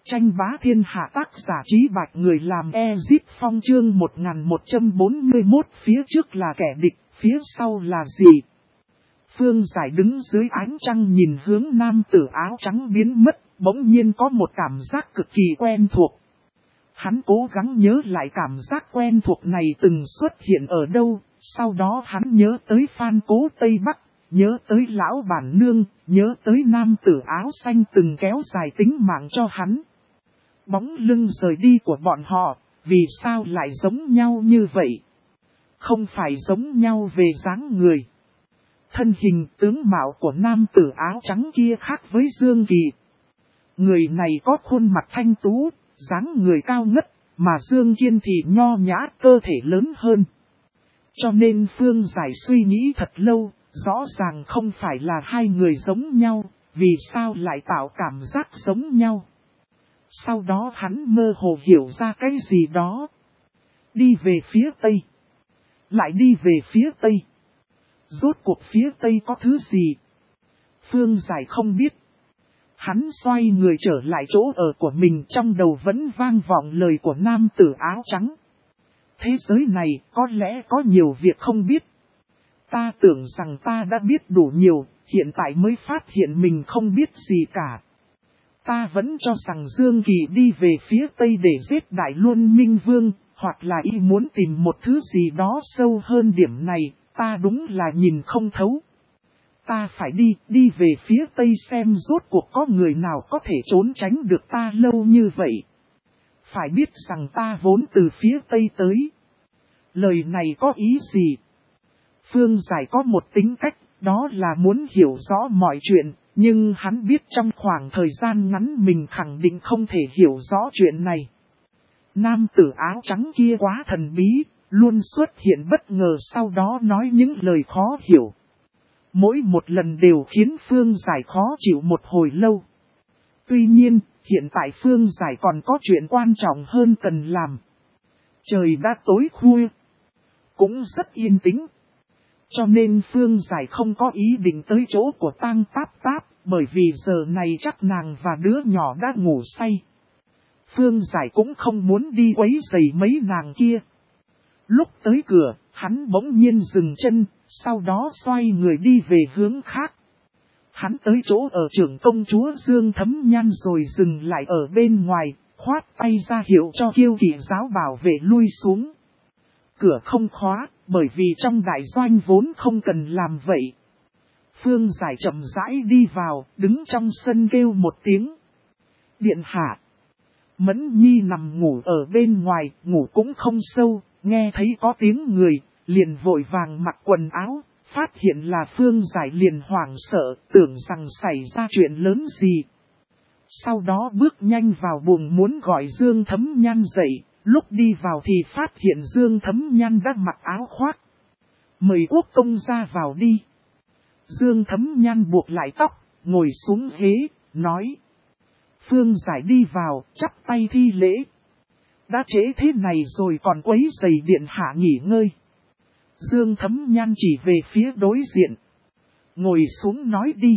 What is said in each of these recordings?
Tranh bá thiên hạ tác giả Trí Bạch người làm Ezip Phong chương 1141 phía trước là kẻ địch, phía sau là gì? Phương Giải đứng dưới ánh trăng nhìn hướng nam tử áo trắng biến mất, bỗng nhiên có một cảm giác cực kỳ quen thuộc. Hắn cố gắng nhớ lại cảm giác quen thuộc này từng xuất hiện ở đâu, sau đó hắn nhớ tới Phan Cố Tây Bắc, nhớ tới lão bản nương, nhớ tới nam tử áo xanh từng kéo dài tính mạng cho hắn. Bóng lưng rời đi của bọn họ, vì sao lại giống nhau như vậy? Không phải giống nhau về dáng người. Thân hình tướng mạo của nam tử áo trắng kia khác với Dương Kỳ. Người này có khuôn mặt thanh tú, dáng người cao ngất, mà Dương Kiên thì nho nhã, cơ thể lớn hơn. Cho nên Phương Giải suy nghĩ thật lâu, rõ ràng không phải là hai người giống nhau, vì sao lại tạo cảm giác giống nhau. Sau đó hắn mơ hồ hiểu ra cái gì đó. Đi về phía Tây. Lại đi về phía Tây. Rốt cuộc phía Tây có thứ gì? Phương Giải không biết. Hắn xoay người trở lại chỗ ở của mình, trong đầu vẫn vang vọng lời của nam tử áo trắng. Thế giới này có lẽ có nhiều việc không biết. Ta tưởng rằng ta đã biết đủ nhiều, hiện tại mới phát hiện mình không biết gì cả. Ta vẫn cho rằng Dương Kỳ đi về phía Tây để giết Đại Luân Minh Vương, hoặc là y muốn tìm một thứ gì đó sâu hơn điểm này, ta đúng là nhìn không thấu. Ta phải đi về phía Tây xem rốt cuộc có người nào có thể trốn tránh được ta lâu như vậy. Phải biết rằng ta vốn từ phía Tây tới. Lời này có ý gì? Phương Giải có một tính cách, đó là muốn hiểu rõ mọi chuyện, nhưng hắn biết trong khoảng thời gian ngắn mình khẳng định không thể hiểu rõ chuyện này. Nam tử áo trắng kia quá thần bí, luôn xuất hiện bất ngờ sau đó nói những lời khó hiểu. Mỗi một lần đều khiến Phương Giải khó chịu một hồi lâu. Tuy nhiên, hiện tại Phương Giải còn có chuyện quan trọng hơn cần làm. Trời đã tối khuya, cũng rất yên tĩnh. Cho nên Phương Giải không có ý định tới chỗ của Tang Táp Táp, bởi vì giờ này chắc nàng và đứa nhỏ đã ngủ say. Phương Giải cũng không muốn đi quấy rầy mấy nàng kia. Lúc tới cửa, hắn bỗng nhiên dừng chân, sau đó xoay người đi về hướng khác. Hắn tới chỗ ở trưởng công chúa Dương Thấm Nhan rồi dừng lại ở bên ngoài, khoát tay ra hiệu cho Kiêu Kỵ giáo bảo vệ lui xuống. Cửa không khóa, bởi vì trong đại doanh vốn không cần làm vậy. Phương Giải chậm rãi đi vào, đứng trong sân kêu một tiếng. Điện hạ. Mẫn Nhi nằm ngủ ở bên ngoài, ngủ cũng không sâu, nghe thấy có tiếng người, liền vội vàng mặc quần áo, phát hiện là Phương Giải liền hoảng sợ, tưởng rằng xảy ra chuyện lớn gì. Sau đó bước nhanh vào buồng muốn gọi Dương Thấm Nhan dậy, lúc đi vào thì phát hiện Dương Thấm Nhan đã mặc áo khoác. Mời quốc công ra vào đi. Dương Thấm Nhan buộc lại tóc, ngồi xuống ghế, nói. Phương Giải đi vào, chắp tay thi lễ. Đã trễ thế này rồi còn quấy rầy điện hạ nghỉ ngơi. Dương Thấm Nhan chỉ về phía đối diện. Ngồi xuống nói đi.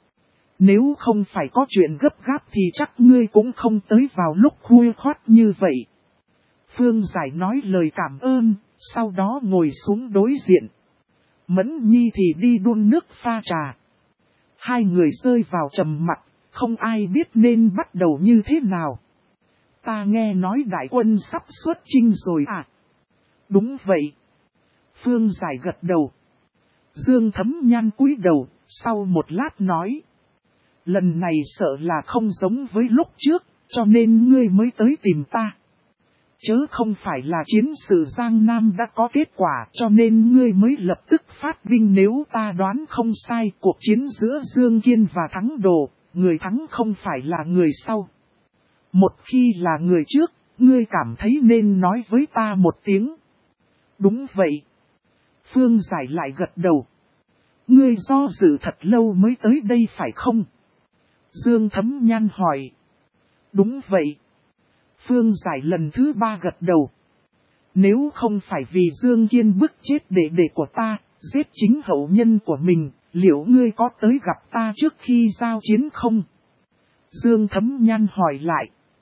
Nếu không phải có chuyện gấp gáp thì chắc ngươi cũng không tới vào lúc khuya khoắt như vậy. Phương Giải nói lời cảm ơn, sau đó ngồi xuống đối diện. Mẫn Nhi thì đi đun nước pha trà. Hai người rơi vào trầm mặc, không ai biết nên bắt đầu như thế nào. Ta nghe nói đại quân sắp xuất chinh rồi à? Đúng vậy. Phương Giải gật đầu. Dương Thấm Nhan cúi đầu, sau một lát nói. Lần này sợ là không giống với lúc trước, cho nên ngươi mới tới tìm ta. Chớ không phải là chiến sự Giang Nam đã có kết quả cho nên ngươi mới lập tức phát binh. Nếu ta đoán không sai, cuộc chiến giữa Dương Kiên và Thắng Đồ, người thắng không phải là người sau. Một khi là người trước, ngươi cảm thấy nên nói với ta một tiếng. Đúng vậy. Phương Giải lại gật đầu. Ngươi do dự thật lâu mới tới đây phải không? Dương Thấm Nhan hỏi. Đúng vậy. Phương Giải lần thứ 3 gật đầu. Nếu không phải vì Dương Kiên bức chết đệ đệ của ta, giết chính hậu nhân của mình, liệu ngươi có tới gặp ta trước khi giao chiến không? Dương Thấm Nhan hỏi lại.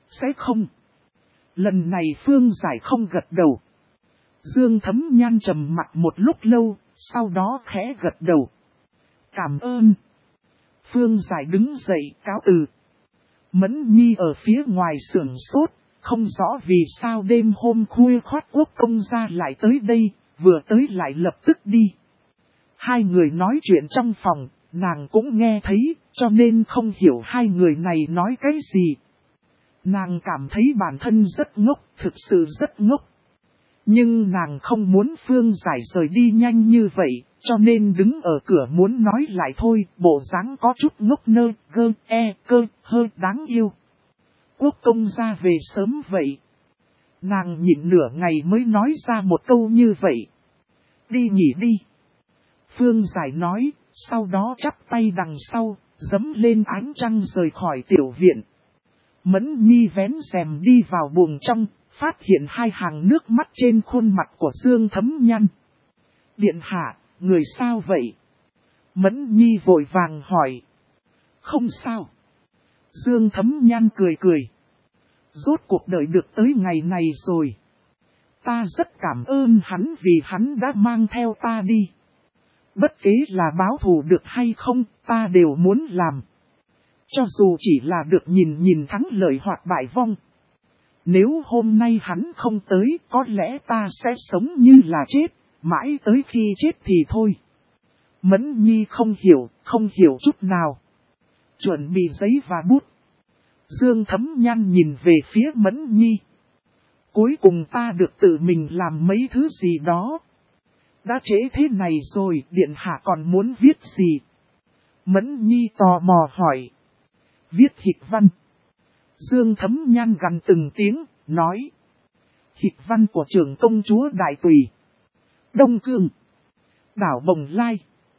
Sẽ không. Lần này Phương Giải không gật đầu. Dương Thấm Nhan trầm mặt một lúc lâu, sau đó khẽ gật đầu. Cảm ơn. Phương Giải đứng dậy cáo từ. Mẫn Nhi ở phía ngoài sưởng sốt, không rõ vì sao đêm hôm khuya khoát Quốc công gia lại tới đây, vừa tới lại lập tức đi. Hai người nói chuyện trong phòng, nàng cũng nghe thấy, cho nên không hiểu hai người này nói cái gì. Nàng cảm thấy bản thân rất ngốc, thực sự rất ngốc. Nhưng nàng không muốn Phương Giải rời đi nhanh như vậy, cho nên đứng ở cửa muốn nói lại thôi, bộ dáng có chút ngốc nơ, cơ, hơi đáng yêu. Quốc công gia về sớm vậy. Nàng nhịn nửa ngày mới nói ra một câu như vậy. Đi nghỉ đi. Phương Giải nói, sau đó chắp tay đằng sau, dẫm lên ánh trăng rời khỏi tiểu viện. Mẫn Nhi vén rèm đi vào buồng trong, phát hiện hai hàng nước mắt trên khuôn mặt của Dương Thấm Nhan. Điện hạ, người sao vậy? Mẫn Nhi vội vàng hỏi. Không sao. Dương Thấm Nhan cười cười. Rốt cuộc đợi được tới ngày này rồi. Ta rất cảm ơn hắn vì hắn đã mang theo ta đi. Bất kể là báo thù được hay không, ta đều muốn làm. Cho dù chỉ là được nhìn thắng lợi hoặc bại vong. Nếu hôm nay hắn không tới, có lẽ ta sẽ sống như là chết, mãi tới khi chết thì thôi. Mẫn Nhi không hiểu chút nào. Chuẩn bị giấy và bút. Dương Thấm Nhan nhìn về phía Mẫn Nhi. Cuối cùng ta được tự mình làm mấy thứ gì đó. Đã trễ thế này rồi, điện hạ còn muốn viết gì? Mẫn Nhi tò mò hỏi. Viết hịch văn. Dương Thấm Nhan gằn từng tiếng, nói. Hịch văn của trưởng công chúa Đại Tùy. Đông Cương. Đảo Bồng Lai.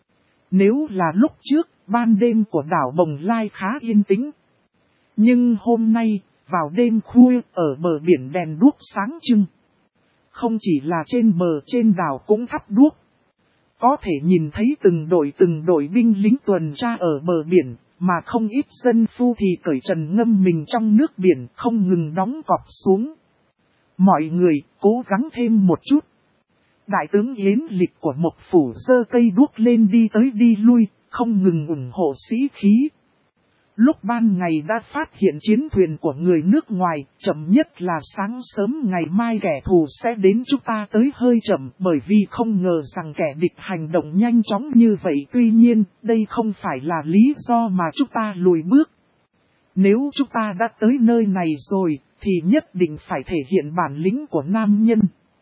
Nếu là lúc trước, ban đêm của đảo Bồng Lai khá yên tĩnh. Nhưng hôm nay, vào đêm khuya, ở bờ biển đèn đuốc sáng trưng. Không chỉ là trên bờ trên đảo cũng thắp đuốc. Có thể nhìn thấy từng đội binh lính tuần tra ở bờ biển, mà không ít dân phu thì cởi trần ngâm mình trong nước biển không ngừng đóng cọc xuống. Mọi người cố gắng thêm một chút. Đại tướng Yến Lịch của Mộc Phủ giơ cây đuốc lên đi tới đi lui, không ngừng ủng hộ sĩ khí. Lúc ban ngày đã phát hiện chiến thuyền của người nước ngoài, chậm nhất là sáng sớm ngày mai kẻ thù sẽ đến chúng ta tới hơi chậm bởi vì không ngờ rằng kẻ địch hành động nhanh chóng như vậy. Tuy nhiên, đây không phải là lý do mà chúng ta lùi bước. Nếu chúng ta đã tới nơi này rồi, thì nhất định phải thể hiện bản lĩnh của nam nhân.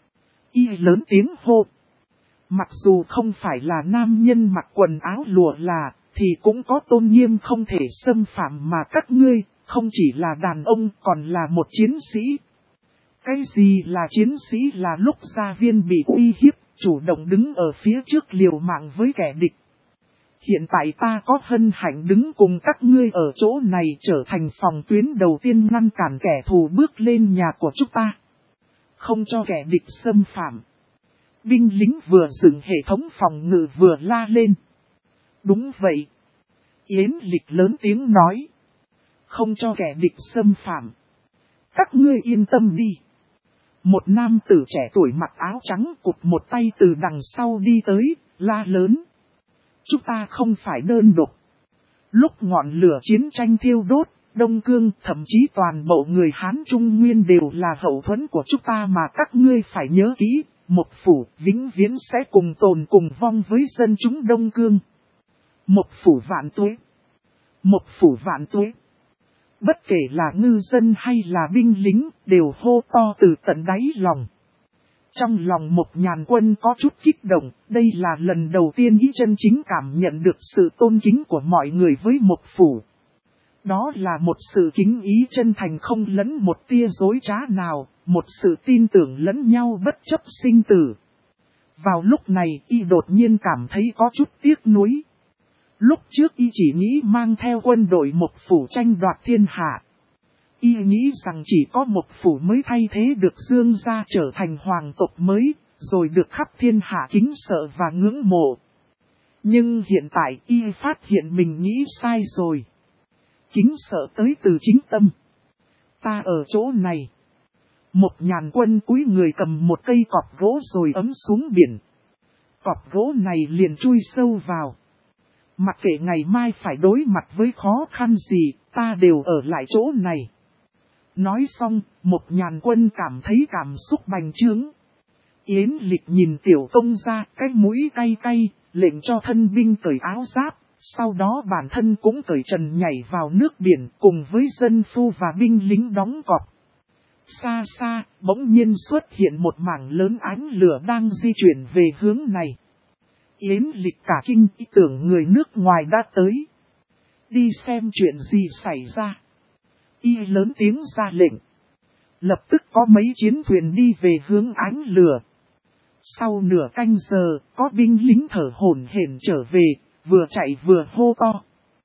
Y lớn tiếng hô. Mặc dù không phải là nam nhân mặc quần áo lụa là, thì cũng có tôn nghiêm không thể xâm phạm mà các ngươi, không chỉ là đàn ông còn là một chiến sĩ. Cái gì là chiến sĩ là lúc gia viên bị uy hiếp, chủ động đứng ở phía trước liều mạng với kẻ địch. Hiện tại ta có hân hạnh đứng cùng các ngươi ở chỗ này trở thành phòng tuyến đầu tiên ngăn cản kẻ thù bước lên nhà của chúng ta. Không cho kẻ địch xâm phạm. Binh lính vừa dựng hệ thống phòng ngự vừa la lên. Đúng vậy. Yến Lịch lớn tiếng nói. Không cho kẻ địch xâm phạm. Các ngươi yên tâm đi. Một nam tử trẻ tuổi mặc áo trắng cụp một tay từ đằng sau đi tới, la lớn. Chúng ta không phải đơn độc. Lúc ngọn lửa chiến tranh thiêu đốt, Đông Cương, thậm chí toàn bộ người Hán Trung Nguyên đều là hậu thuẫn của chúng ta mà các ngươi phải nhớ kỹ. Mộc Phủ vĩnh viễn sẽ cùng tồn cùng vong với dân chúng Đông Cương. Mộc Phủ vạn tuế. Mộc Phủ vạn tuế. Bất kể là ngư dân hay là binh lính đều hô to từ tận đáy lòng. Trong lòng Mộc Nhàn Quân có chút kích động, đây là lần đầu tiên ý chân chính cảm nhận được sự tôn kính của mọi người với Mộc Phủ. Đó là một sự kính ý chân thành không lẫn một tia dối trá nào, một sự tin tưởng lẫn nhau bất chấp sinh tử. Vào lúc này y đột nhiên cảm thấy có chút tiếc nuối. Lúc trước y chỉ nghĩ mang theo quân đội Mộc Phủ tranh đoạt thiên hạ. Y nghĩ rằng chỉ có Mộc Phủ mới thay thế được Dương gia trở thành hoàng tộc mới, rồi được khắp thiên hạ kính sợ và ngưỡng mộ. Nhưng hiện tại y phát hiện mình nghĩ sai rồi. Kính sợ tới từ chính tâm. Ta ở chỗ này. Một nhàn quân cúi người cầm một cây cọp gỗ rồi ấm xuống biển. Cọp gỗ này liền chui sâu vào. Mặc kệ ngày mai phải đối mặt với khó khăn gì, ta đều ở lại chỗ này. Nói xong, một nhàn quân cảm thấy cảm xúc bành trướng. Yến Lịch nhìn tiểu công gia, cái mũi cay cay, lệnh cho thân binh cởi áo giáp, sau đó bản thân cũng cởi trần nhảy vào nước biển cùng với dân phu và binh lính đóng cọp. Xa xa, bỗng nhiên xuất hiện một mảng lớn ánh lửa đang di chuyển về hướng này. Yến Lịch cả kinh ý tưởng người nước ngoài đã tới. Đi xem chuyện gì xảy ra. Y lớn tiếng ra lệnh. Lập tức có mấy chiến thuyền đi về hướng ánh lửa. Sau nửa canh giờ, có binh lính thở hổn hển trở về, vừa chạy vừa hô to.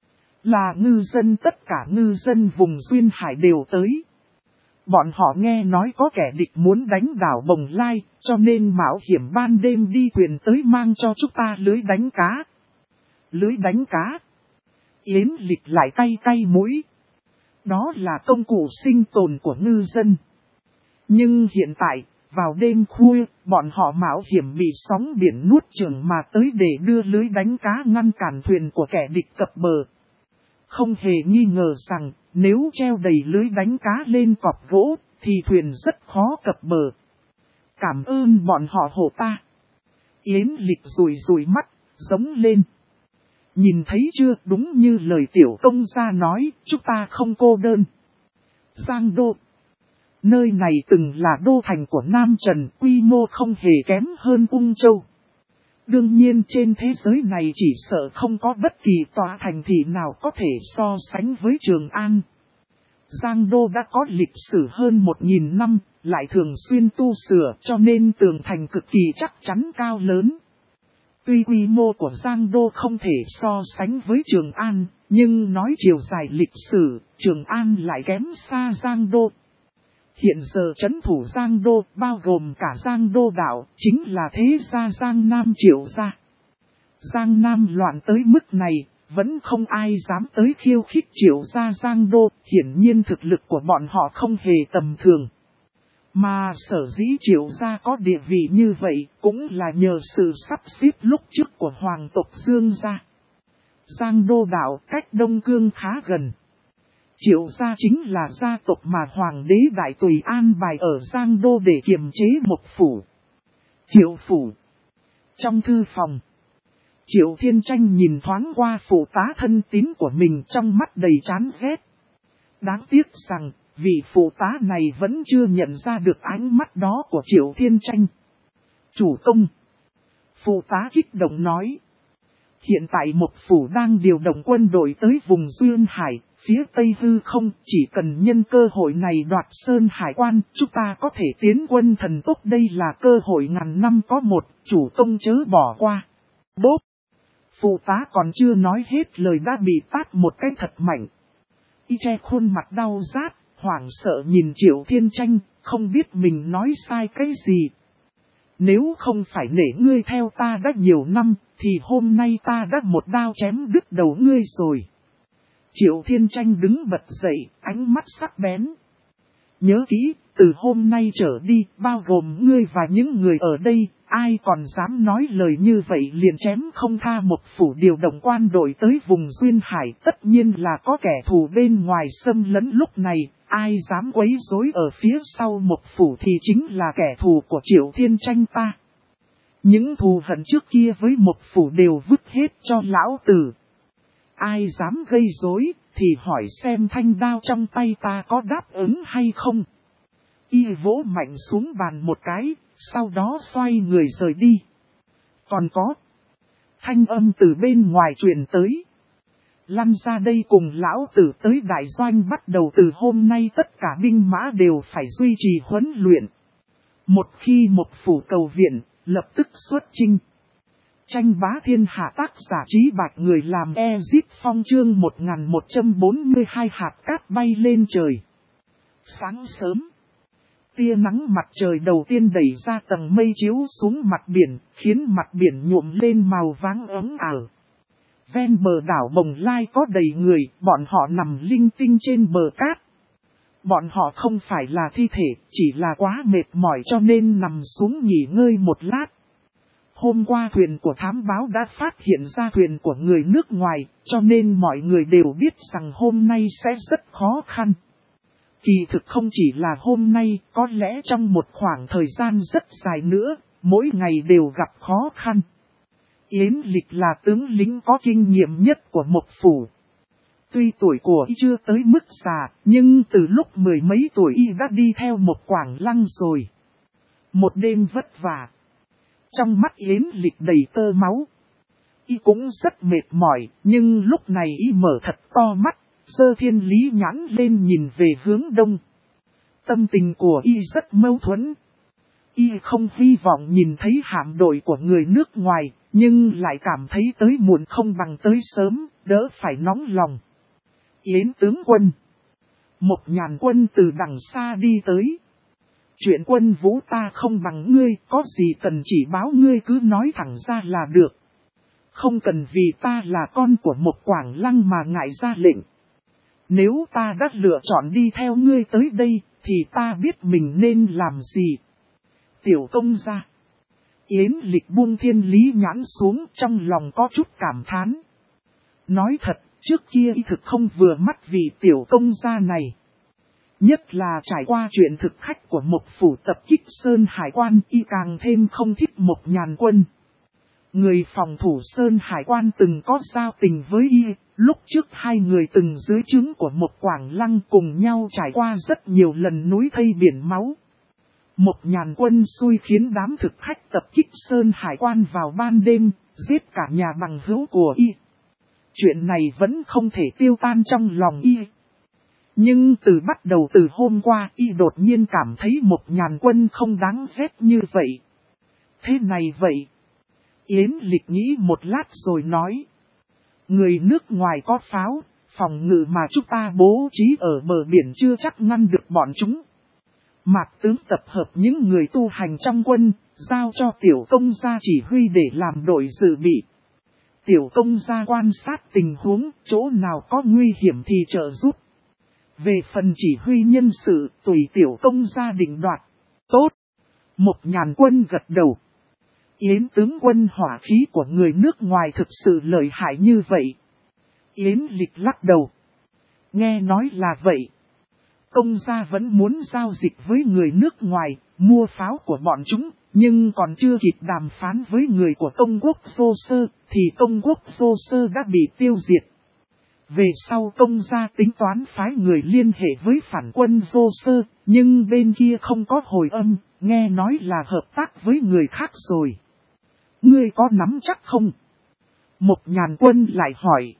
Là ngư dân, tất cả ngư dân vùng duyên hải đều tới. Bọn họ nghe nói có kẻ địch muốn đánh đảo Bồng Lai, cho nên mạo hiểm ban đêm đi thuyền tới mang cho chúng ta lưới đánh cá. Lưới đánh cá. Yến Lịch lại cay cay mũi. Đó là công cụ sinh tồn của ngư dân. Nhưng hiện tại, vào đêm khuya, bọn họ mạo hiểm bị sóng biển nuốt chửng mà tới để đưa lưới đánh cá ngăn cản thuyền của kẻ địch cập bờ. Không hề nghi ngờ rằng, nếu treo đầy lưới đánh cá lên cọp gỗ, thì thuyền rất khó cập bờ. Cảm ơn bọn họ hộ ta. Yến Lịch rủi mắt, giống lên. Nhìn thấy chưa, đúng như lời tiểu công gia nói, chúng ta không cô đơn. Giang Đô. Nơi này từng là đô thành của Nam Trần, quy mô không hề kém hơn Ung Châu. Đương nhiên trên thế giới này chỉ sợ không có bất kỳ tòa thành thị nào có thể so sánh với Trường An. Giang Đô đã có lịch sử hơn 1000 năm, lại thường xuyên tu sửa cho nên tường thành cực kỳ chắc chắn cao lớn. Tuy quy mô của Giang Đô không thể so sánh với Trường An, nhưng nói chiều dài lịch sử, Trường An lại kém xa Giang Đô. Hiện giờ trấn thủ Giang Đô, bao gồm cả Giang Đô đảo, chính là thế gia Giang Nam Triệu gia. Giang Nam loạn tới mức này, vẫn không ai dám tới khiêu khích Triệu gia Giang Đô, hiển nhiên thực lực của bọn họ không hề tầm thường. Mà sở dĩ Triệu gia có địa vị như vậy, cũng là nhờ sự sắp xếp lúc trước của hoàng tộc Dương gia. Giang Đô đảo cách Đông Cương khá gần. Triệu gia chính là gia tộc mà Hoàng đế Đại Tùy an bài ở Giang Đô để kiềm chế một phủ. Triệu phủ. Trong thư phòng, Triệu Thiên Tranh nhìn thoáng qua phụ tá thân tín của mình trong mắt đầy chán ghét. Đáng tiếc rằng, vị phụ tá này vẫn chưa nhận ra được ánh mắt đó của Triệu Thiên Tranh. Chủ công. Phụ tá kích động nói. Hiện tại một phủ đang điều động quân đội tới vùng Duyên Hải, phía Tây Hư không, chỉ cần nhân cơ hội này đoạt Sơn Hải quan, chúng ta có thể tiến quân thần tốc. Đây là cơ hội ngàn năm có một, chủ công chớ bỏ qua. Bốp! Phụ tá còn chưa nói hết lời đã bị tát một cái thật mạnh. Y che khuôn mặt đau rát, hoảng sợ nhìn Triệu Thiên Tranh, không biết mình nói sai cái gì. Nếu không phải nể ngươi theo ta đã nhiều năm, thì hôm nay ta đã một đao chém đứt đầu ngươi rồi. Triệu Thiên Tranh đứng bật dậy, ánh mắt sắc bén. Nhớ kỹ, từ hôm nay trở đi, bao gồm ngươi và những người ở đây, ai còn dám nói lời như vậy liền chém không tha. Một phủ điều động quan đội tới vùng Duyên Hải, tất nhiên là có kẻ thù bên ngoài xâm lấn. Lúc này, ai dám quấy rối ở phía sau một phủ thì chính là kẻ thù của Triệu Thiên Tranh ta. Những thù hận trước kia với một phủ đều vứt hết cho lão tử. Ai dám gây rối thì hỏi xem thanh đao trong tay ta có đáp ứng hay không. Y vỗ mạnh xuống bàn một cái, sau đó xoay người rời đi. Còn có. Thanh âm từ bên ngoài truyền tới. Lăn ra đây cùng lão tử tới đại doanh, bắt đầu từ hôm nay tất cả binh mã đều phải duy trì huấn luyện. Một khi một phủ cầu viện, lập tức xuất chinh. Tranh bá thiên hạ, tác giả Trí Bạch, người làm Ezip Phong, chương 1142, hạt cát bay lên trời. Sáng sớm, tia nắng mặt trời đầu tiên đẩy ra tầng mây chiếu xuống mặt biển, khiến mặt biển nhuộm lên màu váng ấm ảo. Ven bờ đảo Bồng Lai có đầy người, bọn họ nằm linh tinh trên bờ cát. Bọn họ không phải là thi thể, chỉ là quá mệt mỏi cho nên nằm xuống nghỉ ngơi một lát. Hôm qua thuyền của thám báo đã phát hiện ra thuyền của người nước ngoài, cho nên mọi người đều biết rằng hôm nay sẽ rất khó khăn. Kỳ thực không chỉ là hôm nay, có lẽ trong một khoảng thời gian rất dài nữa, mỗi ngày đều gặp khó khăn. Yến Lịch là tướng lính có kinh nghiệm nhất của Mộc Phủ. Tuy tuổi của y chưa tới mức già, nhưng từ lúc mười mấy tuổi y đã đi theo một Quảng Lăng rồi. Một đêm vất vả. Trong mắt Yến Lịch đầy tơ máu. Y cũng rất mệt mỏi, nhưng lúc này y mở thật to mắt, giơ thiên lý nhãn lên nhìn về hướng đông. Tâm tình của y rất mâu thuẫn. Y không hy vọng nhìn thấy hạm đội của người nước ngoài, nhưng lại cảm thấy tới muộn không bằng tới sớm, đỡ phải nóng lòng. Yến tướng quân. Một Nhàn Quân từ đằng xa đi tới. Chuyện Quân Vũ ta không bằng ngươi, có gì cần chỉ báo ngươi cứ nói thẳng ra là được. Không cần vì ta là con của một Quảng Lăng mà ngại ra lệnh. Nếu ta đã lựa chọn đi theo ngươi tới đây, thì ta biết mình nên làm gì. Tiểu công gia. Yến Lịch buông thiên lý nhãn xuống, trong lòng có chút cảm thán. Nói thật, trước kia y thực không vừa mắt vì tiểu công gia này. Nhất là trải qua chuyện thực khách của Mộc Phủ tập kích Sơn Hải Quan, y càng thêm không thích Một Nhàn Quân. Người phòng thủ Sơn Hải Quan từng có giao tình với y, lúc trước hai người từng dưới trướng của một Quảng Lăng cùng nhau trải qua rất nhiều lần núi thây biển máu. Một Nhàn Quân xui khiến đám thực khách tập kích Sơn Hải Quan vào ban đêm, giết cả nhà bằng hữu của y. Chuyện này vẫn không thể tiêu tan trong lòng y. Nhưng từ bắt đầu từ hôm qua y đột nhiên cảm thấy Một Nhàn Quân không đáng ghét như vậy. Thế này vậy. Yến Lịch nghĩ một lát rồi nói. Người nước ngoài có pháo, phòng ngự mà chúng ta bố trí ở bờ biển chưa chắc ngăn được bọn chúng. Mạc tướng tập hợp những người tu hành trong quân, giao cho tiểu công gia chỉ huy để làm đội dự bị. Tiểu công gia quan sát tình huống, chỗ nào có nguy hiểm thì trợ giúp. Về phần chỉ huy nhân sự, tùy tiểu công gia định đoạt. Tốt. Một Nhàn Quân gật đầu. Yến tướng quân hỏa khí của người nước ngoài thực sự lợi hại như vậy. Yến Lịch lắc đầu. Nghe nói là vậy. Công gia vẫn muốn giao dịch với người nước ngoài, mua pháo của bọn chúng, nhưng còn chưa kịp đàm phán với người của công quốc Vô Sơ, thì công quốc Vô Sơ đã bị tiêu diệt. Về sau công gia tính toán phái người liên hệ với phản quân Vô Sơ, nhưng bên kia không có hồi âm, nghe nói là hợp tác với người khác rồi. Ngươi có nắm chắc không? Một Nhàn Quân lại hỏi.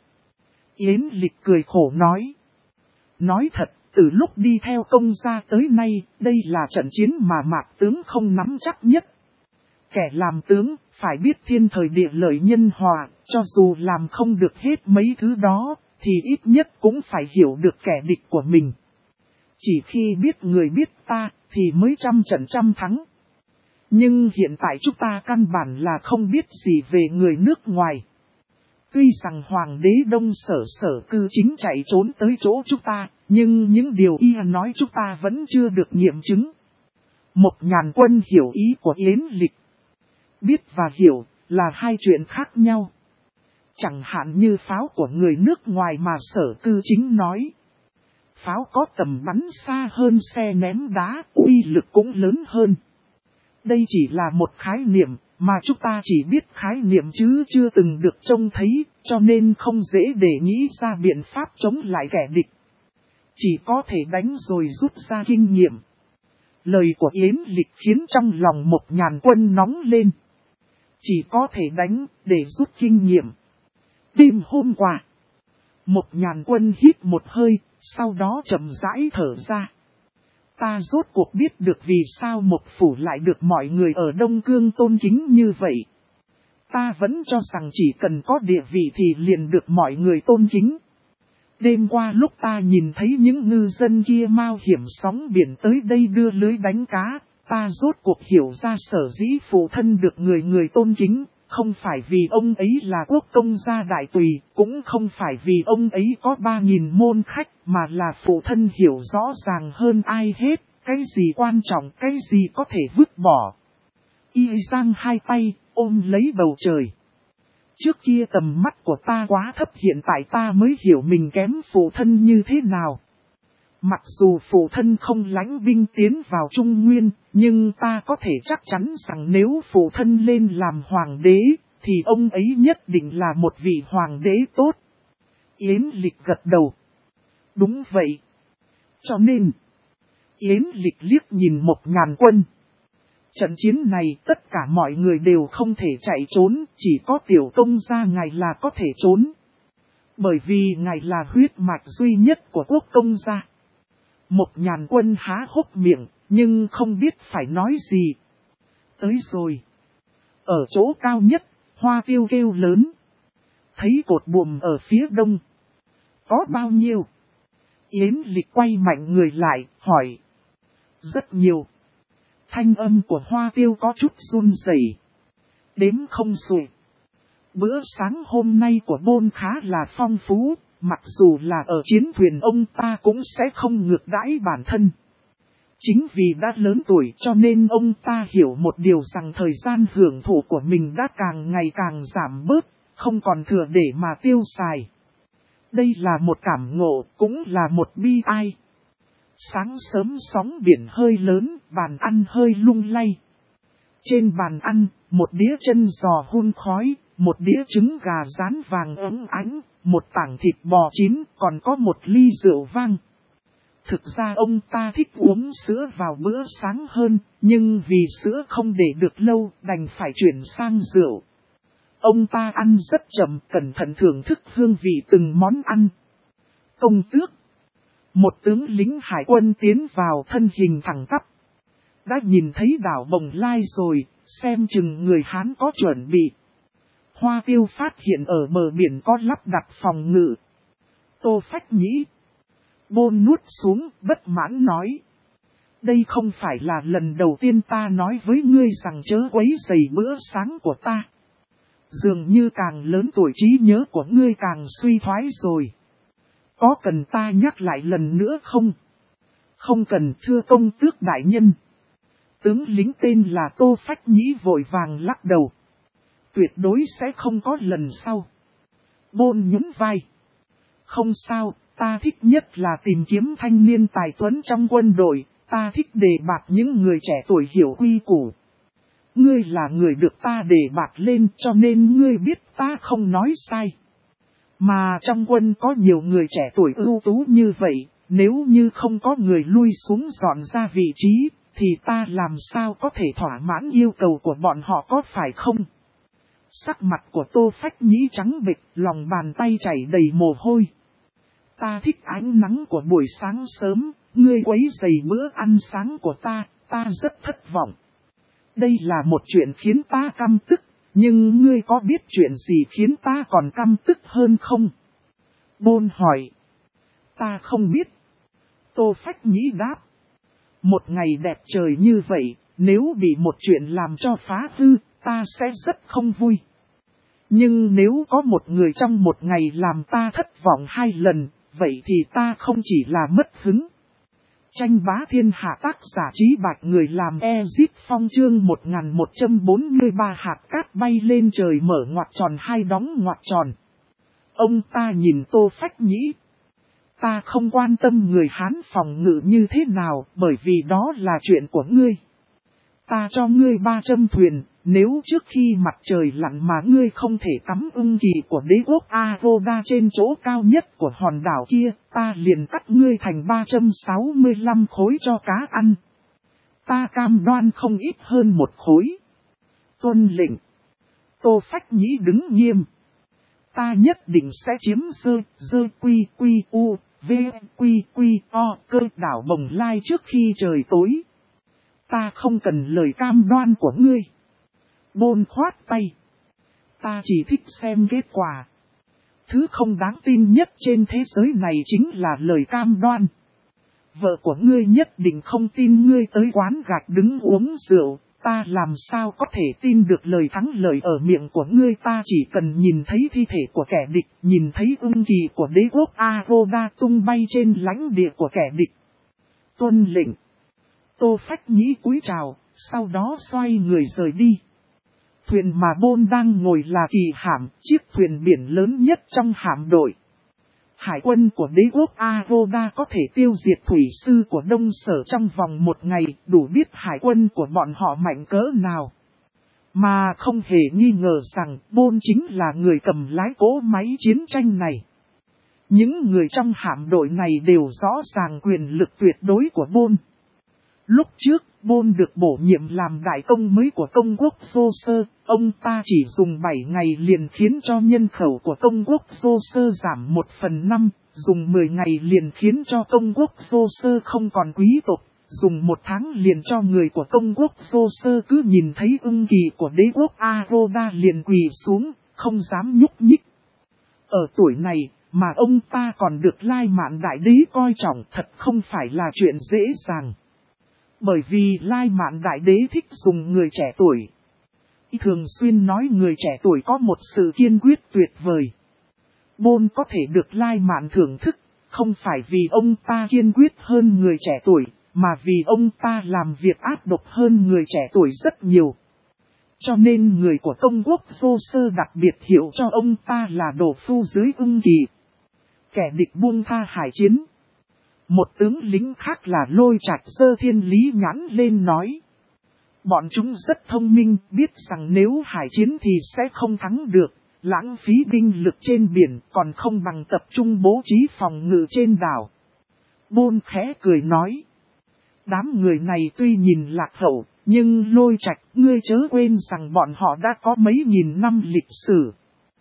Yến Lịch cười khổ nói. Nói thật, từ lúc đi theo công gia tới nay, đây là trận chiến mà Mạc tướng không nắm chắc nhất. Kẻ làm tướng, phải biết thiên thời địa lợi nhân hòa, cho dù làm không được hết mấy thứ đó, thì ít nhất cũng phải hiểu được kẻ địch của mình. Chỉ khi biết người biết ta, thì mới trăm trận trăm thắng. Nhưng hiện tại chúng ta căn bản là không biết gì về người nước ngoài. Tuy rằng Hoàng đế Đông Sở Cư chính chạy trốn tới chỗ chúng ta, nhưng những điều y nói chúng ta vẫn chưa được nghiệm chứng. Một Nhàn Quân hiểu ý của Yến Lịch. Biết và hiểu là hai chuyện khác nhau. Chẳng hạn như pháo của người nước ngoài mà Sở Cư chính nói. Pháo có tầm bắn xa hơn xe ném đá, uy lực cũng lớn hơn. Đây chỉ là một khái niệm, mà chúng ta chỉ biết khái niệm chứ chưa từng được trông thấy, cho nên không dễ để nghĩ ra biện pháp chống lại kẻ địch. Chỉ có thể đánh rồi rút ra kinh nghiệm. Lời của Yến Lịch khiến trong lòng Một Nhàn Quân nóng lên. Chỉ có thể đánh để rút kinh nghiệm. Đêm hôm qua, Một Nhàn Quân hít một hơi, sau đó chậm rãi thở ra. Ta rốt cuộc biết được vì sao Mộc Phủ lại được mọi người ở Đông Cương tôn kính như vậy. Ta vẫn cho rằng chỉ cần có địa vị thì liền được mọi người tôn kính. Đêm qua lúc ta nhìn thấy những ngư dân kia mạo hiểm sóng biển tới đây đưa lưới đánh cá, ta rốt cuộc hiểu ra sở dĩ phụ thân được người tôn kính, Không phải vì ông ấy là quốc công gia đại tùy, cũng không phải vì ông ấy có 3.000 môn khách, mà là phụ thân hiểu rõ ràng hơn ai hết, cái gì quan trọng, cái gì có thể vứt bỏ. Y giang hai tay, ôm lấy bầu trời. Trước kia tầm mắt của ta quá thấp, hiện tại ta mới hiểu mình kém phụ thân như thế nào. Mặc dù phụ thân không lãnh binh tiến vào Trung Nguyên, nhưng ta có thể chắc chắn rằng nếu phụ thân lên làm hoàng đế, thì ông ấy nhất định là một vị hoàng đế tốt. Yến Lịch gật đầu. Đúng vậy. Cho nên, Yến Lịch liếc nhìn 1.000 quân. Trận chiến này tất cả mọi người đều không thể chạy trốn, chỉ có tiểu công gia ngài là có thể trốn. Bởi vì ngài là huyết mạch duy nhất của quốc công gia. 1.000 quân há hốc miệng, nhưng không biết phải nói gì. Tới rồi. Ở chỗ cao nhất, Hoa Tiêu kêu lớn. Thấy cột buồm ở phía đông. Có bao nhiêu? Yến Lịch quay mạnh người lại, hỏi. Rất nhiều. Thanh âm của Hoa Tiêu có chút run rẩy. Đếm không xuể. Bữa sáng hôm nay của Bôn khá là phong phú, mặc dù là ở chiến thuyền ông ta cũng sẽ không ngược đãi bản thân. Chính vì đã lớn tuổi cho nên ông ta hiểu một điều rằng thời gian hưởng thụ của mình đã càng ngày càng giảm bớt, không còn thừa để mà tiêu xài. Đây là một cảm ngộ, cũng là một bi ai. Sáng sớm sóng biển hơi lớn, bàn ăn hơi lung lay. Trên bàn ăn, một đĩa chân giò hun khói, một đĩa trứng gà rán vàng óng ánh, một tảng thịt bò chín, còn có một ly rượu vang. Thực ra ông ta thích uống sữa vào bữa sáng hơn, nhưng vì sữa không để được lâu, đành phải chuyển sang rượu. Ông ta ăn rất chậm, cẩn thận thưởng thức hương vị từng món ăn. Công tước. Một tướng lính hải quân tiến vào, thân hình thẳng tắp. Đã nhìn thấy đảo Bồng Lai rồi, xem chừng người Hán có chuẩn bị. Hoa Tiêu phát hiện ở bờ biển có lắp đặt phòng ngự. Tô Phách Nhĩ. Bôn nuốt xuống, bất mãn nói. Đây không phải là lần đầu tiên ta nói với ngươi rằng chớ quấy rầy bữa sáng của ta. Dường như càng lớn tuổi trí nhớ của ngươi càng suy thoái rồi. Có cần ta nhắc lại lần nữa không? Không cần, thưa công tước đại nhân. Tướng lính tên là Tô Phách Nhĩ vội vàng lắc đầu. Tuyệt đối sẽ không có lần sau. Bôn nhún vai. Không sao, ta thích nhất là tìm kiếm thanh niên tài tuấn trong quân đội, ta thích đề bạt những người trẻ tuổi hiểu quy củ. Ngươi là người được ta đề bạt lên cho nên ngươi biết ta không nói sai. Mà trong quân có nhiều người trẻ tuổi ưu tú như vậy, nếu như không có người lui xuống dọn ra vị trí, thì ta làm sao có thể thỏa mãn yêu cầu của bọn họ, có phải không? Sắc mặt của Tô Phách Nhĩ trắng bệch, lòng bàn tay chảy đầy mồ hôi. Ta thích ánh nắng của buổi sáng sớm, ngươi quấy rầy bữa ăn sáng của ta rất thất vọng. Đây là một chuyện khiến ta căm tức, nhưng ngươi có biết chuyện gì khiến ta còn căm tức hơn không? Bôn hỏi. Ta không biết. Tô Phách Nhĩ đáp. Một ngày đẹp trời như vậy, nếu bị một chuyện làm cho phá hư, ta sẽ rất không vui. Nhưng nếu có một người trong một ngày làm ta thất vọng 2 lần, vậy thì ta không chỉ là mất hứng. Tranh bá thiên hạ, tác giả Trí Bạch, người làm Ezip Phong, chương 1143. Hạt cát bay lên trời, mở ngoặc tròn hai đóng ngoặc tròn. Ông ta nhìn Tô Phách Nhĩ. Ta không quan tâm người Hán phòng ngự như thế nào, bởi vì đó là chuyện của ngươi. Ta cho ngươi 300 thuyền, nếu trước khi mặt trời lặn mà ngươi không thể cắm ưng kỳ của đế quốc Aroda trên chỗ cao nhất của hòn đảo kia, ta liền cắt ngươi thành 365 khối cho cá ăn. Ta cam đoan không ít hơn một khối. Tuân lệnh. Tô Phách Nhĩ đứng nghiêm. Ta nhất định sẽ chiếm dơ quy u, v quy o cơ đảo Bồng Lai trước khi trời tối. Ta không cần lời cam đoan của ngươi. Bôn khoát tay. Ta chỉ thích xem kết quả. Thứ không đáng tin nhất trên thế giới này chính là lời cam đoan. Vợ của ngươi nhất định không tin ngươi tới quán gạch đứng uống rượu, Ta làm sao có thể tin được lời thắng lợi ở miệng của ngươi, ta chỉ cần nhìn thấy thi thể của kẻ địch, nhìn thấy ưng kỳ của đế quốc Aroda tung bay trên lãnh địa của kẻ địch. Tuân lệnh. Tô Phách Nhĩ cúi chào, sau đó xoay người rời đi. Thuyền mà Bôn đang ngồi là Kỳ Hạm, chiếc thuyền biển lớn nhất trong hạm đội. Hải quân của đế quốc Aroda có thể tiêu diệt thủy sư của Đông Sở trong vòng một ngày, đủ biết hải quân của bọn họ mạnh cỡ nào. Mà không hề nghi ngờ rằng Bôn chính là người cầm lái cỗ máy chiến tranh này. Những người trong hạm đội này đều rõ ràng quyền lực tuyệt đối của Bôn. Lúc trước, Bôn được bổ nhiệm làm đại công mới của công quốc Dô Sơ, ông ta chỉ dùng 7 ngày liền khiến cho nhân khẩu của công quốc Dô Sơ giảm 1/5, dùng 10 ngày liền khiến cho công quốc Dô Sơ không còn quý tộc, dùng 1 tháng liền cho người của công quốc Dô Sơ cứ nhìn thấy ưng kỳ của đế quốc Aroda liền quỳ xuống, không dám nhúc nhích. Ở tuổi này, mà ông ta còn được Lai Mạn Đại Đế coi trọng, thật không phải là chuyện dễ dàng. Bởi vì Lai Mạn Đại Đế thích dùng người trẻ tuổi. Thường xuyên nói người trẻ tuổi có một sự kiên quyết tuyệt vời. Bôn có thể được Lai Mạn thưởng thức, không phải vì ông ta kiên quyết hơn người trẻ tuổi, mà vì ông ta làm việc ác độc hơn người trẻ tuổi rất nhiều. Cho nên người của công quốc Dô Sơ đặc biệt hiểu cho ông ta là đồ phu dưới ưng kỳ. Kẻ địch buông tha hải chiến. Một tướng lính khác là Lôi Trạch Sơ Thiên Lý nhãn lên nói. Bọn chúng rất thông minh, biết rằng nếu hải chiến thì sẽ không thắng được, lãng phí binh lực trên biển còn không bằng tập trung bố trí phòng ngự trên đảo. Bôn khẽ cười nói. Đám người này tuy nhìn lạc hậu, nhưng Lôi Trạch, ngươi chớ quên rằng bọn họ đã có mấy nghìn năm lịch sử.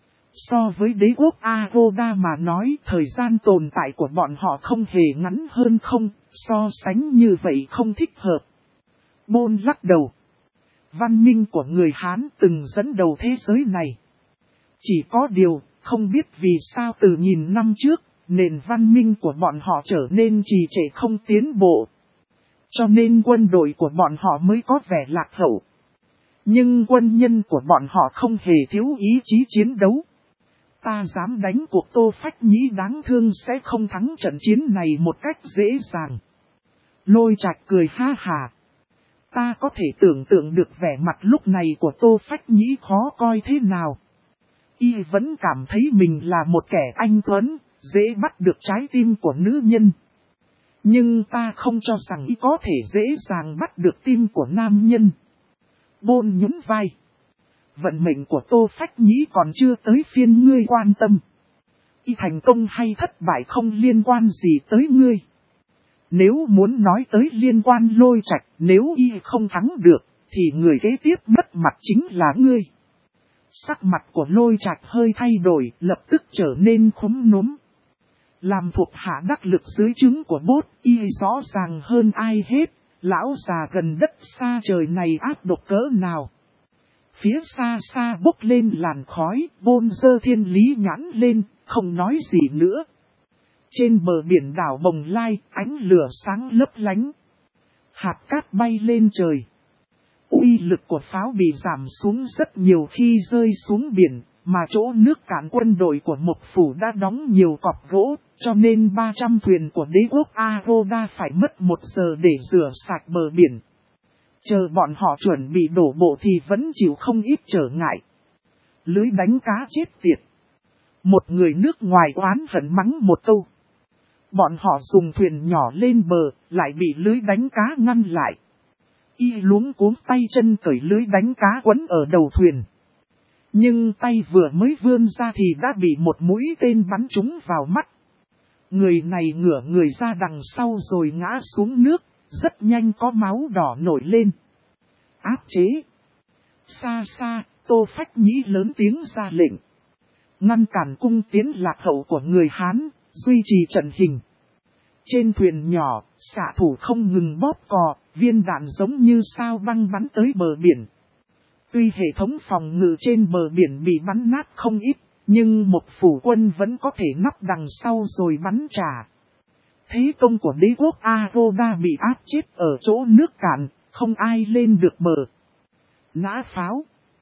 So với đế quốc Aroda mà nói, thời gian tồn tại của bọn họ không hề ngắn hơn không, so sánh như vậy không thích hợp. Bôn lắc đầu. Văn minh của người Hán từng dẫn đầu thế giới này. Chỉ có điều, không biết vì sao từ nghìn năm trước, nền văn minh của bọn họ trở nên trì trệ không tiến bộ. Cho nên quân đội của bọn họ mới có vẻ lạc hậu. Nhưng quân nhân của bọn họ không hề thiếu ý chí chiến đấu. Ta dám đánh cuộc Tô Phách Nhĩ đáng thương sẽ không thắng trận chiến này một cách dễ dàng. Lôi Trạch cười ha hà. Ta có thể tưởng tượng được vẻ mặt lúc này của Tô Phách Nhĩ khó coi thế nào. Y vẫn cảm thấy mình là một kẻ anh tuấn, dễ bắt được trái tim của nữ nhân. Nhưng ta không cho rằng y có thể dễ dàng bắt được tim của nam nhân. Bôn nhún vai. Vận mệnh của Tô Phách Nhĩ còn chưa tới phiên ngươi quan tâm. Y thành công hay thất bại không liên quan gì tới ngươi. Nếu muốn nói tới liên quan Lôi Trạch, nếu y không thắng được, thì người kế tiếp mất mặt chính là ngươi. Sắc mặt của Lôi Trạch hơi thay đổi, lập tức trở nên khúm núm. Làm thuộc hạ đắc lực dưới trướng của Bốt, y rõ ràng hơn ai hết, lão già gần đất xa trời này ác độc cỡ nào. Phía xa xa bốc lên làn khói, Bôn giơ thiên lý nhãn lên, không nói gì nữa. Trên bờ biển đảo Bồng Lai, ánh lửa sáng lấp lánh. Hạt cát bay lên trời. Uy lực của pháo bị giảm xuống rất nhiều khi rơi xuống biển, mà chỗ nước cạn quân đội của Mộc Phủ đã đóng nhiều cọc gỗ, cho nên 300 thuyền của đế quốc Aroda phải mất 1 giờ để rửa sạch bờ biển. Chờ bọn họ chuẩn bị đổ bộ thì vẫn chịu không ít trở ngại. Lưới đánh cá chết tiệt. Một người nước ngoài oán hận mắng một câu. Bọn họ dùng thuyền nhỏ lên bờ, lại bị lưới đánh cá ngăn lại. Y luống cuống tay chân cởi lưới đánh cá quấn ở đầu thuyền. Nhưng tay vừa mới vươn ra thì đã bị một mũi tên bắn trúng vào mắt. Người này ngửa người ra đằng sau rồi ngã xuống nước, rất nhanh có máu đỏ nổi lên. Áp chế. Xa xa, Tô Phách Nhĩ lớn tiếng ra lệnh. Ngăn cản cung tiến lạc hậu của người Hán, duy trì trận hình. Trên thuyền nhỏ, xạ thủ không ngừng bóp cò, viên đạn giống như sao băng bắn tới bờ biển. Tuy hệ thống phòng ngự trên bờ biển bị bắn nát không ít, nhưng một phủ quân vẫn có thể nắp đằng sau rồi bắn trả. Thế công của đế quốc Aroda bị áp chết ở chỗ nước cạn, không ai lên được bờ. Nã pháo.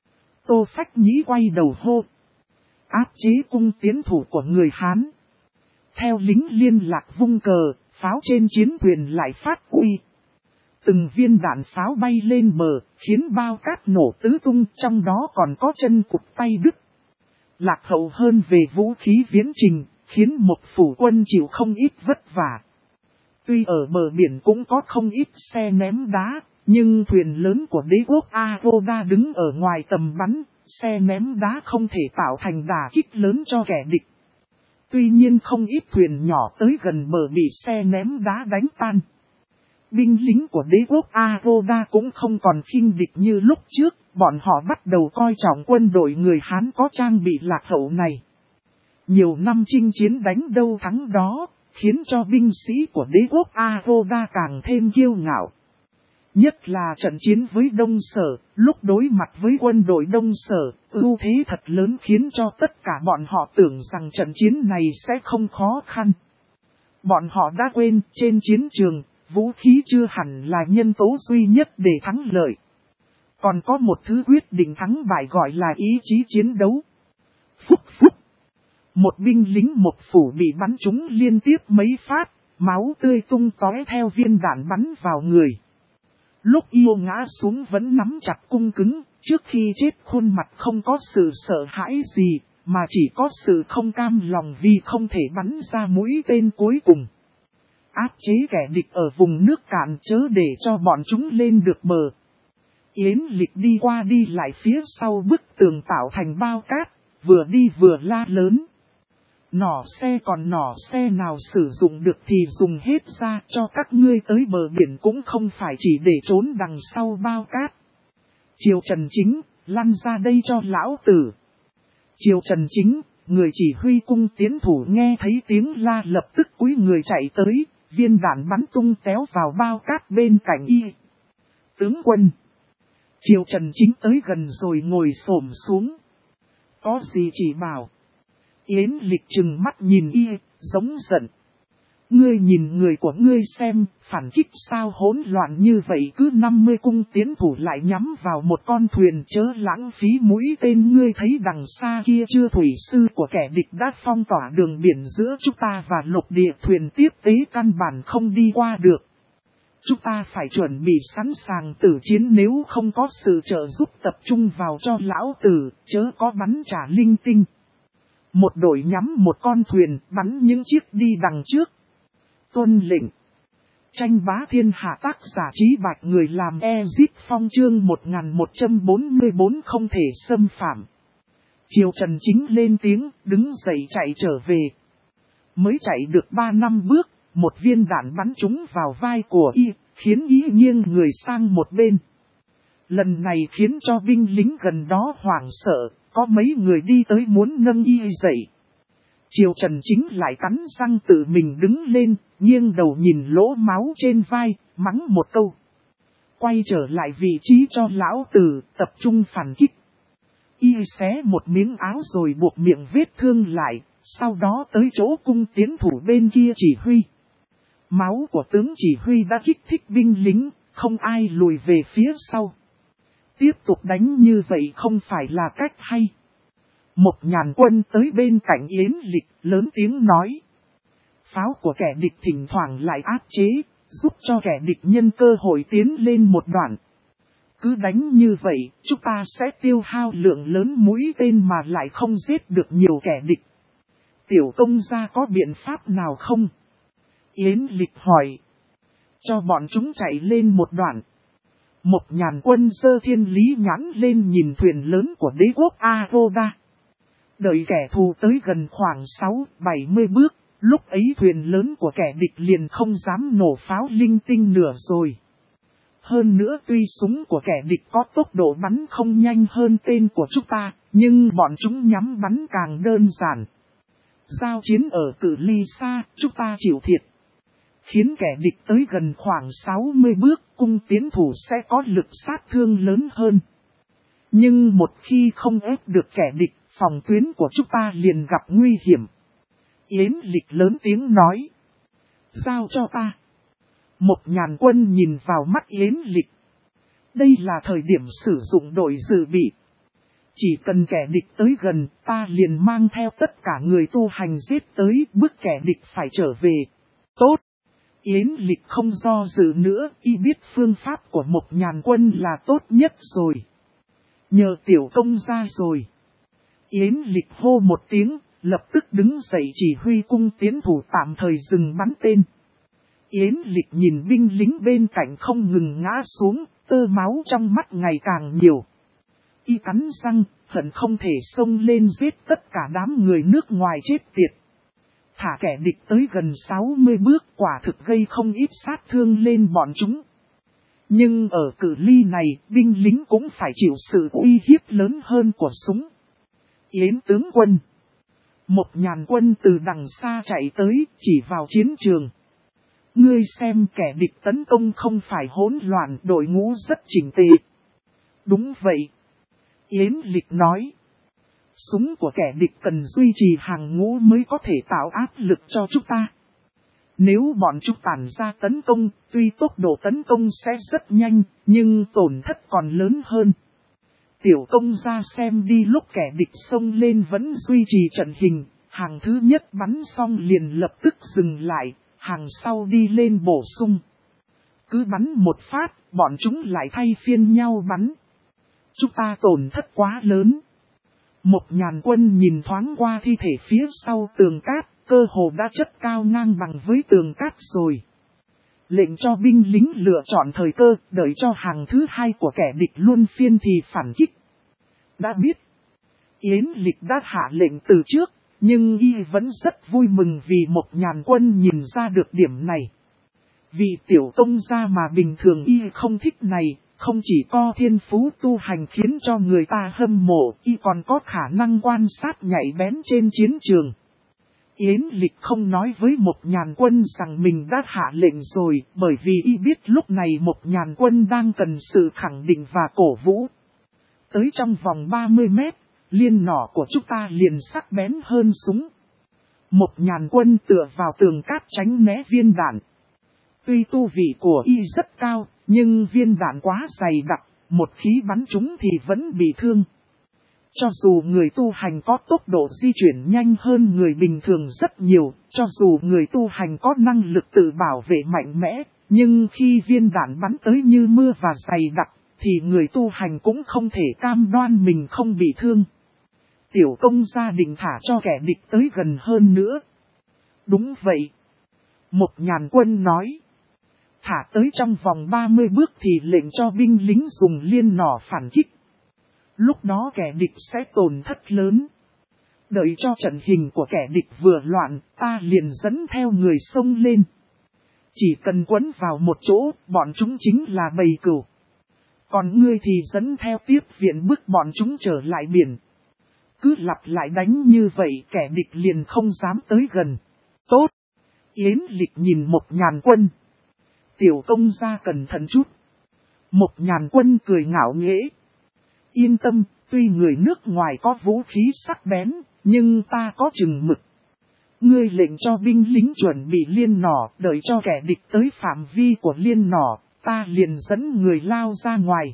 Tô Phách Nhĩ quay đầu hô. Áp chế cung tiến thủ của người Hán. Theo lính liên lạc vung cờ, pháo trên chiến thuyền lại phát uy. Từng viên đạn pháo bay lên bờ, khiến bao cát nổ tứ tung, trong đó còn có chân cụt tay đứt. Lạc hậu hơn về vũ khí viễn trình, khiến một phủ quân chịu không ít vất vả. Tuy ở bờ biển cũng có không ít xe ném đá, nhưng thuyền lớn của đế quốc Avoda đứng ở ngoài tầm bắn, xe ném đá không thể tạo thành đả kích lớn cho kẻ địch. Tuy nhiên không ít thuyền nhỏ tới gần bờ bị xe ném đá đánh tan. Binh lính của đế quốc Avoda cũng không còn khinh địch như lúc trước, bọn họ bắt đầu coi trọng quân đội người Hán có trang bị lạc hậu này. Nhiều năm chinh chiến đánh đâu thắng đó, khiến cho binh sĩ của đế quốc Avoda càng thêm kiêu ngạo. Nhất là trận chiến với Đông Sở, lúc đối mặt với quân đội Đông Sở, ưu thế thật lớn khiến cho tất cả bọn họ tưởng rằng trận chiến này sẽ không khó khăn. Bọn họ đã quên, trên chiến trường, vũ khí chưa hẳn là nhân tố duy nhất để thắng lợi. Còn có một thứ quyết định thắng bại gọi là ý chí chiến đấu. Phúc phúc. Một binh lính một phủ bị bắn trúng liên tiếp mấy phát, máu tươi tung tóe theo viên đạn bắn vào người. Lúc yêu ngã xuống vẫn nắm chặt cung cứng, trước khi chết khuôn mặt không có sự sợ hãi gì, mà chỉ có sự không cam lòng vì không thể bắn ra mũi tên cuối cùng. Áp chế kẻ địch ở vùng nước cạn chớ để cho bọn chúng lên được bờ. Yến Lịch đi qua đi lại phía sau bức tường tạo thành bao cát, vừa đi vừa la lớn. Nỏ xe còn nỏ xe nào sử dụng được thì dùng hết ra, cho các ngươi tới bờ biển cũng không phải chỉ để trốn đằng sau bao cát. Triều Trần Chính, lăn ra đây cho lão tử. Triều Trần Chính, người chỉ huy cung tiến thủ nghe thấy tiếng la lập tức cúi người chạy tới, viên đạn bắn tung téo vào bao cát bên cạnh y. Tướng quân. Triều Trần Chính tới gần rồi ngồi xổm xuống. Có gì chỉ bảo. Yến Lịch trừng mắt nhìn y, giống giận. Ngươi nhìn người của ngươi xem, phản kích sao hỗn loạn như vậy, cứ 50 cung tiến thủ lại nhắm vào một con thuyền, chớ lãng phí mũi tên. Ngươi thấy đằng xa kia chưa, thủy sư của kẻ địch đã phong tỏa đường biển giữa chúng ta và lục địa, thuyền tiếp tế căn bản không đi qua được. Chúng ta phải chuẩn bị sẵn sàng tử chiến, nếu không có sự trợ giúp tập trung vào cho lão tử, chớ có bắn trả linh tinh. Một đội nhắm một con thuyền, bắn những chiếc đi đằng trước. Tuân lệnh. Tranh bá thiên hạ, tác giả Trí Bạch, người làm Ezip Phong, chương 1144 không thể xâm phạm. Triều Trần Chính lên tiếng, đứng dậy chạy trở về. Mới chạy được 3 năm bước, một viên đạn bắn trúng vào vai của y, khiến y nghiêng người sang một bên. Lần này khiến cho binh lính gần đó hoảng sợ, có mấy người đi tới muốn nâng y dậy. Triều Trần Chính lại cắn răng tự mình đứng lên, nghiêng đầu nhìn lỗ máu trên vai, mắng một câu. Quay trở lại vị trí cho lão tử, tập trung phản kích. Y xé một miếng áo rồi buộc miệng vết thương lại, sau đó tới chỗ cung tiến thủ bên kia chỉ huy. Máu của tướng chỉ huy đã kích thích binh lính, không ai lùi về phía sau. Tiếp tục đánh như vậy không phải là cách hay. Một ngàn quân tới bên cạnh Yến Lịch, lớn tiếng nói. Pháo của kẻ địch thỉnh thoảng lại áp chế, giúp cho kẻ địch nhân cơ hội tiến lên một đoạn. Cứ đánh như vậy, chúng ta sẽ tiêu hao lượng lớn mũi tên mà lại không giết được nhiều kẻ địch. Tiểu công gia có biện pháp nào không? Yến Lịch hỏi. Cho bọn chúng chạy lên một đoạn. Một ngàn quân giơ thiên lý nhãn lên nhìn thuyền lớn của đế quốc Avoda. Đợi kẻ thù tới gần khoảng 6-70 bước, lúc ấy thuyền lớn của kẻ địch liền không dám nổ pháo linh tinh nữa rồi. Hơn nữa tuy súng của kẻ địch có tốc độ bắn không nhanh hơn tên của chúng ta, nhưng bọn chúng nhắm bắn càng đơn giản. Giao chiến ở cự ly xa, chúng ta chịu thiệt. Khiến kẻ địch tới gần khoảng 60 bước, cung tiến thủ sẽ có lực sát thương lớn hơn. Nhưng một khi không ép được kẻ địch, phòng tuyến của chúng ta liền gặp nguy hiểm. Yến Lịch lớn tiếng nói. Giao cho ta. Một ngàn quân nhìn vào mắt Yến Lịch. Đây là thời điểm sử dụng đội dự bị. Chỉ cần kẻ địch tới gần, ta liền mang theo tất cả người tu hành giết tới, bức kẻ địch phải trở về. Tốt! Yến Lịch không do dự nữa, y biết phương pháp của Mộc Nhàn Quân là tốt nhất rồi. Nhờ tiểu công ra rồi. Yến Lịch hô một tiếng, lập tức đứng dậy chỉ huy cung tiến thủ tạm thời dừng bắn tên. Yến Lịch nhìn binh lính bên cạnh không ngừng ngã xuống, tơ máu trong mắt ngày càng nhiều. Y cắn răng, hận không thể xông lên giết tất cả đám người nước ngoài chết tiệt. Thả kẻ địch tới gần 60 bước quả thực gây không ít sát thương lên bọn chúng. Nhưng ở cự ly này, binh lính cũng phải chịu sự uy hiếp lớn hơn của súng. Yến tướng quân. Mộc Nhàn Quân từ đằng xa chạy tới, chỉ vào chiến trường. Ngươi xem kẻ địch tấn công không phải hỗn loạn, đội ngũ rất chỉnh tề. Đúng vậy. Yến Lịch nói. Súng của kẻ địch cần duy trì hàng ngũ mới có thể tạo áp lực cho chúng ta. Nếu bọn chúng tản ra tấn công, tuy tốc độ tấn công sẽ rất nhanh, nhưng tổn thất còn lớn hơn. Tiểu công ra xem đi, lúc kẻ địch xông lên vẫn duy trì trận hình, hàng thứ nhất bắn xong liền lập tức dừng lại, hàng sau đi lên bổ sung. Cứ bắn một phát, bọn chúng lại thay phiên nhau bắn. Chúng ta tổn thất quá lớn. Mộc Nhàn Quân nhìn thoáng qua thi thể phía sau tường cát, cơ hồ đã chất cao ngang bằng với tường cát rồi. Lệnh cho binh lính lựa chọn thời cơ, đợi cho hàng thứ hai của kẻ địch luân phiên thì phản kích. Đã biết, Yến Lịch đã hạ lệnh từ trước, nhưng y vẫn rất vui mừng vì Mộc Nhàn Quân nhìn ra được điểm này. Vì tiểu công gia mà bình thường y không thích này, không chỉ có thiên phú tu hành khiến cho người ta hâm mộ, y còn có khả năng quan sát nhạy bén trên chiến trường. Yến Lịch không nói với Mộc Nhàn Quân rằng mình đã hạ lệnh rồi, bởi vì y biết lúc này Mộc Nhàn Quân đang cần sự khẳng định và cổ vũ. Tới trong vòng 30 mét, liên nỏ của chúng ta liền sắc bén hơn súng. Mộc Nhàn Quân tựa vào tường cát tránh né viên đạn. Tuy tu vị của y rất cao, nhưng viên đạn quá dày đặc, một khí bắn trúng thì vẫn bị thương. Cho dù người tu hành có tốc độ di chuyển nhanh hơn người bình thường rất nhiều, cho dù người tu hành có năng lực tự bảo vệ mạnh mẽ, nhưng khi viên đạn bắn tới như mưa và dày đặc, thì người tu hành cũng không thể cam đoan mình không bị thương. Tiểu công gia định thả cho kẻ địch tới gần hơn nữa. Đúng vậy. Mộc Nhàn Quân nói. Thả tới trong vòng 30 bước thì lệnh cho binh lính dùng liên nỏ phản kích. Lúc đó kẻ địch sẽ tổn thất lớn. Đợi cho trận hình của kẻ địch vừa loạn, ta liền dẫn theo người xông lên. Chỉ cần quấn vào một chỗ, bọn chúng chính là bầy cừu. Còn ngươi thì dẫn theo tiếp viện bức bọn chúng trở lại biển. Cứ lặp lại đánh như vậy kẻ địch liền không dám tới gần. Tốt! Yến Lịch nhìn Mộc Nhàn Quân. Tiểu công gia cẩn thận chút. Mộc Nhàn Quân cười ngạo nghễ. Yên tâm, tuy người nước ngoài có vũ khí sắc bén, nhưng ta có chừng mực. Ngươi lệnh cho binh lính chuẩn bị liên nỏ, đợi cho kẻ địch tới phạm vi của liên nỏ, ta liền dẫn người lao ra ngoài.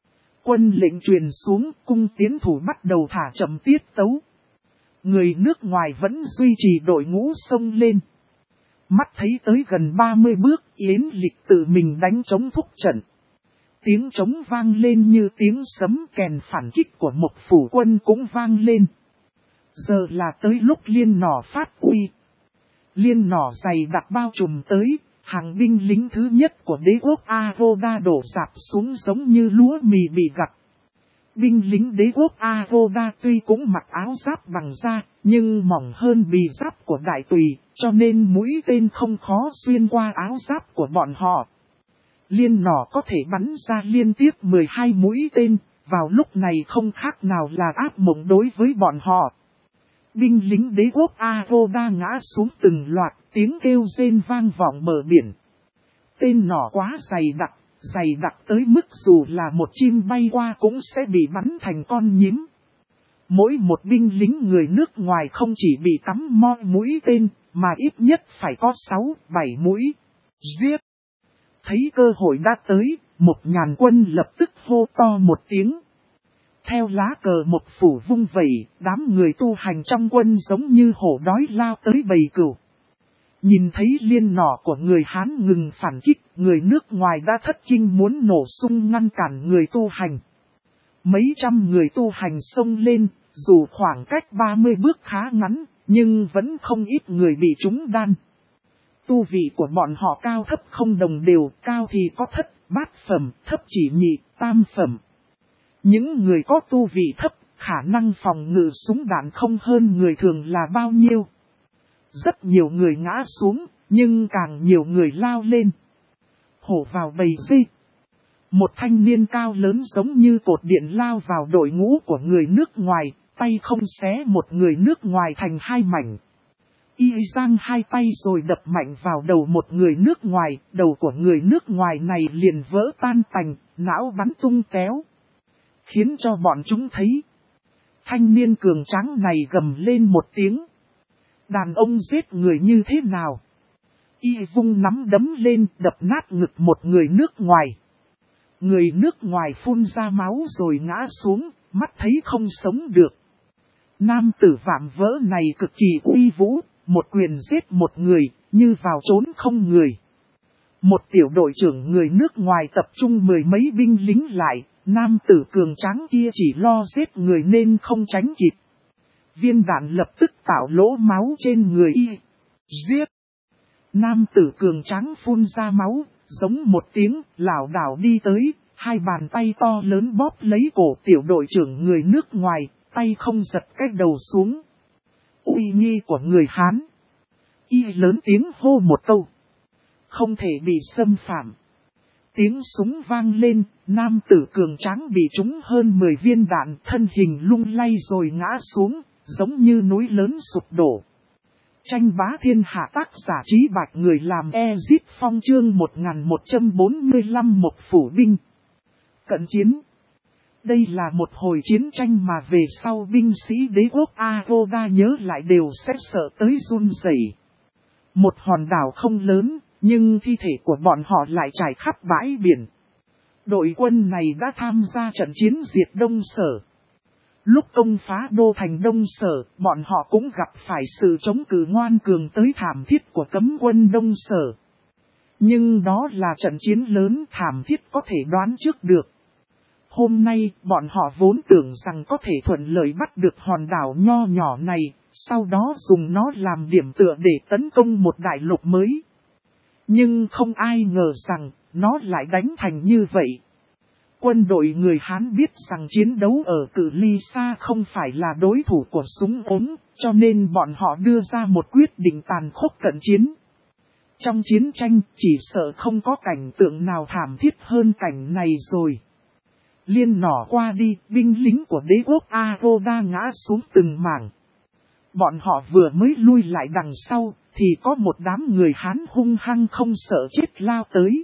Quân lệnh truyền xuống, cung tiến thủ bắt đầu thả chậm tiết tấu. Người nước ngoài vẫn duy trì đội ngũ xông lên. Mắt thấy tới gần 30 bước, Yến Lịch tự mình đánh trống thúc trận. Tiếng trống vang lên như tiếng sấm, kèn phản kích của Mộc Phủ Quân cũng vang lên. Giờ là tới lúc liên nỏ phát uy. Liên nỏ dày đặc bao trùm tới, hàng binh lính thứ nhất của đế quốc Aroda đổ rạp xuống giống như lúa mì bị gặt. Binh lính đế quốc Aroda tuy cũng mặc áo giáp bằng da, nhưng mỏng hơn bì giáp của đại tùy, cho nên mũi tên không khó xuyên qua áo giáp của bọn họ. Liên nỏ có thể bắn ra liên tiếp 12 mũi tên, vào lúc này không khác nào là ác mộng đối với bọn họ. Binh lính đế quốc Aroda ngã xuống từng loạt, tiếng kêu rên vang vọng bờ biển. Tên nỏ quá dày đặc tới mức dù là một chim bay qua cũng sẽ bị bắn thành con nhím. Mỗi một binh lính người nước ngoài không chỉ bị cắm moi mũi tên, mà ít nhất phải có 6-7 mũi. Giết! Thấy cơ hội đã tới, một ngàn quân lập tức hô to một tiếng. Theo lá cờ một phủ vung vẩy, đám người tu hành trong quân giống như hổ đói lao tới bầy cừu. Nhìn thấy liên nỏ của người Hán ngừng phản kích, người nước ngoài đã thất kinh muốn nổ sung ngăn cản người tu hành. Mấy trăm người tu hành xông lên, dù khoảng cách 30 bước khá ngắn, nhưng vẫn không ít người bị trúng đan. Tu vị của bọn họ cao thấp không đồng đều, cao thì có thất, bát phẩm, thấp chỉ nhị, tam phẩm. Những người có tu vị thấp, khả năng phòng ngự súng đạn không hơn người thường là bao nhiêu. Rất nhiều người ngã xuống, nhưng càng nhiều người lao lên. Hổ vào bầy dê. Một thanh niên cao lớn giống như cột điện lao vào đội ngũ của người nước ngoài, tay không xé một người nước ngoài thành hai mảnh. Y giang hai tay rồi đập mạnh vào đầu một người nước ngoài, đầu của người nước ngoài này liền vỡ tan tành, não bắn tung téo. Khiến cho bọn chúng thấy. Thanh niên cường tráng này gầm lên một tiếng. Đàn ông giết người như thế nào? Y vung nắm đấm lên đập nát ngực một người nước ngoài. Người nước ngoài phun ra máu rồi ngã xuống, mắt thấy không sống được. Nam tử vạm vỡ này cực kỳ uy vũ, một quyền giết một người, như vào trốn không người. Một tiểu đội trưởng người nước ngoài tập trung mười mấy binh lính lại, nam tử cường tráng kia chỉ lo giết người nên không tránh kịp. Viên đạn lập tức tạo lỗ máu trên người y. Giết! Nam tử cường tráng phun ra máu, giống một tiếng, lảo đảo đi tới, hai bàn tay to lớn bóp lấy cổ tiểu đội trưởng người nước ngoài, tay không giật cái đầu xuống. Uy nghi của người Hán. Y lớn tiếng hô một câu. Không thể bị xâm phạm. Tiếng súng vang lên, nam tử cường tráng bị trúng hơn 10 viên đạn, thân hình lung lay rồi ngã xuống, giống như núi lớn sụp đổ. Tranh bá thiên hạ tác giả Trí Bạch người làm Ezip Phong chương 1145 một phủ binh. Cận chiến. Đây là một hồi chiến tranh mà về sau binh sĩ đế quốc Aroda nhớ lại đều sẽ sợ tới run rẩy. Một hòn đảo không lớn, nhưng thi thể của bọn họ lại trải khắp bãi biển. Đội quân này đã tham gia trận chiến diệt Đông Sở. Lúc công phá đô thành Đông Sở, bọn họ cũng gặp phải sự chống cự ngoan cường tới thảm thiết của cấm quân Đông Sở. Nhưng đó là trận chiến lớn thảm thiết có thể đoán trước được. Hôm nay, bọn họ vốn tưởng rằng có thể thuận lợi bắt được hòn đảo nho nhỏ này, sau đó dùng nó làm điểm tựa để tấn công một đại lục mới. Nhưng không ai ngờ rằng, nó lại đánh thành như vậy. Quân đội người Hán biết rằng chiến đấu ở cự ly xa không phải là đối thủ của súng ống, cho nên bọn họ đưa ra một quyết định tàn khốc cận chiến. Trong chiến tranh, chỉ sợ không có cảnh tượng nào thảm thiết hơn cảnh này rồi. Liên nỏ qua đi, binh lính của đế quốc Aroda ngã xuống từng mảng. Bọn họ vừa mới lui lại đằng sau, thì có một đám người Hán hung hăng không sợ chết lao tới.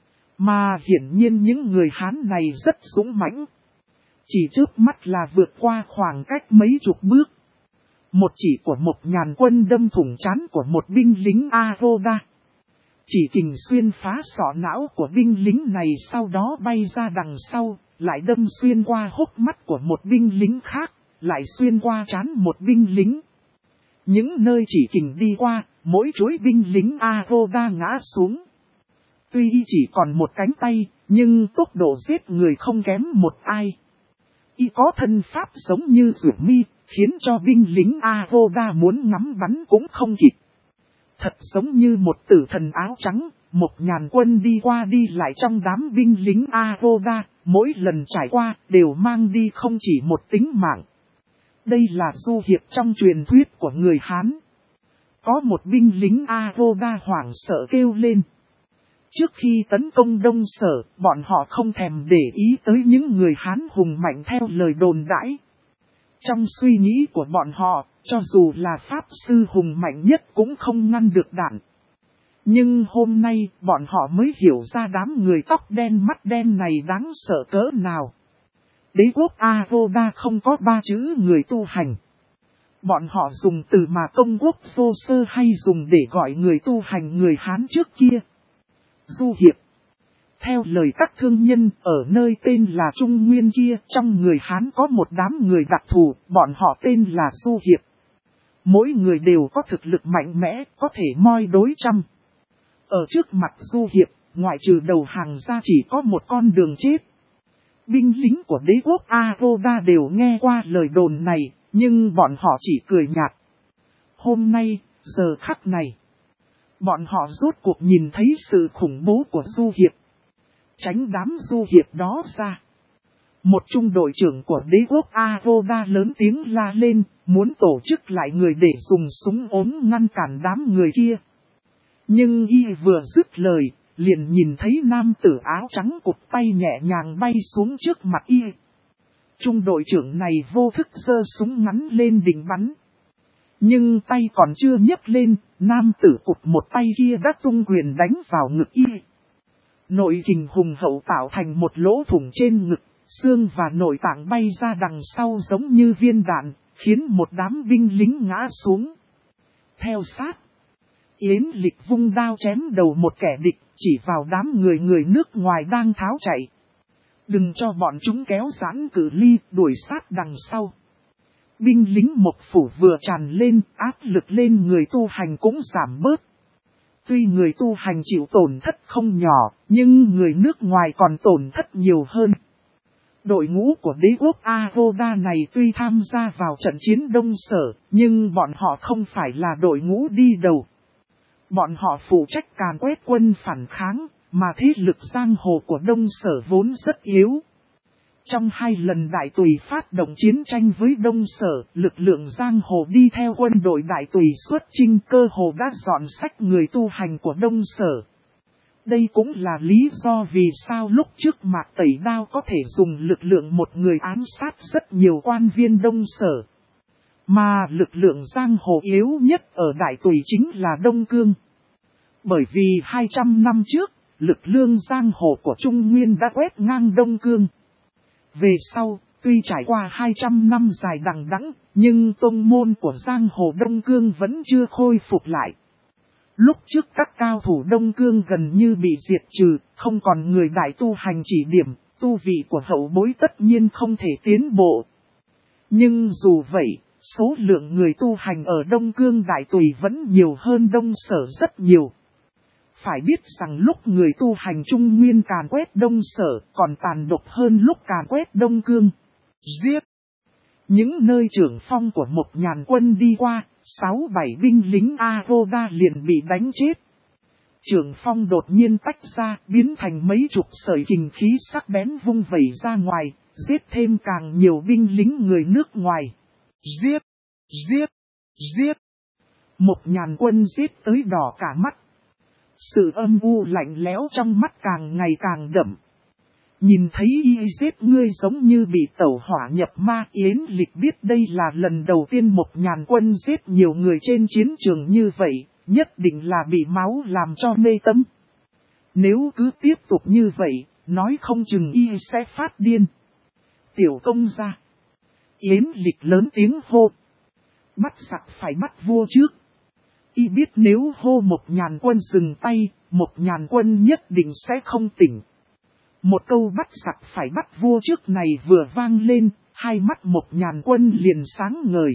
Mà hiển nhiên những người Hán này rất dũng mãnh. Chỉ trước mắt là vượt qua khoảng cách mấy chục bước. Một chỉ của một ngàn quân đâm thủng trán của một binh lính Aroda. Chỉ kình xuyên phá sọ não của binh lính này sau đó bay ra đằng sau, lại đâm xuyên qua hốc mắt của một binh lính khác, lại xuyên qua trán một binh lính. Những nơi chỉ kình đi qua, mỗi chuỗi binh lính Aroda ngã xuống. Tuy y chỉ còn một cánh tay, nhưng tốc độ giết người không kém một ai. Y có thân pháp giống như rượu mi, khiến cho binh lính Aroda muốn ngắm bắn cũng không kịp. Thật giống như một tử thần áo trắng, một ngàn quân đi qua đi lại trong đám binh lính Aroda, mỗi lần trải qua đều mang đi không chỉ một tính mạng. Đây là du hiệp trong truyền thuyết của người Hán. Có một binh lính Aroda hoảng sợ kêu lên. Trước khi tấn công Đông Sở, bọn họ không thèm để ý tới những người Hán hùng mạnh theo lời đồn đãi. Trong suy nghĩ của bọn họ, cho dù là pháp sư hùng mạnh nhất cũng không ngăn được đạn. Nhưng hôm nay, bọn họ mới hiểu ra đám người tóc đen mắt đen này đáng sợ cỡ nào. Đế quốc Aroda không có ba chữ người tu hành. Bọn họ dùng từ mà công quốc vô sơ hay dùng để gọi người tu hành người Hán trước kia. Du hiệp. Theo lời các thương nhân ở nơi tên là Trung Nguyên kia, trong người Hán có một đám người đặc thù, bọn họ tên là Du Hiệp. Mỗi người đều có thực lực mạnh mẽ, có thể moi đối trăm. Ở trước mặt Du Hiệp, ngoại trừ đầu hàng ra chỉ có một con đường chết. Binh lính của đế quốc Aroda đều nghe qua lời đồn này, nhưng bọn họ chỉ cười nhạt. Hôm nay, giờ khắc này, bọn họ rốt cuộc nhìn thấy sự khủng bố của Du Hiệp. Tránh đám Du Hiệp đó ra. Một trung đội trưởng của đế quốc Aroda lớn tiếng la lên, muốn tổ chức lại người để dùng súng ốm ngăn cản đám người kia. Nhưng y vừa dứt lời, liền nhìn thấy nam tử áo trắng cụt tay nhẹ nhàng bay xuống trước mặt y. Trung đội trưởng này vô thức giơ súng ngắn lên định bắn. Nhưng tay còn chưa nhấc lên, nam tử cụt một tay kia đã tung quyền đánh vào ngực y. Nội kình hùng hậu tạo thành một lỗ thủng trên ngực, xương và nội tạng bay ra đằng sau giống như viên đạn, khiến một đám binh lính ngã xuống. Theo sát, Yến Lịch vung đao chém đầu một kẻ địch, chỉ vào đám người nước ngoài đang tháo chạy. Đừng cho bọn chúng kéo giãn cự ly, đuổi sát đằng sau. Binh lính Mộc Phủ vừa tràn lên, áp lực lên người tu hành cũng giảm bớt. Tuy người tu hành chịu tổn thất không nhỏ, nhưng người nước ngoài còn tổn thất nhiều hơn. Đội ngũ của đế quốc Aroda này tuy tham gia vào trận chiến Đông Sở, nhưng bọn họ không phải là đội ngũ đi đầu. Bọn họ phụ trách càn quét quân phản kháng, mà thế lực giang hồ của Đông Sở vốn rất yếu. Trong 2 lần Đại Tùy phát động chiến tranh với Đông Sở, lực lượng giang hồ đi theo quân đội Đại Tùy xuất chinh cơ hồ đã dọn sách người tu hành của Đông Sở. Đây cũng là lý do vì sao lúc trước Mạc Tẩy Đao có thể dùng lực lượng một người ám sát rất nhiều quan viên Đông Sở. Mà lực lượng giang hồ yếu nhất ở Đại Tùy chính là Đông Cương. Bởi vì 200 năm trước, lực lượng giang hồ của Trung Nguyên đã quét ngang Đông Cương. Về sau, tuy trải qua 200 năm dài đằng đẵng, nhưng tông môn của giang hồ Đông Cương vẫn chưa khôi phục lại. Lúc trước các cao thủ Đông Cương gần như bị diệt trừ, không còn người đại tu hành chỉ điểm, tu vị của hậu bối tất nhiên không thể tiến bộ. Nhưng dù vậy, số lượng người tu hành ở Đông Cương Đại Tùy vẫn nhiều hơn Đông Sở rất nhiều. Phải biết rằng lúc người tu hành Trung Nguyên càn quét Đông Sở còn tàn độc hơn lúc càn quét Đông Cương. Giết! Những nơi trưởng phong của một nhàn quân đi qua, 6-7 binh lính Aroda liền bị đánh chết. Trưởng phong đột nhiên tách ra, biến thành mấy chục sợi kình khí sắc bén vung vẩy ra ngoài, giết thêm càng nhiều binh lính người nước ngoài. Giết! Giết! Giết! Một nhàn quân giết tới đỏ cả mắt. Sự âm u lạnh lẽo trong mắt càng ngày càng đậm. Nhìn thấy y giết ngươi giống như bị tẩu hỏa nhập ma. Yến Lịch biết đây là lần đầu tiên một nhàn quân giết nhiều người trên chiến trường như vậy, nhất định là bị máu làm cho mê tâm. Nếu cứ tiếp tục như vậy, nói không chừng y sẽ phát điên. Tiểu công gia. Yến Lịch lớn tiếng hô. Bắt giặc phải bắt vua trước. Y biết nếu hô một nhàn quân dừng tay, một nhàn quân nhất định sẽ không tỉnh. Một câu bắt giặc phải bắt vua trước này vừa vang lên, hai mắt một nhàn quân liền sáng ngời.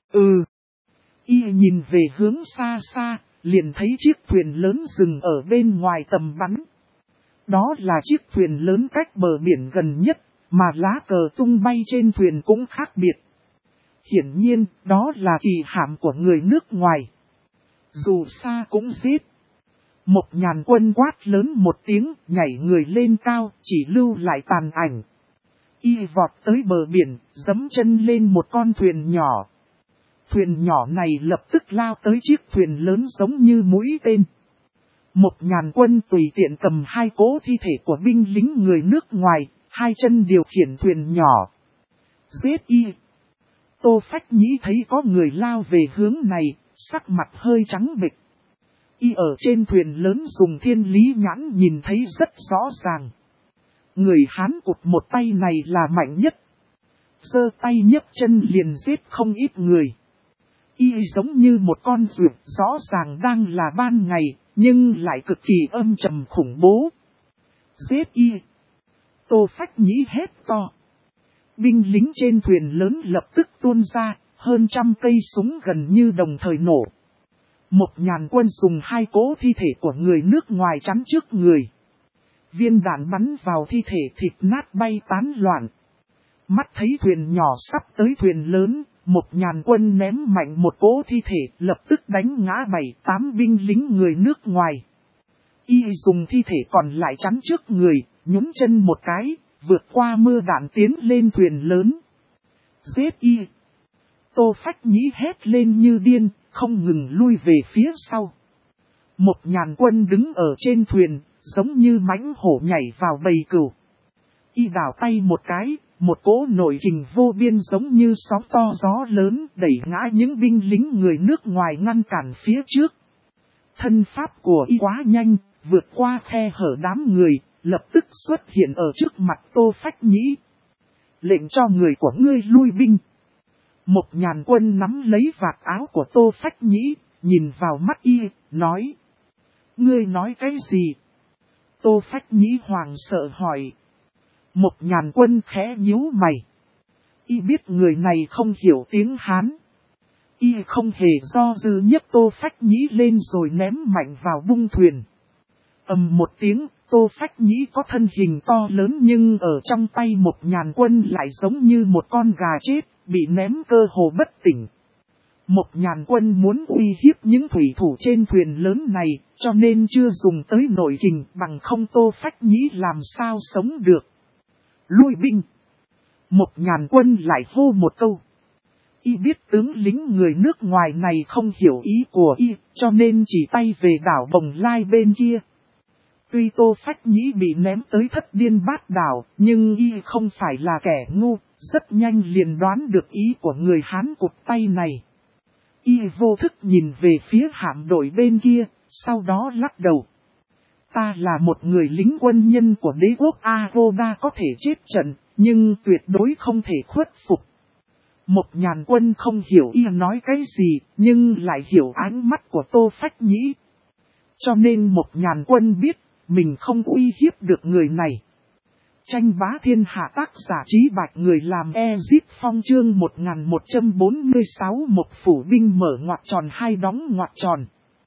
Y nhìn về hướng xa xa, liền thấy chiếc thuyền lớn dừng ở bên ngoài tầm bắn. Đó là chiếc thuyền lớn cách bờ biển gần nhất, mà lá cờ tung bay trên thuyền cũng khác biệt. Hiển nhiên, đó là kỳ hạm của người nước ngoài. Dù xa cũng giết. Một nhàn quân quát lớn một tiếng, nhảy người lên cao, chỉ lưu lại tàn ảnh. Y vọt tới bờ biển, giẫm chân lên một con thuyền nhỏ. Thuyền nhỏ này lập tức lao tới chiếc thuyền lớn giống như mũi tên. Một nhàn quân tùy tiện cầm hai cỗ thi thể của binh lính người nước ngoài, hai chân điều khiển thuyền nhỏ. Giết y! Tô Phách Nhĩ thấy có người lao về hướng này, sắc mặt hơi trắng bệch. Y ở trên thuyền lớn dùng thiên lý nhãn nhìn thấy rất rõ ràng. Người Hán cụt một tay này là mạnh nhất. Giơ tay nhấc chân liền giết không ít người. Y giống như một con ruột rõ ràng đang là ban ngày, nhưng lại cực kỳ âm trầm khủng bố. Giết y! Tô Phách Nhĩ hét to. Binh lính trên thuyền lớn lập tức tuôn ra, hơn 100 cây súng gần như đồng thời nổ. Một nhàn quân dùng 2 cỗ thi thể của người nước ngoài chắn trước người. Viên đạn bắn vào thi thể thịt nát bay tán loạn. Mắt thấy thuyền nhỏ sắp tới thuyền lớn, một nhàn quân ném mạnh một cỗ thi thể lập tức đánh ngã 7-8 binh lính người nước ngoài. Y dùng thi thể còn lại chắn trước người, nhún chân một cái, vượt qua mưa đạn tiến lên thuyền lớn. Giết y! Tô Phách Nhĩ hét lên như điên, không ngừng lui về phía sau. Một nhàn quân đứng ở trên thuyền, giống như mãnh hổ nhảy vào bầy cừu. Y đảo tay một cái, một cỗ nội kình vô biên giống như sóng to gió lớn đẩy ngã những binh lính người nước ngoài ngăn cản phía trước. Thân pháp của y quá nhanh, vượt qua khe hở đám người, lập tức xuất hiện ở trước mặt Tô Phách Nhĩ. Lệnh cho người của ngươi lui binh. Một nhàn quân nắm lấy vạt áo của Tô Phách Nhĩ, nhìn vào mắt y, nói. Ngươi nói cái gì? Tô Phách Nhĩ hoàng sợ hỏi. Một nhàn quân khẽ nhíu mày. Y biết người này không hiểu tiếng Hán. Y không hề do dự nhấc Tô Phách Nhĩ lên rồi ném mạnh vào bung thuyền. Ầm một tiếng, Tô Phách Nhĩ có thân hình to lớn nhưng ở trong tay một nhàn quân lại giống như một con gà chết, bị ném cơ hồ bất tỉnh. Một nhàn quân muốn uy hiếp những thủy thủ trên thuyền lớn này, cho nên chưa dùng tới nội kình, bằng không Tô Phách Nhĩ làm sao sống được. Lui binh! Một nhàn quân lại hô một câu. Y biết tướng lính người nước ngoài này không hiểu ý của y, cho nên chỉ tay về đảo Bồng Lai bên kia. Tuy Tô Phách Nhĩ bị ném tới thất điên bát đảo, nhưng y không phải là kẻ ngu, rất nhanh liền đoán được ý của người Hán cụt tay này. Y vô thức nhìn về phía hạm đội bên kia, sau đó lắc đầu. Ta là một người lính quân nhân của đế quốc Aroda có thể chết trận, nhưng tuyệt đối không thể khuất phục. Một nhàn quân không hiểu y nói cái gì, nhưng lại hiểu ánh mắt của Tô Phách Nhĩ. Cho nên một nhàn quân biết, mình không uy hiếp được người này. Tranh bá thiên hạ tác giả Trí Bạch người làm Ezip Phong chương 1146 một phủ binh mở ngoặc tròn hai đóng ngoặc tròn.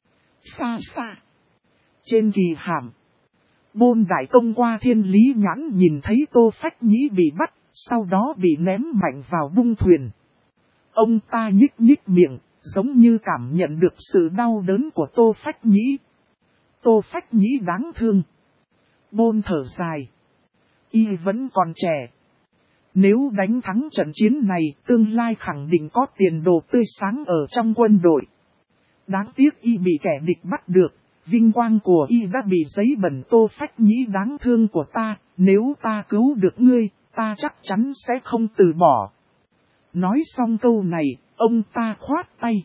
Xa xa. Trên kỳ hàm. Bôn đại công qua thiên lý nhãn nhìn thấy Tô Phách Nhĩ bị bắt, sau đó bị ném mạnh vào bung thuyền. Ông ta nhích nhích miệng, giống như cảm nhận được sự đau đớn của Tô Phách Nhĩ. Tô Phách Nhĩ đáng thương. Bôn thở dài. Y vẫn còn trẻ. Nếu đánh thắng trận chiến này, tương lai khẳng định có tiền đồ tươi sáng ở trong quân đội. Đáng tiếc y bị kẻ địch bắt được, vinh quang của y đã bị giấy bẩn. Tô Phách Nhĩ đáng thương của ta, nếu ta cứu được ngươi, ta chắc chắn sẽ không từ bỏ. Nói xong câu này, ông ta khoát tay.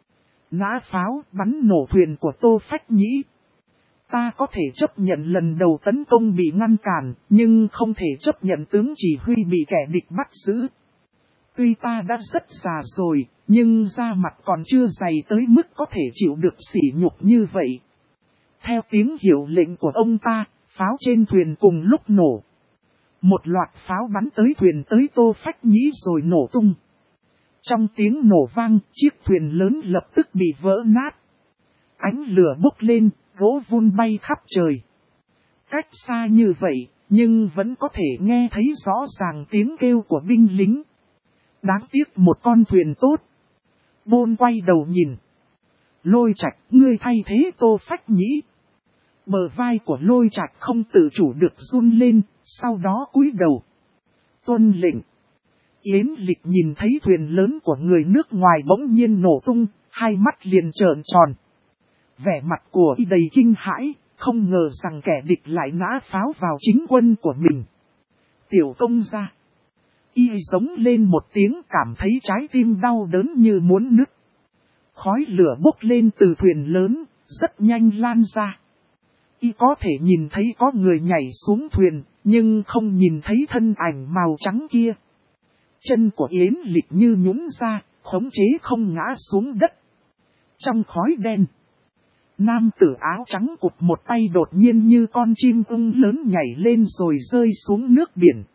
Nã pháo bắn nổ thuyền của Tô Phách Nhĩ. Ta có thể chấp nhận lần đầu tấn công bị ngăn cản, nhưng không thể chấp nhận tướng chỉ huy bị kẻ địch bắt giữ. Tuy ta đã rất già rồi, nhưng da mặt còn chưa dày tới mức có thể chịu được sỉ nhục như vậy. Theo tiếng hiệu lệnh của ông ta, pháo trên thuyền cùng lúc nổ. Một loạt pháo bắn tới thuyền tới Tô Phách Nhĩ rồi nổ tung. Trong tiếng nổ vang, chiếc thuyền lớn lập tức bị vỡ nát. Ánh lửa bốc lên, gỗ vun bay khắp trời. Cách xa như vậy, nhưng vẫn có thể nghe thấy rõ ràng tiếng kêu của binh lính. Đáng tiếc một con thuyền tốt. Bôn quay đầu nhìn. Lôi Trạch, ngươi thay thế Tô Phách Nhĩ. Bờ vai của Lôi Trạch không tự chủ được run lên, sau đó cúi đầu. Tuân lệnh. Yến Lịch nhìn thấy thuyền lớn của người nước ngoài bỗng nhiên nổ tung, hai mắt liền trợn tròn. Vẻ mặt của y đầy kinh hãi, không ngờ rằng kẻ địch lại nã pháo vào chính quân của mình. Tiểu công gia. Y giống lên một tiếng cảm thấy trái tim đau đớn như muốn nứt. Khói lửa bốc lên từ thuyền lớn, rất nhanh lan ra. Y có thể nhìn thấy có người nhảy xuống thuyền, nhưng không nhìn thấy thân ảnh màu trắng kia. Chân của Yến Lịch như nhũn ra, khống chế không ngã xuống đất. Trong khói đen, Nam tử áo trắng cụt một tay đột nhiên như con chim ưng lớn nhảy lên rồi rơi xuống nước biển.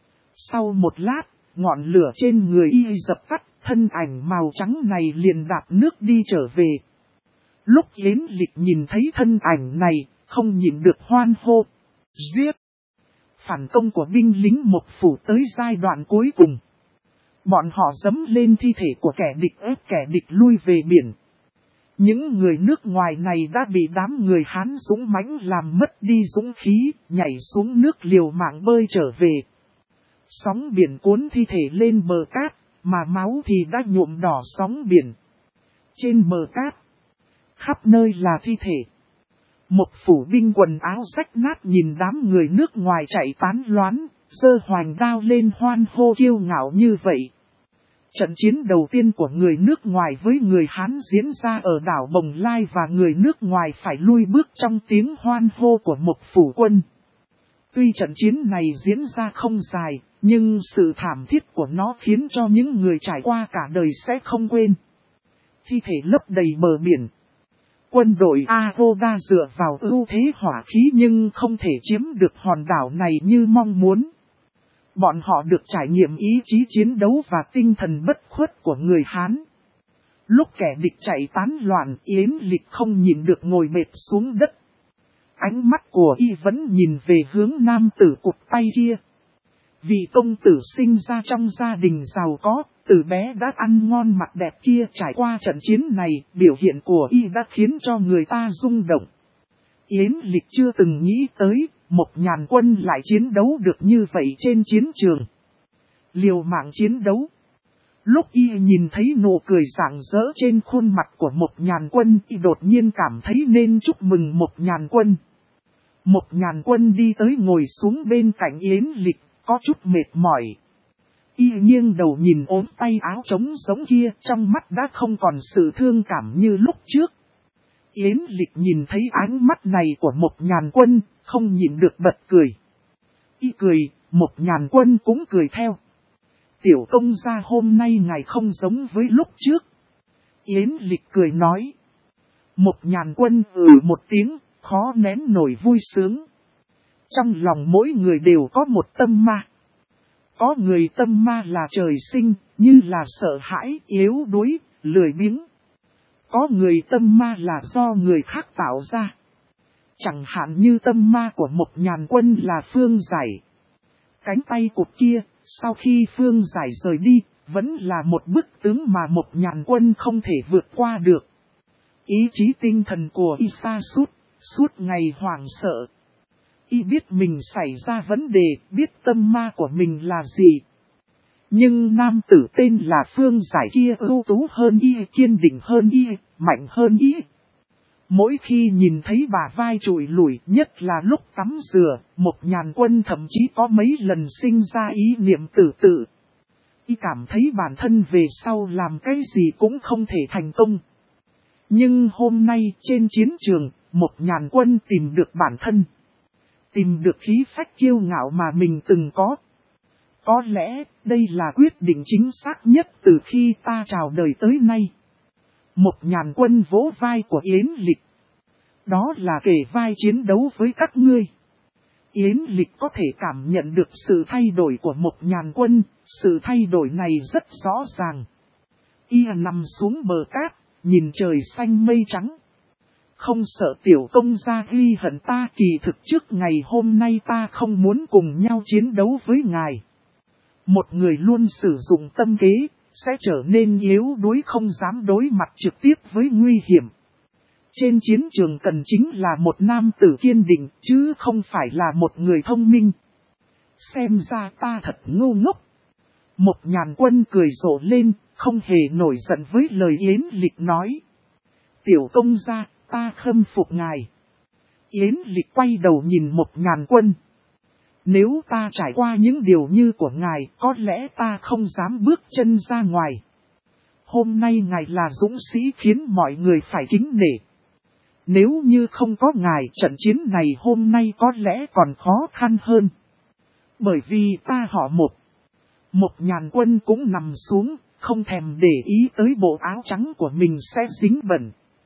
Sau một lát, ngọn lửa trên người y dập tắt, thân ảnh màu trắng này liền đạp nước đi trở về. Lúc Yến Lịch nhìn thấy thân ảnh này, không nhịn được hoan hô. Giết! Phản công của binh lính Mộc Phủ tới giai đoạn cuối cùng. Bọn họ giẫm lên thi thể của kẻ địch ép kẻ địch lui về biển. Những người nước ngoài này đã bị đám người Hán dũng mãnh làm mất đi dũng khí, nhảy xuống nước liều mạng bơi trở về. Sóng biển cuốn thi thể lên bờ cát, mà máu thì đã nhuộm đỏ sóng biển. Trên bờ cát, khắp nơi là thi thể. Một phủ binh quần áo rách nát nhìn đám người nước ngoài chạy tán loán, giơ hoành đao lên hoan hô kiêu ngạo như vậy. Trận chiến đầu tiên của người nước ngoài với người Hán diễn ra ở đảo Bồng Lai và người nước ngoài phải lui bước trong tiếng hoan hô của một phủ quân. Tuy trận chiến này diễn ra không dài, nhưng sự thảm thiết của nó khiến cho những người trải qua cả đời sẽ không quên. Thi thể lấp đầy bờ biển. Quân đội Aroda dựa vào ưu thế hỏa khí nhưng không thể chiếm được hòn đảo này như mong muốn. Bọn họ được trải nghiệm ý chí chiến đấu và tinh thần bất khuất của người Hán. Lúc kẻ địch chạy tán loạn, Yến Lịch không nhìn được ngồi bệt xuống đất. Ánh mắt của y vẫn nhìn về hướng nam tử cụt tay kia. Vị công tử sinh ra trong gia đình giàu có, từ bé đã ăn ngon mặc đẹp kia, trải qua trận chiến này, biểu hiện của y đã khiến cho người ta rung động. Yến Lịch chưa từng nghĩ tới, một nhàn quân lại chiến đấu được như vậy trên chiến trường. Liều mạng chiến đấu. Lúc y nhìn thấy nụ cười rạng rỡ trên khuôn mặt của một nhàn quân, y đột nhiên cảm thấy nên chúc mừng một nhàn quân. Một nhàn quân đi tới ngồi xuống bên cạnh Yến Lịch, có chút mệt mỏi. Y nghiêng đầu nhìn ốm tay áo trống giống kia, trong mắt đã không còn sự thương cảm như lúc trước. Yến Lịch nhìn thấy ánh mắt này của một nhàn quân, không nhịn được bật cười. Y cười, một nhàn quân cũng cười theo. Tiểu công gia hôm nay ngài không giống với lúc trước. Yến Lịch cười nói. Một nhàn quân một tiếng, khó nén nổi vui sướng. Trong lòng mỗi người đều có một tâm ma. Có người tâm ma là trời sinh, như là sợ hãi, yếu đuối, lười biếng. Có người tâm ma là do người khác tạo ra. Chẳng hạn như tâm ma của một nhàn quân là Phương Giải. Cánh tay cụt kia, sau khi Phương Giải rời đi, vẫn là một bức tướng mà một nhàn quân không thể vượt qua được. Ý chí tinh thần của y sa sút, suốt ngày hoảng sợ. Y biết mình xảy ra vấn đề, biết tâm ma của mình là gì. Nhưng nam tử tên là Phương Giải kia ưu tú hơn y, kiên định hơn y, mạnh hơn y. Mỗi khi nhìn thấy bà vai trụi lủi, nhất là lúc tắm rửa, một nhàn quân thậm chí có mấy lần sinh ra ý niệm tử tự. Y cảm thấy bản thân về sau làm cái gì cũng không thể thành công. Nhưng hôm nay trên chiến trường, một nhàn quân tìm được bản thân. Tìm được khí phách kiêu ngạo mà mình từng có. Có lẽ đây là quyết định chính xác nhất từ khi ta chào đời tới nay. Một nhàn quân vỗ vai của Yến Lịch. Đó là kể vai chiến đấu với các ngươi. Yến Lịch có thể cảm nhận được sự thay đổi của một nhàn quân, sự thay đổi này rất rõ ràng. Y nằm xuống bờ cát, nhìn trời xanh mây trắng. Không sợ tiểu công gia ghi hận ta, kỳ thực trước ngày hôm nay ta không muốn cùng nhau chiến đấu với ngài. Một người luôn sử dụng tâm kế, sẽ trở nên yếu đuối không dám đối mặt trực tiếp với nguy hiểm. Trên chiến trường cần chính là một nam tử kiên định, chứ không phải là một người thông minh. Xem ra ta thật ngu ngốc. Một nhàn quân cười rộ lên, không hề nổi giận với lời Yến Lịch nói. Tiểu công gia, ta khâm phục ngài. Yến Lịch quay đầu nhìn một nhàn quân. Nếu ta trải qua những điều như của ngài, có lẽ ta không dám bước chân ra ngoài. Hôm nay ngài là dũng sĩ khiến mọi người phải kính nể. Nếu như không có ngài, trận chiến này hôm nay có lẽ còn khó khăn hơn. Bởi vì ta họ một. Một nhàn quân cũng nằm xuống, không thèm để ý tới bộ áo trắng của mình sẽ dính bẩn.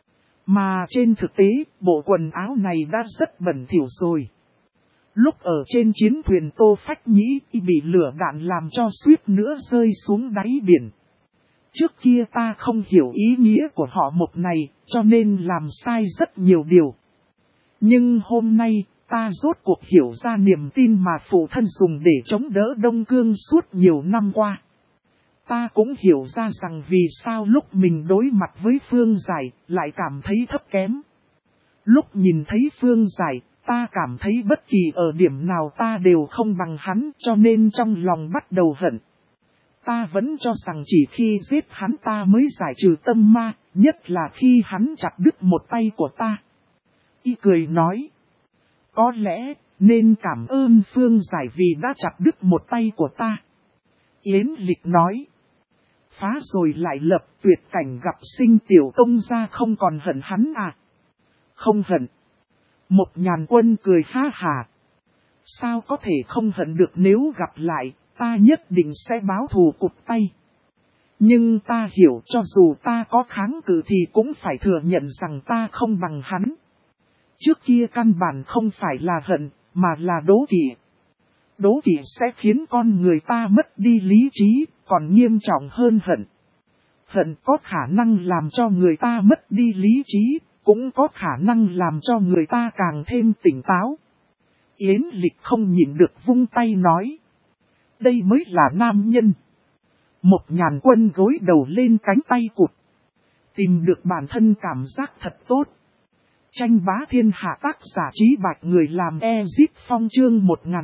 Mà trên thực tế, bộ quần áo này đã rất bẩn thỉu rồi. Lúc ở trên chiến thuyền Tô Phách Nhĩ bị lửa đạn làm cho suýt nữa rơi xuống đáy biển. Trước kia ta không hiểu ý nghĩa của họ mục này, cho nên làm sai rất nhiều điều. Nhưng hôm nay, ta rốt cuộc hiểu ra niềm tin mà phụ thân dùng để chống đỡ Đông Cương suốt nhiều năm qua. Ta cũng hiểu ra rằng vì sao lúc mình đối mặt với Phương Giải lại cảm thấy thấp kém. Lúc nhìn thấy Phương Giải, ta cảm thấy bất kỳ ở điểm nào ta đều không bằng hắn, cho nên trong lòng bắt đầu hận. Ta vẫn cho rằng chỉ khi giết hắn ta mới giải trừ tâm ma, nhất là khi hắn chặt đứt một tay của ta. Y cười nói, có lẽ nên cảm ơn Phương Giải vì đã chặt đứt một tay của ta. Yến Lịch nói, phá rồi lại lập, tuyệt cảnh gặp sinh tiểu công gia không còn hận hắn à? Không hận. Một Nhàn Quân cười ha hả. Sao có thể không hận được, nếu gặp lại, ta nhất định sẽ báo thù cụt tay. Nhưng ta hiểu cho dù ta có kháng cự thì cũng phải thừa nhận rằng ta không bằng hắn. Trước kia căn bản không phải là hận, mà là đố kỵ. Đố kỵ sẽ khiến con người ta mất đi lý trí, còn nghiêm trọng hơn hận. Hận có khả năng làm cho người ta mất đi lý trí, cũng có khả năng làm cho người ta càng thêm tỉnh táo. Yến Lịch không nhịn được vung tay nói, đây mới là nam nhân. Một Nhàn Quân gối đầu lên cánh tay cụt. Tìm được bản thân cảm giác thật tốt. Tranh bá thiên hạ, tác giả Trí Bạch, người làm Ezip Phong, chương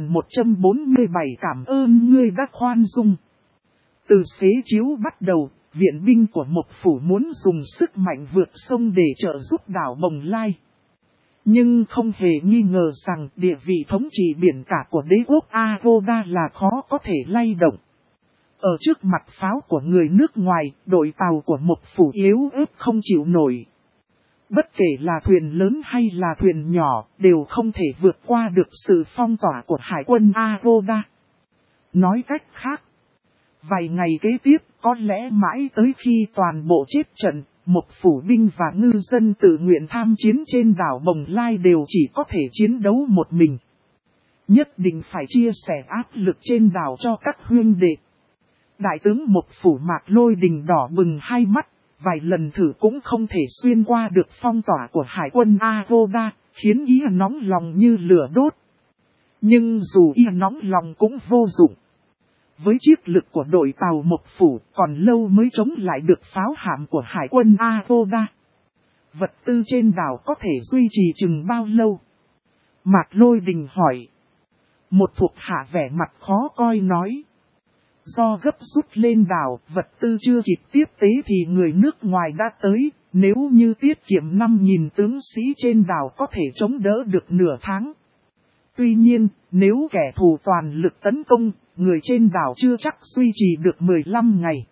1147. Cảm ơn ngươi đã khoan dung. Từ xế chiếu bắt đầu, viện binh của Mộc Phủ muốn dùng sức mạnh vượt sông để trợ giúp đảo Bồng Lai. Nhưng không hề nghi ngờ rằng địa vị thống trị biển cả của đế quốc Agoda là khó có thể lay động. Ở trước mặt pháo của người nước ngoài, đội tàu của Mộc Phủ yếu ớt không chịu nổi. Bất kể là thuyền lớn hay là thuyền nhỏ, đều không thể vượt qua được sự phong tỏa của hải quân Agoda. Nói cách khác, vài ngày kế tiếp, có lẽ mãi tới khi toàn bộ chết trận, Mộc Phủ binh và ngư dân tự nguyện tham chiến trên đảo Bồng Lai đều chỉ có thể chiến đấu một mình. Nhất định phải chia sẻ áp lực trên đảo cho các huynh đệ. Đại tướng Mộc Phủ Mạc Lôi Đình đỏ bừng hai mắt, vài lần thử cũng không thể xuyên qua được phong tỏa của hải quân Agoda, khiến y nóng lòng như lửa đốt. Nhưng dù y nóng lòng cũng vô dụng. Với chiếc lực của đội tàu Mộc Phủ, còn lâu mới chống lại được pháo hạm của hải quân Agoda. Vật tư trên đảo có thể duy trì chừng bao lâu? Mạc Lôi Đình hỏi. Một thuộc hạ vẻ mặt khó coi nói. Do gấp rút lên đảo, vật tư chưa kịp tiếp tế thì người nước ngoài đã tới, nếu như tiết kiệm 5.000 tướng sĩ trên đảo có thể chống đỡ được nửa tháng. Tuy nhiên, nếu kẻ thù toàn lực tấn công, người trên đảo chưa chắc duy trì được 15 ngày.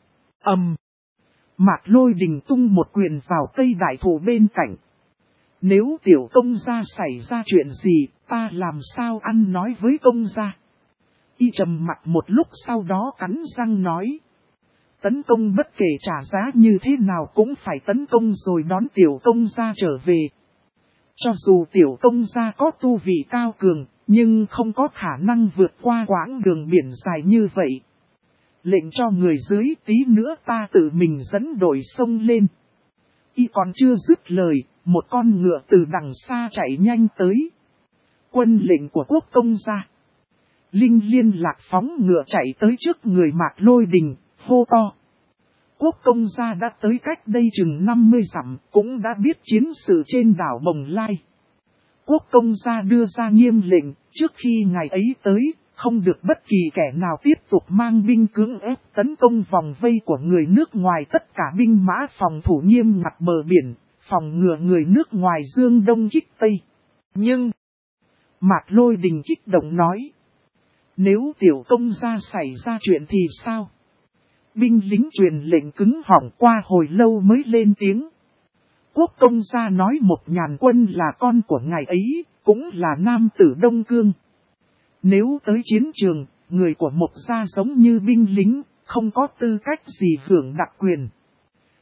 Mạc Lôi Đình tung một quyền vào cây đại thụ bên cạnh. Nếu tiểu công gia xảy ra chuyện gì, ta làm sao ăn nói với công gia? Y trầm mặt một lúc sau đó cắn răng nói. Tấn công bất kể trả giá như thế nào cũng phải tấn công rồi đón tiểu công gia trở về. Cho dù tiểu công gia có tu vị cao cường, nhưng không có khả năng vượt qua quãng đường biển dài như vậy. Lệnh cho người dưới, tí nữa ta tự mình dẫn đội sông lên. Y còn chưa dứt lời, một con ngựa từ đằng xa chạy nhanh tới. Quân lệnh của quốc công gia. Linh Liên Lạc phóng ngựa chạy tới trước người Mạc Lôi Đình, hô to. Quốc công gia đã tới cách đây chừng 50 dặm, cũng đã biết chiến sự trên đảo Bồng Lai. Quốc công gia đưa ra nghiêm lệnh, trước khi ngày ấy tới, không được bất kỳ kẻ nào tiếp tục mang binh cưỡng ép tấn công vòng vây của người nước ngoài, tất cả binh mã phòng thủ nghiêm ngặt bờ biển, phòng ngừa người nước ngoài dương đông kích tây. Nhưng, Mạc Lôi Đình kích động nói, nếu tiểu công gia xảy ra chuyện thì sao? Binh lính truyền lệnh cứng họng qua hồi lâu mới lên tiếng. Quốc công gia nói Một Nhàn Quân là con của ngài ấy, cũng là nam tử Đông Cương. Nếu tới chiến trường, người của một gia giống như binh lính, không có tư cách gì hưởng đặc quyền.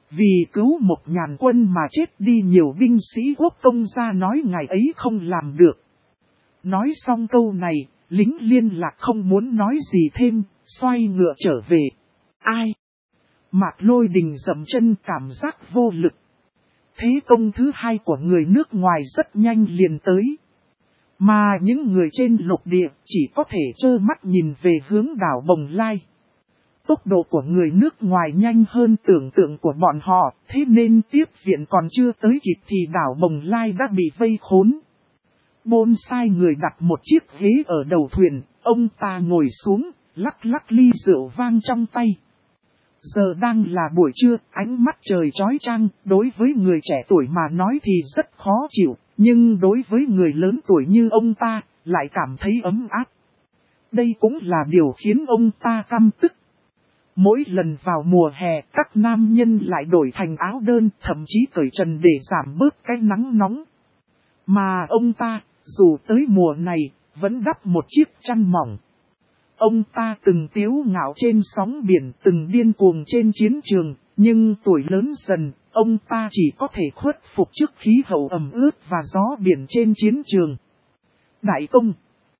Vì cứu 1.000 quân mà chết đi nhiều binh sĩ quốc công ra nói ngày ấy không làm được. Nói xong câu này, lính liên lạc không muốn nói gì thêm, xoay ngựa trở về. Ai? Mạc Lôi Đình dậm chân cảm giác vô lực. Thế công thứ hai của người nước ngoài rất nhanh liền tới. Mà những người trên lục địa chỉ có thể trơ mắt nhìn về hướng đảo Bồng Lai. Tốc độ của người nước ngoài nhanh hơn tưởng tượng của bọn họ, thế nên tiếp viện còn chưa tới kịp thì đảo Bồng Lai đã bị vây khốn. Bôn sai người đặt một chiếc ghế ở đầu thuyền, ông ta ngồi xuống, lắc lắc ly rượu vang trong tay. Giờ đang là buổi trưa, ánh mắt trời chói chang, đối với người trẻ tuổi mà nói thì rất khó chịu, nhưng đối với người lớn tuổi như ông ta, lại cảm thấy ấm áp. Đây cũng là điều khiến ông ta căm tức. Mỗi lần vào mùa hè, các nam nhân lại đổi thành áo đơn, thậm chí cởi trần để giảm bớt cái nắng nóng. Mà ông ta, dù tới mùa này, vẫn đắp một chiếc chăn mỏng. Ông ta từng tiếu ngạo trên sóng biển, từng điên cuồng trên chiến trường, nhưng tuổi lớn dần, ông ta chỉ có thể khuất phục trước khí hậu ẩm ướt và gió biển trên chiến trường. Đại công!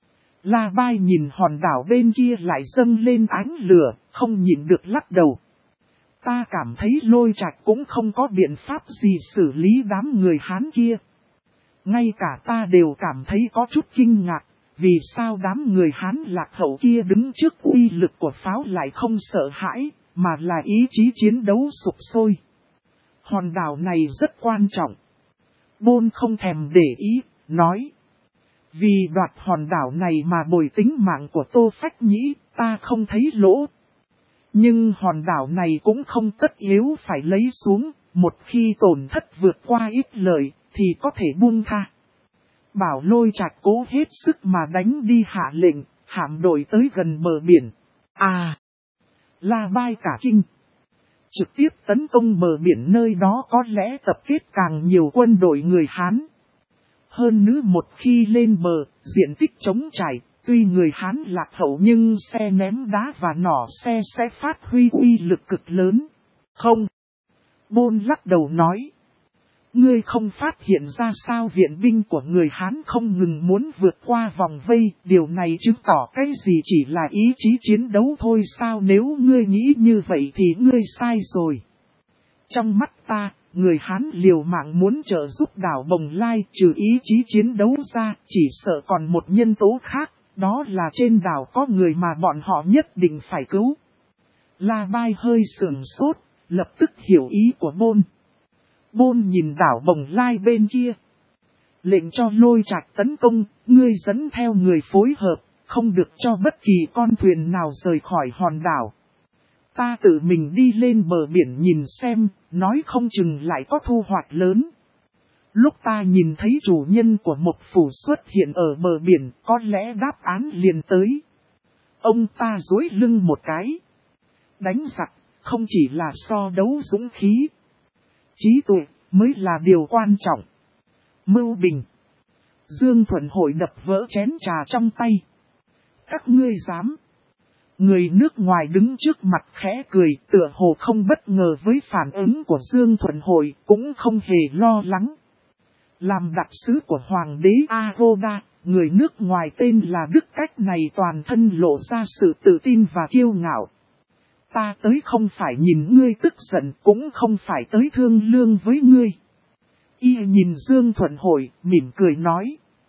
La Bai nhìn hòn đảo bên kia lại dâng lên ánh lửa, không nhịn được lắc đầu. Ta cảm thấy Lôi Trạch cũng không có biện pháp gì xử lý đám người Hán kia. Ngay cả ta đều cảm thấy có chút kinh ngạc, vì sao đám người Hán lạc hậu kia đứng trước uy lực của pháo lại không sợ hãi, mà là ý chí chiến đấu sục sôi. Hòn đảo này rất quan trọng. Bôn không thèm để ý, nói. Vì đoạt hòn đảo này mà bồi tính mạng của Tô Phách Nhĩ, ta không thấy lỗ. Nhưng hòn đảo này cũng không tất yếu phải lấy xuống, một khi tổn thất vượt qua ít lợi, thì có thể buông tha. Bảo Lôi Trạch cố hết sức mà đánh đi hạ lệnh, hạm đội tới gần bờ biển. La Bai cả kinh. Trực tiếp tấn công bờ biển nơi đó có lẽ tập kết càng nhiều quân đội người Hán. Hơn nữa một khi lên bờ, diện tích trống trải, tuy người Hán lạc hậu nhưng xe ném đá và nỏ xe sẽ phát huy uy lực cực lớn. Không. Bôn lắc đầu nói. Ngươi không phát hiện ra sao viện binh của người Hán không ngừng muốn vượt qua vòng vây, điều này chứng tỏ cái gì chỉ là ý chí chiến đấu thôi sao, nếu ngươi nghĩ như vậy thì ngươi sai rồi. Trong mắt ta, người Hán liều mạng muốn trợ giúp đảo Bồng Lai, trừ ý chí chiến đấu ra, chỉ sợ còn một nhân tố khác, đó là trên đảo có người mà bọn họ nhất định phải cứu. La Bai hơi sườn sốt, lập tức hiểu ý của Bôn. Bôn nhìn đảo Bồng Lai bên kia. Lệnh cho Lôi Trạch tấn công, ngươi dẫn theo người phối hợp, không được cho bất kỳ con thuyền nào rời khỏi hòn đảo. Ta tự mình đi lên bờ biển nhìn xem, nói không chừng lại có thu hoạch lớn. Lúc ta nhìn thấy chủ nhân của một phủ xuất hiện ở bờ biển, có lẽ đáp án liền tới. Ông ta duỗi lưng một cái. Đánh giặc, không chỉ là so đấu dũng khí. Trí tuệ mới là điều quan trọng. Mưu Bình. Dương Thuận Hội đập vỡ chén trà trong tay. Các ngươi dám. Người nước ngoài đứng trước mặt khẽ cười, tựa hồ không bất ngờ với phản ứng của Dương Thuận Hội, cũng không hề lo lắng. Làm đặc sứ của Hoàng đế Aroda, người nước ngoài tên là Đức Cách này toàn thân lộ ra sự tự tin và kiêu ngạo. Ta tới không phải nhìn ngươi tức giận, cũng không phải tới thương lương với ngươi. Y nhìn Dương Thuận Hội, mỉm cười nói.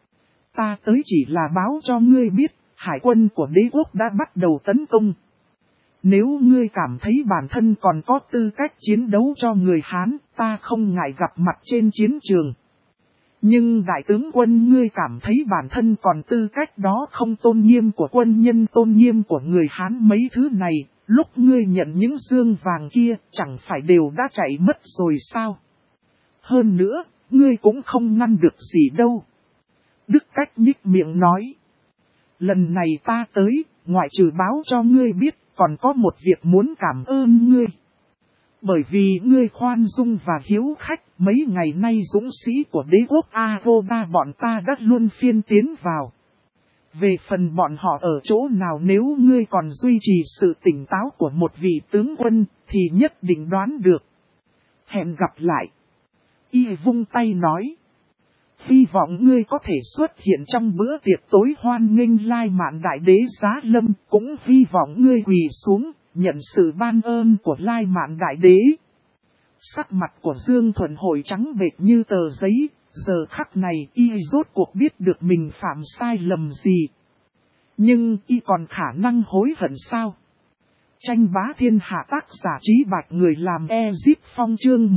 Ta tới chỉ là báo cho ngươi biết, hải quân của đế quốc đã bắt đầu tấn công. Nếu ngươi cảm thấy bản thân còn có tư cách chiến đấu cho người Hán, ta không ngại gặp mặt trên chiến trường. Nhưng đại tướng quân ngươi cảm thấy bản thân còn tư cách đó không, tôn nghiêm của quân nhân, tôn nghiêm của người Hán, mấy thứ này, lúc ngươi nhận những dương vàng kia, chẳng phải đều đã chạy mất rồi sao? Hơn nữa, ngươi cũng không ngăn được gì đâu. Đức Cách nhích miệng nói. Lần này ta tới, ngoại trừ báo cho ngươi biết, còn có một việc muốn cảm ơn ngươi. Bởi vì ngươi khoan dung và hiếu khách, mấy ngày nay dũng sĩ của đế quốc Aroda bọn ta đã luôn phiên tiến vào. Về phần bọn họ ở chỗ nào, nếu ngươi còn duy trì sự tỉnh táo của một vị tướng quân, thì nhất định đoán được. Hẹn gặp lại. Y vung tay nói. Hy vọng ngươi có thể xuất hiện trong bữa tiệc tối hoan nghênh Lai Mạn Đại Đế giá lâm. Cũng hy vọng ngươi quỳ xuống, nhận sự ban ơn của Lai Mạn Đại Đế. Sắc mặt của Dương Thuận Hội trắng bệch như tờ giấy. Giờ khắc này y rốt cuộc biết được mình phạm sai lầm gì. Nhưng y còn khả năng hối hận sao? Tranh bá thiên hạ, tác giả Trí Bạch, người làm Ezip Phong, chương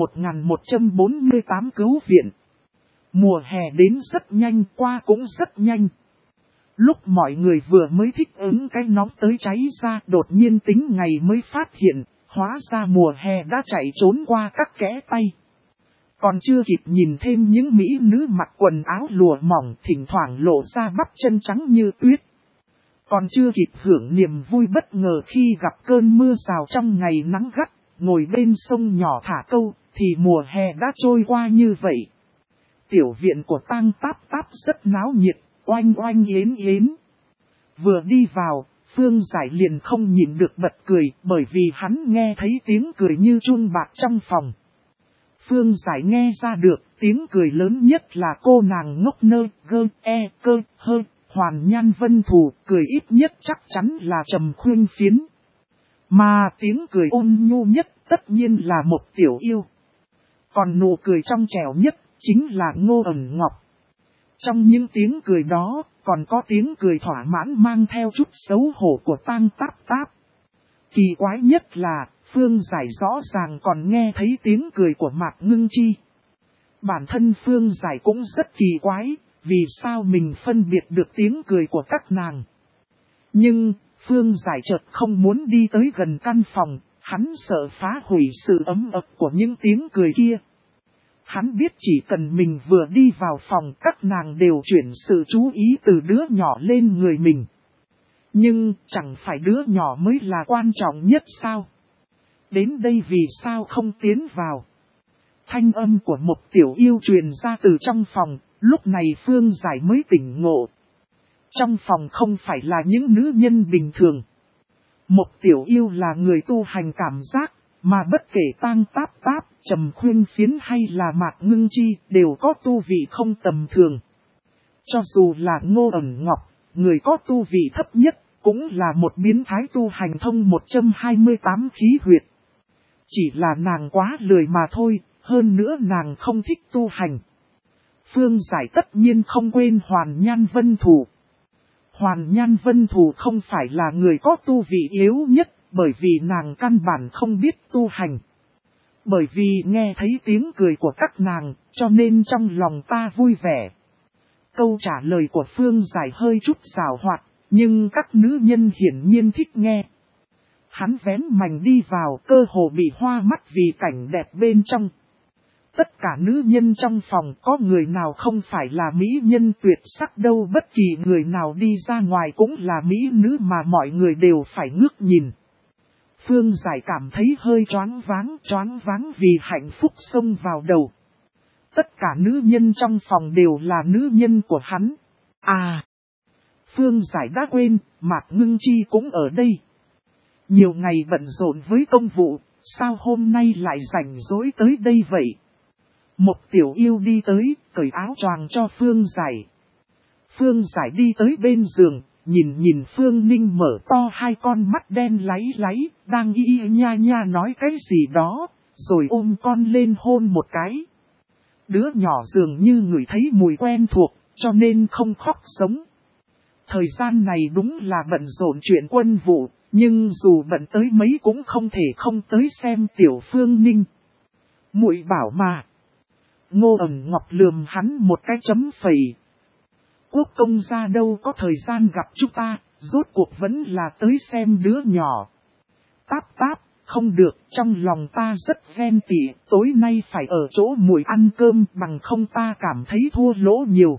1148 cứu viện. Mùa hè đến rất nhanh, qua cũng rất nhanh. Lúc mọi người vừa mới thích ứng cái nóng tới cháy ra, đột nhiên tính ngày mới phát hiện, hóa ra mùa hè đã chạy trốn qua các kẽ tay. Còn chưa kịp nhìn thêm những mỹ nữ mặc quần áo lụa mỏng thỉnh thoảng lộ ra bắp chân trắng như tuyết. Còn chưa kịp hưởng niềm vui bất ngờ khi gặp cơn mưa rào trong ngày nắng gắt, ngồi bên sông nhỏ thả câu, thì mùa hè đã trôi qua như vậy. Tiểu viện của Tang Táp Táp rất náo nhiệt, oanh oanh yến yến. Vừa đi vào, Phương Giải liền không nhịn được bật cười, bởi vì hắn nghe thấy tiếng cười như chuông bạc trong phòng. Phương Giải nghe ra được, tiếng cười lớn nhất là cô nàng ngốc nơ, gơ, cơ, hơ, Hoàn Nhan Vân Thù, cười ít nhất chắc chắn là Trầm Khuyên Phiến. Mà tiếng cười ôn nhu nhất tất nhiên là một tiểu yêu. Còn nụ cười trong trẻo nhất chính là Ngô Ẩn Ngọc. Trong những tiếng cười đó, còn có tiếng cười thỏa mãn mang theo chút xấu hổ của Tang Táp Táp. Kỳ quái nhất là, Phương Giải rõ ràng còn nghe thấy tiếng cười của Mạc Ngưng Chi. Bản thân Phương Giải cũng rất kỳ quái, vì sao mình phân biệt được tiếng cười của các nàng. Nhưng, Phương Giải chợt không muốn đi tới gần căn phòng, hắn sợ phá hủy sự ấm ập của những tiếng cười kia. Hắn biết chỉ cần mình vừa đi vào phòng, các nàng đều chuyển sự chú ý từ đứa nhỏ lên người mình. Nhưng chẳng phải đứa nhỏ mới là quan trọng nhất sao? Đến đây vì sao không tiến vào? Thanh âm của một tiểu yêu truyền ra từ trong phòng, lúc này Phương Giải mới tỉnh ngộ. Trong phòng không phải là những nữ nhân bình thường. Một tiểu yêu là người tu hành cảm giác, mà bất kể Tang Táp Táp, Trầm Khuyên Phiến hay là Mạc Ngưng Chi đều có tu vị không tầm thường. Cho dù là Ngô Ẩn Ngọc, người có tu vị thấp nhất, cũng là một biến thái tu hành thông 128 khí huyệt. Chỉ là nàng quá lười mà thôi, hơn nữa nàng không thích tu hành. Phương Giải tất nhiên không quên Hoàn Nhan Vân Thù. Hoàn Nhan Vân Thù không phải là người có tu vị yếu nhất, bởi vì nàng căn bản không biết tu hành. Bởi vì nghe thấy tiếng cười của các nàng, cho nên trong lòng ta vui vẻ. Câu trả lời của Phương Giải hơi chút xảo hoạt, nhưng các nữ nhân hiển nhiên thích nghe. Hắn vén mành đi vào, cơ hồ bị hoa mắt vì cảnh đẹp bên trong. Tất cả nữ nhân trong phòng có người nào không phải là mỹ nhân tuyệt sắc đâu, bất kỳ người nào đi ra ngoài cũng là mỹ nữ mà mọi người đều phải ngước nhìn. Phương Giải cảm thấy hơi choáng váng vì hạnh phúc xông vào đầu. Tất cả nữ nhân trong phòng đều là nữ nhân của hắn. À! Phương Giải đã quên, Mạc Ngưng Chi cũng ở đây. Nhiều ngày bận rộn với công vụ, sao hôm nay lại rảnh rỗi tới đây vậy? Một tiểu yêu đi tới, cởi áo choàng cho Phương Giải. Phương Giải đi tới bên giường, nhìn Phương Ninh mở to hai con mắt đen láy, đang y nha nói cái gì đó, rồi ôm con lên hôn một cái. Đứa nhỏ dường như ngửi thấy mùi quen thuộc, cho nên không khóc sống. Thời gian này đúng là bận rộn chuyện quân vụ, nhưng dù bận tới mấy cũng không thể không tới xem tiểu Phương Ninh. Muội bảo mà. Ngô Ẩn Ngọc lườm hắn một cái chấm phẩy. Quốc công gia đâu có thời gian gặp chúng ta, rốt cuộc vẫn là tới xem đứa nhỏ. Táp Táp, không được, trong lòng ta rất ghen tị, tối nay phải ở chỗ muội ăn cơm, bằng không ta cảm thấy thua lỗ nhiều.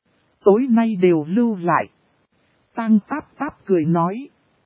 Tối nay đều lưu lại. Tang Táp Táp cười nói.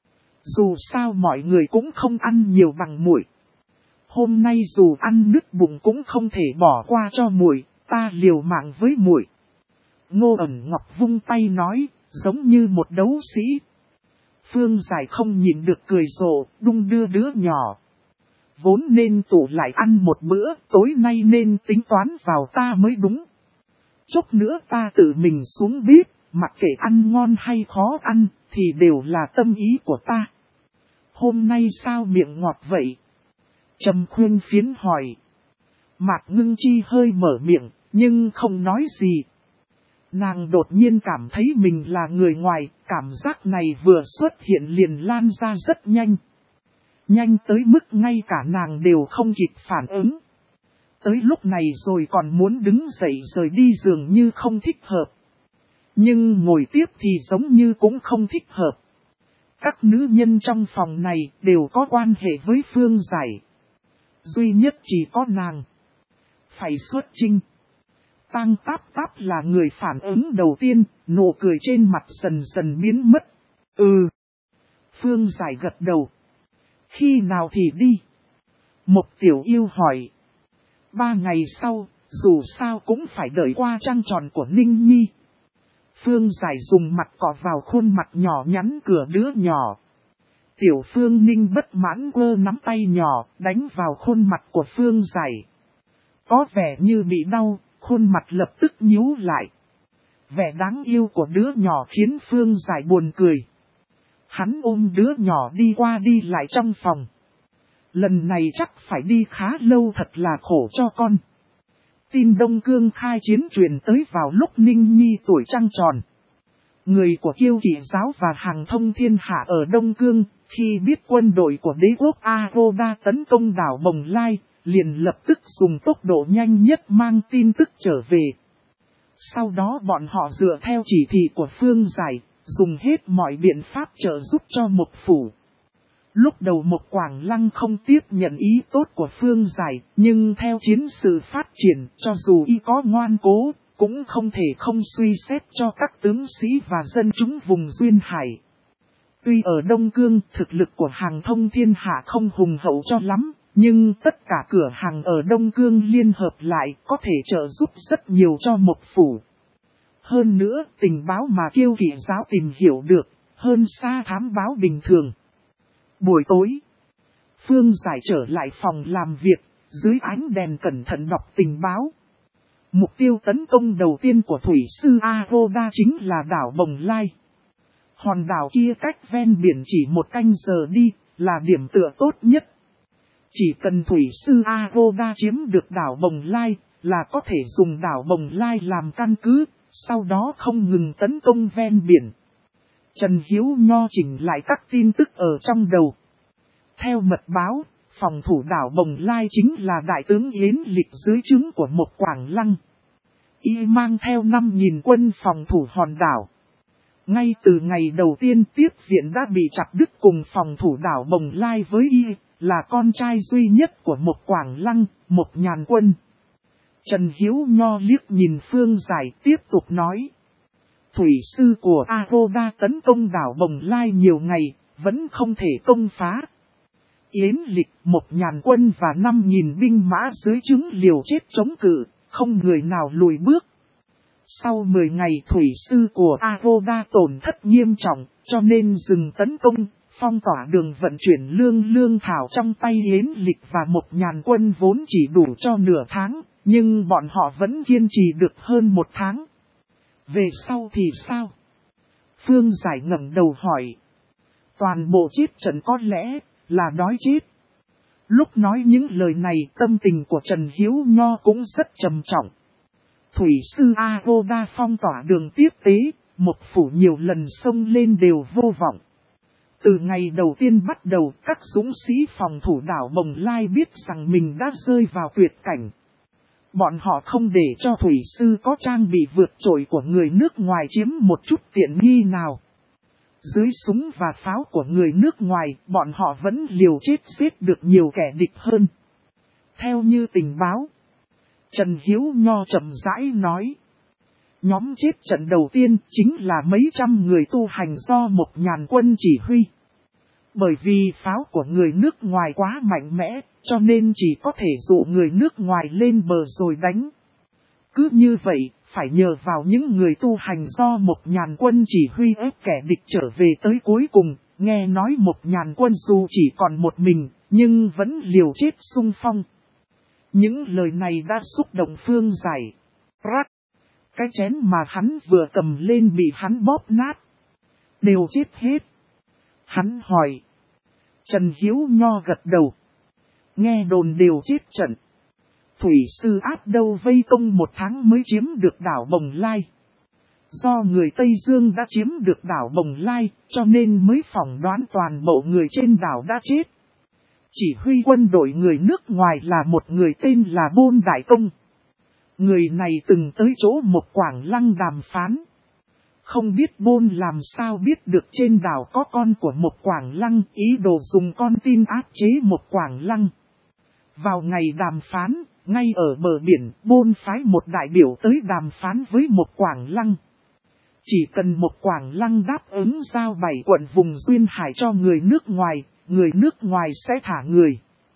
Dù sao mọi người cũng không ăn nhiều bằng muội. Hôm nay dù ăn nứt bụng cũng không thể bỏ qua cho muội, ta liều mạng với muội. Ngô Ẩn Ngọc vung tay nói, giống như một đấu sĩ. Phương Giải không nhịn được cười rộ, đung đưa đứa nhỏ. vốn nên tụ lại ăn một bữa, tối nay nên tính toán vào ta mới đúng. Chút nữa ta tự mình xuống bếp, mặc kệ ăn ngon hay khó ăn, thì đều là tâm ý của ta. Hôm nay sao miệng ngọt vậy? Trầm Khuyên Phiến hỏi. Mạc Ngưng Chi hơi mở miệng, nhưng không nói gì. Nàng đột nhiên cảm thấy mình là người ngoài, cảm giác này vừa xuất hiện liền lan ra rất nhanh. Nhanh tới mức ngay cả nàng đều không kịp phản ứng. Tới lúc này rồi còn muốn đứng dậy rời đi dường như không thích hợp. Nhưng ngồi tiếp thì giống như cũng không thích hợp. Các nữ nhân trong phòng này đều có quan hệ với Phương Giải. Duy nhất chỉ có nàng phải xuất chinh. Tang Táp Táp là người phản ứng đầu tiên, nụ cười trên mặt dần dần biến mất. Phương Giải gật đầu. Khi nào thì đi? Một Tiểu Yêu hỏi. 3 ngày sau, dù sao cũng phải đợi qua trăng tròn của Ninh Nhi. Phương Giải dùng mặt cọ vào khuôn mặt nhỏ nhắn của đứa nhỏ. Tiểu Phương Ninh bất mãn quơ nắm tay nhỏ, đánh vào khuôn mặt của Phương Giải. Có vẻ như bị đau, khuôn mặt lập tức nhíu lại. Vẻ đáng yêu của đứa nhỏ khiến Phương Giải buồn cười. Hắn ôm đứa nhỏ đi qua đi lại trong phòng. Lần này chắc phải đi khá lâu, thật là khổ cho con. Tin Đông Cương khai chiến truyền tới vào lúc Ninh Nhi tuổi trăng tròn. Người của Kiêu Kỵ giáo và Hàng Thông Thiên Hạ ở Đông Cương, khi biết quân đội của đế quốc Aroda tấn công đảo Bồng Lai, liền lập tức dùng tốc độ nhanh nhất mang tin tức trở về. Sau đó bọn họ dựa theo chỉ thị của Phương Giải, dùng hết mọi biện pháp trợ giúp cho Mộc Phủ. Lúc đầu Mộc Quảng Lăng không tiếp nhận ý tốt của Phương Giải, nhưng theo chiến sự phát triển, cho dù y có ngoan cố, cũng không thể không suy xét cho các tướng sĩ và dân chúng vùng Duyên Hải. Tuy ở Đông Cương thực lực của Hàng Thông Thiên Hạ không hùng hậu cho lắm, nhưng tất cả cửa hàng ở Đông Cương liên hợp lại có thể trợ giúp rất nhiều cho Mộc Phủ. Hơn nữa, tình báo mà Kiêu Kỵ giáo tìm hiểu được, hơn xa thám báo bình thường. Buổi tối, Phương Giải trở lại phòng làm việc, dưới ánh đèn cẩn thận đọc tình báo. Mục tiêu tấn công đầu tiên của Thủy sư Aroda chính là đảo Bồng Lai. Hòn đảo kia cách ven biển chỉ 1 canh giờ đi, là điểm tựa tốt nhất. Chỉ cần Thủy sư Aroda chiếm được đảo Bồng Lai, là có thể dùng đảo Bồng Lai làm căn cứ, sau đó không ngừng tấn công ven biển. Trần Hiếu Nho chỉnh lại các tin tức ở trong đầu. Theo mật báo, phòng thủ đảo Bồng Lai chính là đại tướng Yến Lịch dưới trướng của Mộc Quảng Lăng. Y mang theo 5.000 quân phòng thủ hòn đảo. Ngay từ ngày đầu tiên tiếp viện đã bị chặt đứt cùng phòng thủ đảo Bồng Lai với Y, là con trai duy nhất của Mộc Quảng Lăng, Mộc Nhàn Quân. Trần Hiếu Nho liếc nhìn Phương Giải tiếp tục nói. Thủy sư của Aroda tấn công đảo Bồng Lai nhiều ngày, vẫn không thể công phá. Yến Lịch, Mộc Nhàn Quân và 5.000 binh mã dưới trướng liều chết chống cự, không người nào lùi bước. Sau 10 ngày thủy sư của Aroda tổn thất nghiêm trọng, cho nên dừng tấn công, phong tỏa đường vận chuyển lương thảo trong tay Yến Lịch và Mộc Nhàn Quân vốn chỉ đủ cho nửa tháng, nhưng bọn họ vẫn kiên trì được hơn 1 tháng. Về sau thì sao? Phương Giải ngẩng đầu hỏi. Toàn bộ chết trận có lẽ là đói chết. Lúc nói những lời này tâm tình của Trần Hiếu Nho cũng rất trầm trọng. Thủy sư Aroda phong tỏa đường tiếp tế, Mộc Phủ nhiều lần xông lên đều vô vọng. Từ ngày đầu tiên bắt đầu, các dũng sĩ phòng thủ đảo Bồng Lai biết rằng mình đã rơi vào tuyệt cảnh. Bọn họ không để cho thủy sư có trang bị vượt trội của người nước ngoài chiếm một chút tiện nghi nào. Dưới súng và pháo của người nước ngoài, bọn họ vẫn liều chết giết được nhiều kẻ địch hơn. Theo như tình báo, Trần Hiếu Nho chậm rãi nói. Nhóm chết trận đầu tiên chính là mấy trăm người tu hành do Mộc Nhàn Quân chỉ huy. Bởi vì pháo của người nước ngoài quá mạnh mẽ, cho nên chỉ có thể dụ người nước ngoài lên bờ rồi đánh. Cứ như vậy, phải nhờ vào những người tu hành do Mộc Nhàn Quân chỉ huy ép kẻ địch trở về tới cuối cùng, Nghe nói Mộc Nhàn Quân dù chỉ còn một mình, nhưng vẫn liều chết xung phong. Những lời này đã xúc động Phương Giải. Rắc! Cái chén mà hắn vừa cầm lên bị hắn bóp nát. Đều chết hết. Hắn hỏi. Trần Hiếu Nho gật đầu. Nghe đồn đều chết trận. Thủy sư áp đâu vây công 1 tháng mới chiếm được đảo Bồng Lai. Do người Tây Dương đã chiếm được đảo Bồng Lai, cho nên mới phỏng đoán toàn bộ người trên đảo đã chết. Chỉ huy quân đội người nước ngoài là một người tên là Bôn Đại Công. Người này từng tới chỗ Mộc Quảng Lăng đàm phán. Không biết Bôn làm sao biết được trên đảo có con của Mộc Quảng Lăng, ý đồ dùng con tin áp chế Mộc Quảng Lăng. Vào ngày đàm phán, ngay ở bờ biển, Bôn phái một đại biểu tới đàm phán với Mộc Quảng Lăng. Chỉ cần Mộc Quảng Lăng đáp ứng giao 7 quận vùng duyên hải cho người nước ngoài sẽ thả người.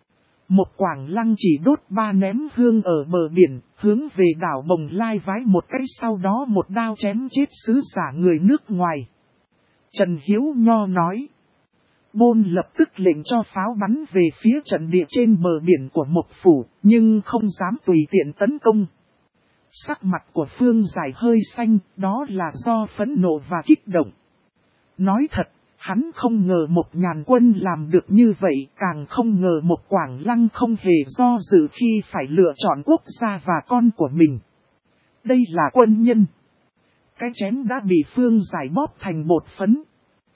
Mộc Quảng Lăng chỉ đốt 3 ném hương ở bờ biển, hướng về đảo Bồng Lai vái một cái, sau đó một đao chém chết sứ giả người nước ngoài. Trần Hiếu Nho nói. Bôn lập tức lệnh cho pháo bắn về phía trận địa trên bờ biển của Mộc Phủ, nhưng không dám tùy tiện tấn công. Sắc mặt của Phương Giải hơi xanh, đó là do phẫn nộ và kích động. Nói thật, hắn không ngờ Mộc Nhàn Quân làm được như vậy, càng không ngờ Mộc Quảng Lăng không hề do dự khi phải lựa chọn quốc gia và con của mình. Đây là quân nhân. Cái chén đã bị Phương Giải bóp thành bột phấn.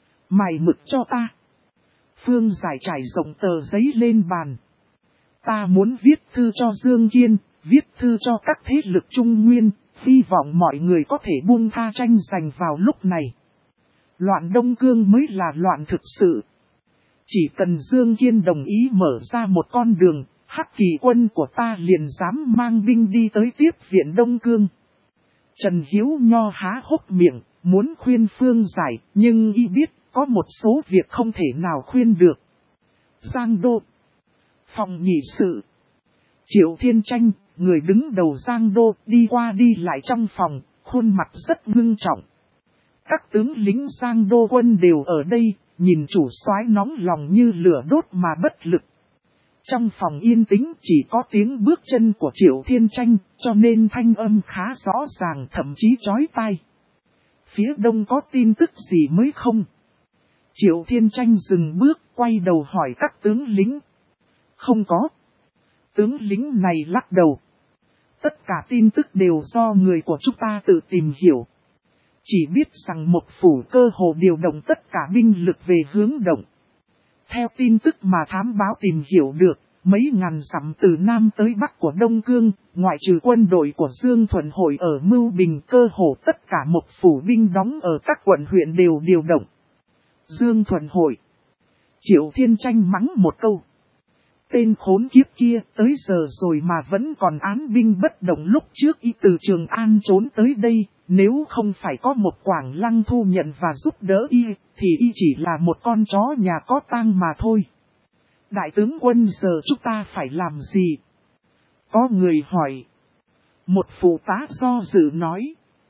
Mày mực cho ta. Phương Giải trải rộng tờ giấy lên bàn. Ta muốn viết thư cho Dương Kiên, viết thư cho các thế lực Trung Nguyên, hy vọng mọi người có thể buông tha tranh giành vào lúc này. Loạn Đông Cương mới là loạn thực sự. Chỉ cần Dương Kiên đồng ý mở ra một con đường, Hắc Kỳ quân của ta liền dám mang binh đi tới tiếp viện Đông Cương. Trần Hiếu Nho há hốc miệng, muốn khuyên Phương Giải, nhưng y biết có một số việc không thể nào khuyên được. Giang Đô, phòng nhị sự, Triệu Thiên Tranh, người đứng đầu Giang Đô, đi qua đi lại trong phòng, khuôn mặt rất ngưng trọng. Các tướng lính Giang Đô quân đều ở đây, nhìn chủ soái nóng lòng như lửa đốt mà bất lực. Trong phòng yên tĩnh chỉ có tiếng bước chân của Triệu Thiên Tranh, cho nên thanh âm khá rõ ràng, thậm chí chói tai. Phía đông có tin tức gì mới không? Triệu Thiên Tranh dừng bước, quay đầu hỏi các tướng lính. Không có. Tướng lính này lắc đầu. Tất cả tin tức đều do người của chúng ta tự tìm hiểu. Chỉ biết rằng Mộc Phủ cơ hồ điều động tất cả binh lực về hướng động. Theo tin tức mà thám báo tìm hiểu được, mấy ngàn dặm từ Nam tới Bắc của Đông Cương, ngoại trừ quân đội của Dương Thuận Hội ở Mưu Bình, cơ hồ tất cả Mộc Phủ binh đóng ở các quận huyện đều điều động. Dương Thuận Hội. Triệu Thiên Tranh mắng một câu. Tên khốn kiếp kia tới giờ rồi mà vẫn còn án binh bất động, lúc trước y từ Trường An trốn tới đây, nếu không phải có một Quảng Lăng thu nhận và giúp đỡ y, thì y chỉ là một con chó nhà có tang mà thôi. Đại tướng quân, giờ chúng ta phải làm gì? Có người hỏi. Một phụ tá do dự nói.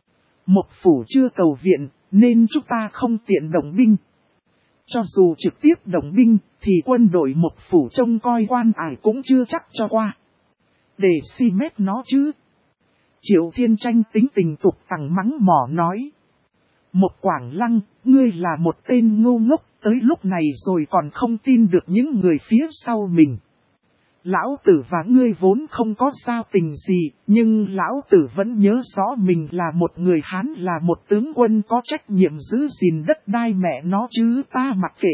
Một phủ chưa cầu viện, nên chúng ta không tiện động binh. Cho dù trực tiếp động binh, thì quân đội Mộc Phủ trông coi quan ải cũng chưa chắc cho qua. Để si mét nó chứ. Triệu Thiên Tranh tính tình tục tằng mắng mỏ nói. Mộc Quảng Lăng, ngươi là một tên ngu ngốc, tới lúc này rồi còn không tin được những người phía sau mình. Lão tử và ngươi vốn không có giao tình gì, nhưng lão tử vẫn nhớ rõ mình là một người Hán, là một tướng quân có trách nhiệm giữ gìn đất đai mẹ nó chứ, ta mặc kệ.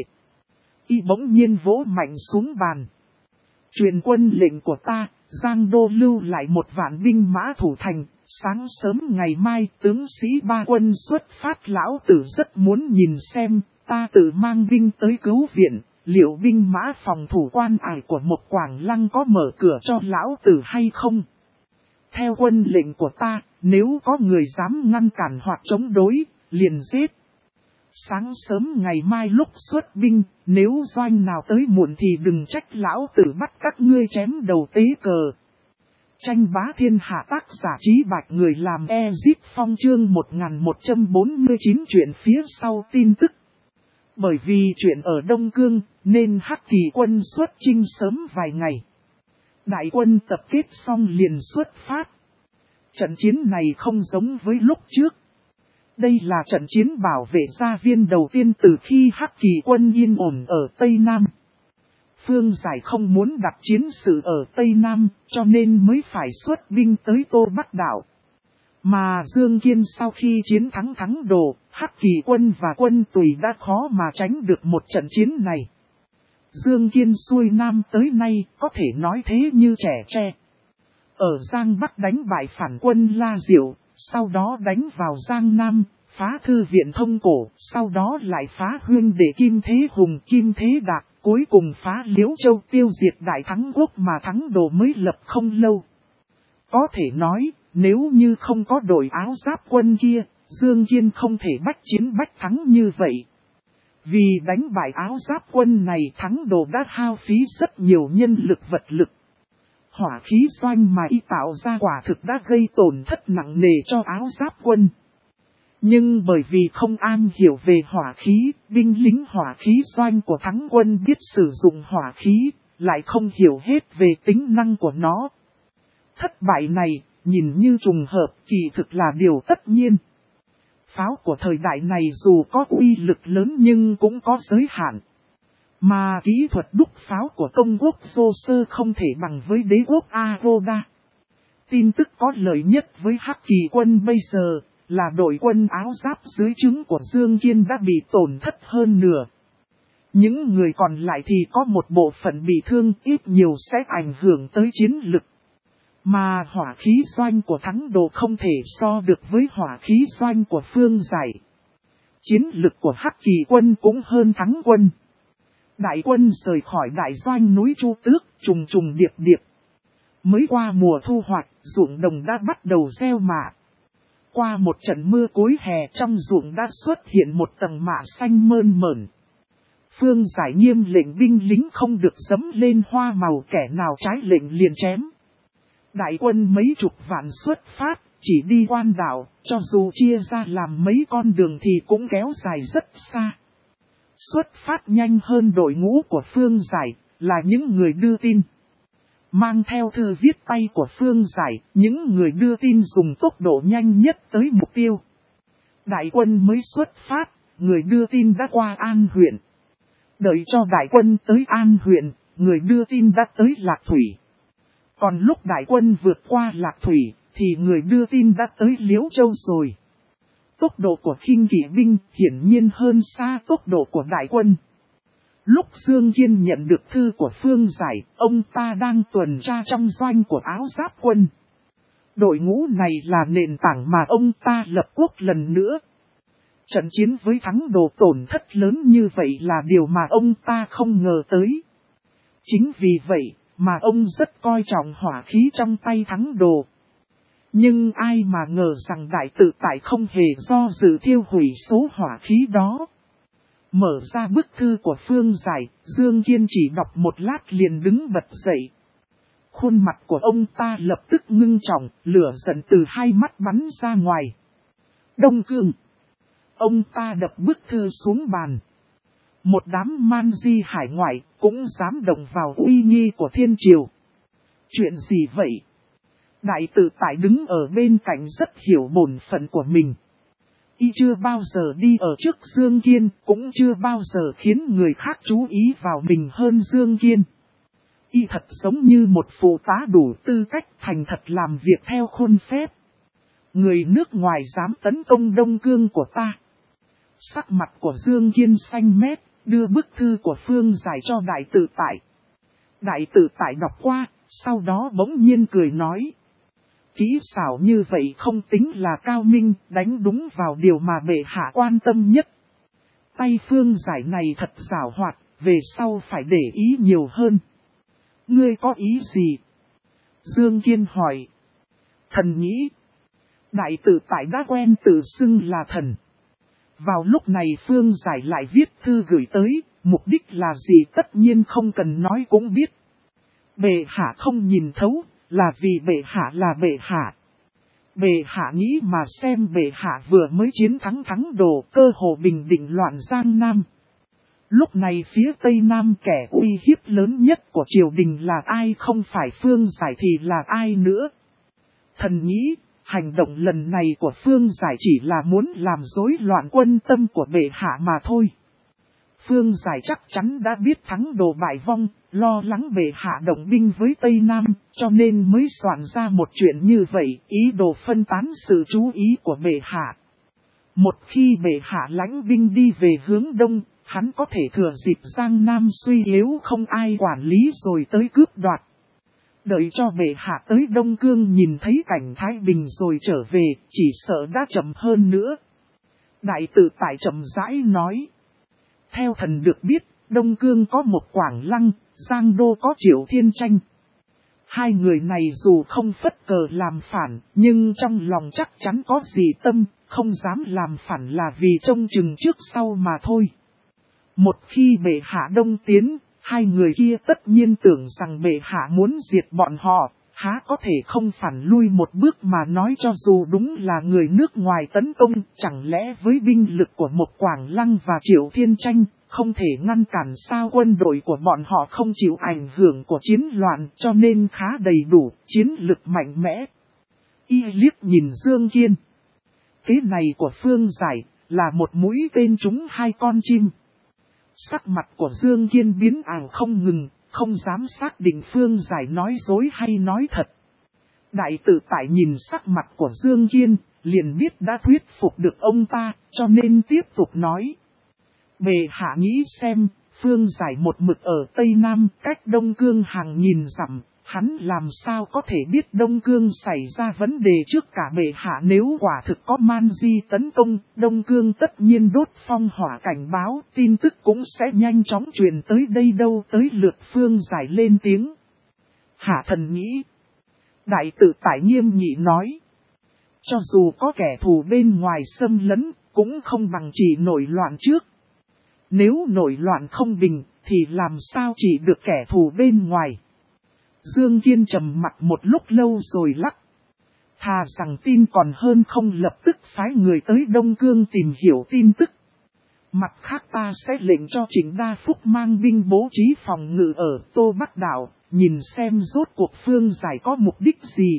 Y bỗng nhiên vỗ mạnh xuống bàn. Truyền quân lệnh của ta, Giang Đô lưu lại 1.000 binh mã thủ thành, sáng sớm ngày mai tướng sĩ 3 quân xuất phát, lão tử rất muốn nhìn xem, ta tự mang binh tới cứu viện. Liệu binh mã phòng thủ quan ải của Mộc Quảng Lăng có mở cửa cho lão tử hay không? Theo quân lệnh của ta, nếu có người dám ngăn cản hoặc chống đối, liền giết. Sáng sớm ngày mai lúc xuất binh, nếu doanh nào tới muộn thì đừng trách lão tử bắt các ngươi chém đầu tế cờ. Tranh bá thiên hạ, tác giả Trí Bạch, người làm Ezip Phong, chương 1149, chuyện phía sau tin tức. Bởi vì chuyện ở Đông Cương, nên Hắc Kỳ quân xuất chinh sớm vài ngày. Đại quân tập kết xong liền xuất phát. Trận chiến này không giống với lúc trước. Đây là trận chiến bảo vệ gia viên đầu tiên từ khi Hắc Kỳ quân yên ổn ở Tây Nam. Phương Giải không muốn đặt chiến sự ở Tây Nam, cho nên mới phải xuất binh tới Tô Bắc Đảo. Mà Dương Kiên sau khi chiến thắng Thắng Đồ, Hắc Kỳ quân và quân Tùy đã khó mà tránh được một trận chiến này. Dương Kiên xuôi Nam tới nay có thể nói thế như trẻ tre. Ở Giang Bắc đánh bại phản quân La Diệu, sau đó đánh vào Giang Nam, phá Thư Viện Thông Cổ, sau đó lại phá Huyên Đệ Kim Thế Hùng Kim Thế Đạc, cuối cùng phá Liễu Châu tiêu diệt Đại Thắng Quốc mà Thắng Đồ mới lập không lâu. Có thể nói, nếu như không có đội áo giáp quân kia, Dương Kiên không thể bách chiến bách thắng như vậy. Vì đánh bại áo giáp quân này Thắng Đồ đã hao phí rất nhiều nhân lực vật lực. Hỏa khí doanh mà y tạo ra quả thực đã gây tổn thất nặng nề cho áo giáp quân. Nhưng bởi vì không am hiểu về hỏa khí, binh lính hỏa khí doanh của Thắng quân biết sử dụng hỏa khí, lại không hiểu hết về tính năng của nó. Thất bại này, nhìn như trùng hợp, kỳ thực là điều tất nhiên. Pháo của thời đại này dù có uy lực lớn nhưng cũng có giới hạn. Mà kỹ thuật đúc pháo của công quốc Xô Sơ không thể bằng với đế quốc Aroda. Tin tức có lợi nhất với Hắc Kỳ quân bây giờ là đội quân áo giáp dưới trướng của Dương Kiên đã bị tổn thất hơn nửa. Những người còn lại thì có một bộ phận bị thương, ít nhiều sẽ ảnh hưởng tới chiến lực. Mà hỏa khí doanh của Thắng Đồ không thể so được với hỏa khí doanh của Phương Giải. Chiến lực của Hắc Kỳ quân cũng hơn Thắng quân. Đại quân rời khỏi đại doanh núi Chu Tước, trùng trùng điệp điệp. Mới qua mùa thu hoạch, ruộng đồng đã bắt đầu gieo mạ. Qua một trận mưa cuối hè trong ruộng đã xuất hiện một tầng mạ xanh mơn mởn. Phương Giải nghiêm lệnh binh lính không được dẫm lên hoa màu, kẻ nào trái lệnh liền chém. Đại quân mấy chục vạn xuất phát, chỉ đi quan đảo, cho dù chia ra làm mấy con đường thì cũng kéo dài rất xa. Xuất phát nhanh hơn đội ngũ của Phương Giải, là những người đưa tin. Mang theo thư viết tay của Phương Giải, những người đưa tin dùng tốc độ nhanh nhất tới mục tiêu. Đại quân mới xuất phát, người đưa tin đã qua An huyện. Đợi cho đại quân tới An huyện, người đưa tin đã tới Lạc Thủy. Còn lúc đại quân vượt qua Lạc Thủy, thì người đưa tin đã tới Liễu Châu rồi. Tốc độ của khinh kỵ binh hiển nhiên hơn xa tốc độ của đại quân. Lúc Dương Kiên nhận được thư của Phương Giải, ông ta đang tuần tra trong doanh của áo giáp quân. Đội ngũ này là nền tảng mà ông ta lập quốc lần nữa. Trận chiến với Thắng Đồ tổn thất lớn như vậy là điều mà ông ta không ngờ tới. Chính vì vậy mà ông rất coi trọng hỏa khí trong tay Thắng Đồ. Nhưng ai mà ngờ rằng đại tự tại không hề do dự thiêu hủy số hỏa khí đó. Mở ra bức thư của Phương Giải, Dương Kiên chỉ đọc một lát liền đứng bật dậy. Khuôn mặt của ông ta lập tức ngưng trọng, lửa giận từ hai mắt bắn ra ngoài. Đông Cương. Ông ta đập bức thư xuống bàn. Một đám man di hải ngoại cũng dám động vào uy nghi của thiên triều. Chuyện gì vậy? Đại tự tại đứng ở bên cạnh rất hiểu bổn phận của mình. Y chưa bao giờ đi ở trước Dương Kiên, cũng chưa bao giờ khiến người khác chú ý vào mình hơn Dương Kiên. Y thật giống như một phụ tá đủ tư cách thành thật làm việc theo khuôn phép. Người nước ngoài dám tấn công Đông Cương của ta. Sắc mặt của Dương Kiên xanh mét, đưa bức thư của Phương Giải cho đại tự tại. Đại tự tại đọc qua, sau đó bỗng nhiên cười nói. Kỹ xảo như vậy không tính là cao minh, đánh đúng vào điều mà bệ hạ quan tâm nhất. Tay Phương Giải này thật xảo hoạt, về sau phải để ý nhiều hơn. Ngươi có ý gì? Dương Kiên hỏi. Thần nghĩ. Đại tự tại đã quen tự xưng là thần. Vào lúc này Phương Giải lại viết thư gửi tới, mục đích là gì tất nhiên không cần nói cũng biết. Bệ hạ không nhìn thấu, là vì bệ hạ là bệ hạ. Bệ hạ nghĩ mà xem, bệ hạ vừa mới chiến thắng Thắng Đồ, cơ hồ bình định loạn Giang Nam. Lúc này phía Tây Nam kẻ uy hiếp lớn nhất của triều đình là ai, không phải Phương Giải thì là ai nữa. Thần nghĩ, hành động lần này của Phương Giải chỉ là muốn làm rối loạn quân tâm của bệ hạ mà thôi. Phương Giải chắc chắn đã biết thắng đồ bại vong, lo lắng bệ hạ động binh với Tây Nam, cho nên mới soạn ra một chuyện như vậy, ý đồ phân tán sự chú ý của bệ hạ. Một khi bệ hạ lãnh binh đi về hướng Đông, hắn có thể thừa dịp Giang Nam suy yếu không ai quản lý rồi tới cướp đoạt. Đợi cho bệ hạ tới Đông Cương nhìn thấy cảnh Thái Bình rồi trở về, chỉ sợ đã chậm hơn nữa. Đại tự tại chậm rãi nói. Theo thần được biết, Đông Cương có một Quảng Lăng, Giang Đô có Triệu Thiên Tranh. Hai người này dù không phất cờ làm phản, nhưng trong lòng chắc chắn có gì tâm, không dám làm phản là vì trông chừng trước sau mà thôi. Một khi bệ hạ đông tiến, hai người kia tất nhiên tưởng rằng bệ hạ muốn diệt bọn họ, há có thể không phản lui một bước mà nói cho dù đúng là người nước ngoài tấn công, chẳng lẽ với binh lực của một Quảng Lăng và Triệu Thiên Tranh, không thể ngăn cản sao quân đội của bọn họ không chịu ảnh hưởng của chiến loạn cho nên khá đầy đủ, chiến lực mạnh mẽ. Y liếc nhìn Dương Kiên. Thế này của Phương Giải là một mũi tên trúng hai con chim. Sắc mặt của Dương Kiên biến ảo không ngừng, không dám xác định Phương Giải nói dối hay nói thật. Đại tự tại nhìn sắc mặt của Dương Kiên, liền biết đã thuyết phục được ông ta, cho nên tiếp tục nói. Bệ hạ nghĩ xem, Phương Giải một mực ở Tây Nam, cách Đông Cương hàng nghìn dặm, hắn làm sao có thể biết Đông Cương xảy ra vấn đề trước cả bệ hạ. Nếu quả thực có man di tấn công, Đông Cương tất nhiên đốt phong hỏa cảnh báo, tin tức cũng sẽ nhanh chóng truyền tới đây đâu. Tới lượt Phương Giải lên tiếng. Hạ thần nghĩ. Đại tự tại nghiêm nghị nói. Cho dù có kẻ thù bên ngoài xâm lấn, cũng không bằng chỉ nổi loạn trước. Nếu nổi loạn không bình, thì làm sao chỉ được kẻ thù bên ngoài. Dương Kiên trầm mặt một lúc lâu rồi lắc. Thà rằng tin còn hơn không, lập tức phái người tới Đông Cương tìm hiểu tin tức. Mặt khác ta sẽ lệnh cho Trịnh Đa Phúc mang binh bố trí phòng ngự ở Tô Bắc Đảo, nhìn xem rốt cuộc Phương Giải có mục đích gì.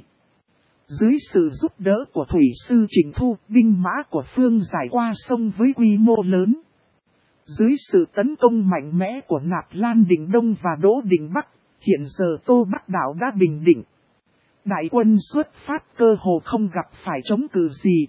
Dưới sự giúp đỡ của Thủy sư Trịnh Thu, binh mã của Phương Giải qua sông với quy mô lớn. Dưới sự tấn công mạnh mẽ của Nạp Lan Định Đông và Đỗ Định Bắc, hiện giờ Tô Bắc Đảo đã bình định. Đại quân xuất phát cơ hồ không gặp phải chống cự gì.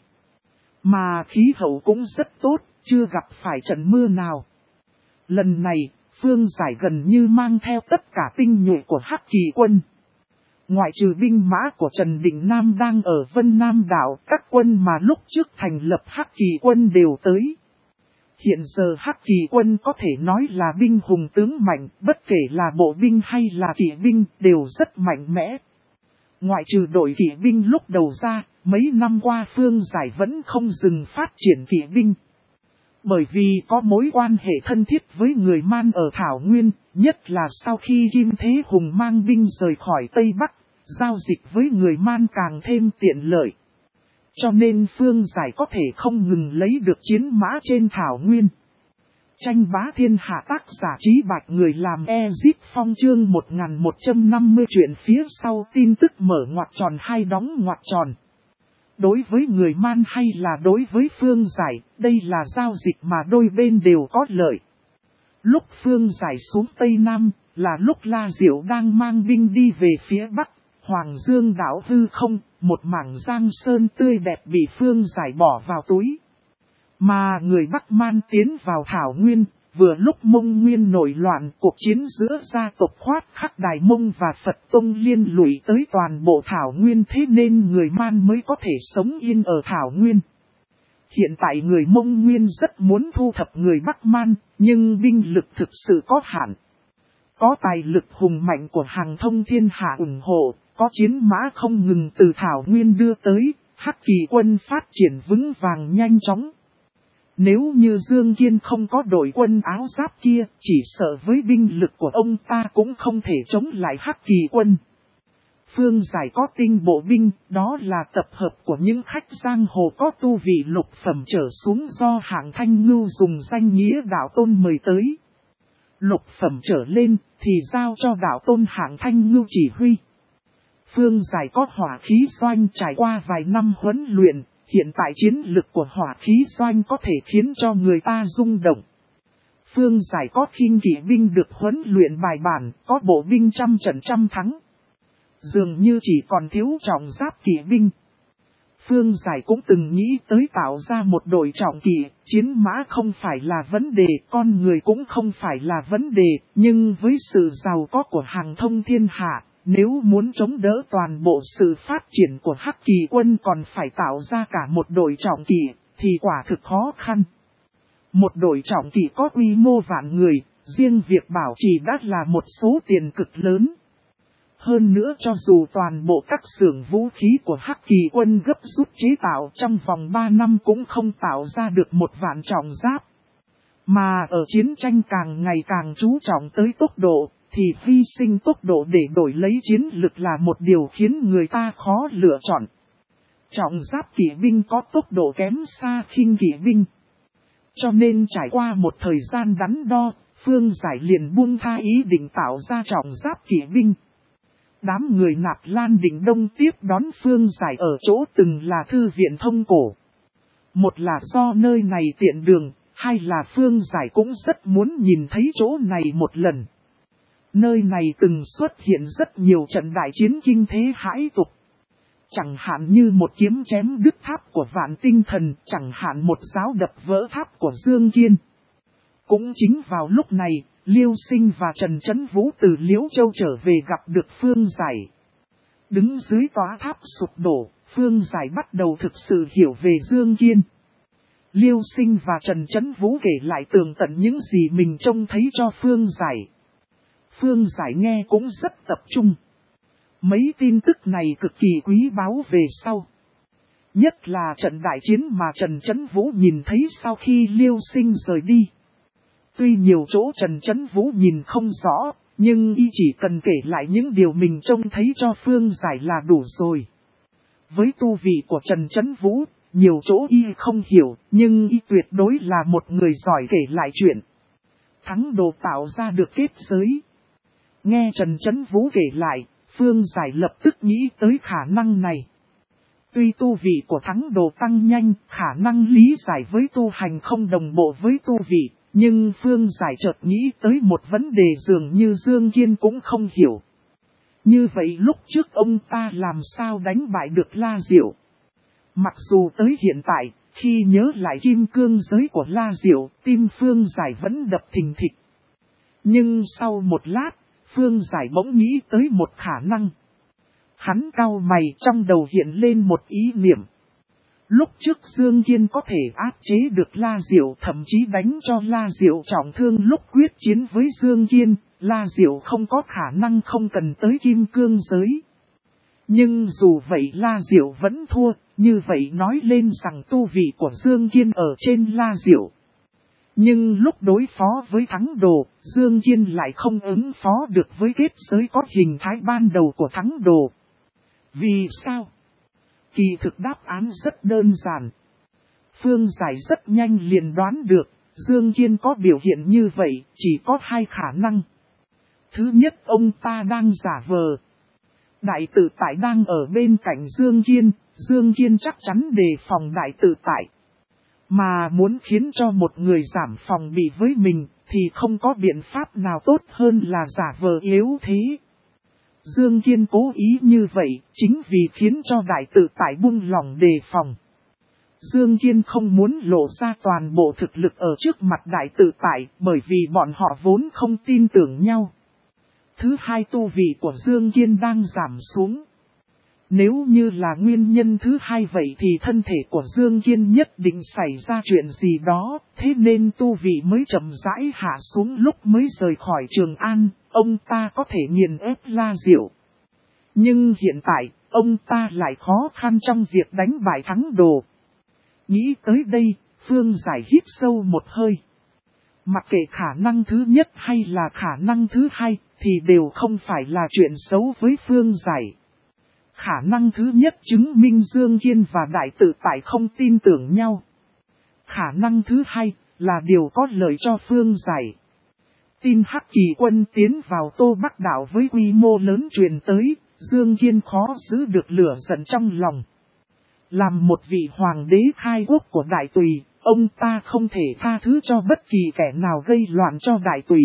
Mà khí hậu cũng rất tốt, chưa gặp phải trận mưa nào. Lần này, Phương Giải gần như mang theo tất cả tinh nhuệ của Hắc Kỳ quân. Ngoại trừ binh mã của Trần Định Nam đang ở Vân Nam Đảo, các quân mà lúc trước thành lập Hắc Kỳ quân đều tới. Hiện giờ Hắc Kỳ quân có thể nói là binh hùng tướng mạnh, bất kể là bộ binh hay là kỵ binh đều rất mạnh mẽ. Ngoại trừ đội kỵ binh lúc đầu ra, mấy năm qua Phương Giải vẫn không dừng phát triển kỵ binh. Bởi vì có mối quan hệ thân thiết với người Man ở Thảo Nguyên, nhất là sau khi Kim Thế Hùng mang binh rời khỏi Tây Bắc, giao dịch với người Man càng thêm tiện lợi. Cho nên Phương Giải có thể không ngừng lấy được chiến mã trên Thảo Nguyên. Tranh bá thiên hạ tác giả Trí Bạch người làm Ezip Phong chương 1150 chuyện phía sau tin tức mở ngoặc tròn hay đóng ngoặc tròn. Đối với người Man hay là đối với Phương Giải, đây là giao dịch mà đôi bên đều có lợi. Lúc Phương Giải xuống Tây Nam, là lúc La Diệu đang mang binh đi về phía Bắc, Hoàng Dương đảo hư không, một mảng giang sơn tươi đẹp bị Phương Giải bỏ vào túi. Mà người Bắc Man tiến vào Thảo Nguyên, vừa lúc Mông Nguyên nổi loạn, cuộc chiến giữa gia tộc Khoát Khắc Đài Mông và Phật Tông liên lụy tới toàn bộ Thảo Nguyên, thế nên người Man mới có thể sống yên ở Thảo Nguyên. Hiện tại người Mông Nguyên rất muốn thu thập người Bắc Man, nhưng binh lực thực sự có hạn. Có tài lực hùng mạnh của Hàng Thông Thiên Hạ ủng hộ, có chiến mã không ngừng từ Thảo Nguyên đưa tới, Hắc Kỳ quân phát triển vững vàng nhanh chóng. Nếu như Dương Kiên không có đội quân áo giáp kia, chỉ sợ với binh lực của ông ta cũng không thể chống lại Hắc Kỳ quân. Phương Giải có tinh bộ binh, đó là tập hợp của những khách giang hồ có tu vị lục phẩm trở xuống do Hạng Thanh Ngưu dùng danh nghĩa đạo tôn mời tới. Lục phẩm trở lên thì giao cho đạo tôn hạng Thanh Ngưu chỉ huy. Phương Giải có hỏa khí doanh trải qua vài năm huấn luyện, hiện tại chiến lực của hỏa khí doanh có thể khiến cho người ta rung động. Phương Giải có khinh kỵ binh được huấn luyện bài bản, có bộ binh trăm trận trăm thắng. Dường như chỉ còn thiếu trọng giáp kỵ binh. Phương Giải cũng từng nghĩ tới tạo ra một đội trọng kỵ, chiến mã không phải là vấn đề, con người cũng không phải là vấn đề, nhưng với sự giàu có của hàng thông thiên hạ, nếu muốn chống đỡ toàn bộ sự phát triển của Hắc Kỳ quân còn phải tạo ra cả một đội trọng kỵ, thì quả thực khó khăn. Một đội trọng kỵ có quy mô vạn người, riêng việc bảo trì đã là một số tiền cực lớn. Hơn nữa cho dù toàn bộ các xưởng vũ khí của Hắc Kỳ quân gấp rút chế tạo trong vòng 3 năm cũng không tạo ra được một vạn trọng giáp. Mà ở chiến tranh càng ngày càng chú trọng tới tốc độ, thì hy sinh tốc độ để đổi lấy chiến lực là một điều khiến người ta khó lựa chọn. Trọng giáp kỵ binh có tốc độ kém xa khinh kỵ binh. Cho nên trải qua một thời gian đắn đo, Phương Giải liền buông tha ý định tạo ra trọng giáp kỵ binh. Đám người Nạp Lan Định Đông tiếp đón Phương Giải ở chỗ từng là thư viện thông cổ. Một là do nơi này tiện đường, hai là Phương Giải cũng rất muốn nhìn thấy chỗ này một lần. Nơi này từng xuất hiện rất nhiều trận đại chiến kinh thế hãi tục. Chẳng hạn như một kiếm chém đứt tháp của Vạn Tinh Thần, chẳng hạn một giáo đập vỡ tháp của Dương Kiên. Cũng chính vào lúc này, Liêu Sinh và Trần Chấn Vũ từ Liễu Châu trở về gặp được Phương Giải. Đứng dưới tòa tháp sụp đổ, Phương Giải bắt đầu thực sự hiểu về Dương Kiên. Liêu Sinh và Trần Chấn Vũ kể lại tường tận những gì mình trông thấy cho Phương Giải. Phương Giải nghe cũng rất tập trung. Mấy tin tức này cực kỳ quý báu về sau. Nhất là trận đại chiến mà Trần Chấn Vũ nhìn thấy sau khi Liêu Sinh rời đi. Tuy nhiều chỗ Trần Chấn Vũ nhìn không rõ, nhưng y chỉ cần kể lại những điều mình trông thấy cho Phương Giải là đủ rồi. Với tu vị của Trần Chấn Vũ, nhiều chỗ y không hiểu, nhưng y tuyệt đối là một người giỏi kể lại chuyện. Thắng Đồ tạo ra được kết giới. Nghe Trần Chấn Vũ kể lại, Phương Giải lập tức nghĩ tới khả năng này. Tuy tu vị của Thắng Đồ tăng nhanh, khả năng lý giải với tu hành không đồng bộ với tu vị, nhưng Phương Giải chợt nghĩ tới một vấn đề dường như Dương Kiên cũng không hiểu. Như vậy lúc trước ông ta làm sao đánh bại được La Diệu? Mặc dù tới hiện tại, khi nhớ lại kim cương giới của La Diệu, tim Phương Giải vẫn đập thình thịch. Nhưng sau một lát, Phương Giải bỗng nghĩ tới một khả năng. Hắn cau mày, trong đầu hiện lên một ý niệm. Lúc trước Dương Kiên có thể áp chế được La Diệu, thậm chí đánh cho La Diệu trọng thương lúc quyết chiến với Dương Kiên, La Diệu không có khả năng không cần tới kim cương giới. Nhưng dù vậy La Diệu vẫn thua, như vậy nói lên rằng tu vị của Dương Kiên ở trên La Diệu. Nhưng lúc đối phó với Thắng Đồ, Dương Kiên lại không ứng phó được với kết giới có hình thái ban đầu của Thắng Đồ. Vì sao? Kỳ thực đáp án rất đơn giản. Phương Giải rất nhanh liền đoán được, Dương Kiên có biểu hiện như vậy, chỉ có hai khả năng. Thứ nhất, ông ta đang giả vờ. Đại tự tại đang ở bên cạnh Dương Kiên chắc chắn đề phòng đại tự tại. Mà muốn khiến cho một người giảm phòng bị với mình, thì không có biện pháp nào tốt hơn là giả vờ yếu thế. Dương Kiên cố ý như vậy, chính vì khiến cho đại tự tại buông lỏng đề phòng. Dương Kiên không muốn lộ ra toàn bộ thực lực ở trước mặt đại tự tại, bởi vì bọn họ vốn không tin tưởng nhau. Thứ hai, tu vị của Dương Kiên đang giảm xuống. Nếu như là nguyên nhân thứ hai vậy thì thân thể của Dương Kiên nhất định xảy ra chuyện gì đó, thế nên tu vị mới chậm rãi hạ xuống lúc mới rời khỏi Trường An, ông ta có thể nghiền ép La Diệu. Nhưng hiện tại, ông ta lại khó khăn trong việc đánh bại Thắng Đồ. Nghĩ tới đây, Phương Giải hít sâu một hơi. Mặc kệ khả năng thứ nhất hay là khả năng thứ hai, thì đều không phải là chuyện xấu với Phương Giải. Khả năng thứ nhất chứng minh Dương Kiên và đại tự tại không tin tưởng nhau. Khả năng thứ hai là điều có lợi cho Phương Giải. tin Hắc Kỳ quân tiến vào Tô Bắc đảo với quy mô lớn truyền tới, Dương Kiên khó giữ được lửa giận trong lòng. Làm một vị hoàng đế khai quốc của Đại Tùy, ông ta không thể tha thứ cho bất kỳ kẻ nào gây loạn cho Đại Tùy.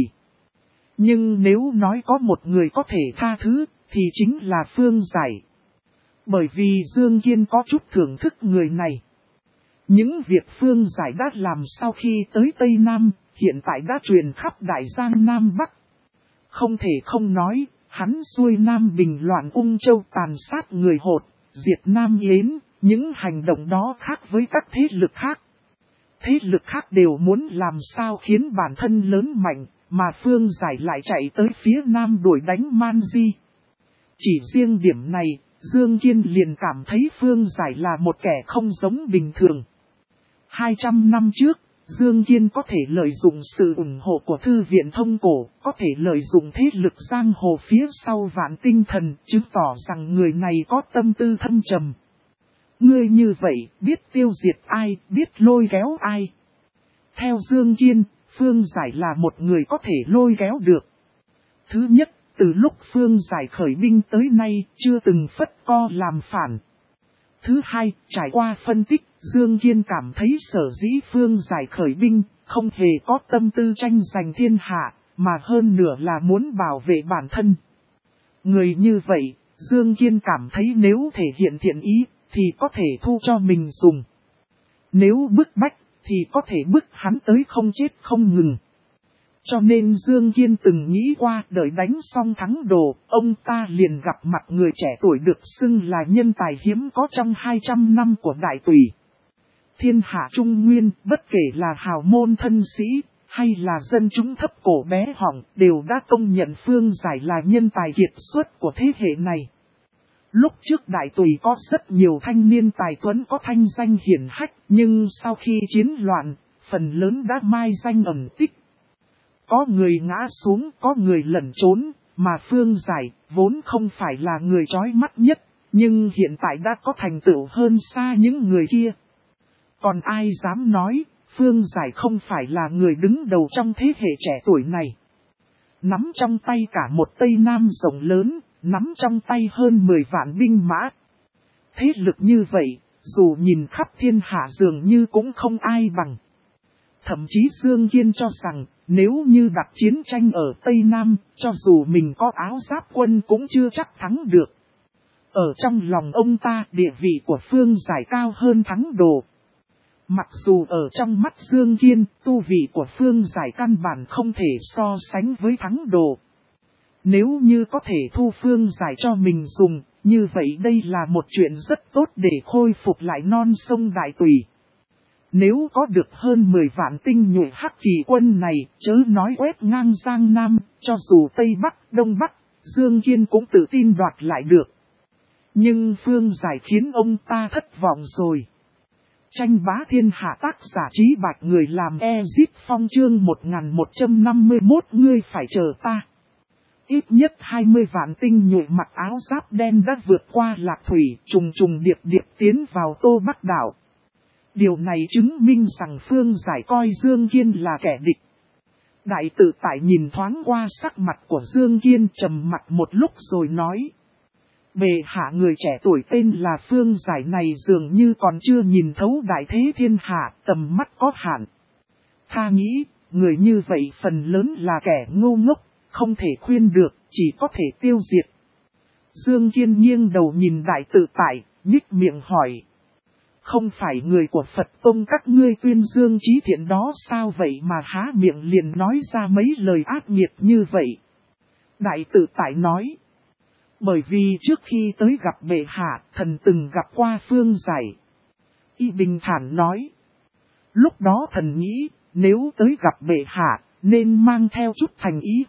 Nhưng nếu nói có một người có thể tha thứ, thì chính là Phương Giải. Bởi vì Dương Kiên có chút thưởng thức người này. Những việc Phương Giải đã làm sau khi tới Tây Nam, hiện tại đã truyền khắp Đại Giang Nam Bắc. Không thể không nói, hắn xuôi Nam Bình loạn Ung Châu tàn sát người Hột, diệt Nam Yến, những hành động đó khác với các thế lực khác. Thế lực khác đều muốn làm sao khiến bản thân lớn mạnh, mà Phương Giải lại chạy tới phía Nam đuổi đánh Man Di. Chỉ riêng điểm này, Dương Kiên liền cảm thấy Phương Giải là một kẻ không giống bình thường. 200 năm trước, Dương Kiên có thể lợi dụng sự ủng hộ của Thư viện Thông Cổ, có thể lợi dụng thế lực giang hồ phía sau Vạn Tinh Thần, chứng tỏ rằng người này có tâm tư thâm trầm. Ngươi như vậy, biết tiêu diệt ai, biết lôi kéo ai. Theo Dương Kiên, Phương Giải là một người có thể lôi kéo được. Thứ nhất, từ lúc Phương Giải khởi binh tới nay, chưa từng phất co làm phản. Thứ hai, trải qua phân tích, Dương Kiên cảm thấy sở dĩ Phương Giải khởi binh, không hề có tâm tư tranh giành thiên hạ, mà hơn nửa là muốn bảo vệ bản thân. Người như vậy, Dương Kiên cảm thấy nếu thể hiện thiện ý, thì có thể thu cho mình dùng. Nếu bức bách, thì có thể bức hắn tới không chết không ngừng. Cho nên Dương Kiên từng nghĩ qua đợi đánh xong thắng đồ, ông ta liền gặp mặt người trẻ tuổi được xưng là nhân tài hiếm có trong 200 năm của Đại Tùy. Thiên hạ Trung Nguyên, bất kể là hào môn thân sĩ, hay là dân chúng thấp cổ bé họng, đều đã công nhận Phương Giải là nhân tài kiệt xuất của thế hệ này. Lúc trước Đại Tùy có rất nhiều thanh niên tài tuấn có thanh danh hiển hách, nhưng sau khi chiến loạn, phần lớn đã mai danh ẩn tích. Có người ngã xuống, có người lẩn trốn, mà Phương Giải vốn không phải là người chói mắt nhất, nhưng hiện tại đã có thành tựu hơn xa những người kia. Còn ai dám nói, Phương Giải không phải là người đứng đầu trong thế hệ trẻ tuổi này. Nắm trong tay cả một Tây Nam rộng lớn, nắm trong tay hơn 10 vạn binh mã. Thế lực như vậy, dù nhìn khắp thiên hạ dường như cũng không ai bằng. Thậm chí Dương Kiên cho rằng, nếu như đặt chiến tranh ở Tây Nam, cho dù mình có áo giáp quân cũng chưa chắc thắng được. Ở trong lòng ông ta, địa vị của Phương Giải cao hơn thắng đồ. Mặc dù ở trong mắt Dương Kiên, tu vị của Phương Giải căn bản không thể so sánh với thắng đồ. Nếu như có thể thu Phương Giải cho mình dùng, như vậy đây là một chuyện rất tốt để khôi phục lại non sông Đại Tùy. Nếu có được hơn 10 vạn tinh nhuệ Hắc Kỳ quân này, chớ nói quét ngang Giang Nam, cho dù Tây Bắc, Đông Bắc, Dương Kiên cũng tự tin đoạt lại được. Nhưng Phương Giải khiến ông ta thất vọng rồi. Tranh bá thiên hạ tác giả Trí Bạch người làm Ezip Phong chương 1151 ngươi phải chờ ta. Ít nhất 20 vạn tinh nhuệ mặc áo giáp đen đã vượt qua Lạc Thủy, trùng trùng điệp điệp tiến vào Tô Bắc đảo. Điều này chứng minh rằng Phương Giải coi Dương Kiên là kẻ địch. Đại Tự Tại nhìn thoáng qua sắc mặt của Dương Kiên trầm mặt một lúc rồi nói. Bệ hạ người trẻ tuổi tên là Phương Giải này dường như còn chưa nhìn thấu đại thế thiên hạ, tầm mắt có hạn. Tha nghĩ, người như vậy phần lớn là kẻ ngu ngốc, không thể khuyên được, chỉ có thể tiêu diệt. Dương Kiên nghiêng đầu nhìn Đại Tự Tại, nhích miệng hỏi. Không phải người của Phật Tông các ngươi tuyên dương chí thiện đó sao vậy mà há miệng liền nói ra mấy lời ác nghiệt như vậy? Đại Tự Tại nói. Bởi vì trước khi tới gặp bệ hạ, thần từng gặp qua Phương Giải. Y bình thản nói. Lúc đó thần nghĩ, nếu tới gặp bệ hạ, nên mang theo chút thành ý.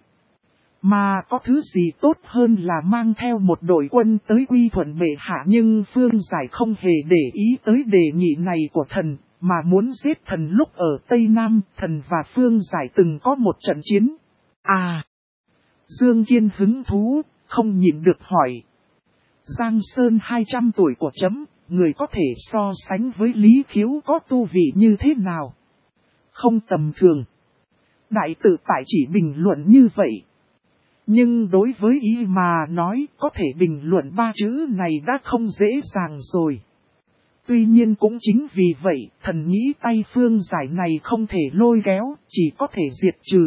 Mà có thứ gì tốt hơn là mang theo một đội quân tới quy thuận bệ hạ, nhưng Phương Giải không hề để ý tới đề nghị này của thần, mà muốn giết thần lúc ở Tây Nam. Thần và Phương Giải từng có một trận chiến. À! Dương Kiên hứng thú, không nhịn được hỏi. Giang Sơn 200 tuổi của chấm, người có thể so sánh với Lý Khiếu có tu vị như thế nào? Không tầm thường. Đại tự tại chỉ bình luận như vậy. Nhưng đối với y mà nói có thể bình luận ba chữ này đã không dễ dàng rồi. Tuy nhiên cũng chính vì vậy, thần nghĩ tay Phương Giải này không thể lôi kéo, chỉ có thể diệt trừ.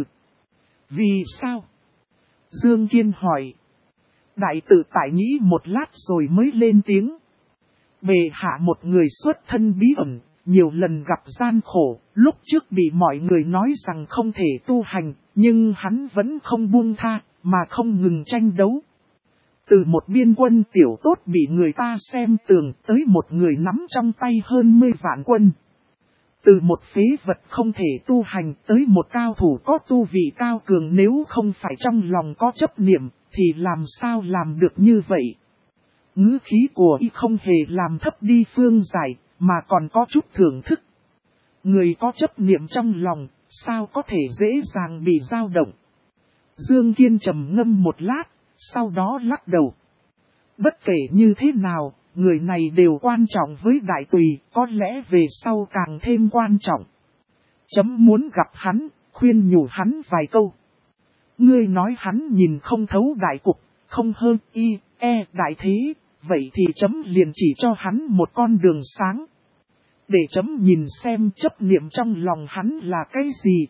Vì sao? Dương Kiên hỏi. Đại tự tại nghĩ một lát rồi mới lên tiếng. Bệ hạ một người xuất thân bí ẩn, nhiều lần gặp gian khổ, lúc trước bị mọi người nói rằng không thể tu hành, nhưng hắn vẫn không buông tha, mà không ngừng tranh đấu. Từ một biên quân tiểu tốt bị người ta xem thường tới một người nắm trong tay hơn 10 vạn quân. Từ một phế vật không thể tu hành tới một cao thủ có tu vị cao cường, nếu không phải trong lòng có chấp niệm, thì làm sao làm được như vậy? Ngữ khí của y không hề làm thấp đi Phương Giải, mà còn có chút thưởng thức. Người có chấp niệm trong lòng, sao có thể dễ dàng bị dao động? Dương Kiên trầm ngâm một lát, sau đó lắc đầu. Bất kể như thế nào, người này đều quan trọng với đại tùy, có lẽ về sau càng thêm quan trọng. Chấm muốn gặp hắn, khuyên nhủ hắn vài câu. Ngươi nói hắn nhìn không thấu đại cục, không hơn đại thế, vậy thì chấm liền chỉ cho hắn một con đường sáng. Để chấm nhìn xem chấp niệm trong lòng hắn là cái gì.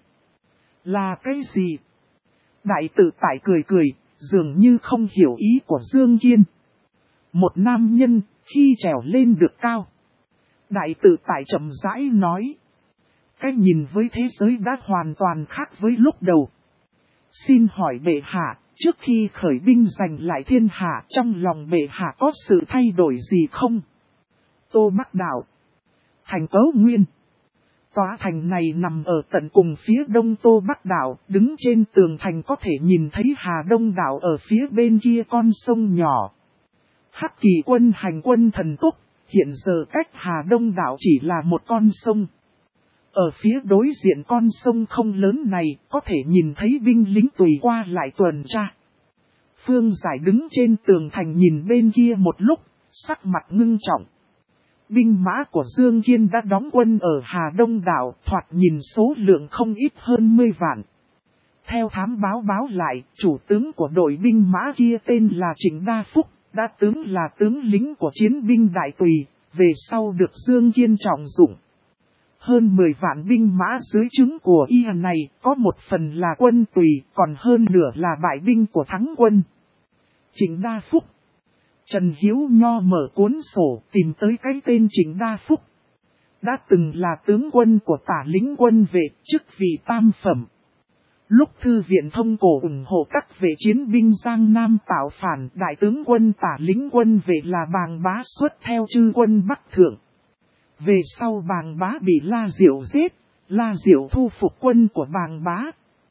Là cái gì? Đại tự tại cười cười, dường như không hiểu ý của Dương Kiên. Một nam nhân, khi trèo lên được cao. Đại tự tại chậm rãi nói. Cái nhìn với thế giới đã hoàn toàn khác với lúc đầu. Xin hỏi bệ hạ, trước khi khởi binh giành lại thiên hạ, trong lòng bệ hạ có sự thay đổi gì không? Tô Bắc Đảo. Thành Cấu Nguyên. Tòa thành này nằm ở tận cùng phía đông Tô Bắc Đảo, đứng trên tường thành có thể nhìn thấy Hà Đông Đảo ở phía bên kia con sông nhỏ. Hắc Kỳ quân hành quân thần tốc, hiện giờ cách Hà Đông Đảo chỉ là một con sông. Ở phía đối diện con sông không lớn này, có thể nhìn thấy binh lính tùy qua lại tuần tra. Phương Giải đứng trên tường thành nhìn bên kia một lúc, sắc mặt ngưng trọng. Binh mã của Dương Kiên đã đóng quân ở Hà Đông Đảo, thoạt nhìn số lượng không ít hơn 10 vạn. Theo thám báo lại, chủ tướng của đội binh mã kia tên là Trịnh Đa Phúc, đã tướng là tướng lính của chiến binh Đại Tùy, về sau được Dương Kiên trọng dụng. Hơn 10 vạn binh mã dưới trướng của y này, có một phần là quân Tùy, còn hơn nửa là bại binh của thắng quân. Trịnh Đa Phúc. Trần Hiếu Nho mở cuốn sổ tìm tới cái tên Trịnh Đa Phúc. Đã từng là tướng quân của Tả lính quân vệ, chức vị tam phẩm. Lúc thư viện thông cổ ủng hộ các vệ chiến binh Giang Nam tạo phản, đại tướng quân Tả lính quân vệ là Bàng Bá xuất theo chư quân Bắc Thượng. Về sau Bàng Bá bị La Diệu giết, La Diệu thu phục quân của Bàng Bá.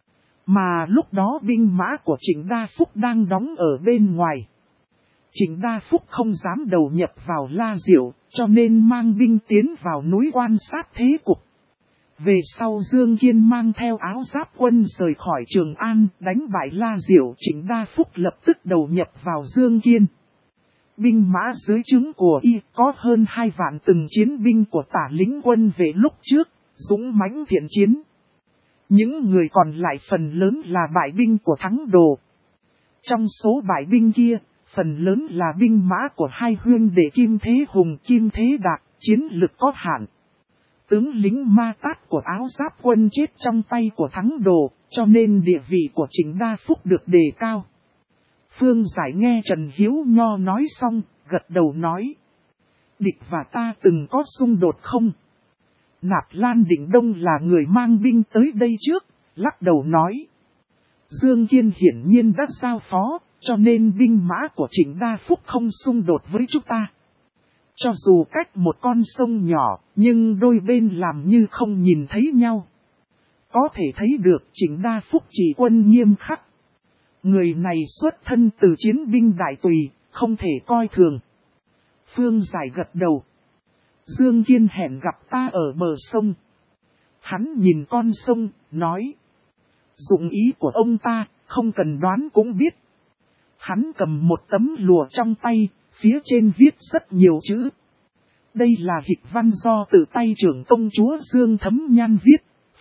Mà lúc đó binh mã của Trịnh Đa Phúc đang đóng ở bên ngoài. Trịnh Đa Phúc không dám đầu nhập vào La Diệu, cho nên mang binh tiến vào núi quan sát thế cục. Về sau Dương Kiên mang theo áo giáp quân rời khỏi Trường An, đánh bại La Diệu. Trịnh Đa Phúc lập tức đầu nhập vào Dương Kiên. Binh mã dưới trướng của y có hơn 2 vạn từng chiến binh của Tả lính quân về lúc trước, dũng mãnh thiện chiến. Những người còn lại phần lớn là bại binh của thắng đồ. Trong số bại binh kia, phần lớn là binh mã của hai huynh đệ Kim Thế Hùng, Kim Thế Đạt, chiến lực có hạn. Tướng lính Ma Tát của áo giáp quân chết trong tay của thắng đồ, cho nên địa vị của Trịnh Đa Phúc được đề cao. Phương Giải nghe Trần Hiếu Nho nói xong, gật đầu nói. Địch và ta từng có xung đột không? Nạp Lan Định Đông là người mang binh tới đây trước, lắc đầu nói. Dương Kiên hiển nhiên đã giao phó, cho nên binh mã của Trịnh Đa Phúc không xung đột với chúng ta. Cho dù cách một con sông nhỏ, nhưng đôi bên làm như không nhìn thấy nhau. Có thể thấy được Trịnh Đa Phúc chỉ quân nghiêm khắc. Người này xuất thân từ chiến binh Đại Tùy, không thể coi thường. Phương Giải gật đầu. Dương Kiên hẹn gặp ta ở bờ sông. Hắn nhìn con sông, nói. Dụng ý của ông ta, không cần đoán cũng biết. Hắn cầm một tấm lụa trong tay, phía trên viết rất nhiều chữ. Đây là hịch văn do tự tay trưởng công chúa Dương Thấm Nhan viết.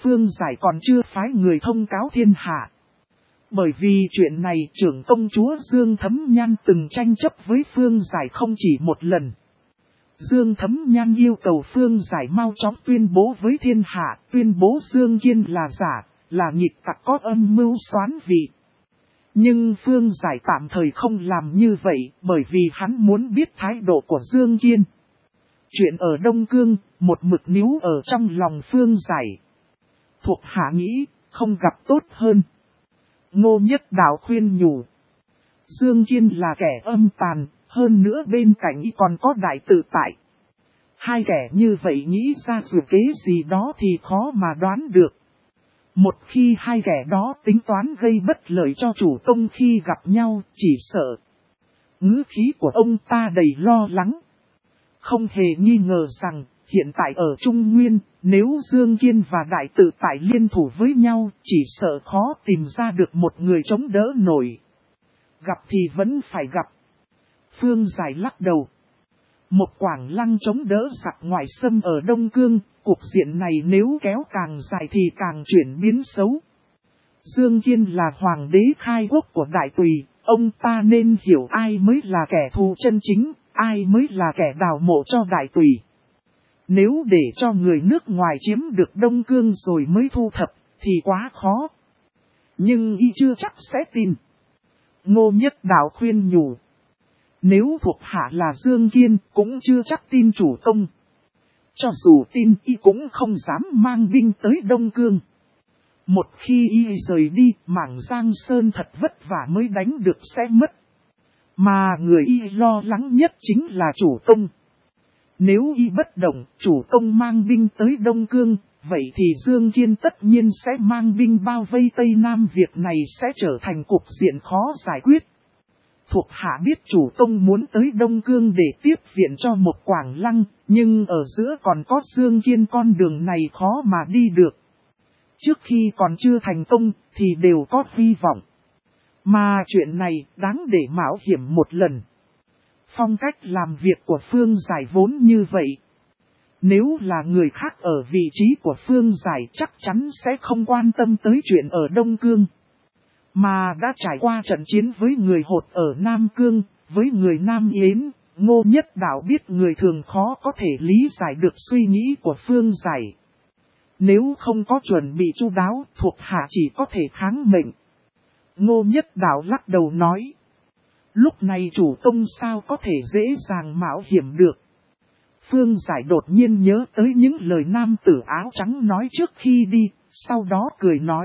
Phương Giải còn chưa phái người thông cáo thiên hạ. Bởi vì chuyện này trưởng công chúa Dương Thấm Nhan từng tranh chấp với Phương Giải không chỉ một lần. Dương Thấm Nhan yêu cầu Phương Giải mau chóng tuyên bố với thiên hạ, tuyên bố Dương Kiên là giả, là nghịch tặc có âm mưu xoán vị. Nhưng Phương Giải tạm thời không làm như vậy, bởi vì hắn muốn biết thái độ của Dương Kiên. Chuyện ở Đông Cương, một mực níu ở trong lòng Phương Giải. Thuộc hạ nghĩ, không gặp tốt hơn. Ngô Nhất Đạo khuyên nhủ. Dương Kiên là kẻ âm tàn, hơn nữa bên cạnh y còn có đại tự tại. Hai kẻ như vậy nghĩ ra dự kế gì đó thì khó mà đoán được. Một khi hai kẻ đó tính toán gây bất lợi cho chủ công khi gặp nhau, chỉ sợ. Ngữ khí của ông ta đầy lo lắng. Không hề nghi ngờ rằng, hiện tại ở Trung Nguyên, nếu Dương Kiên và Đại Tự Tại liên thủ với nhau, chỉ sợ khó tìm ra được một người chống đỡ nổi. Gặp thì vẫn phải gặp. Phương Giải lắc đầu. Một Quảng Lăng chống đỡ giặc ngoại xâm ở Đông Cương, cuộc diện này nếu kéo càng dài thì càng chuyển biến xấu. Dương Kiên là hoàng đế khai quốc của Đại Tùy, ông ta nên hiểu ai mới là kẻ thù chân chính, ai mới là kẻ đào mộ cho Đại Tùy. Nếu để cho người nước ngoài chiếm được Đông Cương rồi mới thu thập, thì quá khó. Nhưng y chưa chắc sẽ tin. Ngô Nhất Đạo khuyên nhủ. Nếu thuộc hạ là Dương Kiên, cũng chưa chắc tin chủ công. Cho dù tin y cũng không dám mang binh tới Đông Cương. Một khi y rời đi, mảng Giang Sơn thật vất vả mới đánh được sẽ mất. Mà người y lo lắng nhất chính là chủ công. Nếu y bất động, chủ công mang binh tới Đông Cương, vậy thì Dương Kiên tất nhiên sẽ mang binh bao vây Tây Nam, việc này sẽ trở thành cục diện khó giải quyết. Thuộc hạ biết chủ công muốn tới Đông Cương để tiếp viện cho một Quảng Lăng, nhưng ở giữa còn có Dương Kiên, con đường này khó mà đi được. Trước khi còn chưa thành công thì đều có hy vọng. Mà chuyện này đáng để mạo hiểm một lần. Phong cách làm việc của Phương Giải vốn như vậy. Nếu là người khác ở vị trí của Phương Giải chắc chắn sẽ không quan tâm tới chuyện ở Đông Cương. Mà đã trải qua trận chiến với người Hột ở Nam Cương, với người Nam Yến, Ngô Nhất Đạo biết người thường khó có thể lý giải được suy nghĩ của Phương Giải. Nếu không có chuẩn bị chu đáo, thuộc hạ chỉ có thể kháng mệnh. Ngô Nhất Đạo lắc đầu nói. Lúc này chủ công sao có thể dễ dàng mạo hiểm được. Phương Giải đột nhiên nhớ tới những lời nam tử áo trắng nói trước khi đi, sau đó cười nói.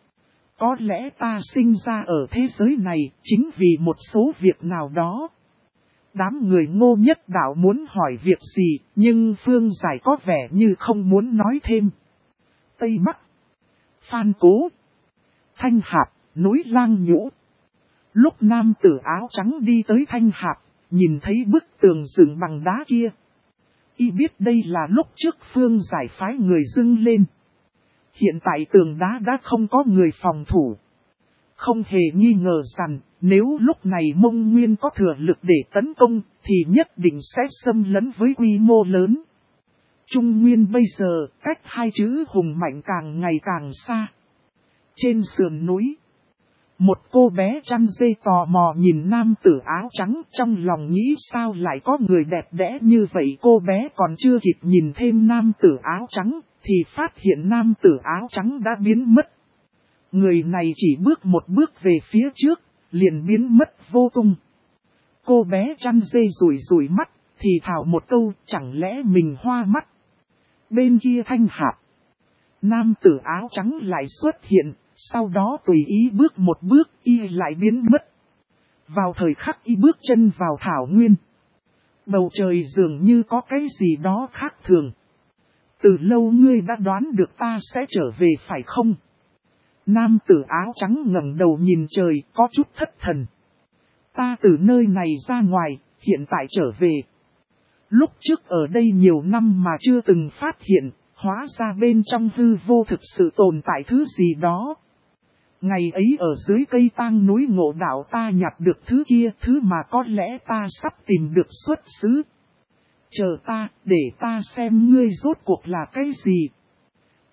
Có lẽ ta sinh ra ở thế giới này chính vì một số việc nào đó. Đám người Ngô Nhất Đạo muốn hỏi việc gì, nhưng Phương Giải có vẻ như không muốn nói thêm. Tây Bắc, Phan Cố, Thanh Hạp, núi Lang Nhũ. Lúc nam tử áo trắng đi tới Thanh Hạp, nhìn thấy bức tường dựng bằng đá kia. Y biết đây là lúc trước Phương Giải phái người dâng lên. Hiện tại tường đá đã không có người phòng thủ. Không hề nghi ngờ rằng, nếu lúc này Mông Nguyên có thừa lực để tấn công, thì nhất định sẽ xâm lấn với quy mô lớn. Trung Nguyên bây giờ, cách hai chữ hùng mạnh càng ngày càng xa. Trên sườn núi, một cô bé chăn dê tò mò nhìn nam tử áo trắng, trong lòng nghĩ sao lại có người đẹp đẽ như vậy. Cô bé còn chưa kịp nhìn thêm nam tử áo trắng, thì phát hiện nam tử áo trắng đã biến mất. Người này chỉ bước một bước về phía trước, liền biến mất vô tung. Cô bé chăn dê rủi mắt, thì thào một câu, chẳng lẽ mình hoa mắt. Bên kia Thanh Hạp, nam tử áo trắng lại xuất hiện, sau đó tùy ý bước một bước, y lại biến mất. Vào thời khắc y bước chân vào thảo nguyên, bầu trời dường như có cái gì đó khác thường. Từ lâu ngươi đã đoán được ta sẽ trở về phải không? Nam tử áo trắng ngẩng đầu nhìn trời, có chút thất thần. Ta từ nơi này ra ngoài, hiện tại trở về. Lúc trước ở đây nhiều năm mà chưa từng phát hiện, hóa ra bên trong hư vô thực sự tồn tại thứ gì đó. Ngày ấy ở dưới cây tang núi Ngộ Đạo ta nhặt được thứ kia, thứ mà có lẽ ta sắp tìm được xuất xứ. Chờ ta, để ta xem ngươi rốt cuộc là cái gì.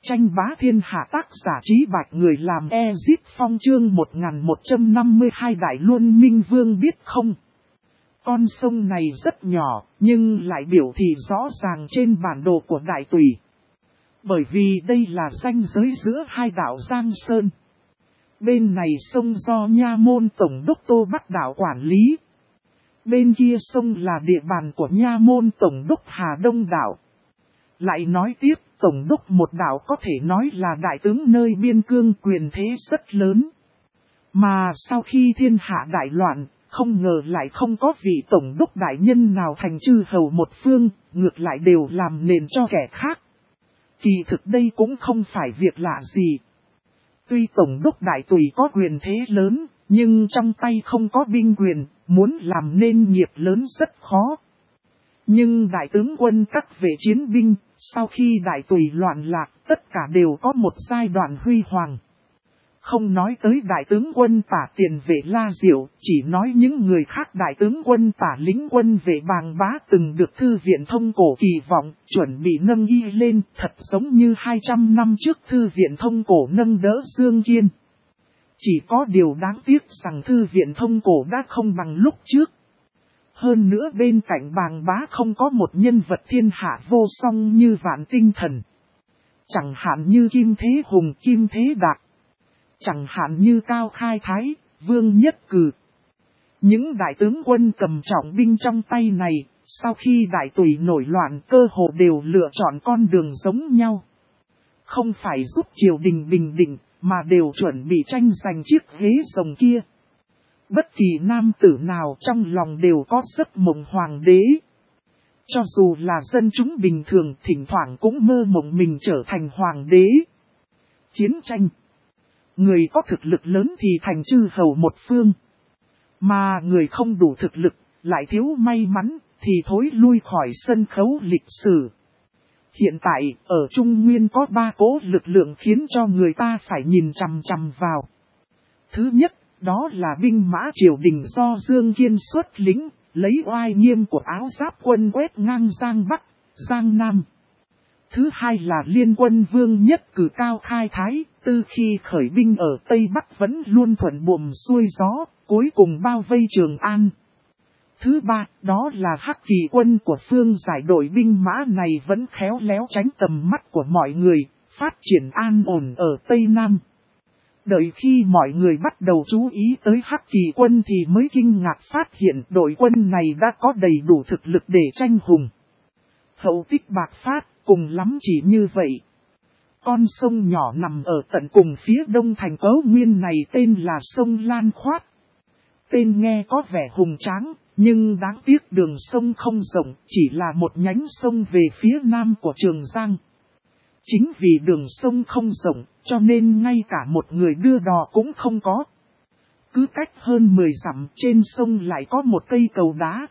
Tranh bá thiên hạ tác giả Trí Bạch, người làm Ezip Phong, chương 1152 Đại Luân Minh Vương biết không? Con sông này rất nhỏ, nhưng lại biểu thị rõ ràng trên bản đồ của Đại Tùy. Bởi vì đây là ranh giới giữa hai đảo Giang Sơn. Bên này sông do Nha Môn Tổng đốc Tô Bắc đảo quản lý. Bên kia sông là địa bàn của Nha Môn Tổng đốc Hà Đông đảo. Lại nói tiếp, Tổng đốc một đảo có thể nói là đại tướng nơi biên cương, quyền thế rất lớn. Mà sau khi thiên hạ đại loạn, không ngờ lại không có vị Tổng đốc đại nhân nào thành chư hầu một phương, ngược lại đều làm nền cho kẻ khác. Kỳ thực đây cũng không phải việc lạ gì. Tuy Tổng đốc đại tùy có quyền thế lớn, nhưng trong tay không có binh quyền, muốn làm nên nghiệp lớn rất khó. Nhưng đại tướng quân các vệ chiến binh, sau khi đại tùy loạn lạc, tất cả đều có một giai đoạn huy hoàng. Không nói tới đại tướng quân Tả Tiền Vệ La Diệu, chỉ nói những người khác. Đại tướng quân Tả Lính Quân Vệ Bàng Bá từng được Thư viện Thông Cổ kỳ vọng, chuẩn bị nâng y lên, thật giống như 200 năm trước Thư viện Thông Cổ nâng đỡ Dương Kiên. Chỉ có điều đáng tiếc rằng Thư viện Thông Cổ đã không bằng lúc trước. Hơn nữa bên cạnh Bàng Bá không có một nhân vật thiên hạ vô song như Vạn Tinh Thần. Chẳng hạn như Kim Thế Hùng, Kim Thế Đạc. Chẳng hạn như Cao Khai Thái, Vương Nhất Cừ. Những đại tướng quân cầm trọng binh trong tay này, sau khi đại tùy nổi loạn cơ hồ đều lựa chọn con đường giống nhau. Không phải giúp triều đình bình định, mà đều chuẩn bị tranh giành chiếc ghế rồng kia. Bất kỳ nam tử nào trong lòng đều có giấc mộng hoàng đế. Cho dù là dân chúng bình thường thỉnh thoảng cũng mơ mộng mình trở thành hoàng đế. Chiến tranh. Người có thực lực lớn thì thành chư hầu một phương. Mà người không đủ thực lực, lại thiếu may mắn, thì thối lui khỏi sân khấu lịch sử. Hiện tại, ở Trung Nguyên có 3 cỗ lực lượng khiến cho người ta phải nhìn chằm chằm vào. Thứ nhất, đó là binh mã triều đình do Dương Kiên xuất lĩnh, lấy oai nghiêm của áo giáp quân quét ngang Giang Bắc, Giang Nam. Thứ hai là liên quân Vương Nhất Cừ Cao Khai Thái, từ khi khởi binh ở Tây Bắc vẫn luôn thuận buồm xuôi gió, cuối cùng bao vây Trường An. Thứ ba, đó là Hắc Kỳ quân của Phương Giải. Đội binh mã này vẫn khéo léo tránh tầm mắt của mọi người, phát triển an ổn ở Tây Nam. Đợi khi mọi người bắt đầu chú ý tới Hắc Kỳ quân thì mới kinh ngạc phát hiện đội quân này đã có đầy đủ thực lực để tranh hùng. Hậu tích bạc phát, cùng lắm chỉ như vậy. Con sông nhỏ nằm ở tận cùng phía đông thành Cấu Nguyên này tên là sông Lan Khoát. Tên nghe có vẻ hùng tráng, nhưng đáng tiếc đường sông không rộng, chỉ là một nhánh sông về phía nam của Trường Giang. Chính vì đường sông không rộng, cho nên ngay cả một người đưa đò cũng không có. Cứ cách hơn 10 dặm trên sông lại có một cây cầu đá.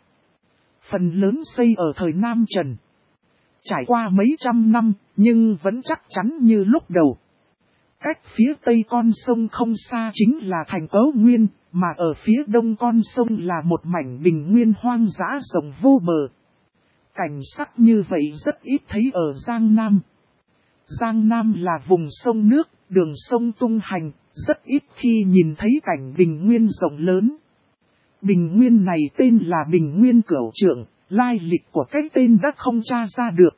Phần lớn xây ở thời Nam Trần. Trải qua mấy trăm năm, nhưng vẫn chắc chắn như lúc đầu. Cách phía tây con sông không xa chính là thành Cấu Nguyên, mà ở phía đông con sông là một mảnh bình nguyên hoang dã rộng vô bờ. Cảnh sắc như vậy rất ít thấy ở Giang Nam. Giang Nam là vùng sông nước, đường sông tung hành, rất ít khi nhìn thấy cảnh bình nguyên rộng lớn. Bình nguyên này tên là Bình Nguyên Cửu Trượng, lai lịch của cái tên đã không tra ra được.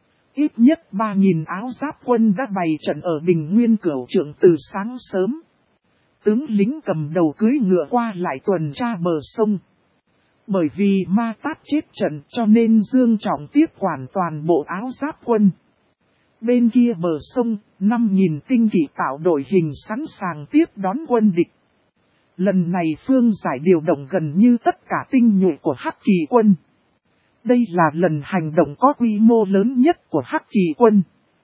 Ít nhất 3.000 áo giáp quân đã bày trận ở Bình Nguyên Cửu Trượng từ sáng sớm. Tướng lính cầm đầu cưỡi ngựa qua lại tuần tra bờ sông. Bởi vì Ma Tát chết trận cho nên Dương Trọng tiếp quản toàn bộ áo giáp quân. Bên kia bờ sông, 5.000 tinh kỵ tạo đội hình sẵn sàng tiếp đón quân địch. Lần này Phương Giải điều động gần như tất cả tinh nhuệ của Hắc Kỳ quân. Đây là lần hành động có quy mô lớn nhất của Hắc Kỳ quân.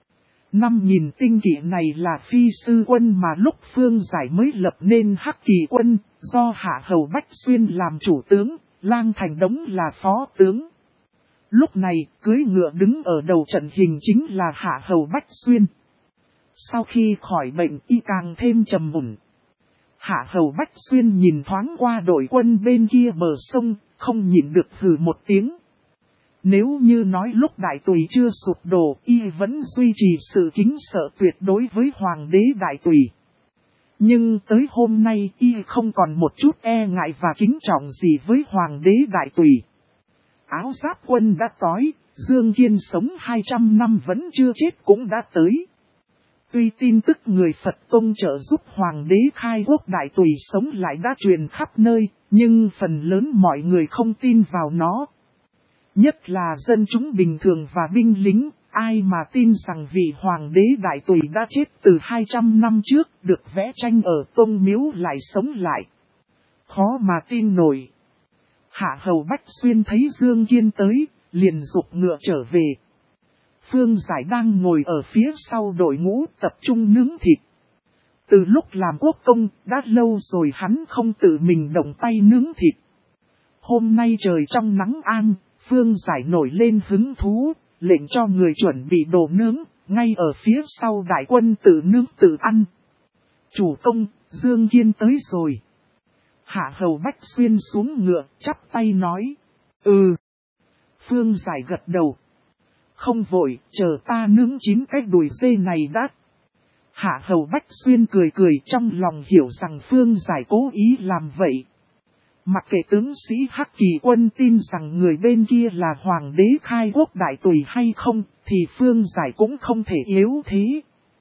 5.000 tinh kỵ này là phi sư quân mà lúc Phương Giải mới lập nên Hắc Kỳ quân, do Hạ Hầu Bách Xuyên làm chủ tướng, Lang Thành Đống là phó tướng. Lúc này, cưỡi ngựa đứng ở đầu trận hình chính là Hạ Hầu Bách Xuyên. Sau khi khỏi bệnh y càng thêm trầm mùn. Hạ Hầu Bách Xuyên nhìn thoáng qua đội quân bên kia bờ sông, không nhịn được hừ một tiếng. Nếu như nói lúc đại tùy chưa sụp đổ, y vẫn duy trì sự kính sợ tuyệt đối với hoàng đế đại tùy. Nhưng tới hôm nay y không còn một chút e ngại và kính trọng gì với hoàng đế đại tùy. Áo giáp quân đã tối, Dương Kiên sống 200 năm vẫn chưa chết cũng đã tới. Tuy tin tức người Phật Tông trợ giúp hoàng đế khai quốc đại tùy sống lại đã truyền khắp nơi, nhưng phần lớn mọi người không tin vào nó. Nhất là dân chúng bình thường và binh lính, ai mà tin rằng vị hoàng đế đại tùy đã chết từ 200 năm trước, được vẽ tranh ở Tông Miếu lại sống lại. Khó mà tin nổi. Hạ hầu Bách Xuyên thấy Dương Kiên tới, liền giục ngựa trở về. Phương Giải đang ngồi ở phía sau đội ngũ tập trung nướng thịt. Từ lúc làm quốc công, đã lâu rồi hắn không tự mình động tay nướng thịt. Hôm nay trời trong nắng an, Phương Giải nổi lên hứng thú, lệnh cho người chuẩn bị đồ nướng, ngay ở phía sau đại quân tự nướng tự ăn. Chủ công, Dương Kiên tới rồi. Hạ hầu Bách Xuyên xuống ngựa, chắp tay nói. Phương Giải gật đầu. Không vội, chờ ta nướng 9 cái đùi dê này đã. Hạ hầu Bách Xuyên cười cười trong lòng hiểu rằng Phương Giải cố ý làm vậy. Mặc kệ tướng sĩ Hắc Kỳ Quân tin rằng người bên kia là hoàng đế khai quốc đại tùy hay không, thì Phương Giải cũng không thể yếu thế.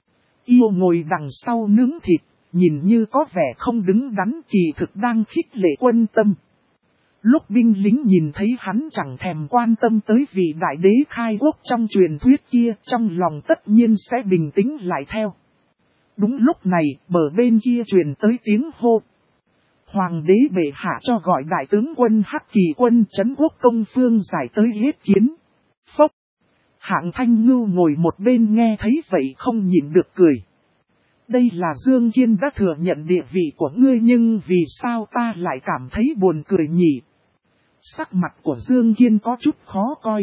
Yêu ngồi đằng sau nướng thịt, nhìn như có vẻ không đứng đắn, kỳ thực đang khích lệ quân tâm. Lúc binh lính nhìn thấy hắn chẳng thèm quan tâm tới vị đại đế khai quốc trong truyền thuyết kia, trong lòng tất nhiên sẽ bình tĩnh lại theo. Đúng lúc này, bờ bên kia truyền tới tiếng hô. Hoàng đế bệ hạ cho gọi đại tướng quân Hắc Kỳ Quân trấn quốc công Phương Giải tới yết kiến. Phốc! Hạng Thanh Ngưu ngồi một bên nghe thấy vậy không nhịn được cười. Đây là Dương Kiên đã thừa nhận địa vị của ngươi, nhưng vì sao ta lại cảm thấy buồn cười nhỉ? Sắc mặt của Dương Kiên có chút khó coi.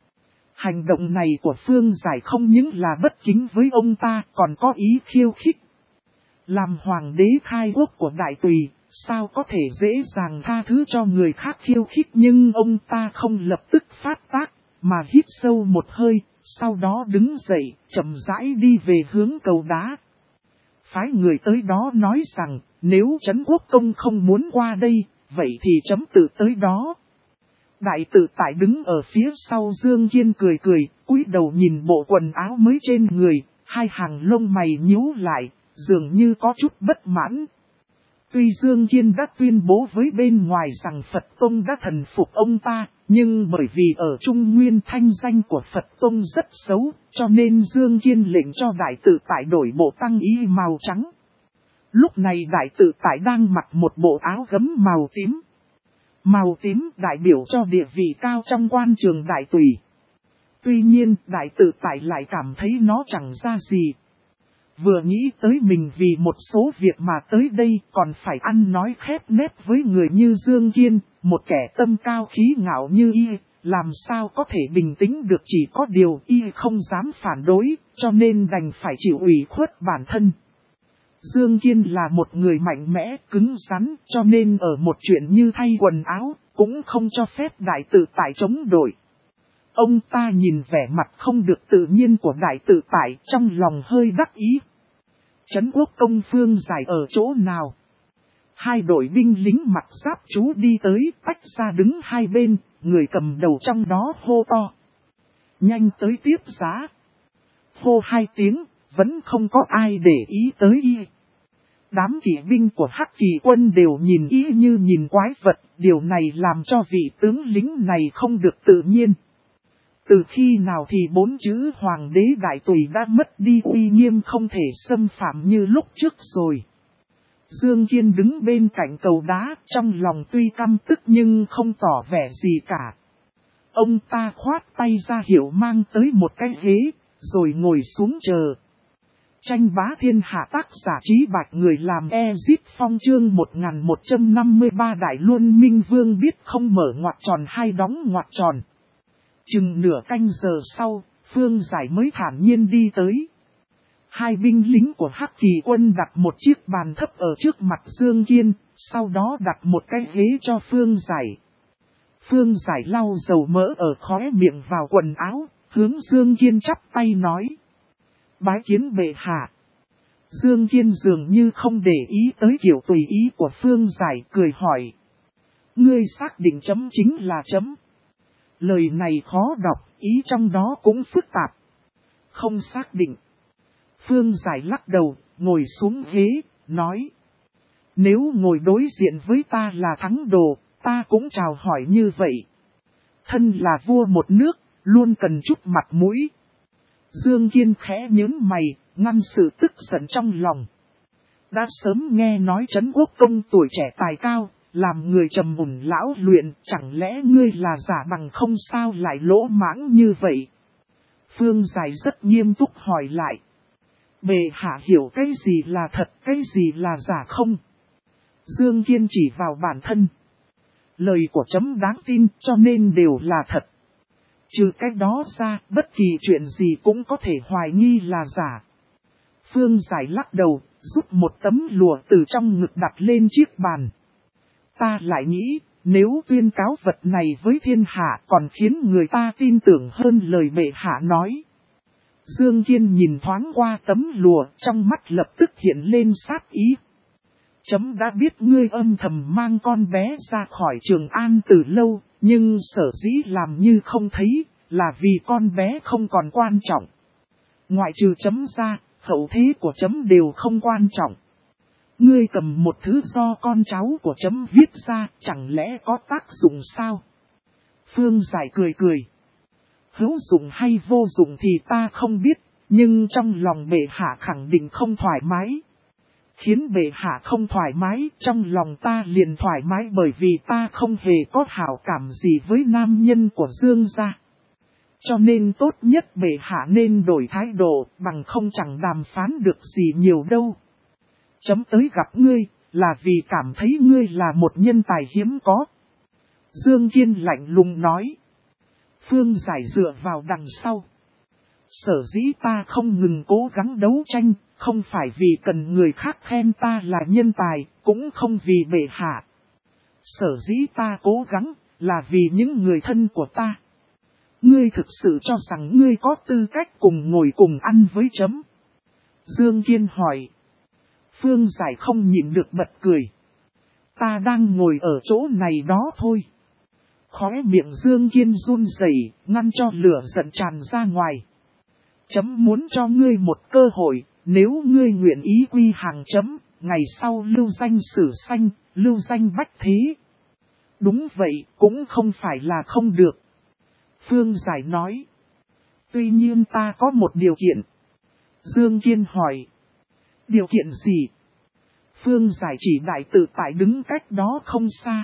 Hành động này của Phương Giải không những là bất kính với ông ta, còn có ý khiêu khích. Làm hoàng đế khai quốc của đại tùy, sao có thể dễ dàng tha thứ cho người khác khiêu khích, nhưng ông ta không lập tức phát tác, mà hít sâu một hơi, sau đó đứng dậy, chậm rãi đi về hướng cầu đá. Phái người tới đó nói rằng, nếu trấn quốc công không muốn qua đây, vậy thì chấm tự tới đó. Đại tự tại đứng ở phía sau Dương Kiên cười cười, cúi đầu nhìn bộ quần áo mới trên người, hai hàng lông mày nhíu lại, dường như có chút bất mãn. Tuy Dương Kiên đã tuyên bố với bên ngoài rằng Phật Tông đã thần phục ông ta, nhưng bởi vì ở Trung Nguyên thanh danh của Phật Tông rất xấu, cho nên Dương Kiên lệnh cho đại tự tại đổi bộ tăng y màu trắng. Lúc này đại tự tại đang mặc một bộ áo gấm màu tím. Màu tím đại biểu cho địa vị cao trong quan trường đại tùy. Tuy nhiên đại tự tại lại cảm thấy nó chẳng ra gì. Vừa nghĩ tới mình vì một số việc mà tới đây còn phải ăn nói khép nép với người như Dương Kiên, một kẻ tâm cao khí ngạo như y, làm sao có thể bình tĩnh được, chỉ có điều y không dám phản đối, cho nên đành phải chịu ủy khuất bản thân. Dương Kiên là một người mạnh mẽ, cứng rắn, cho nên ở một chuyện như thay quần áo, cũng không cho phép đại tự tại chống đổi. Ông ta nhìn vẻ mặt không được tự nhiên của đại tự tại, trong lòng hơi đắc ý. Trấn quốc công Phương Giải ở chỗ nào? Hai đội binh lính mặc giáp chú đi tới, tách ra đứng hai bên, người cầm đầu trong đó hô to. Nhanh tới tiếp giá. Hô hai tiếng, vẫn không có ai để ý tới y. Đám kỵ binh của Hắc Kỳ Quân đều nhìn y như nhìn quái vật, điều này làm cho vị tướng lính này không được tự nhiên. Từ khi nào thì 4 chữ Hoàng đế đại tùy đã mất đi uy nghiêm không thể xâm phạm như lúc trước rồi. Dương Kiên đứng bên cạnh cầu đá, trong lòng tuy căm tức nhưng không tỏ vẻ gì cả. Ông ta khoát tay ra hiệu mang tới một cái ghế, rồi ngồi xuống chờ. Tranh bá thiên hạ, tác giả Trí Bạch, người làm Ezip Phong, chương 1153. Đại Luân Minh Vương biết không mở ngoặc tròn hai đóng ngoặc tròn. Chừng nửa canh giờ sau, Phương Giải mới thản nhiên đi tới. Hai binh lính của Hắc Kỳ Quân đặt một chiếc bàn thấp ở trước mặt Dương Kiên, sau đó đặt một cái ghế cho Phương Giải. Phương Giải lau dầu mỡ ở khóe miệng vào quần áo, hướng Dương Kiên chắp tay nói. Bái kiến bệ hạ. Dương Kiên dường như không để ý tới kiểu tùy ý của Phương Giải, cười hỏi. Ngươi xác định chấm chính là chấm. Lời này khó đọc, ý trong đó cũng phức tạp. Không xác định. Phương Giải lắc đầu, ngồi xuống ghế, nói. Nếu ngồi đối diện với ta là thắng đồ, ta cũng chào hỏi như vậy. Thân là vua một nước, luôn cần chút mặt mũi. Dương Kiên khẽ nhướng mày, ngăn sự tức giận trong lòng. Đã sớm nghe nói Trấn Quốc công tuổi trẻ tài cao, làm người trầm mùn lão luyện, chẳng lẽ ngươi là giả bằng không sao lại lỗ mãng như vậy? Phương Giải rất nghiêm túc hỏi lại. Bệ hạ hiểu cái gì là thật, cái gì là giả không? Dương Kiên chỉ vào bản thân. Lời của chấm đáng tin cho nên đều là thật. Trừ cái đó ra, bất kỳ chuyện gì cũng có thể hoài nghi là giả. Phương Giải lắc đầu, rút một tấm lụa từ trong ngực đặt lên chiếc bàn. Ta lại nghĩ, nếu tuyên cáo vật này với thiên hạ còn khiến người ta tin tưởng hơn lời bệ hạ nói. Dương Kiên nhìn thoáng qua tấm lụa, trong mắt lập tức hiện lên sát ý. Chấm đã biết ngươi âm thầm mang con bé ra khỏi Trường An từ lâu, nhưng sở dĩ làm như không thấy, là vì con bé không còn quan trọng. Ngoại trừ chấm ra, hậu thế của chấm đều không quan trọng. Ngươi cầm một thứ do con cháu của chấm viết ra, chẳng lẽ có tác dụng sao? Phương Giải cười cười. Hữu dụng hay vô dụng thì ta không biết, nhưng trong lòng bệ hạ khẳng định không thoải mái. Khiến bệ hạ không thoải mái, trong lòng ta liền thoải mái bởi vì ta không hề có hảo cảm gì với nam nhân của Dương gia. Cho nên tốt nhất bệ hạ nên đổi thái độ, bằng không chẳng đàm phán được gì nhiều đâu. Chấm tới gặp ngươi, là vì cảm thấy ngươi là một nhân tài hiếm có. Dương Kiên lạnh lùng nói. Phương Giải dựa vào đằng sau. Sở dĩ ta không ngừng cố gắng đấu tranh, không phải vì cần người khác khen ta là nhân tài, cũng không vì bệ hạ. Sở dĩ ta cố gắng, là vì những người thân của ta. Ngươi thực sự cho rằng ngươi có tư cách cùng ngồi cùng ăn với chấm? Dương Kiên hỏi. Phương Giải không nhịn được bật cười. Ta đang ngồi ở chỗ này đó thôi. Khóe miệng Dương Kiên run rẩy, ngăn cho lửa giận tràn ra ngoài. Chấm muốn cho ngươi một cơ hội, nếu ngươi nguyện ý quy hàng chấm, ngày sau lưu danh sử sanh, lưu danh bách thế. Đúng vậy, cũng không phải là không được. Phương Giải nói. Tuy nhiên ta có một điều kiện. Dương Kiên hỏi. Điều kiện gì? Phương Giải chỉ đại tự tại đứng cách đó không xa.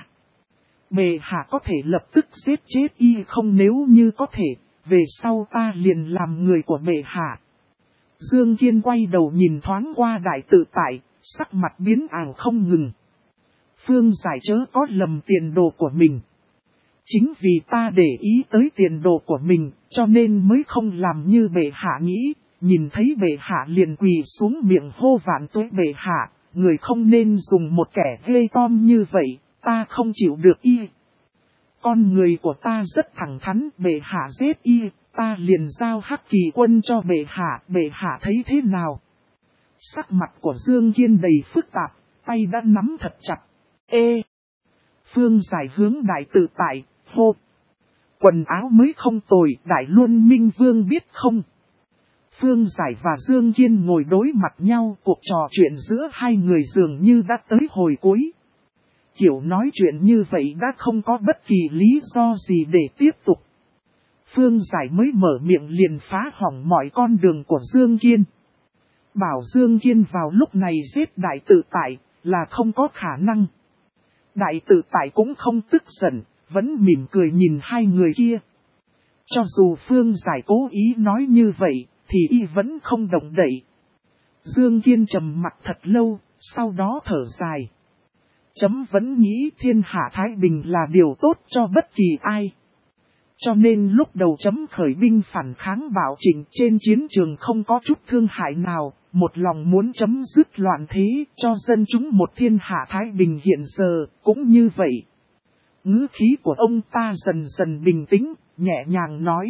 Bệ hạ có thể lập tức giết chết y không, nếu như có thể, về sau ta liền làm người của bệ hạ. Dương Kiên quay đầu nhìn thoáng qua đại tự tại, sắc mặt biến ảo không ngừng. Phương Giải chớ có lầm tiền đồ của mình. Chính vì ta để ý tới tiền đồ của mình, cho nên mới không làm như bệ hạ nghĩ, nhìn thấy bệ hạ liền quỳ xuống miệng hô vạn tuế bệ hạ, người không nên dùng một kẻ ghê tởm như vậy, ta không chịu được y. Con người của ta rất thẳng thắn, bệ hạ giết y, ta liền giao Hắc Kỳ quân cho bệ hạ thấy thế nào? Sắc mặt của Dương Kiên đầy phức tạp, tay đã nắm thật chặt. Phương Giải hướng đại tự tại, hô. Quần áo mới không tồi, Đại Luân Minh Vương biết không? Phương Giải và Dương Kiên ngồi đối mặt nhau, cuộc trò chuyện giữa hai người dường như đã tới hồi cuối. Kiểu nói chuyện như vậy đã không có bất kỳ lý do gì để tiếp tục. Phương Giải mới mở miệng liền phá hỏng mọi con đường của Dương Kiên. Bảo Dương Kiên vào lúc này giết đại tự tại là không có khả năng. Đại tự tại cũng không tức giận, vẫn mỉm cười nhìn hai người kia. Cho dù Phương Giải cố ý nói như vậy, thì y vẫn không động đậy. Dương Kiên trầm mặt thật lâu, sau đó thở dài. Chấm vẫn nghĩ thiên hạ thái bình là điều tốt cho bất kỳ ai. Cho nên lúc đầu chấm khởi binh phản kháng Bảo Trịnh trên chiến trường không có chút thương hại nào, một lòng muốn chấm dứt loạn thế cho dân chúng một thiên hạ thái bình hiện giờ, cũng như vậy. Ngữ khí của ông ta dần dần bình tĩnh, nhẹ nhàng nói.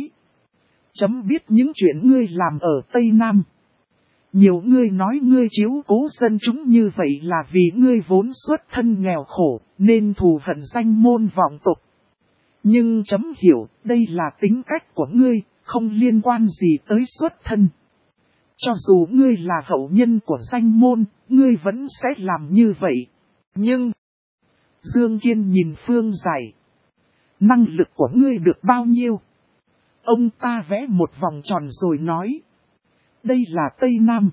Chấm biết những chuyện ngươi làm ở Tây Nam. Nhiều ngươi nói ngươi chiếu cố dân chúng như vậy là vì ngươi vốn xuất thân nghèo khổ, nên thù hận danh môn vọng tộc. Nhưng chấm hiểu, đây là tính cách của ngươi, không liên quan gì tới xuất thân. Cho dù ngươi là hậu nhân của danh môn, ngươi vẫn sẽ làm như vậy. Nhưng, Dương Kiên nhìn Phương Giải. Năng lực của ngươi được bao nhiêu? Ông ta vẽ một vòng tròn rồi nói. Đây là Tây Nam.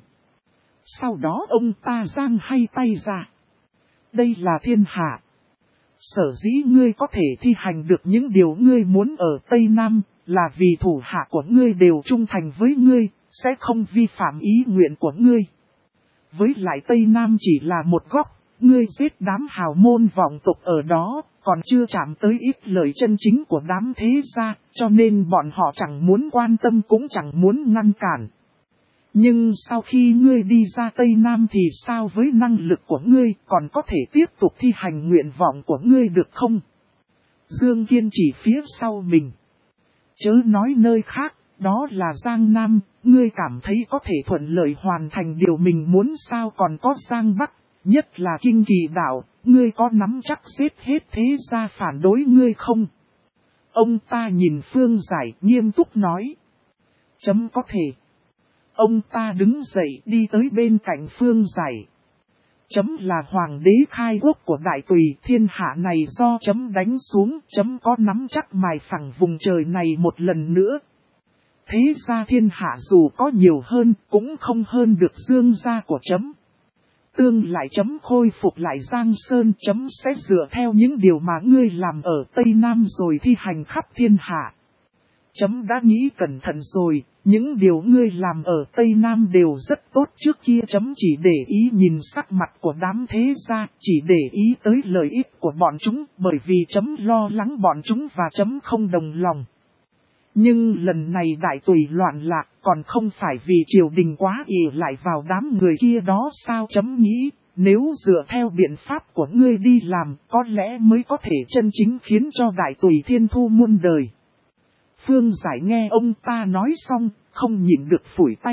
Sau đó ông ta giang hai tay ra. Đây là thiên hạ. Sở dĩ ngươi có thể thi hành được những điều ngươi muốn ở Tây Nam, là vì thủ hạ của ngươi đều trung thành với ngươi, sẽ không vi phạm ý nguyện của ngươi. Với lại Tây Nam chỉ là một góc, ngươi giết đám hào môn vọng tộc ở đó, còn chưa chạm tới ít lời chân chính của đám thế gia, cho nên bọn họ chẳng muốn quan tâm cũng chẳng muốn ngăn cản. Nhưng sau khi ngươi đi ra Tây Nam thì sao với năng lực của ngươi còn có thể tiếp tục thi hành nguyện vọng của ngươi được không? Dương Kiên chỉ phía sau mình. Chớ nói nơi khác, đó là Giang Nam, ngươi cảm thấy có thể thuận lợi hoàn thành điều mình muốn sao còn có Giang Bắc, nhất là Kinh Kỳ Đảo, ngươi có nắm chắc giết hết thế gia phản đối ngươi không? Ông ta nhìn Phương Giải nghiêm túc nói. Chấm có thể. Ông ta đứng dậy đi tới bên cạnh Phương Giải. Chấm là hoàng đế khai quốc của Đại Tùy, thiên hạ này do chấm đánh xuống, chấm có nắm chắc mài phẳng vùng trời này một lần nữa. Thế ra thiên hạ dù có nhiều hơn, cũng không hơn được Dương gia của chấm. Tương lại chấm khôi phục lại Giang Sơn, chấm sẽ dựa theo những điều mà ngươi làm ở Tây Nam rồi thi hành khắp thiên hạ. Chấm đã nghĩ cẩn thận rồi, những điều ngươi làm ở Tây Nam đều rất tốt, trước kia chấm chỉ để ý nhìn sắc mặt của đám thế gia, chỉ để ý tới lợi ích của bọn chúng, bởi vì chấm lo lắng bọn chúng và chấm không đồng lòng. Nhưng lần này Đại Tùy loạn lạc còn không phải vì triều đình quá ỷ lại vào đám người kia đó sao? Chấm nghĩ, nếu dựa theo biện pháp của ngươi đi làm, có lẽ mới có thể chân chính khiến cho Đại Tùy thiên thu muôn đời. Phương Giải nghe ông ta nói xong, không nhịn được phủi tay.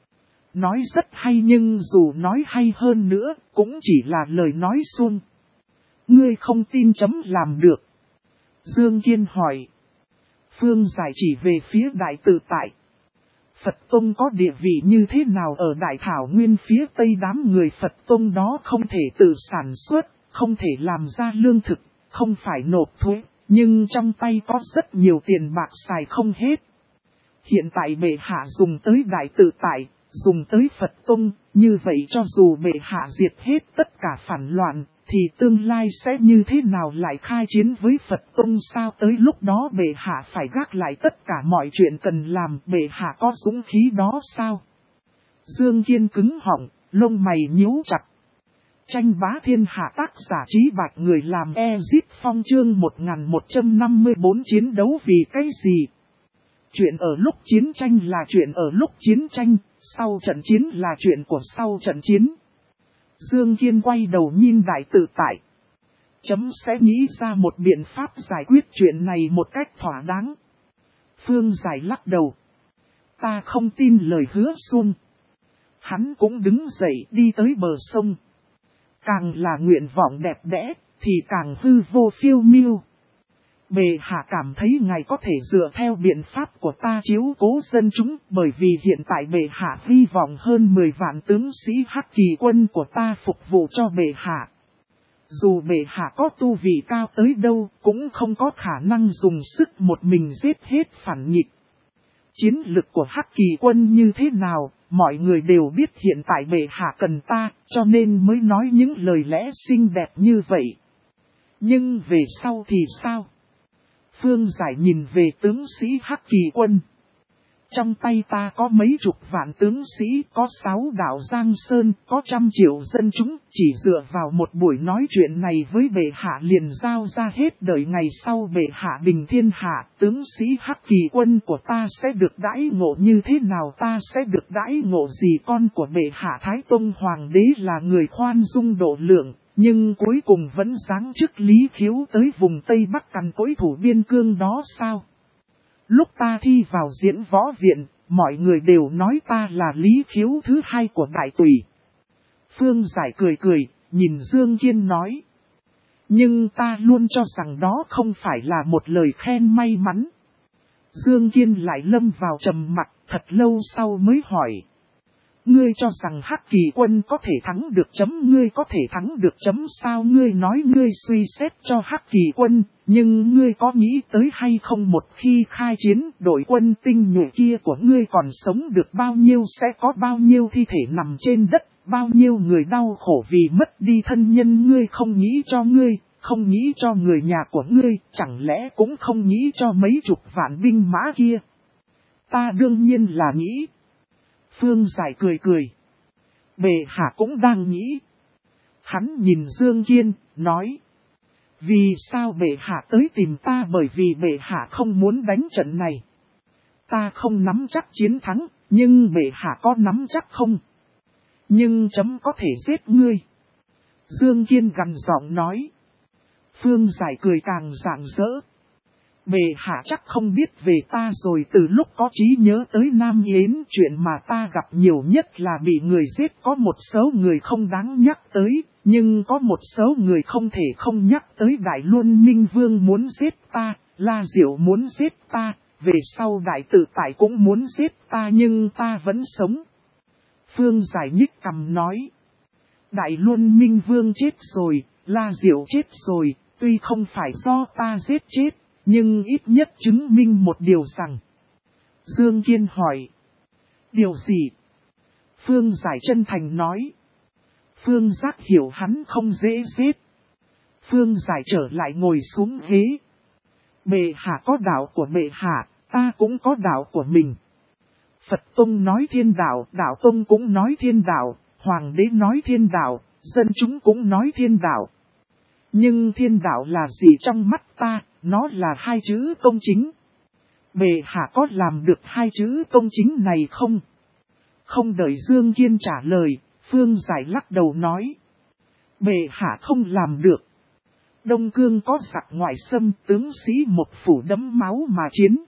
Nói rất hay nhưng dù nói hay hơn nữa, cũng chỉ là lời nói suông. Ngươi không tin chấm làm được. Dương Kiên hỏi. Phương Giải chỉ về phía Đại Tự Tại. Phật Tông có địa vị như thế nào ở Đại Thảo Nguyên phía Tây? Đám người Phật Tông đó không thể tự sản xuất, không thể làm ra lương thực, không phải nộp thuế, nhưng trong tay có rất nhiều tiền bạc xài không hết. Hiện tại bệ hạ dùng tới Đại Tự Tại, dùng tới Phật Tông, như vậy cho dù bệ hạ diệt hết tất cả phản loạn, thì tương lai sẽ như thế nào lại khai chiến với Phật Tông sao? Tới lúc đó bệ hạ phải gác lại tất cả mọi chuyện cần làm, bệ hạ có dũng khí đó sao? Dương Kiên cứng họng, lông mày nhíu chặt. Tranh bá thiên hạ, tác giả Trí Bạch, người làm Ezip Phong, chương 1154. Chiến đấu vì cái gì? Chuyện ở lúc chiến tranh là chuyện ở lúc chiến tranh, sau trận chiến là chuyện của sau trận chiến. Dương Kiên quay đầu nhìn Đại Tự Tại. Chấm sẽ nghĩ ra một biện pháp giải quyết chuyện này một cách thỏa đáng. Phương Giải lắc đầu. Ta không tin lời hứa suông. Hắn cũng đứng dậy đi tới bờ sông. Càng là nguyện vọng đẹp đẽ, thì càng hư vô phiêu miêu. Bệ hạ cảm thấy ngài có thể dựa theo biện pháp của ta chiếu cố dân chúng, bởi vì hiện tại bệ hạ hy vọng hơn 10 vạn tướng sĩ Hắc Kỳ quân của ta phục vụ cho bệ hạ. Dù bệ hạ có tu vị cao tới đâu, cũng không có khả năng dùng sức một mình giết hết phản nghịch. Chiến lực của Hắc Kỳ quân như thế nào, mọi người đều biết hiện tại bệ hạ cần ta, cho nên mới nói những lời lẽ xinh đẹp như vậy. Nhưng về sau thì sao? Phương Giải nhìn về tướng sĩ Hắc Kỳ quân. Trong tay ta có mấy chục vạn tướng sĩ, có 6 đảo Giang Sơn, có 100 triệu dân chúng, chỉ dựa vào một buổi nói chuyện này với bệ hạ liền giao ra hết đời. Ngày sau bệ hạ bình thiên hạ, tướng sĩ Hắc Kỳ quân của ta sẽ được đãi ngộ như thế nào? Ta sẽ được đãi ngộ gì? Con của bệ hạ Thái Tông Hoàng đế là người khoan dung độ lượng, Nhưng cuối cùng vẫn giáng chức Lý Khiếu tới vùng Tây Bắc cằn cỗi thủ biên cương đó sao? Lúc ta thi vào diễn võ viện, mọi người đều nói ta là Lý Khiếu thứ hai của đại tùy. Phương Giải cười cười, nhìn Dương Kiên nói. Nhưng ta luôn cho rằng đó không phải là một lời khen may mắn. Dương Kiên lại lâm vào trầm mặc, thật lâu sau mới hỏi. Ngươi cho rằng Hắc Kỳ quân có thể thắng được chấm, ngươi có thể thắng được chấm sao? Ngươi nói ngươi suy xét cho Hắc Kỳ quân, nhưng ngươi có nghĩ tới hay không một khi khai chiến, đội quân tinh nhuệ kia của ngươi còn sống được bao nhiêu, sẽ có bao nhiêu thi thể nằm trên đất, bao nhiêu người đau khổ vì mất đi thân nhân, ngươi không nghĩ cho ngươi, không nghĩ cho người nhà của ngươi, chẳng lẽ cũng không nghĩ cho mấy chục vạn binh mã kia? Ta đương nhiên là nghĩ. Phương Giải cười cười. Bệ hạ cũng đang nghĩ. Hắn nhìn Dương Kiên, nói. Vì sao bệ hạ tới tìm ta? Bởi vì bệ hạ không muốn đánh trận này. Ta không nắm chắc chiến thắng, nhưng bệ hạ có nắm chắc không? Nhưng chấm có thể giết ngươi. Dương Kiên gằn giọng nói. Phương Giải cười càng rạng rỡ. Bệ hạ chắc không biết về ta rồi, từ lúc có trí nhớ tới Nam Yến, chuyện mà ta gặp nhiều nhất là bị người giết. Có một số người không đáng nhắc tới, nhưng có một số người không thể không nhắc tới. Đại Luân Minh Vương muốn giết ta, La Diệu muốn giết ta, về sau Đại Tự Tại cũng muốn giết ta, nhưng ta vẫn sống. Phương Giải nhích cằm nói. Đại Luân Minh Vương chết rồi, La Diệu chết rồi, tuy không phải do ta giết chết, nhưng ít nhất chứng minh một điều rằng. Dương Kiên hỏi. Điều gì? Phương Giải chân thành nói. Phương Giác hiểu hắn không dễ giết. Phương Giải trở lại ngồi xuống ghế. Bệ hạ có đạo của bệ hạ, ta cũng có đạo của mình. Phật Tông nói thiên đạo, Đạo Tông cũng nói thiên đạo, Hoàng đế nói thiên đạo, dân chúng cũng nói thiên đạo. Nhưng thiên đạo là gì trong mắt ta? Nó là hai chữ công chính. Bệ hạ có làm được hai chữ công chính này không? Không đợi Dương Kiên trả lời, Phương Giải lắc đầu nói. Bệ hạ không làm được. Đông Cương có giặc ngoại xâm, tướng sĩ một phủ đẫm máu mà chiến.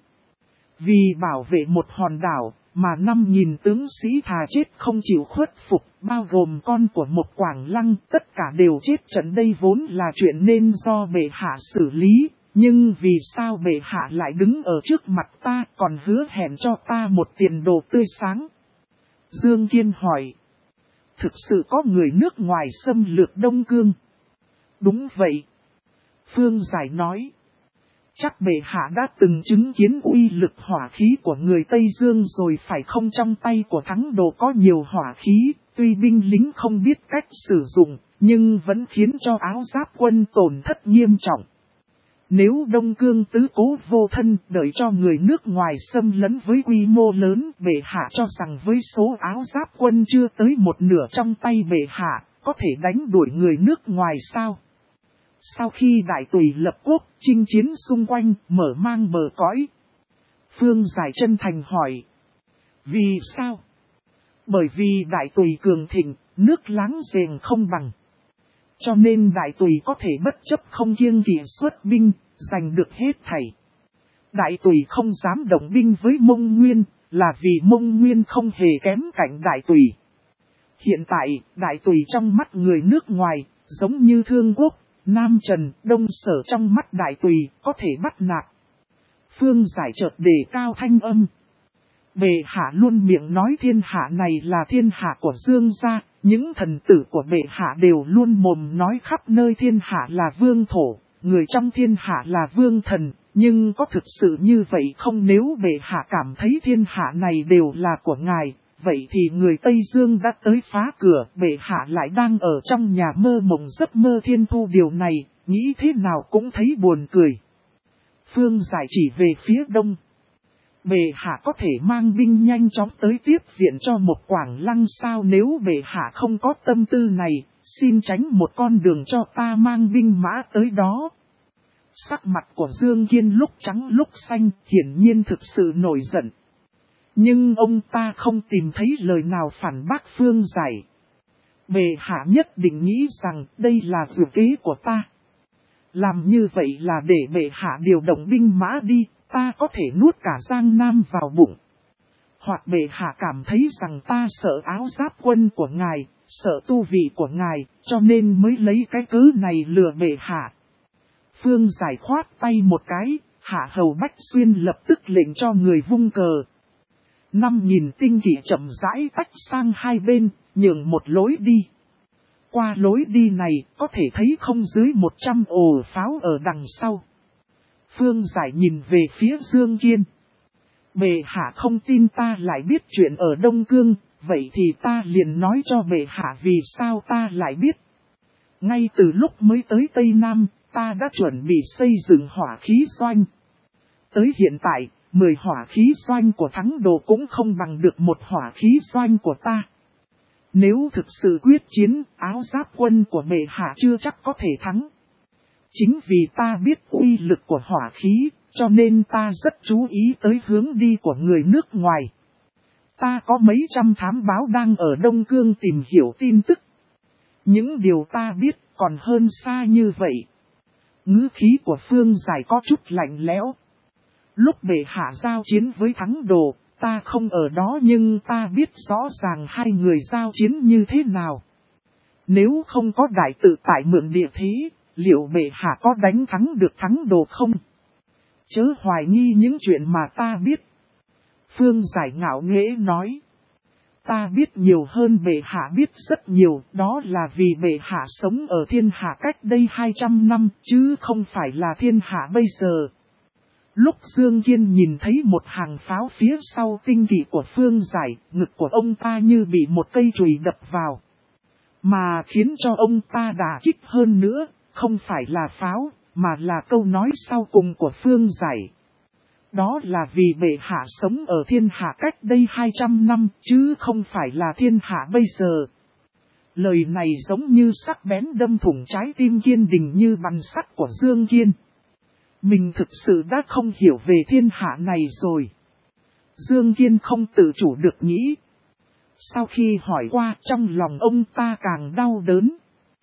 Vì bảo vệ một hòn đảo, mà 5.000 tướng sĩ thà chết không chịu khuất phục, bao gồm con của một Quảng Lăng, tất cả đều chết trận. Đây vốn là chuyện nên do bệ hạ xử lý, nhưng vì sao bệ hạ lại đứng ở trước mặt ta, còn hứa hẹn cho ta một tiền đồ tươi sáng? Dương Kiên hỏi. Thực sự có người nước ngoài xâm lược Đông Cương? Đúng vậy. Phương Giải nói. Chắc bệ hạ đã từng chứng kiến uy lực hỏa khí của người Tây Dương rồi phải không? Trong tay của Thắng Đồ có nhiều hỏa khí, tuy binh lính không biết cách sử dụng, nhưng vẫn khiến cho áo giáp quân tổn thất nghiêm trọng. Nếu Đông Cương tứ cố vô thân, đợi cho người nước ngoài xâm lấn với quy mô lớn, bệ hạ cho rằng với số áo giáp quân chưa tới một nửa trong tay bệ hạ, có thể đánh đuổi người nước ngoài sao? Sau khi Đại Tùy lập quốc, chinh chiến xung quanh, mở mang bờ cõi. Phương Giải chân thành hỏi. Vì sao? Bởi vì Đại Tùy cường thịnh, nước láng giềng không bằng. Cho nên Đại Tùy có thể bất chấp không kiêng kỵ xuất binh, giành được hết thảy. Đại Tùy không dám động binh với Mông Nguyên, là vì Mông Nguyên không hề kém cạnh Đại Tùy. Hiện tại, Đại Tùy trong mắt người nước ngoài, giống như Thương Quốc, Nam Trần, Đông Sở trong mắt Đại Tùy, có thể bắt nạt. Phương Giải chợt đề cao thanh âm. Bệ hạ luôn miệng nói thiên hạ này là thiên hạ của Dương gia, những thần tử của bệ hạ đều luôn mồm nói khắp nơi thiên hạ là vương thổ, người trong thiên hạ là vương thần, nhưng có thực sự như vậy không? Nếu bệ hạ cảm thấy thiên hạ này đều là của ngài, vậy thì người Tây Dương đã tới phá cửa, bệ hạ lại đang ở trong nhà mơ mộng giấc mơ thiên thu, điều này, nghĩ thế nào cũng thấy buồn cười. Phương Giải chỉ về phía đông. Bệ hạ có thể mang binh nhanh chóng tới tiếp viện cho một Quảng Lăng sao? Nếu bệ hạ không có tâm tư này, xin tránh một con đường cho ta mang binh mã tới đó. Sắc mặt của Dương Kiên lúc trắng lúc xanh, hiển nhiên thực sự nổi giận. Nhưng ông ta không tìm thấy lời nào phản bác Phương Giải. Bệ hạ nhất định nghĩ rằng đây là dự kế của ta. Làm như vậy là để bệ hạ điều động binh mã đi, ta có thể nuốt cả Giang Nam vào bụng. Hoặc bệ hạ cảm thấy rằng ta sợ áo giáp quân của ngài, sợ tu vị của ngài, cho nên mới lấy cái cớ này lừa bệ hạ. Phương Giải khoát tay một cái, Hạ Hầu Bách Xuyên lập tức lệnh cho người vung cờ. 5.000 tinh kỵ chậm rãi tách sang hai bên, nhường một lối đi. Qua lối đi này có thể thấy không dưới 100 ồ pháo ở đằng sau. Phương Giải nhìn về phía Dương Kiên. Bệ hạ không tin ta lại biết chuyện ở Đông Cương, vậy thì ta liền nói cho bệ hạ vì sao ta lại biết. Ngay từ lúc mới tới Tây Nam, ta đã chuẩn bị xây dựng hỏa khí doanh. Tới hiện tại, 10 hỏa khí doanh của Thắng Đồ cũng không bằng được một hỏa khí doanh của ta. Nếu thực sự quyết chiến, áo giáp quân của bệ hạ chưa chắc có thể thắng. Chính vì ta biết uy lực của hỏa khí, cho nên ta rất chú ý tới hướng đi của người nước ngoài. Ta có mấy trăm thám báo đang ở Đông Cương tìm hiểu tin tức. Những điều ta biết còn hơn xa như vậy. Ngữ khí của Phương Giải có chút lạnh lẽo. Lúc bệ hạ giao chiến với Thắng Đồ, ta không ở đó nhưng ta biết rõ ràng hai người giao chiến như thế nào. Nếu không có đại tự tại mượn địa thế, liệu bệ hạ có đánh thắng được Thắng Đồ không? Chớ hoài nghi những chuyện mà ta biết. Phương Giải ngạo nghễ nói. Ta biết nhiều hơn bệ hạ biết rất nhiều, đó là vì bệ hạ sống ở thiên hạ cách đây 200 năm, chứ không phải là thiên hạ bây giờ. Lúc Dương Kiên nhìn thấy một hàng pháo phía sau tinh kỵ của Phương Giải, ngực của ông ta như bị một cây chùy đập vào. Mà khiến cho ông ta đả kích hơn nữa, không phải là pháo, mà là câu nói sau cùng của Phương Giải. Đó là vì bệ hạ sống ở thiên hạ cách đây 200 năm, chứ không phải là thiên hạ bây giờ. Lời này giống như sắc bén đâm thủng trái tim kiên định như bằn sắt của Dương Kiên. Mình thực sự đã không hiểu về thiên hạ này rồi. Dương Kiên không tự chủ được nghĩ. Sau khi hỏi qua trong lòng ông ta càng đau đớn.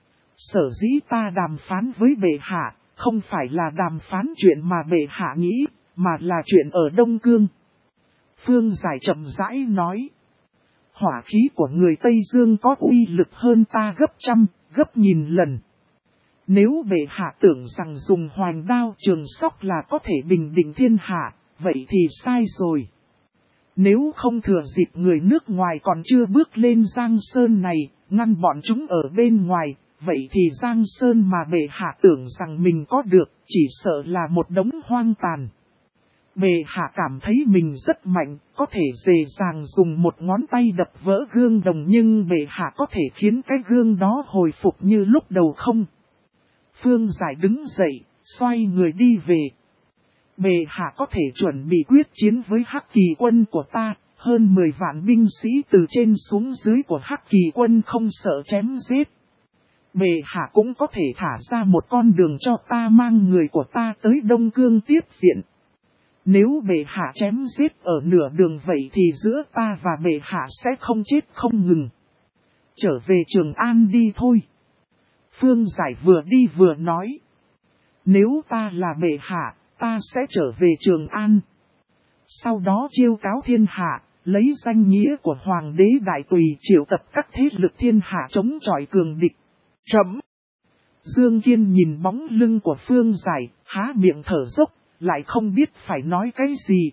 Sở dĩ ta đàm phán với bệ hạ, không phải là đàm phán chuyện mà bệ hạ nghĩ, mà là chuyện ở Đông Cương. Phương Giải chậm rãi nói. Hỏa khí của người Tây Dương có uy lực hơn ta gấp trăm, gấp nghìn lần. Nếu bệ hạ tưởng rằng dùng hoành đao trường sóc là có thể bình định thiên hạ, vậy thì sai rồi. Nếu không thừa dịp người nước ngoài còn chưa bước lên Giang Sơn này, ngăn bọn chúng ở bên ngoài, vậy thì Giang Sơn mà bệ hạ tưởng rằng mình có được, chỉ sợ là một đống hoang tàn. Bệ hạ cảm thấy mình rất mạnh, có thể dễ dàng dùng một ngón tay đập vỡ gương đồng, nhưng bệ hạ có thể khiến cái gương đó hồi phục như lúc đầu không? Phương Giải đứng dậy, xoay người đi về. Bệ hạ có thể chuẩn bị quyết chiến với Hắc Kỳ quân của ta, hơn 10 vạn binh sĩ từ trên xuống dưới của Hắc Kỳ quân không sợ chém giết. Bệ hạ cũng có thể thả ra một con đường cho ta mang người của ta tới Đông Cương tiếp viện. Nếu bệ hạ chém giết ở nửa đường vậy thì giữa ta và bệ hạ sẽ không chết không ngừng. Trở về Trường An đi thôi. Phương Giải vừa đi vừa nói. Nếu ta là bệ hạ, ta sẽ trở về Trường An. Sau đó chiêu cáo thiên hạ, lấy danh nghĩa của Hoàng đế Đại Tùy triệu tập các thế lực thiên hạ chống chọi cường địch. Chấm. Dương Kiên nhìn bóng lưng của Phương Giải, há miệng thở dốc, lại không biết phải nói cái gì.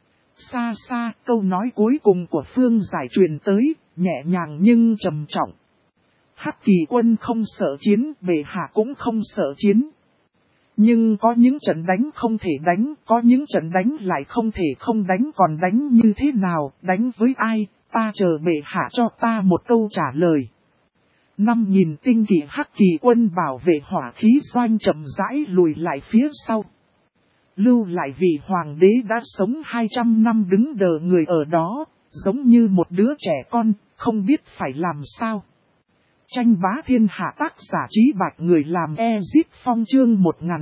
Xa xa, câu nói cuối cùng của Phương Giải truyền tới, nhẹ nhàng nhưng trầm trọng. Hắc Kỳ quân không sợ chiến, bệ hạ cũng không sợ chiến. Nhưng có những trận đánh không thể đánh, có những trận đánh lại không thể không đánh, còn đánh như thế nào, đánh với ai, ta chờ bệ hạ cho ta một câu trả lời. 5.000 tinh kỵ Hắc Kỳ quân bảo vệ hỏa khí doanh chậm rãi lùi lại phía sau. Lưu lại vì hoàng đế đã sống 200 năm đứng đờ người ở đó, giống như một đứa trẻ con, không biết phải làm sao. Tranh bá thiên hạ tác giả Trí Bạch người làm Ezip Phong chương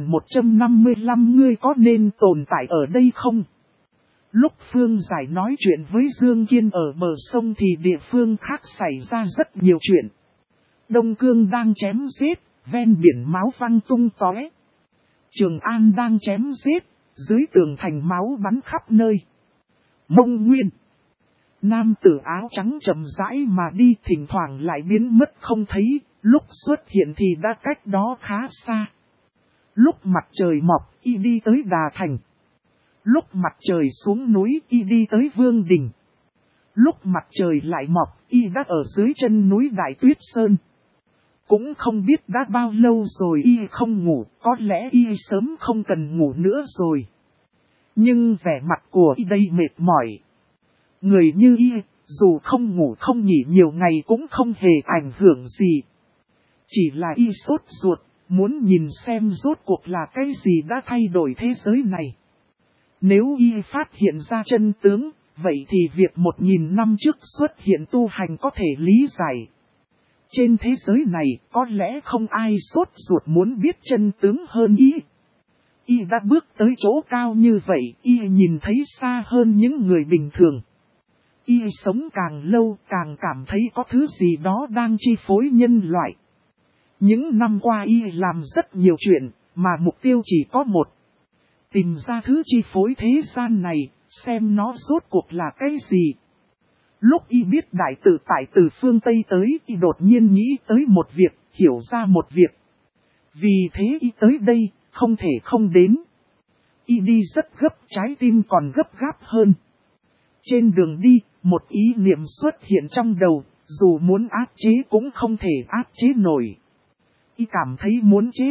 1155 ngươi có nên tồn tại ở đây không? Lúc Phương Giải nói chuyện với Dương Kiên ở bờ sông thì địa phương khác xảy ra rất nhiều chuyện. Đông Cương đang chém giết, ven biển máu văng tung tóe. Trường An đang chém giết, dưới tường thành máu bắn khắp nơi. Mông Nguyên. Nam tử áo trắng chậm rãi mà đi, thỉnh thoảng lại biến mất không thấy, lúc xuất hiện thì đã cách đó khá xa. Lúc mặt trời mọc, y đi tới Đà Thành. Lúc mặt trời xuống núi, y đi tới Vương Đình. Lúc mặt trời lại mọc, y đã ở dưới chân núi Đại Tuyết Sơn. Cũng không biết đã bao lâu rồi y không ngủ, có lẽ y sớm không cần ngủ nữa rồi. Nhưng vẻ mặt của y đây mệt mỏi. Người như y, dù không ngủ không nghỉ nhiều ngày cũng không hề ảnh hưởng gì. Chỉ là y sốt ruột, muốn nhìn xem rốt cuộc là cái gì đã thay đổi thế giới này. Nếu y phát hiện ra chân tướng, vậy thì việc 1000 năm trước xuất hiện tu hành có thể lý giải. Trên thế giới này có lẽ không ai sốt ruột muốn biết chân tướng hơn y. Y đã bước tới chỗ cao như vậy, y nhìn thấy xa hơn những người bình thường. Y sống càng lâu càng cảm thấy có thứ gì đó đang chi phối nhân loại. Những năm qua y làm rất nhiều chuyện, mà mục tiêu chỉ có một. Tìm ra thứ chi phối thế gian này, xem nó rốt cuộc là cái gì. Lúc y biết đại tự tại từ phương Tây tới, y đột nhiên nghĩ tới một việc, hiểu ra một việc. Vì thế y tới đây, không thể không đến. Y đi rất gấp, trái tim còn gấp gáp hơn. Trên đường đi, một ý niệm xuất hiện trong đầu, dù muốn áp chế cũng không thể áp chế nổi. Y cảm thấy muốn chết.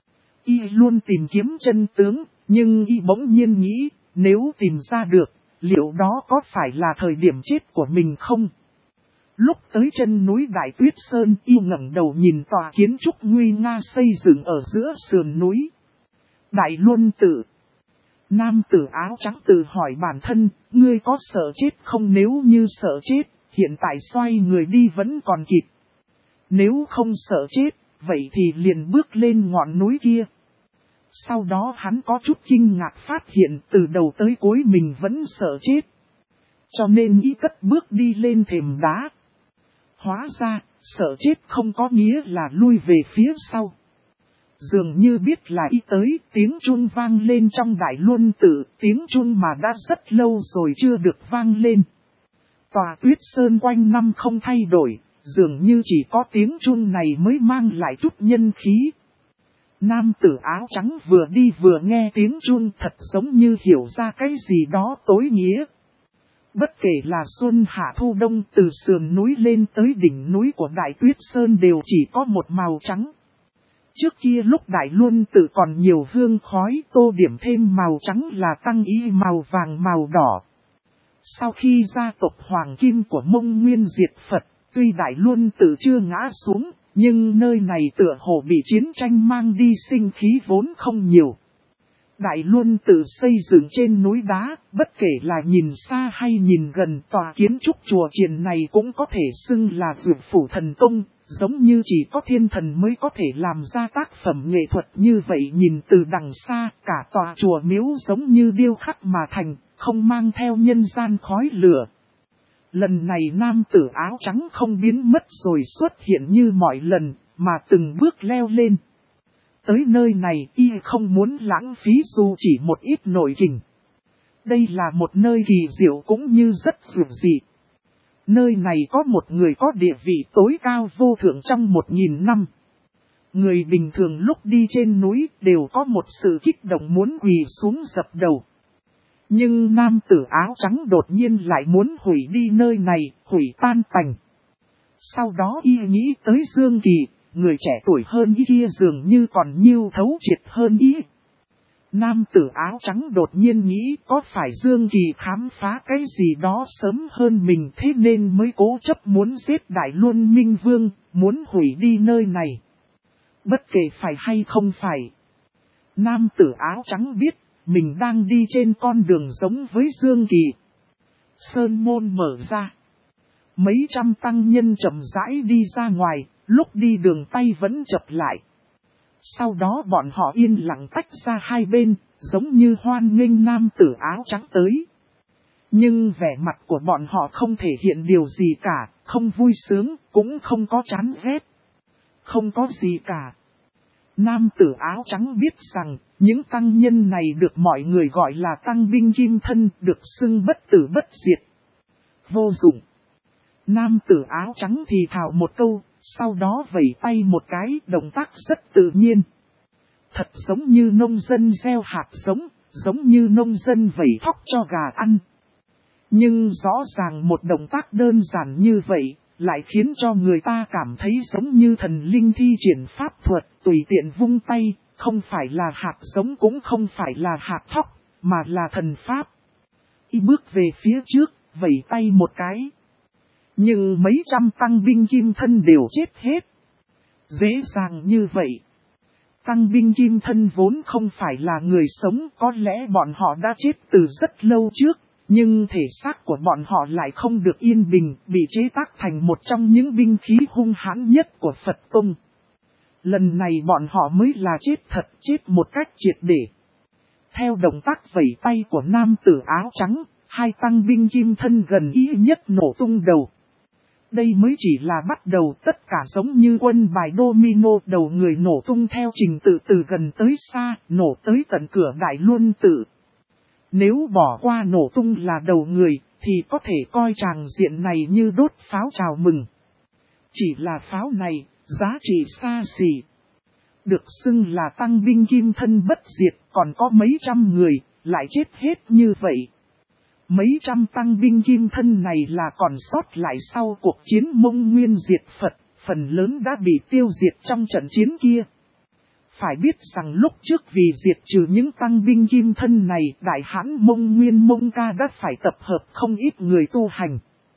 Y luôn tìm kiếm chân tướng, nhưng y bỗng nhiên nghĩ, nếu tìm ra được, liệu đó có phải là thời điểm chết của mình không? Lúc tới chân núi Đại Tuyết Sơn, y ngẩng đầu nhìn tòa kiến trúc nguy nga xây dựng ở giữa sườn núi. Đại Luân Tự. Nam tử áo trắng tự hỏi bản thân, ngươi có sợ chết không? Nếu như sợ chết, hiện tại xoay người đi vẫn còn kịp. Nếu không sợ chết, vậy thì liền bước lên ngọn núi kia. Sau đó hắn có chút kinh ngạc phát hiện từ đầu tới cuối mình vẫn sợ chết. Cho nên y cất bước đi lên thềm đá. Hóa ra, sợ chết không có nghĩa là lui về phía sau. Dường như biết là y tới, tiếng chuông vang lên trong Đại Luân Tự, tiếng chuông mà đã rất lâu rồi chưa được vang lên. Tòa Tuyết Sơn quanh năm không thay đổi, dường như chỉ có tiếng chuông này mới mang lại chút nhân khí. Nam tử áo trắng vừa đi vừa nghe tiếng chuông thật giống như hiểu ra cái gì đó tối nghĩa. Bất kể là xuân hạ thu đông, từ sườn núi lên tới đỉnh núi của Đại Tuyết Sơn đều chỉ có một màu trắng. Trước kia lúc Đại Luân Tự còn nhiều hương khói, tô điểm thêm màu trắng là tăng y màu vàng màu đỏ. Sau khi gia tộc Hoàng Kim của Mông Nguyên diệt Phật, tuy Đại Luân Tự chưa ngã xuống, nhưng nơi này tựa hồ bị chiến tranh mang đi sinh khí vốn không nhiều. Đại Luân Tự xây dựng trên núi đá, bất kể là nhìn xa hay nhìn gần, tòa kiến trúc chùa chiền này cũng có thể xưng là dược phủ thần công, giống như chỉ có thiên thần mới có thể làm ra tác phẩm nghệ thuật như vậy. Nhìn từ đằng xa, cả tòa chùa miếu giống như điêu khắc mà thành, không mang theo nhân gian khói lửa. Lần này nam tử áo trắng không biến mất rồi xuất hiện như mọi lần, mà từng bước leo lên. Tới nơi này y không muốn lãng phí dù chỉ một ít nội kình. Đây là một nơi kỳ diệu cũng như rất dường dị. Nơi này có một người có địa vị tối cao vô thượng trong 1000 năm. Người bình thường lúc đi trên núi đều có một sự kích động muốn quỳ xuống dập đầu. Nhưng nam tử áo trắng đột nhiên lại muốn hủy đi nơi này, hủy tan tành. Sau đó y nghĩ tới Dương Kỳ, người trẻ tuổi hơn y kia dường như còn nhiêu thấu triệt hơn y. Nam tử áo trắng đột nhiên nghĩ có phải Dương Kỳ khám phá cái gì đó sớm hơn mình thế nên mới cố chấp muốn giết Đại Luân Minh Vương, muốn hủy đi nơi này. Bất kể phải hay không phải. Nam tử áo trắng biết mình đang đi trên con đường giống với Dương Kỳ. Sơn môn mở ra. Mấy trăm tăng nhân chậm rãi đi ra ngoài, lúc đi đường tay vẫn chập lại. Sau đó bọn họ yên lặng tách ra hai bên, giống như hoan nghênh nam tử áo trắng tới. Nhưng vẻ mặt của bọn họ không thể hiện điều gì cả, không vui sướng, cũng không có chán ghét. không có gì cả. Nam tử áo trắng biết rằng, những tăng nhân này được mọi người gọi là tăng binh kim thân, được xưng bất tử bất diệt. Vô dụng. Nam tử áo trắng thì thào một câu, sau đó vẩy tay một cái, động tác rất tự nhiên. Thật giống như nông dân gieo hạt giống, giống như nông dân vẩy thóc cho gà ăn. Nhưng rõ ràng một động tác đơn giản như vậy, lại khiến cho người ta cảm thấy giống như thần linh thi triển pháp thuật, tùy tiện vung tay, không phải là hạt giống cũng không phải là hạt thóc, mà là thần pháp. Y bước về phía trước, vẩy tay một cái. Nhưng mấy trăm tăng binh kim thân đều chết hết. Dễ dàng như vậy. Tăng binh kim thân vốn không phải là người sống, có lẽ bọn họ đã chết từ rất lâu trước. Nhưng thể xác của bọn họ lại không được yên bình, bị chế tác thành một trong những binh khí hung hãn nhất của Phật Tông. Lần này bọn họ mới là chết thật, chết một cách triệt để. Theo động tác vẩy tay của nam tử áo trắng, hai tăng binh kim thân gần ý nhất nổ tung đầu. Đây mới chỉ là bắt đầu, tất cả giống như quân bài domino, đầu người nổ tung theo trình tự từ gần tới xa, nổ tới tận cửa Đại Luân Tự. Nếu bỏ qua nổ tung là đầu người, thì có thể coi tràng diện này như đốt pháo chào mừng. Chỉ là pháo này, giá trị xa xỉ. Được xưng là tăng binh kim thân bất diệt, còn có mấy trăm người, lại chết hết như vậy. Mấy trăm tăng binh kim thân này là còn sót lại sau cuộc chiến Mông Nguyên diệt Phật, phần lớn đã bị tiêu diệt trong trận chiến kia. Phải biết rằng lúc trước vì diệt trừ những tăng binh kim thân này, Đại Hãn Mông Nguyên Mông Ca đã phải tập hợp không ít người tu hành.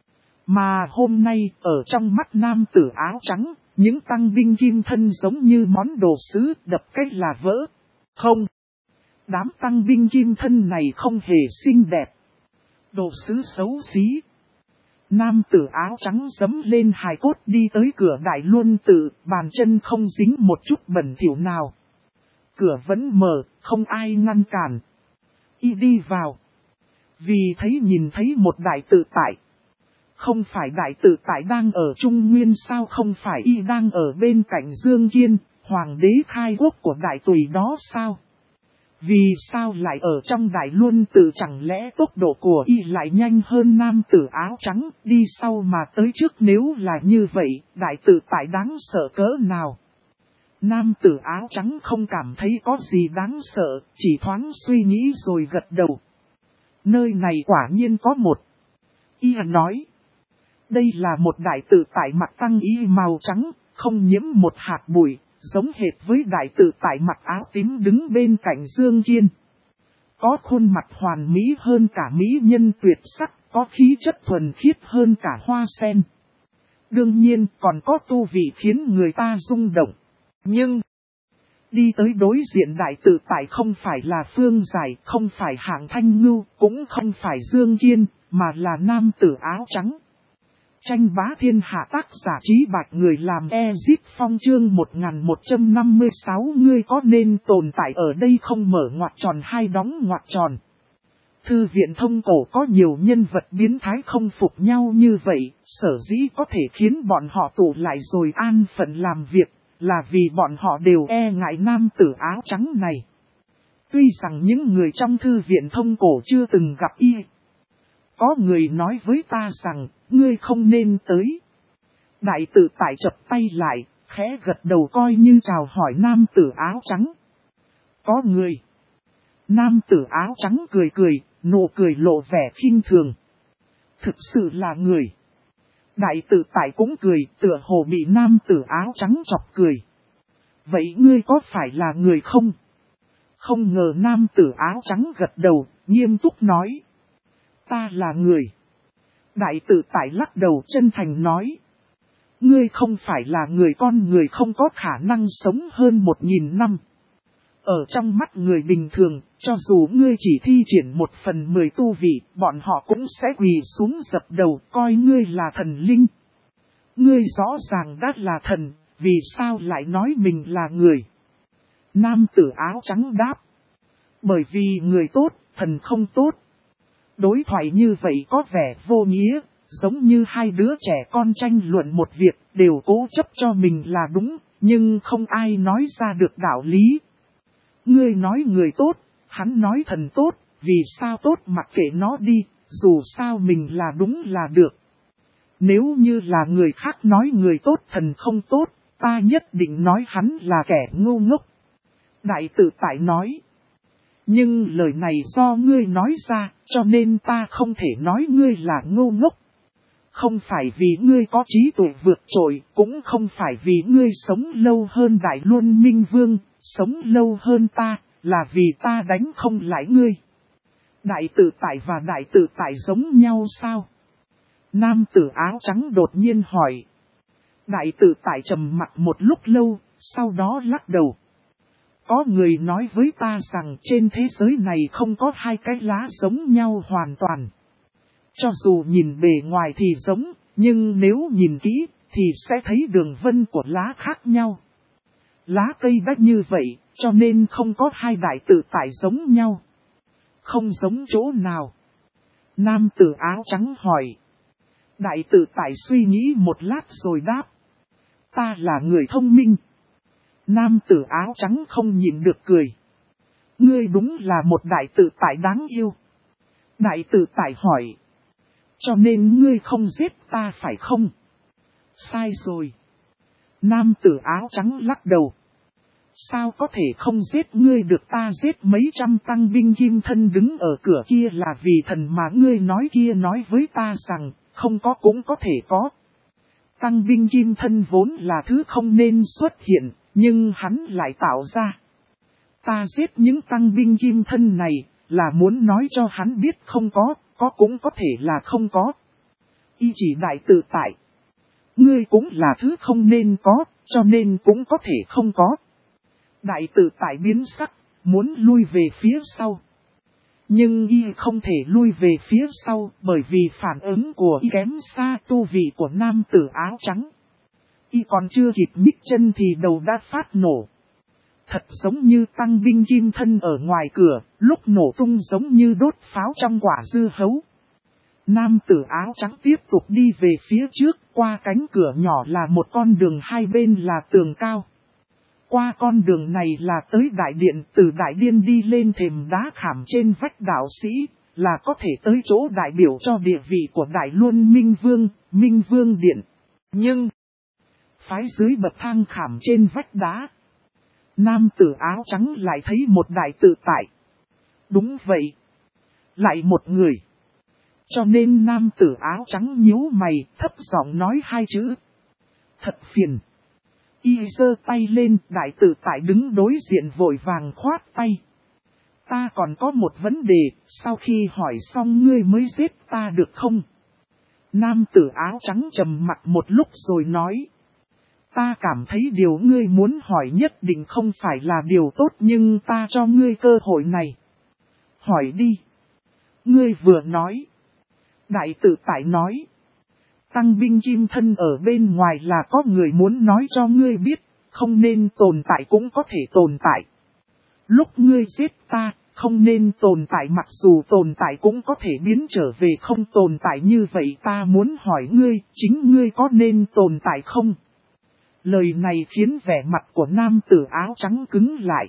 Mà hôm nay, ở trong mắt nam tử áo trắng, những tăng binh kim thân giống như món đồ sứ, đập cách là vỡ. Không, đám tăng binh kim thân này không hề xinh đẹp. Đồ sứ xấu xí. Nam tử áo trắng giẫm lên hài cốt đi tới cửa Đại Luân Tự, bàn chân không dính một chút bẩn thỉu nào. Cửa vẫn mở, không ai ngăn cản. Y đi vào. Vì nhìn thấy một đại tự tại. Không phải đại tự tại đang ở Trung Nguyên sao, không phải Y đang ở bên cạnh Dương Kiên, hoàng đế khai quốc của đại tùy đó sao? Vì sao lại ở trong Đại Luân Tự, chẳng lẽ tốc độ của Y lại nhanh hơn nam tử áo trắng, đi sau mà tới trước, nếu là như vậy, đại tự tại đáng sợ cỡ nào? Nam tử áo trắng không cảm thấy có gì đáng sợ, chỉ thoáng suy nghĩ rồi gật đầu. Nơi này quả nhiên có một. Y nói, đây là một đại tự tại mặc tăng y màu trắng, không nhiễm một hạt bụi. Giống hệt với đại tự tại mặc áo tím đứng bên cạnh Dương Kiên. Có khuôn mặt hoàn mỹ hơn cả mỹ nhân tuyệt sắc, có khí chất thuần khiết hơn cả hoa sen. Đương nhiên còn có tu vị khiến người ta rung động. Nhưng, đi tới đối diện đại tự tại không phải là Phương Giải, không phải Hạng Thanh Ngưu, cũng không phải Dương Kiên, mà là nam tử áo trắng. Tranh bá thiên hạ, tác giả Trí Bạch, người làm Ezip Phong, chương 1156. Ngươi có nên tồn tại ở đây không? Mở ngoặc tròn hai đóng ngoặc tròn. Thư viện Thông Cổ có nhiều nhân vật biến thái không phục nhau như vậy, sở dĩ có thể khiến bọn họ tụ lại rồi an phận làm việc, là vì bọn họ đều e ngại nam tử áo trắng này. Tuy rằng những người trong Thư viện Thông Cổ chưa từng gặp Y. Có người nói với ta rằng, ngươi không nên tới. Đại tự tại chập tay lại, khẽ gật đầu coi như chào hỏi nam tử áo trắng. Có người. Nam tử áo trắng cười cười, nụ cười lộ vẻ khinh thường. Thực sự là người. Đại tự tại cũng cười, tựa hồ bị nam tử áo trắng chọc cười. Vậy ngươi có phải là người không? Không ngờ nam tử áo trắng gật đầu, nghiêm túc nói. Ta là người. Đại tự tại lắc đầu chân thành nói. Ngươi không phải là người, con người không có khả năng sống hơn 1000 năm. Ở trong mắt người bình thường, cho dù ngươi chỉ thi triển 1/10 tu vị, bọn họ cũng sẽ quỳ xuống dập đầu coi ngươi là thần linh. Ngươi rõ ràng đã là thần, vì sao lại nói mình là người? Nam tử áo trắng đáp. Bởi vì người tốt, thần không tốt. Đối thoại như vậy có vẻ vô nghĩa, giống như hai đứa trẻ con tranh luận một việc, đều cố chấp cho mình là đúng, Nhưng không ai nói ra được đạo lý. Ngươi nói người tốt, hắn nói thần tốt, vì sao tốt mặc kệ nó đi, dù sao mình là đúng là được. Nếu như là người khác nói người tốt thần không tốt, ta nhất định nói hắn là kẻ ngu ngốc. Đại tự tại nói. Nhưng lời này do ngươi nói ra, cho nên ta không thể nói ngươi là ngu ngốc. Không phải vì ngươi có trí tuệ vượt trội, cũng không phải vì ngươi sống lâu hơn Đại Luân Minh Vương, sống lâu hơn ta, là vì ta đánh không lại ngươi. Đại tự tại và đại tự tại giống nhau sao? Nam tử áo trắng đột nhiên hỏi. Đại tự tại trầm mặc một lúc lâu, sau đó lắc đầu. Có người nói với ta rằng trên thế giới này không có hai cái lá giống nhau hoàn toàn. Cho dù nhìn bề ngoài thì giống, nhưng nếu nhìn kỹ thì sẽ thấy đường vân của lá khác nhau. Lá cây đã như vậy, cho nên không có hai đại tự tại giống nhau. Không giống chỗ nào? Nam tử áo trắng hỏi. Đại tự tại suy nghĩ một lát rồi đáp. Ta là người thông minh. Nam tử áo trắng không nhịn được cười. Ngươi đúng là một đại tự tại đáng yêu. Đại tự tại hỏi. Cho nên ngươi không giết ta phải không? Sai rồi. Nam tử áo trắng lắc đầu. Sao có thể không giết ngươi được, ta giết mấy trăm tăng binh kim thân đứng ở cửa kia là vì thần mà ngươi nói kia nói với ta rằng không có cũng có thể có. Tăng binh kim thân vốn là thứ không nên xuất hiện, nhưng hắn lại tạo ra. Ta giết những tăng binh kim thân này là muốn nói cho hắn biết không có cũng có thể là không có. Y chỉ đại tự tại. Ngươi cũng là thứ không nên có, cho nên cũng có thể không có. Đại tự tại biến sắc, muốn lui về phía sau. Nhưng y không thể lui về phía sau bởi vì phản ứng của y kém xa tu vị của nam tử áo trắng. Y còn chưa kịp nhích chân thì đầu đã phát nổ. Thật giống như tăng binh kim thân ở ngoài cửa, lúc nổ tung giống như đốt pháo trong quả dưa hấu. Nam tử áo trắng tiếp tục đi về phía trước, qua cánh cửa nhỏ là một con đường hai bên là tường cao. Qua con đường này là tới đại điện, từ đại điện đi lên thềm đá khảm trên vách đạo sĩ, là có thể tới chỗ đại biểu cho địa vị của Đại Luân Minh Vương Điện. Nhưng, phái dưới bậc thang khảm trên vách đá, nam tử áo trắng lại thấy một đại tự tại. Đúng vậy, lại một người. Cho nên nam tử áo trắng nhíu mày, thấp giọng nói hai chữ. Thật phiền. Y giơ tay lên, đại tự tại đứng đối diện vội vàng khoát tay. Ta còn có một vấn đề, sau khi hỏi xong ngươi mới giết ta được không? Nam tử áo trắng trầm mặc một lúc rồi nói. Ta cảm thấy điều ngươi muốn hỏi nhất định không phải là điều tốt nhưng ta cho ngươi cơ hội này. Hỏi đi. Ngươi vừa nói. Đại tự tại nói. Tăng binh kim thân ở bên ngoài là có người muốn nói cho ngươi biết, không nên tồn tại cũng có thể tồn tại. Lúc ngươi giết ta, không nên tồn tại mặc dù tồn tại cũng có thể biến trở về không tồn tại như vậy ta muốn hỏi ngươi, chính ngươi có nên tồn tại không? Lời này khiến vẻ mặt của nam tử áo trắng cứng lại.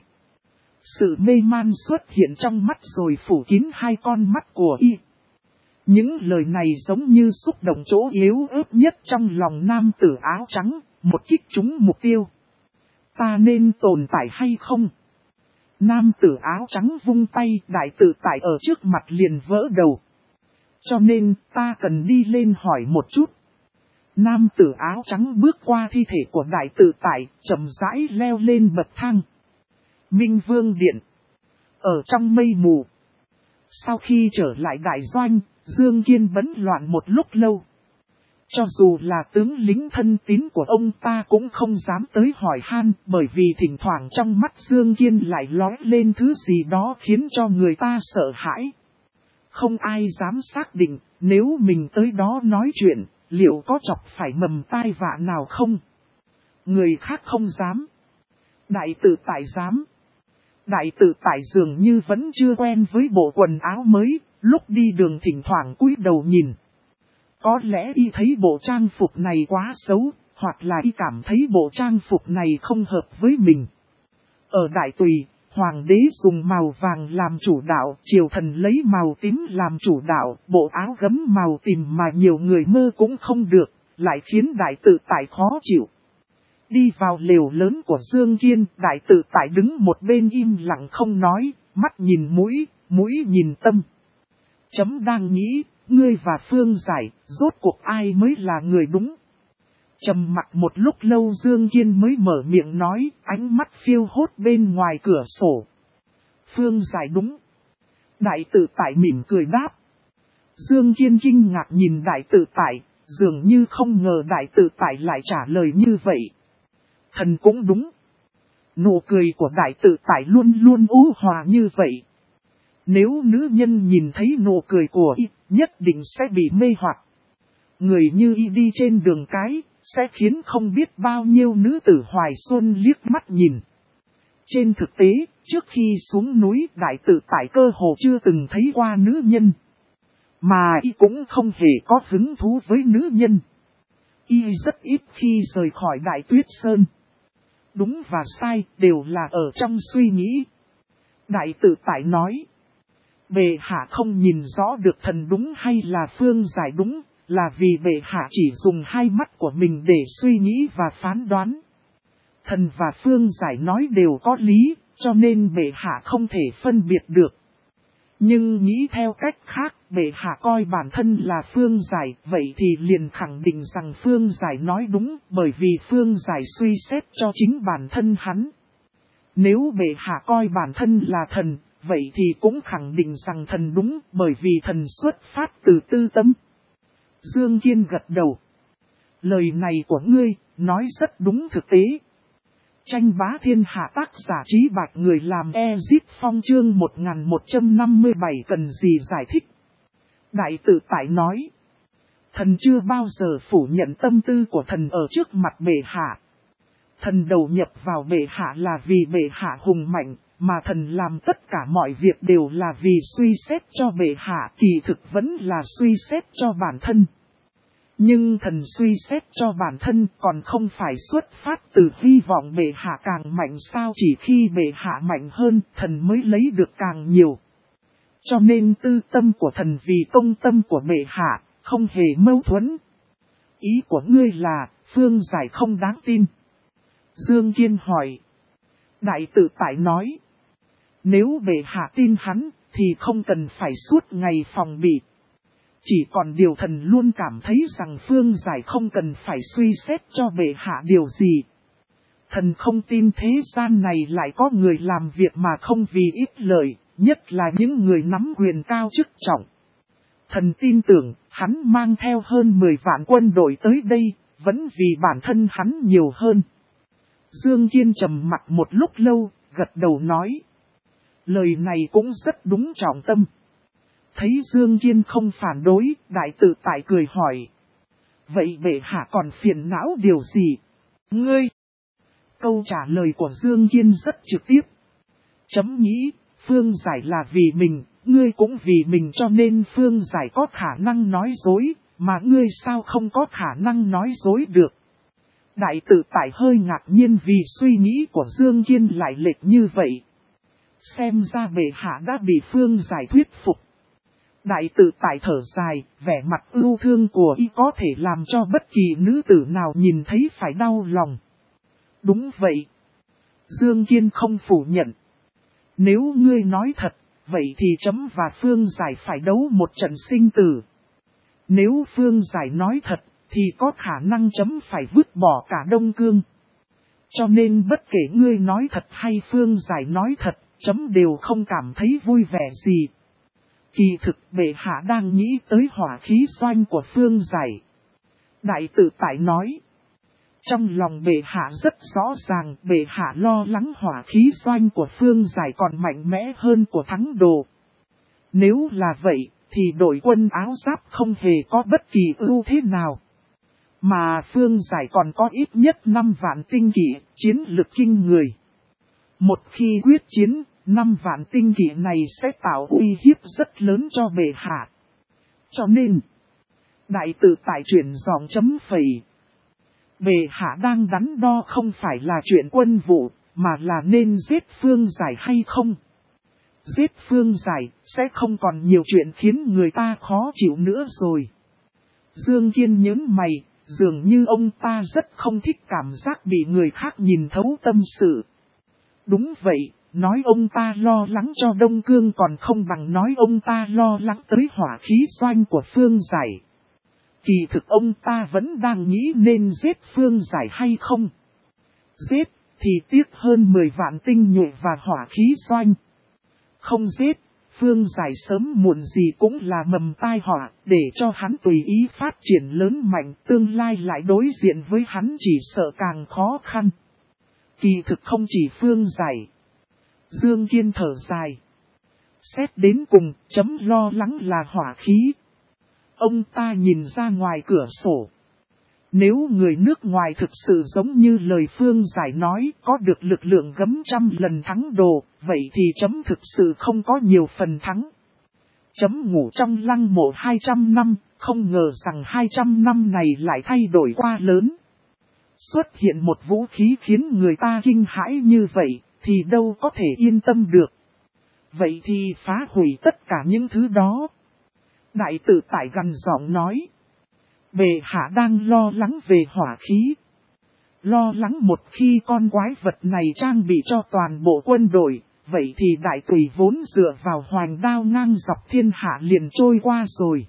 Sự mê man xuất hiện trong mắt rồi phủ kín hai con mắt của y. Những lời này giống như xúc động chỗ yếu ớt nhất trong lòng nam tử áo trắng, một kích trúng mục tiêu. Ta nên tồn tại hay không? Nam tử áo trắng vung tay, đại tự tại ở trước mặt liền vỡ đầu. Cho nên ta cần đi lên hỏi một chút. Nam tử áo trắng bước qua thi thể của đại tự tại, chậm rãi leo lên bậc thang. Minh Vương Điện. Ở trong mây mù. Sau khi trở lại đại doanh, Dương Kiên bấn loạn một lúc lâu. Cho dù là tướng lính thân tín của ông ta cũng không dám tới hỏi han, bởi vì thỉnh thoảng trong mắt Dương Kiên lại lóe lên thứ gì đó khiến cho người ta sợ hãi. Không ai dám xác định, nếu mình tới đó nói chuyện, liệu có chọc phải mầm tai vạ nào không? Người khác không dám. Đại tự tại dám. Đại tự tại dường như vẫn chưa quen với bộ quần áo mới, lúc đi đường thỉnh thoảng cúi đầu nhìn. Có lẽ y thấy bộ trang phục này quá xấu, hoặc là y cảm thấy bộ trang phục này không hợp với mình. Ở Đại Tùy, Hoàng đế dùng màu vàng làm chủ đạo, triều thần lấy màu tím làm chủ đạo, bộ áo gấm màu tím mà nhiều người mơ cũng không được, lại khiến Đại Tự Tại khó chịu. Đi vào lều lớn của Dương Kiên, Đại Tự Tại đứng một bên im lặng không nói, mắt nhìn mũi, mũi nhìn tâm. Chấm đang nghĩ, ngươi và Phương Giải, rốt cuộc ai mới là người đúng. Trầm mặc một lúc lâu Dương Kiên mới mở miệng nói, ánh mắt phiêu hốt bên ngoài cửa sổ. Phương Giải đúng. Đại Tự Tại mỉm cười đáp. Dương Kiên kinh ngạc nhìn Đại Tự Tại, dường như không ngờ Đại Tự Tại lại trả lời như vậy. Thần cũng đúng. Nụ cười của Đại Tự Tại luôn luôn ưu hòa như vậy. Nếu nữ nhân nhìn thấy nụ cười của y, nhất định sẽ bị mê hoặc. Người như y đi trên đường cái, sẽ khiến không biết bao nhiêu nữ tử hoài xuân liếc mắt nhìn. Trên thực tế, trước khi xuống núi Đại Tự Tại cơ hồ chưa từng thấy qua nữ nhân. Mà y cũng không hề có hứng thú với nữ nhân. Y rất ít khi rời khỏi Đại Tuyết Sơn. Đúng và sai đều là ở trong suy nghĩ. Đại Tự Tại nói. Bệ hạ không nhìn rõ được thần đúng hay là Phương Giải đúng, là vì bệ hạ chỉ dùng hai mắt của mình để suy nghĩ và phán đoán. Thần và Phương Giải nói đều có lý, cho nên bệ hạ không thể phân biệt được. Nhưng nghĩ theo cách khác, bệ hạ coi bản thân là Phương Giải, vậy thì liền khẳng định rằng Phương Giải nói đúng, bởi vì Phương Giải suy xét cho chính bản thân hắn. Nếu bệ hạ coi bản thân là thần, vậy thì cũng khẳng định rằng thần đúng, bởi vì thần xuất phát từ tư tâm. Dương Kiên gật đầu. Lời này của ngươi, nói rất đúng thực tế. Tranh bá thiên hạ tác giả Trí Bạch người làm Ezip Phong chương 1157 cần gì giải thích. Đại Tự Tại nói. Thần chưa bao giờ phủ nhận tâm tư của thần ở trước mặt bệ hạ. Thần đầu nhập vào bệ hạ là vì bệ hạ hùng mạnh, mà thần làm tất cả mọi việc đều là vì suy xét cho bệ hạ, kỳ thực vẫn là suy xét cho bản thân. Nhưng thần suy xét cho bản thân còn không phải xuất phát từ hy vọng bệ hạ càng mạnh sao, chỉ khi bệ hạ mạnh hơn thần mới lấy được càng nhiều. Cho nên tư tâm của thần vì công tâm của bệ hạ, không hề mâu thuẫn. Ý của ngươi là, Phương Giải không đáng tin. Dương Kiên hỏi. Đại Tự Tại nói. Nếu bệ hạ tin hắn, thì không cần phải suốt ngày phòng bị. Chỉ còn điều thần luôn cảm thấy rằng Phương Giải không cần phải suy xét cho bệ hạ điều gì. Thần không tin thế gian này lại có người làm việc mà không vì ít lợi, nhất là những người nắm quyền cao chức trọng. Thần tin tưởng, hắn mang theo hơn 10 vạn quân đội tới đây, vẫn vì bản thân hắn nhiều hơn. Dương Kiên trầm mặc một lúc lâu, gật đầu nói. Lời này cũng rất đúng trọng tâm. Thấy Dương Kiên không phản đối, Đại Tự Tại cười hỏi. Vậy bệ hạ còn phiền não điều gì? Ngươi! Câu trả lời của Dương Kiên rất trực tiếp. Chấm nghĩ, Phương Giải là vì mình, ngươi cũng vì mình cho nên Phương Giải có khả năng nói dối, mà ngươi sao không có khả năng nói dối được. Đại Tự Tại hơi ngạc nhiên vì suy nghĩ của Dương Kiên lại lệch như vậy. Xem ra bệ hạ đã bị Phương Giải thuyết phục. Đại Tự Tại thở dài, vẻ mặt ưu thương của y có thể làm cho bất kỳ nữ tử nào nhìn thấy phải đau lòng. Đúng vậy. Dương Kiên không phủ nhận. Nếu ngươi nói thật, vậy thì chấm và Phương Giải phải đấu một trận sinh tử. Nếu Phương Giải nói thật, thì có khả năng chấm phải vứt bỏ cả Đông Cương. Cho nên bất kể ngươi nói thật hay Phương Giải nói thật, chấm đều không cảm thấy vui vẻ gì. Kỳ thực bệ hạ đang nghĩ tới hỏa khí doanh của Phương Giải. Đại Tự Tại nói. Trong lòng bệ hạ rất rõ ràng, bệ hạ lo lắng hỏa khí doanh của Phương Giải còn mạnh mẽ hơn của Thắng Đồ. Nếu là vậy, thì đội quân áo giáp không hề có bất kỳ ưu thế nào. Mà Phương Giải còn có ít nhất 5 vạn tinh kỵ, chiến lực kinh người. Một khi quyết chiến, 5 vạn tinh kỵ này sẽ tạo uy hiếp rất lớn cho bệ hạ. Cho nên, Đại Tự Tại chuyển giọng chấm phẩy. Bệ hạ đang đắn đo không phải là chuyện quân vụ, mà là nên giết Phương Giải hay không. Giết Phương Giải sẽ không còn nhiều chuyện khiến người ta khó chịu nữa rồi. Dương Kiên nhớn mày, dường như ông ta rất không thích cảm giác bị người khác nhìn thấu tâm sự. Đúng vậy, nói ông ta lo lắng cho Đông Cương còn không bằng nói ông ta lo lắng tới hỏa khí doanh của Phương Giải. Kỳ thực ông ta vẫn đang nghĩ nên giết Phương Giải hay không. Giết thì tiếc hơn 10 vạn tinh nhuệ và hỏa khí doanh. Không giết, Phương Giải sớm muộn gì cũng là mầm tai họa, để cho hắn tùy ý phát triển lớn mạnh, tương lai lại đối diện với hắn chỉ sợ càng khó khăn. Kỳ thực không chỉ Phương Giải. Dương Kiên thở dài. Xét đến cùng, chấm lo lắng là hỏa khí. Ông ta nhìn ra ngoài cửa sổ. Nếu người nước ngoài thực sự giống như lời Phương Giải nói có được lực lượng gấp trăm lần thắng đồ, vậy thì chấm thực sự không có nhiều phần thắng. Chấm ngủ trong lăng mộ 200 năm, không ngờ rằng 200 năm này lại thay đổi quá lớn. Xuất hiện một vũ khí khiến người ta kinh hãi như vậy, thì đâu có thể yên tâm được. Vậy thì phá hủy tất cả những thứ đó. Đại tự tại gằn giọng nói. Bệ hạ đang lo lắng về hỏa khí. Lo lắng một khi con quái vật này trang bị cho toàn bộ quân đội, vậy thì đại tùy vốn dựa vào hoành đao ngang dọc thiên hạ liền trôi qua rồi.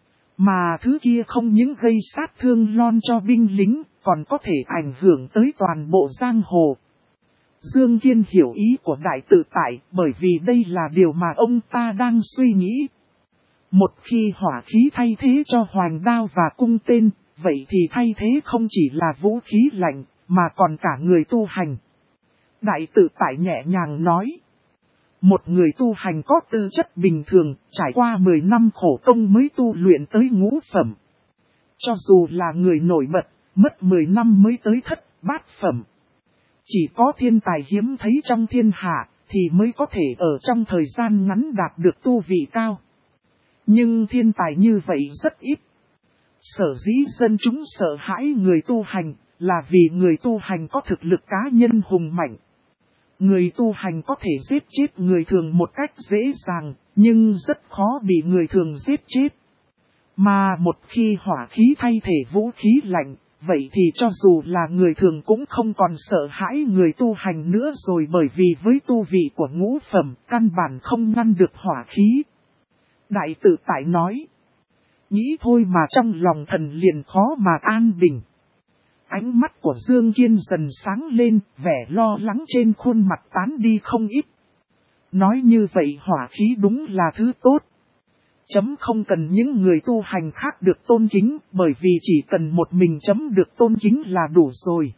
Mà thứ kia không những gây sát thương lon cho binh lính, còn có thể ảnh hưởng tới toàn bộ giang hồ. Dương Kiên hiểu ý của đại tự tại bởi vì đây là điều mà ông ta đang suy nghĩ. Một khi hỏa khí thay thế cho hoành đao và cung tên, vậy thì thay thế không chỉ là vũ khí lạnh, mà còn cả người tu hành. Đại tự tại nhẹ nhàng nói. Một người tu hành có tư chất bình thường, trải qua 10 năm khổ công mới tu luyện tới ngũ phẩm. Cho dù là người nổi bật, mất 10 năm mới tới thất, bát phẩm. Chỉ có thiên tài hiếm thấy trong thiên hạ, thì mới có thể ở trong thời gian ngắn đạt được tu vị cao. Nhưng thiên tài như vậy rất ít. Sở dĩ dân chúng sợ hãi người tu hành, là vì người tu hành có thực lực cá nhân hùng mạnh. Người tu hành có thể giết chết người thường một cách dễ dàng, nhưng rất khó bị người thường giết chết. Mà một khi hỏa khí thay thể vũ khí lạnh, vậy thì cho dù là người thường cũng không còn sợ hãi người tu hành nữa rồi, bởi vì với tu vị của ngũ phẩm, căn bản không ngăn được hỏa khí. Đại tự tại nói. Nghĩ thôi mà trong lòng thần liền khó mà an bình. Ánh mắt của Dương Kiên dần sáng lên, vẻ lo lắng trên khuôn mặt tán đi không ít. Nói như vậy hỏa khí đúng là thứ tốt. Chấm không cần những người tu hành khác được tôn kính, bởi vì chỉ cần một mình chấm được tôn kính là đủ rồi.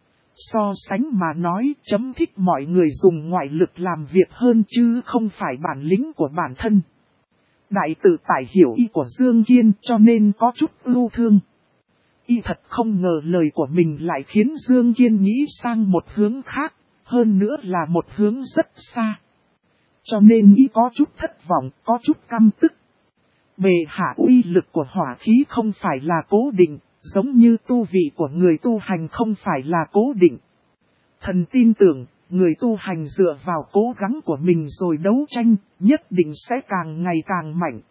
So sánh mà nói, chấm thích mọi người dùng ngoại lực làm việc hơn chứ không phải bản lĩnh của bản thân. Đại tự tại hiểu ý của Dương Kiên cho nên có chút ưu thương. Y thật không ngờ lời của mình lại khiến Dương Kiên nghĩ sang một hướng khác, hơn nữa là một hướng rất xa. Cho nên y có chút thất vọng, có chút căm tức. Bệ hạ uy lực của hỏa khí không phải là cố định, giống như tu vị của người tu hành không phải là cố định. Thần tin tưởng, người tu hành dựa vào cố gắng của mình rồi đấu tranh, nhất định sẽ càng ngày càng mạnh.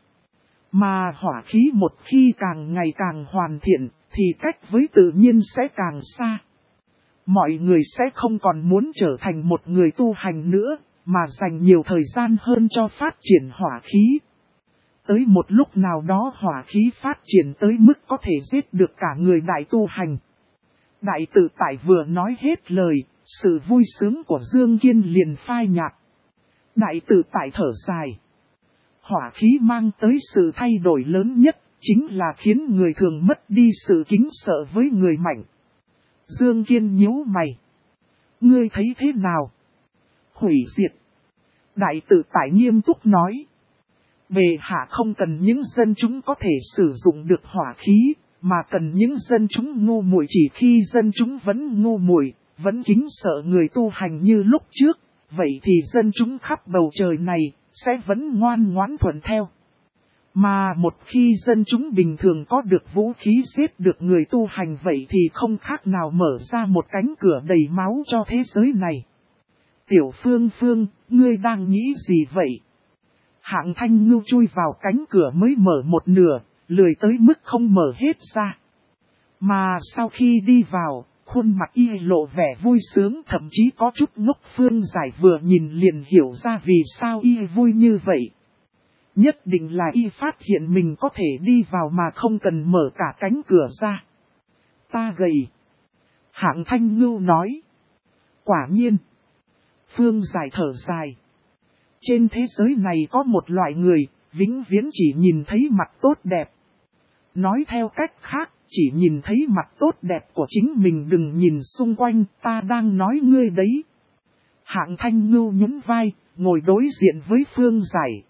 Mà hỏa khí một khi càng ngày càng hoàn thiện, thì cách với tự nhiên sẽ càng xa. Mọi người sẽ không còn muốn trở thành một người tu hành nữa, mà dành nhiều thời gian hơn cho phát triển hỏa khí. Tới một lúc nào đó hỏa khí phát triển tới mức có thể giết được cả người đại tu hành. Đại tự tại vừa nói hết lời, sự vui sướng của Dương Kiên liền phai nhạt. Đại tự tại thở dài. Hỏa khí mang tới sự thay đổi lớn nhất, chính là khiến người thường mất đi sự kính sợ với người mạnh. Dương Kiên nhíu mày. Ngươi thấy thế nào? Hủy diệt. Đại tự tại nghiêm túc nói. Bệ hạ không cần những dân chúng có thể sử dụng được hỏa khí, mà cần những dân chúng ngu muội. Chỉ khi dân chúng vẫn ngu muội, vẫn kính sợ người tu hành như lúc trước, vậy thì dân chúng khắp bầu trời này sẽ vẫn ngoan ngoãn thuận theo. Mà một khi dân chúng bình thường có được vũ khí giết được người tu hành vậy thì không khác nào mở ra một cánh cửa đầy máu cho thế giới này. Tiểu Phương Phương, ngươi đang nghĩ gì vậy? Hạng Thanh Ngưu chui vào cánh cửa mới mở một nửa, lười tới mức không mở hết ra. Mà sau khi đi vào, khuôn mặt y lộ vẻ vui sướng, thậm chí có chút ngốc. Phương Giải vừa nhìn liền hiểu ra vì sao y vui như vậy. Nhất định là y phát hiện mình có thể đi vào mà không cần mở cả cánh cửa ra. Ta gầy. Hạng Thanh Ngưu nói. Quả nhiên. Phương Giải thở dài. Trên thế giới này có một loại người, vĩnh viễn chỉ nhìn thấy mặt tốt đẹp. Nói theo cách khác, chỉ nhìn thấy mặt tốt đẹp của chính mình, đừng nhìn xung quanh, ta đang nói ngươi đấy. Hạng Thanh Ngưu nhún vai, ngồi đối diện với Phương Giải.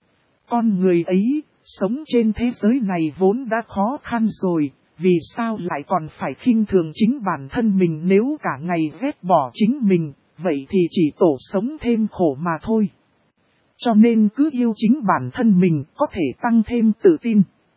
Con người ấy, sống trên thế giới này vốn đã khó khăn rồi, vì sao lại còn phải khinh thường chính bản thân mình? Nếu cả ngày ghét bỏ chính mình, vậy thì chỉ tổ sống thêm khổ mà thôi. Cho nên cứ yêu chính bản thân mình, có thể tăng thêm tự tin.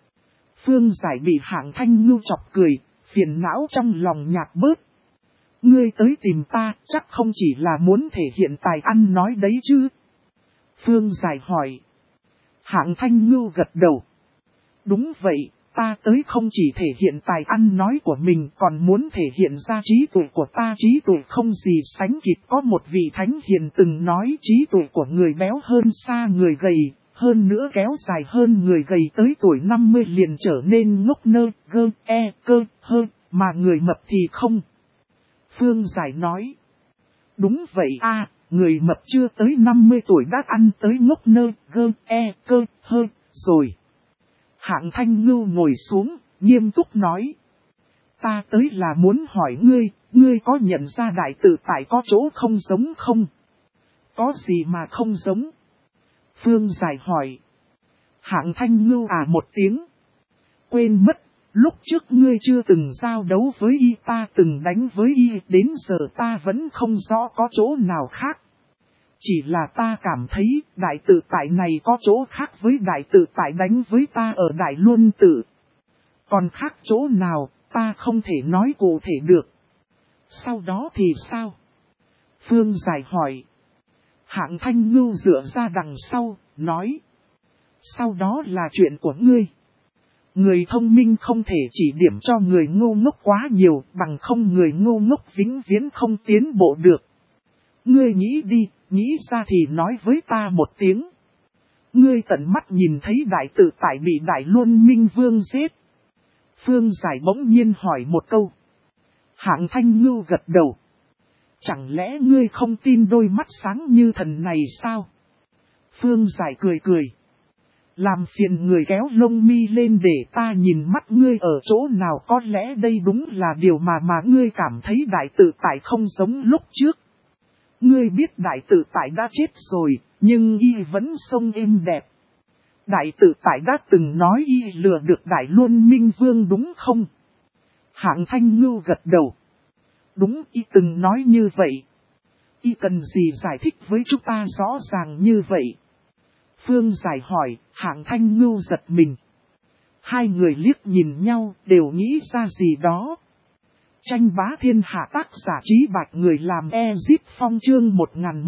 Phương Giải bị Hạng Thanh Ngưu chọc cười, phiền não trong lòng nhạt bớt. Ngươi tới tìm ta, chắc không chỉ là muốn thể hiện tài ăn nói đấy chứ? Phương Giải hỏi. Hạng Thanh Ngưu gật đầu. Đúng vậy, ta tới không chỉ thể hiện tài ăn nói của mình, còn muốn thể hiện ra trí tuệ của ta. Trí tuệ không gì sánh kịp. Có một vị thánh hiền từng nói trí tuệ của người béo hơn xa người gầy, hơn nữa kéo dài hơn người gầy tới tuổi 50 liền trở nên ngốc nơ, gơ, cơ, hơ, mà người mập thì không. Phương Giải nói. Đúng vậy a, người mập chưa tới 50 tuổi đã ăn tới ngốc nơ, gơ, cơ, hơ, rồi. Hạng Thanh Ngưu ngồi xuống, nghiêm túc nói. Ta tới là muốn hỏi ngươi, ngươi có nhận ra đại tự tại có chỗ không giống không? Có gì mà không giống? Phương Giải hỏi. Hạng Thanh Ngưu một tiếng. Quên mất, lúc trước ngươi chưa từng giao đấu với y, ta từng đánh với y, đến giờ ta vẫn không rõ có chỗ nào khác. Chỉ là ta cảm thấy đại tự tại này có chỗ khác với đại tự tại đánh với ta ở Đại Luân Tự. Còn khác chỗ nào, ta không thể nói cụ thể được. Sau đó thì sao? Phương Giải hỏi. Hạng Thanh Ngưu dựa ra đằng sau, nói. Sau đó là chuyện của ngươi. Người thông minh không thể chỉ điểm cho người ngu ngốc quá nhiều, bằng không người ngu ngốc vĩnh viễn không tiến bộ được. Ngươi nghĩ đi, nghĩ ra thì nói với ta một tiếng. Ngươi tận mắt nhìn thấy đại tự tại bị Đại Luân Minh Vương giết. Phương Giải bỗng nhiên hỏi một câu. Hạng Thanh Ngưu gật đầu. Chẳng lẽ ngươi không tin đôi mắt sáng như thần này sao? Phương Giải cười cười. Làm phiền người kéo lông mi lên để ta nhìn mắt ngươi ở chỗ nào, có lẽ đây đúng là điều mà ngươi cảm thấy đại tự tại không giống lúc trước. Ngươi biết đại tự tại đã chết rồi, nhưng y vẫn sống êm đẹp. Đại tự tại đã từng nói y lừa được Đại Luân Minh Vương đúng không? Hạng Thanh Ngưu gật đầu. Đúng, y từng nói như vậy. Y cần gì giải thích với chúng ta rõ ràng như vậy? Phương Giải hỏi. Hạng Thanh Ngưu giật mình. Hai người liếc nhìn nhau, đều nghĩ ra gì đó. Tranh bá thiên hạ, tác giả Trí Bạch, người làm Ezip Phong, chương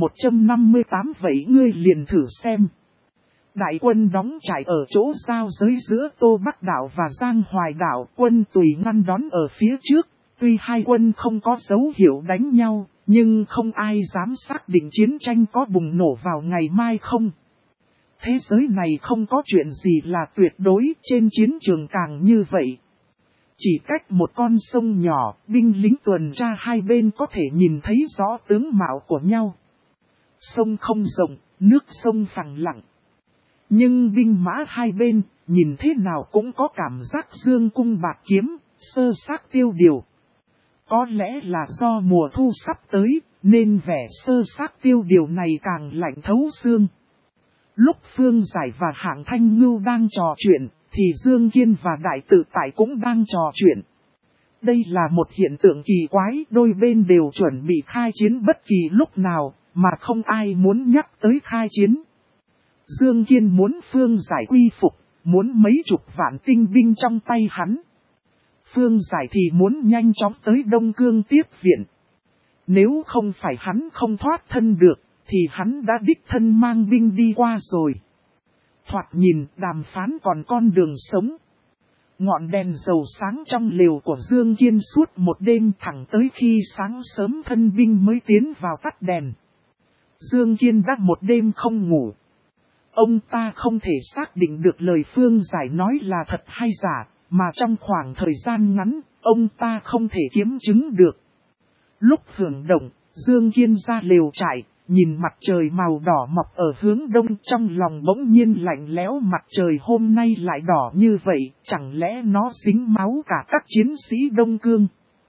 1158. Vậy ngươi liền thử xem. Đại quân đóng trại ở chỗ giao giới giữa Tô Bắc Đảo và Giang Hoài Đảo, quân Tùy ngăn đón ở phía trước. Tuy hai quân không có dấu hiệu đánh nhau, nhưng không ai dám xác định chiến tranh có bùng nổ vào ngày mai không. Thế giới này không có chuyện gì là tuyệt đối, trên chiến trường càng như vậy. Chỉ cách một con sông nhỏ, binh lính tuần tra hai bên có thể nhìn thấy rõ tướng mạo của nhau. Sông không rộng, nước sông phẳng lặng. Nhưng binh mã hai bên, nhìn thế nào cũng có cảm giác dương cung bạc kiếm, sơ xác tiêu điều. Có lẽ là do mùa thu sắp tới, nên vẻ sơ xác tiêu điều này càng lạnh thấu xương. Lúc Phương Giải và Hạng Thanh Ngưu đang trò chuyện, thì Dương Kiên và Đại Tự Tại cũng đang trò chuyện. Đây là một hiện tượng kỳ quái, đôi bên đều chuẩn bị khai chiến bất kỳ lúc nào, mà không ai muốn nhắc tới khai chiến. Dương Kiên muốn Phương Giải quy phục, muốn mấy chục vạn tinh binh trong tay hắn. Phương Giải thì muốn nhanh chóng tới Đông Cương tiếp viện. Nếu không phải hắn không thoát thân được, thì hắn đã đích thân mang binh đi qua rồi. Thoạt nhìn đàm phán còn con đường sống. Ngọn đèn dầu sáng trong lều của Dương Kiên suốt một đêm thẳng tới khi sáng sớm thân binh mới tiến vào tắt đèn. Dương Kiên đã một đêm không ngủ. Ông ta không thể xác định được lời Phương Giải nói là thật hay giả, mà trong khoảng thời gian ngắn, ông ta không thể kiểm chứng được. Lúc hưởng động, Dương Kiên ra lều trại, nhìn mặt trời màu đỏ mọc ở hướng đông trong lòng bỗng nhiên lạnh lẽo, mặt trời hôm nay lại đỏ như vậy, chẳng lẽ nó dính máu cả các chiến sĩ Đông Cương?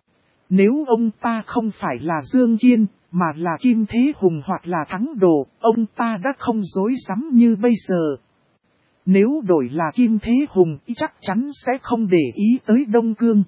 Nếu ông ta không phải là Dương Kiên, mà là Kim Thế Hùng hoặc là Thắng Đồ, ông ta đã không dối rắm như bây giờ. Nếu đổi là Kim Thế Hùng, chắc chắn sẽ không để ý tới Đông Cương.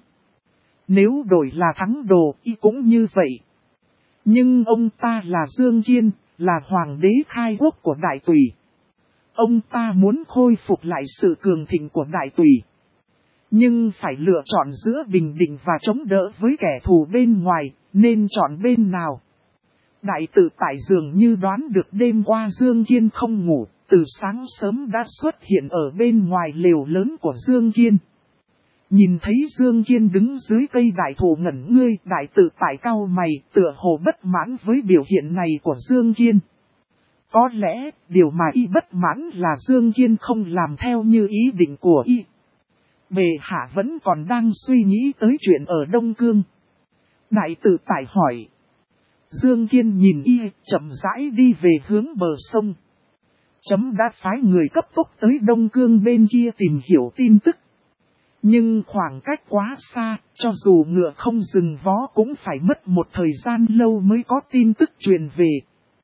Nếu đổi là Thắng Đồ, cũng như vậy. Nhưng ông ta là Dương Kiên, là hoàng đế khai quốc của Đại Tùy. Ông ta muốn khôi phục lại sự cường thịnh của Đại Tùy. Nhưng phải lựa chọn giữa bình định và chống đỡ với kẻ thù bên ngoài, nên chọn bên nào? Đại tự tại dường như đoán được đêm qua Dương Kiên không ngủ, từ sáng sớm đã xuất hiện ở bên ngoài lều lớn của Dương Kiên. Nhìn thấy Dương Kiên đứng dưới cây đại thụ ngẩn ngươi, đại tự tại cau mày, tựa hồ bất mãn với biểu hiện này của Dương Kiên. Có lẽ, điều mà y bất mãn là Dương Kiên không làm theo như ý định của y. Bệ hạ vẫn còn đang suy nghĩ tới chuyện ở Đông Cương. Đại tự tại hỏi. Dương Kiên nhìn y, chậm rãi đi về hướng bờ sông. Chấm đã phái người cấp tốc tới Đông Cương bên kia tìm hiểu tin tức. Nhưng khoảng cách quá xa, cho dù ngựa không dừng vó cũng phải mất một thời gian lâu mới có tin tức truyền về.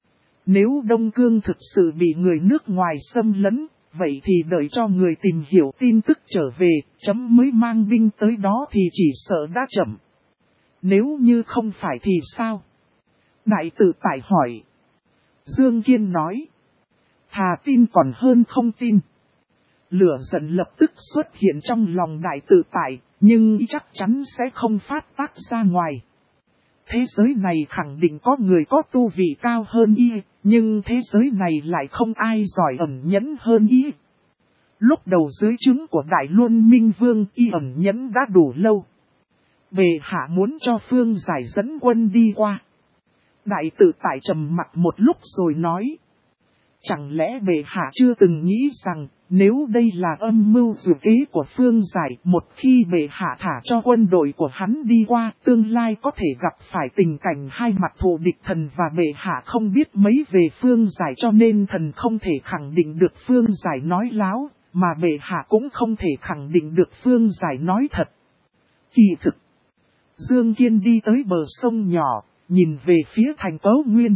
Nếu Đông Cương thực sự bị người nước ngoài xâm lấn, vậy thì đợi cho người tìm hiểu tin tức trở về, chấm mới mang binh tới đó thì chỉ sợ đã chậm. Nếu như không phải thì sao? Đại tự tại hỏi. Dương Kiên nói. Thà tin còn hơn không tin. Lửa giận lập tức xuất hiện trong lòng đại tự tại, nhưng chắc chắn sẽ không phát tác ra ngoài. Thế giới này khẳng định có người có tu vị cao hơn y, nhưng thế giới này lại không ai giỏi ẩn nhẫn hơn y. Lúc đầu dưới trướng của Đại Luân Minh Vương y ẩn nhẫn đã đủ lâu. Bệ hạ muốn cho Phương Giải dẫn quân đi qua. Đại tự tại trầm mặt một lúc rồi nói. Chẳng lẽ bệ hạ chưa từng nghĩ rằng, nếu đây là âm mưu dự kế của Phương Giải, một khi bệ hạ thả cho quân đội của hắn đi qua, tương lai có thể gặp phải tình cảnh hai mặt thù địch, thần và bệ hạ không biết mấy về Phương Giải, cho nên thần không thể khẳng định được Phương Giải nói láo, mà bệ hạ cũng không thể khẳng định được Phương Giải nói thật. Kỳ thực, Dương Kiên đi tới bờ sông nhỏ, nhìn về phía thành Tấu Nguyên.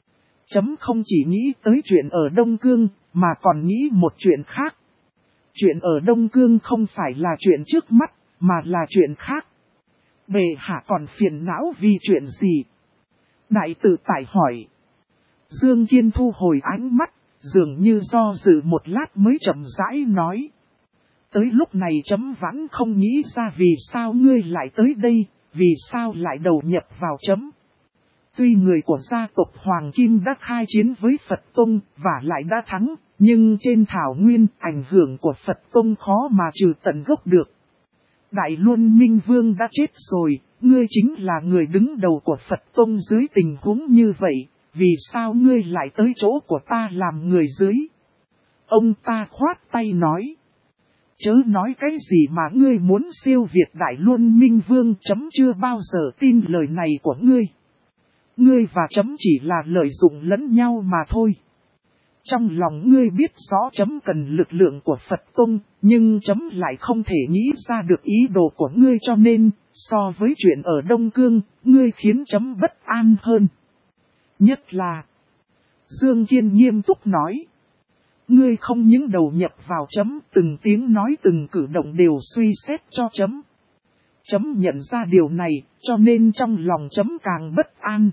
Chấm không chỉ nghĩ tới chuyện ở Đông Cương, mà còn nghĩ một chuyện khác. Chuyện ở Đông Cương không phải là chuyện trước mắt, mà là chuyện khác. Bệ hạ còn phiền não vì chuyện gì? Đại tự tại hỏi. Dương Kiên thu hồi ánh mắt, dường như do dự một lát mới chậm rãi nói. Tới lúc này chấm vẫn không nghĩ ra vì sao ngươi lại tới đây, vì sao lại đầu nhập vào chấm. Tuy người của gia tộc Hoàng Kim đã khai chiến với Phật Tông và lại đã thắng, nhưng trên thảo nguyên ảnh hưởng của Phật Tông khó mà trừ tận gốc được. Đại Luân Minh Vương đã chết rồi, ngươi chính là người đứng đầu của Phật Tông dưới tình huống như vậy, vì sao ngươi lại tới chỗ của ta làm người dưới? Ông ta khoát tay nói. Chớ nói cái gì mà ngươi muốn siêu việt Đại Luân Minh Vương, chấm chưa bao giờ tin lời này của ngươi. Ngươi và chấm chỉ là lợi dụng lẫn nhau mà thôi. Trong lòng ngươi biết rõ chấm cần lực lượng của Phật Tông, nhưng chấm lại không thể nghĩ ra được ý đồ của ngươi, cho nên, so với chuyện ở Đông Cương, ngươi khiến chấm bất an hơn. Nhất là, Dương Kiên nghiêm túc nói, ngươi không những đầu nhập vào chấm, từng tiếng nói từng cử động đều suy xét cho chấm. Chấm nhận ra điều này, cho nên trong lòng chấm càng bất an.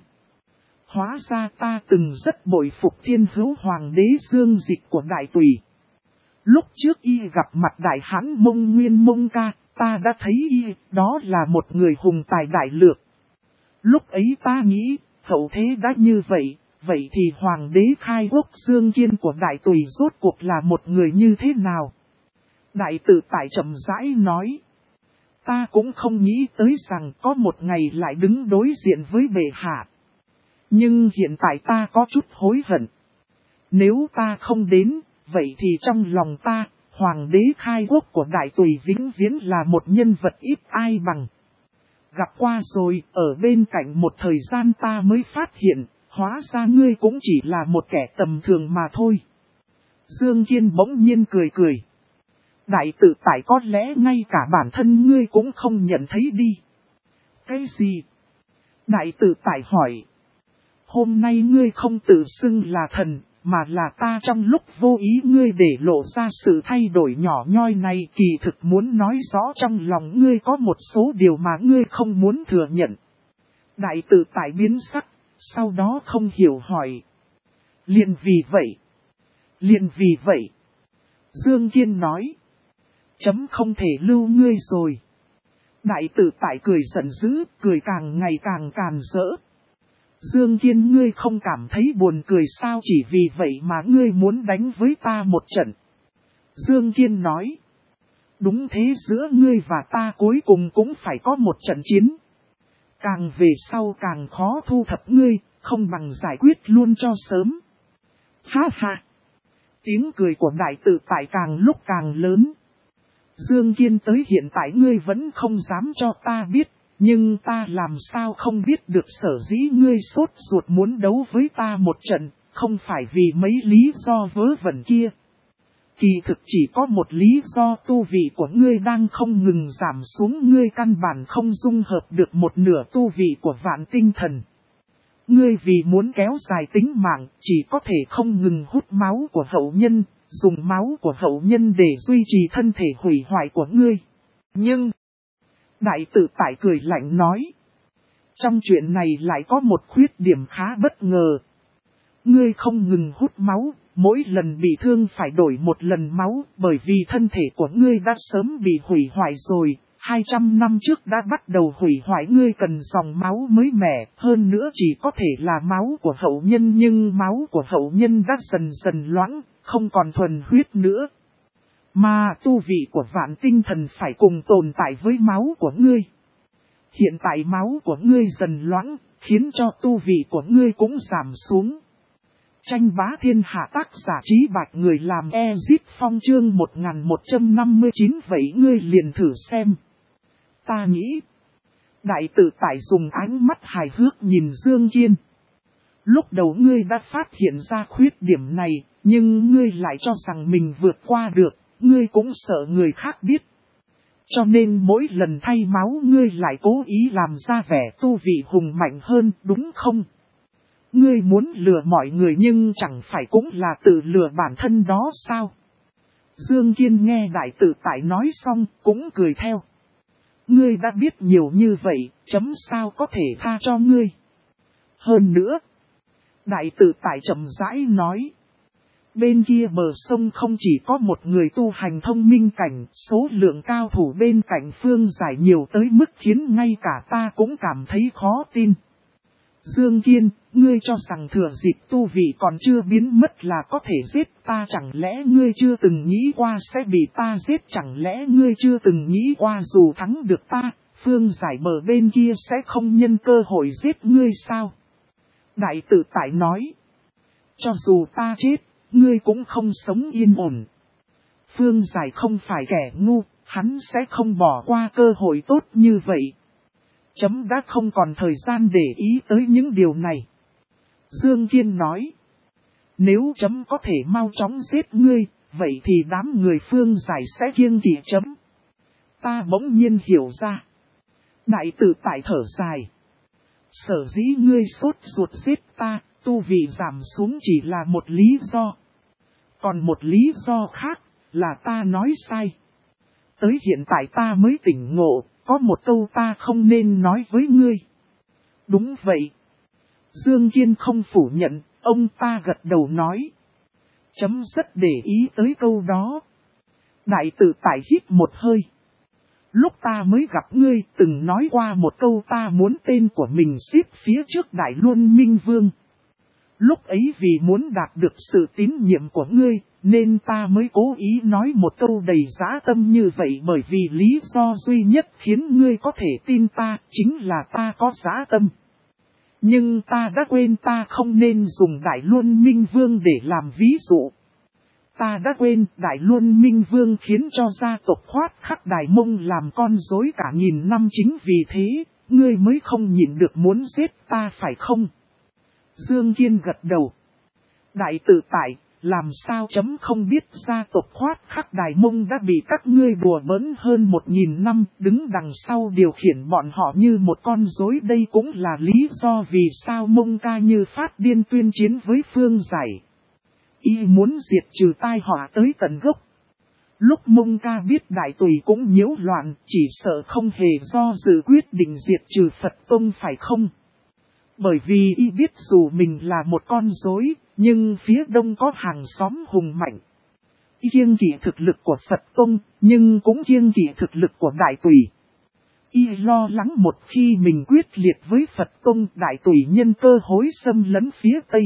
Hóa ra ta từng rất bội phục Thiên Hữu Hoàng đế Dương Dịch của Đại Tùy. Lúc trước y gặp mặt đại hãn Mông Nguyên Mông Ca, ta đã thấy y, đó là một người hùng tài đại lược. Lúc ấy ta nghĩ, hậu thế đã như vậy, vậy thì hoàng đế khai quốc Dương Kiên của đại tùy rốt cuộc là một người như thế nào? Đại tự tại chậm rãi nói. Ta cũng không nghĩ tới rằng có một ngày lại đứng đối diện với bệ hạ. Nhưng hiện tại ta có chút hối hận. Nếu ta không đến, vậy thì trong lòng ta, hoàng đế khai quốc của đại tùy vĩnh viễn là một nhân vật ít ai bằng. Gặp qua rồi, ở bên cạnh một thời gian ta mới phát hiện, hóa ra ngươi cũng chỉ là một kẻ tầm thường mà thôi. Dương Kiên bỗng nhiên cười cười. Đại tự tại có lẽ ngay cả bản thân ngươi cũng không nhận thấy đi. Cái gì? Đại tự tại hỏi. Hôm nay ngươi không tự xưng là thần, mà là ta trong lúc vô ý ngươi để lộ ra sự thay đổi nhỏ nhoi này, kỳ thực muốn nói rõ trong lòng ngươi có một số điều mà ngươi không muốn thừa nhận. Đại tự tại biến sắc, sau đó không hiểu hỏi. Liền vì vậy. Dương Kiên nói. Chấm không thể lưu ngươi rồi. Đại tự tại cười giận dữ, cười càng ngày càng càn rỡ. Dương Kiên, ngươi không cảm thấy buồn cười sao, chỉ vì vậy mà ngươi muốn đánh với ta một trận? Dương Kiên nói. Đúng thế, giữa ngươi và ta cuối cùng cũng phải có một trận chiến. Càng về sau càng khó thu thập ngươi, không bằng giải quyết luôn cho sớm. Ha ha! Tiếng cười của đại tự tại càng lúc càng lớn. Dương Kiên, tới hiện tại ngươi vẫn không dám cho ta biết, nhưng ta làm sao không biết được sở dĩ ngươi sốt ruột muốn đấu với ta một trận, không phải vì mấy lý do vớ vẩn kia. Kỳ thực chỉ có một lý do, tu vị của ngươi đang không ngừng giảm xuống, ngươi căn bản không dung hợp được một nửa tu vị của vạn tinh thần. Ngươi vì muốn kéo dài tính mạng, chỉ có thể không ngừng hút máu của hậu nhân, dùng máu của hậu nhân để duy trì thân thể hủy hoại của ngươi. Nhưng, đại tự tại cười lạnh nói, trong chuyện này lại có một khuyết điểm khá bất ngờ. Ngươi không ngừng hút máu, mỗi lần bị thương phải đổi một lần máu, bởi vì thân thể của ngươi đã sớm bị hủy hoại rồi. 200 năm trước đã bắt đầu hủy hoại, ngươi cần dòng máu mới mẻ, hơn nữa chỉ có thể là máu của hậu nhân, nhưng máu của hậu nhân đã dần dần loãng, không còn thuần huyết nữa. Mà tu vị của vạn tinh thần phải cùng tồn tại với máu của ngươi. Hiện tại máu của ngươi dần loãng, khiến cho tu vị của ngươi cũng giảm xuống. Tranh bá thiên hạ, tác giả Trí Bạch, người làm Ezip Phong, chương 1159, vậy ngươi liền thử xem. Ta nghĩ. Đại tự tại dùng ánh mắt hài hước nhìn Dương Kiên. Lúc đầu ngươi đã phát hiện ra khuyết điểm này, nhưng ngươi lại cho rằng mình vượt qua được, ngươi cũng sợ người khác biết. Cho nên mỗi lần thay máu ngươi lại cố ý làm ra vẻ tu vị hùng mạnh hơn, đúng không? Ngươi muốn lừa mọi người nhưng chẳng phải cũng là tự lừa bản thân đó sao? Dương Kiên nghe đại tự tại nói xong cũng cười theo. Ngươi đã biết nhiều như vậy, chấm sao có thể tha cho ngươi. Hơn nữa, đại tự tại chậm rãi nói. Bên kia bờ sông không chỉ có một người tu hành thông minh cảnh, số lượng cao thủ bên cạnh Phương Giải nhiều tới mức khiến ngay cả ta cũng cảm thấy khó tin. Dương Kiên, ngươi cho rằng thừa dịp tu vị còn chưa biến mất là có thể giết ta, chẳng lẽ ngươi chưa từng nghĩ qua sẽ bị ta giết, chẳng lẽ ngươi chưa từng nghĩ qua dù thắng được ta, Phương Giải bờ bên kia sẽ không nhân cơ hội giết ngươi sao? Đại tự tại nói, cho dù ta chết, ngươi cũng không sống yên ổn. Phương Giải không phải kẻ ngu, hắn sẽ không bỏ qua cơ hội tốt như vậy. Chấm đã không còn thời gian để ý tới những điều này. Dương Kiên nói, nếu chấm có thể mau chóng giết ngươi, vậy thì đám người Phương Giải sẽ kiêng kỵ chấm. Ta bỗng nhiên hiểu ra. Đại tự tại thở dài. Sở dĩ ngươi sốt ruột giết ta, tu vị giảm xuống chỉ là một lý do. Còn một lý do khác, là ta nói sai. Tới hiện tại ta mới tỉnh ngộ, có một câu ta không nên nói với ngươi. Đúng vậy. Dương Kiên không phủ nhận, ông ta gật đầu nói. Chấm rất để ý tới câu đó. Đại tự tại hít một hơi. Lúc ta mới gặp ngươi từng nói qua một câu ta muốn tên của mình xếp phía trước Đại Luân Minh Vương. Lúc ấy vì muốn đạt được sự tín nhiệm của ngươi, nên ta mới cố ý nói một câu đầy dã tâm như vậy bởi vì lý do duy nhất khiến ngươi có thể tin ta chính là ta có dã tâm. Nhưng ta đã quên ta không nên dùng Đại Luân Minh Vương để làm ví dụ. Ta đã quên Đại Luân Minh Vương khiến cho gia tộc Khoát Khắc Đài Mông làm con rối cả nghìn năm chính vì thế, ngươi mới không nhịn được muốn giết ta phải không? Dương Kiên gật đầu. Đại tự tại, làm sao chấm không biết gia tộc Khoát Khắc Đài Mông đã bị các ngươi đùa bỡn hơn 1000 năm, đứng đằng sau điều khiển bọn họ như một con rối, đây cũng là lý do vì sao Mông Ca như phát điên tuyên chiến với Phương Giải. Y muốn diệt trừ tai họa tới tận gốc. Lúc Mông Ca biết Đại Tùy cũng nhiễu loạn, chỉ sợ không hề do dự quyết định diệt trừ Phật Tông phải không? Bởi vì Y biết dù mình là một con rối, nhưng phía đông có hàng xóm hùng mạnh. Y kiêng kỵ thực lực của Phật Tông, nhưng cũng kiêng kỵ thực lực của Đại Tùy. Y lo lắng một khi mình quyết liệt với Phật Tông, Đại Tùy nhân cơ hối xâm lấn phía Tây.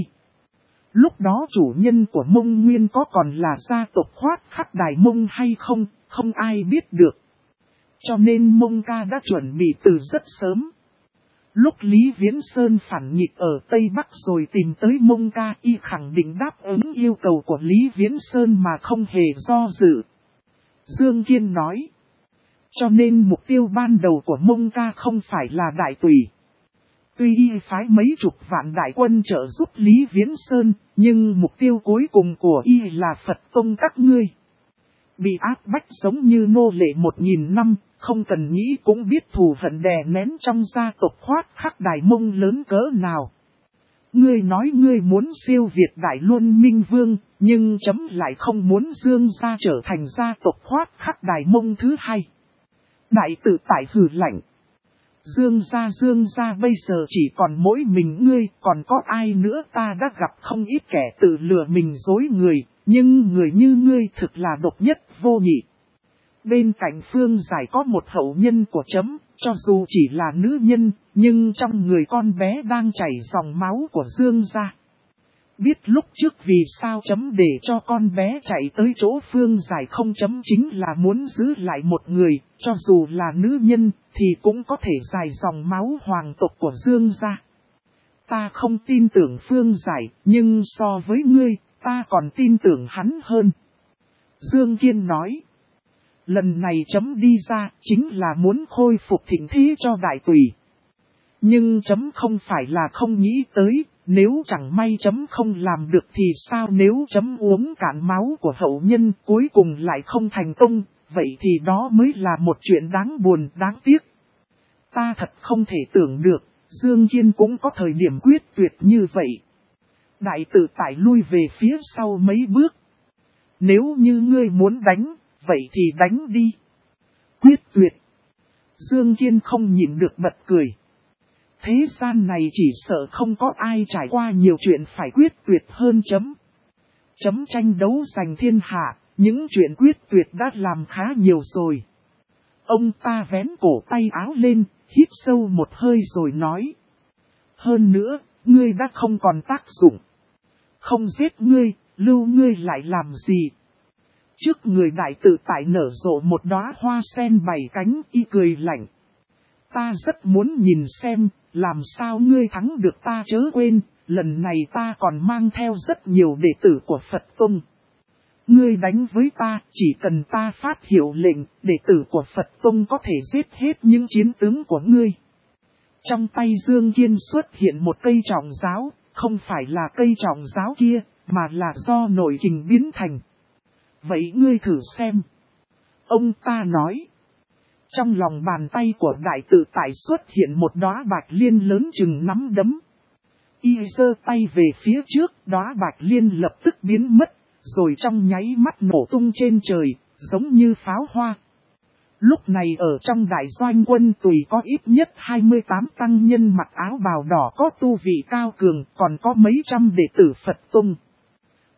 Lúc đó chủ nhân của Mông Nguyên có còn là gia tộc Khoát Khắc Đài Mông hay không, không ai biết được. Cho nên Mông Ca đã chuẩn bị từ rất sớm. Lúc Lý Viễn Sơn phản nghịch ở Tây Bắc rồi tìm tới Mông Ca, Y khẳng định đáp ứng yêu cầu của Lý Viễn Sơn mà không hề do dự. Dương Kiên nói. Cho nên mục tiêu ban đầu của Mông Ca không phải là Đại Tùy. Tuy Y phái mấy chục vạn đại quân trợ giúp Lý Viễn Sơn, nhưng mục tiêu cuối cùng của Y là Phật Tông các ngươi. Bị áp bách giống như nô lệ 1000 năm, không cần nghĩ cũng biết thù hận đè nén trong gia tộc Khoát Khắc Đài Mông lớn cỡ nào. Ngươi nói ngươi muốn siêu việt Đại Luân Minh Vương, nhưng chấm lại không muốn Dương gia trở thành gia tộc Khoát Khắc Đài Mông thứ hai. Đại tự tại hừ lạnh. Dương gia bây giờ chỉ còn mỗi mình ngươi, còn có ai nữa? Ta đã gặp không ít kẻ tự lừa mình dối người, nhưng người như ngươi thực là độc nhất vô nhị. Bên cạnh Phương Giải có một hậu nhân của chấm, cho dù chỉ là nữ nhân, nhưng trong người con bé đang chảy dòng máu của Dương gia. Biết lúc trước vì sao chấm để cho con bé chạy tới chỗ Phương Giải không, chấm chính là muốn giữ lại một người, cho dù là nữ nhân, thì cũng có thể dài dòng máu hoàng tộc của Dương gia. Ta không tin tưởng Phương Giải, nhưng so với ngươi, ta còn tin tưởng hắn hơn. Dương Kiên nói. Lần này chấm đi ra, chính là muốn khôi phục thịnh thế cho Đại Tùy. Nhưng chấm không phải là không nghĩ tới, nếu chẳng may chấm không làm được thì sao? Nếu chấm uống cạn máu của hậu nhân cuối cùng lại không thành công, vậy thì đó mới là một chuyện đáng buồn, đáng tiếc. Ta thật không thể tưởng được, Dương Kiên cũng có thời điểm quyết tuyệt như vậy. Đại tự tại lui về phía sau mấy bước. Nếu như ngươi muốn đánh, vậy thì đánh đi. Quyết tuyệt. Dương Kiên không nhịn được bật cười. Thế gian này chỉ sợ không có ai trải qua nhiều chuyện phải quyết tuyệt hơn chấm. Chấm tranh đấu giành thiên hạ, những chuyện quyết tuyệt đã làm khá nhiều rồi. Ông ta vén cổ tay áo lên, hít sâu một hơi rồi nói. Hơn nữa, ngươi đã không còn tác dụng. Không giết ngươi, lưu ngươi lại làm gì? Trước người đại tự tại nở rộ một đóa hoa sen 7 cánh, Y cười lạnh. Ta rất muốn nhìn xem, làm sao ngươi thắng được ta. Chớ quên, lần này ta còn mang theo rất nhiều đệ tử của Phật Tông. Ngươi đánh với ta, chỉ cần ta phát hiệu lệnh, đệ tử của Phật Tông có thể giết hết những chiến tướng của ngươi. Trong tay Dương Kiên xuất hiện một cây trọng giáo, không phải là cây trọng giáo kia, mà là do nội kình biến thành. Vậy ngươi thử xem. Ông ta nói. Trong lòng bàn tay của đại tự tại xuất hiện một đóa bạch liên lớn chừng nắm đấm. Y giơ tay về phía trước, đóa bạch liên lập tức biến mất, rồi trong nháy mắt nổ tung trên trời, giống như pháo hoa. Lúc này ở trong đại doanh quân Tùy có ít nhất 28 tăng nhân mặc áo bào đỏ có tu vị cao cường, còn có mấy trăm đệ tử Phật Tông.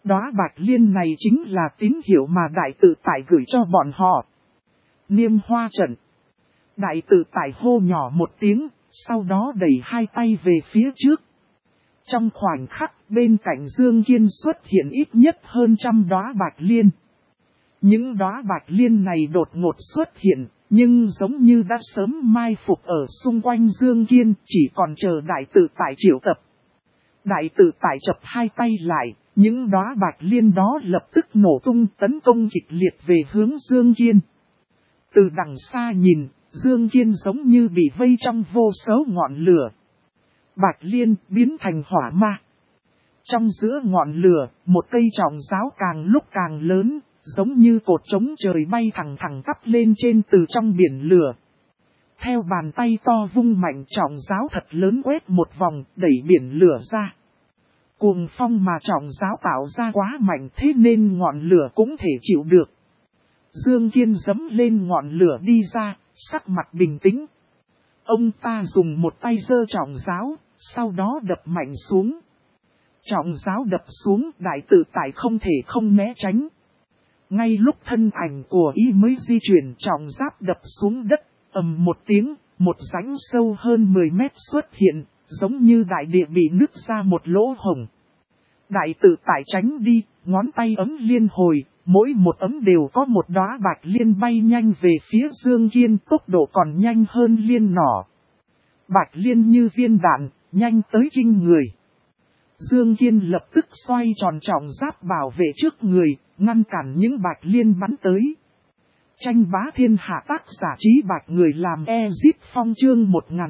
Đóa bạch liên này chính là tín hiệu mà đại tự tại gửi cho bọn họ. Niêm hoa trận. Đại tự tại hô nhỏ một tiếng, sau đó đẩy hai tay về phía trước. Trong khoảnh khắc, bên cạnh Dương Kiên xuất hiện ít nhất hơn 100 đóa bạch liên. Những đóa bạch liên này đột ngột xuất hiện, nhưng giống như đã sớm mai phục ở xung quanh Dương Kiên, chỉ còn chờ đại tự tại triệu tập. Đại tự tại chập hai tay lại, những đóa bạch liên đó lập tức nổ tung tấn công kịch liệt về hướng Dương Kiên. Từ đằng xa nhìn, Dương Kiên giống như bị vây trong vô số ngọn lửa. Bạch liên biến thành hỏa ma. Trong giữa ngọn lửa, một cây trọng giáo càng lúc càng lớn, giống như cột trống trời bay thẳng thẳng cắp lên trên từ trong biển lửa. Theo bàn tay to vung mạnh, trọng giáo thật lớn quét một vòng, đẩy biển lửa ra. Cuồng phong mà trọng giáo tạo ra quá mạnh, thế nên ngọn lửa cũng thể chịu được. Dương Kiên giẫm lên ngọn lửa đi ra, sắc mặt bình tĩnh. Ông ta dùng một tay giơ trọng giáo, sau đó đập mạnh xuống. Trọng giáo đập xuống, đại tự tại không thể không né tránh. Ngay lúc thân ảnh của y mới di chuyển, trọng giáp đập xuống đất, ầm một tiếng, một rãnh sâu hơn 10 mét xuất hiện, giống như đại địa bị nứt ra một lỗ hổng. Đại tự tại tránh đi, ngón tay ấm liên hồi, mỗi một ấm đều có một đóa bạch liên bay nhanh về phía Dương Kiên, tốc độ còn nhanh hơn liên nỏ. Bạch liên như viên đạn, nhanh tới kinh người. Dương Kiên lập tức xoay tròn trọng giáp bảo vệ trước người, ngăn cản những bạch liên bắn tới. Tranh bá thiên hạ, tác giả Trí Bạch, người làm Ezip Phong, chương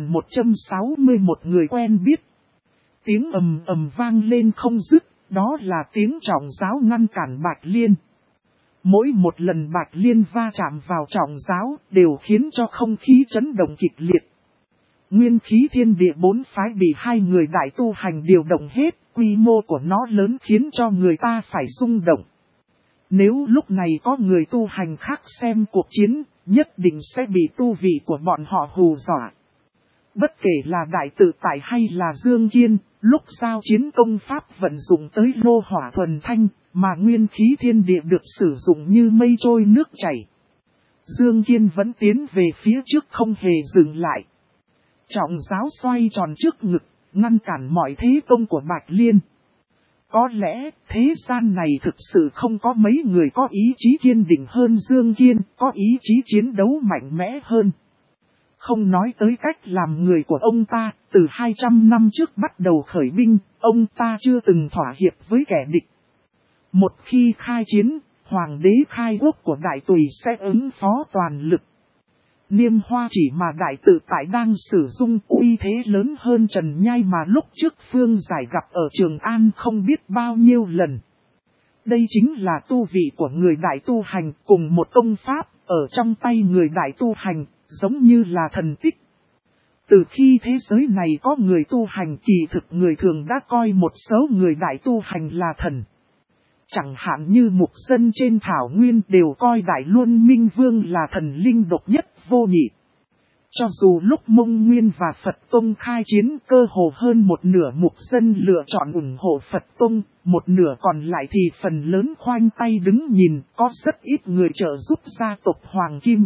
1161, người quen biết. Tiếng ầm ầm vang lên không dứt, đó là tiếng trọng giáo ngăn cản bạch liên. Mỗi một lần bạch liên va chạm vào trọng giáo đều khiến cho không khí chấn động kịch liệt. Nguyên khí thiên địa bốn phái bị hai người đại tu hành điều động hết, quy mô của nó lớn khiến cho người ta phải rung động. Nếu lúc này có người tu hành khác xem cuộc chiến, nhất định sẽ bị tu vị của bọn họ hù dọa. Bất kể là đại tự tại hay là Dương Kiên, lúc giao chiến công pháp vận dụng tới lô hỏa thuần thanh, mà nguyên khí thiên địa được sử dụng như mây trôi nước chảy. Dương Kiên vẫn tiến về phía trước không hề dừng lại. Trọng giáo xoay tròn trước ngực, ngăn cản mọi thế công của Bạch Liên. Có lẽ thế gian này thực sự không có mấy người có ý chí kiên định hơn Dương Kiên, có ý chí chiến đấu mạnh mẽ hơn. Không nói tới cách làm người của ông ta, từ 200 năm trước bắt đầu khởi binh, ông ta chưa từng thỏa hiệp với kẻ địch. Một khi khai chiến, hoàng đế khai quốc của Đại Tùy sẽ ứng phó toàn lực. Niêm hoa chỉ mà đại tự tại đang sử dụng uy thế lớn hơn Trần Nhai mà lúc trước Phương Giải gặp ở Trường An không biết bao nhiêu lần. Đây chính là tu vị của người đại tu hành, cùng một công pháp, ở trong tay người đại tu hành, giống như là thần tích. Từ khi thế giới này có người tu hành, kỳ thực người thường đã coi một số người đại tu hành là thần. Chẳng hạn như mục dân trên thảo nguyên đều coi Đại Luân Minh Vương là thần linh độc nhất vô nhị. Cho dù lúc Mông Nguyên và Phật Tông khai chiến, cơ hồ hơn một nửa mục dân lựa chọn ủng hộ Phật Tông, một nửa còn lại thì phần lớn khoanh tay đứng nhìn, có rất ít người trợ giúp gia tộc Hoàng Kim.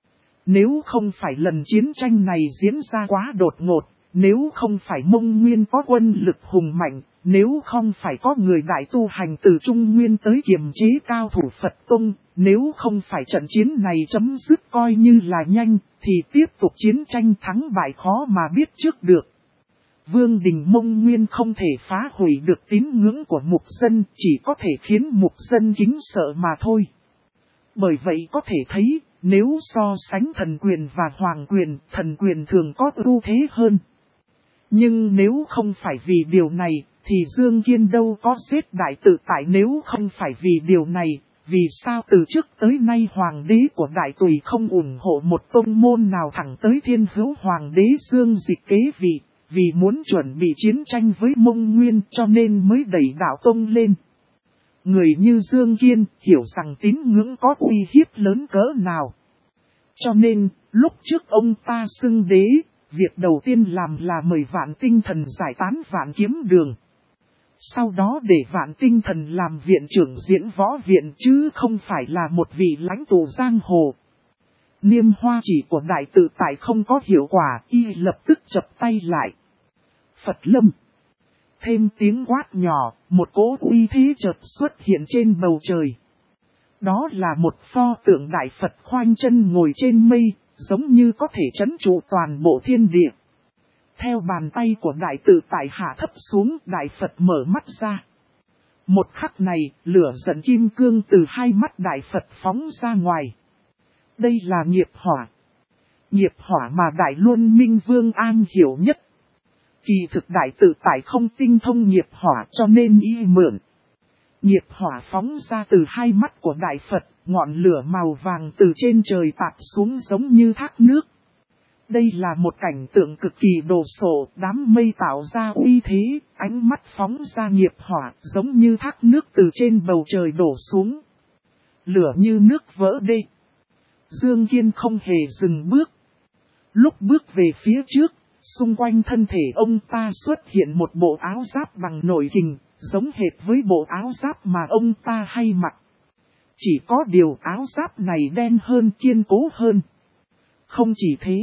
Nếu không phải lần chiến tranh này diễn ra quá đột ngột, nếu không phải Mông Nguyên có quân lực hùng mạnh, nếu không phải có người đại tu hành từ Trung Nguyên tới kiềm chế cao thủ Phật Tông, nếu không phải trận chiến này chấm dứt coi như là nhanh, thì tiếp tục chiến tranh thắng bại khó mà biết trước được. Vương đình Mông Nguyên không thể phá hủy được tín ngưỡng của mục dân, chỉ có thể khiến mục dân kính sợ mà thôi. Bởi vậy có thể thấy, nếu so sánh thần quyền và hoàng quyền, thần quyền thường có ưu thế hơn. Nhưng nếu không phải vì điều này, thì Dương Kiên đâu có giết đại tự tại. Nếu không phải vì điều này, vì sao từ trước tới nay hoàng đế của Đại Tùy không ủng hộ một tông môn nào thẳng tới Thiên Hữu hoàng đế Dương Dịch kế vị, vì muốn chuẩn bị chiến tranh với Mông Nguyên cho nên mới đẩy đạo tông lên. Người như Dương Kiên hiểu rằng tín ngưỡng có uy hiếp lớn cỡ nào. Cho nên, lúc trước ông ta xưng đế, việc đầu tiên làm là mời vạn tinh thần giải tán vạn kiếm đường. Sau đó để Vạn Tinh Thần làm viện trưởng Diễn Võ Viện chứ không phải là một vị lãnh tụ giang hồ. Niêm hoa chỉ của đại tự tại không có hiệu quả, y lập tức chập tay lại. Phật Lâm. Thêm tiếng quát nhỏ, một cỗ uy thế chợt xuất hiện trên bầu trời. Đó là một pho tượng Đại Phật khoanh chân ngồi trên mây, giống như có thể trấn trụ toàn bộ thiên địa. Theo bàn tay của đại tự tại hạ thấp xuống, Đại Phật mở mắt ra. Một khắc này, lửa giận kim cương từ hai mắt Đại Phật phóng ra ngoài. Đây là nghiệp hỏa. Nghiệp hỏa mà Đại Luân Minh Vương am hiểu nhất. Kỳ thực đại tự tại không tinh thông nghiệp hỏa cho nên y mượn. Nghiệp hỏa phóng ra từ hai mắt của Đại Phật, ngọn lửa màu vàng từ trên trời tạt xuống giống như thác nước. Đây là một cảnh tượng cực kỳ đồ sộ, đám mây tạo ra uy thế, ánh mắt phóng ra nghiệp hỏa giống như thác nước từ trên bầu trời đổ xuống. Lửa như nước vỡ đê. Dương Kiên không hề dừng bước. Lúc bước về phía trước, xung quanh thân thể ông ta xuất hiện một bộ áo giáp bằng nội kình, giống hệt với bộ áo giáp mà ông ta hay mặc. Chỉ có điều áo giáp này đen hơn, kiên cố hơn. Không chỉ thế,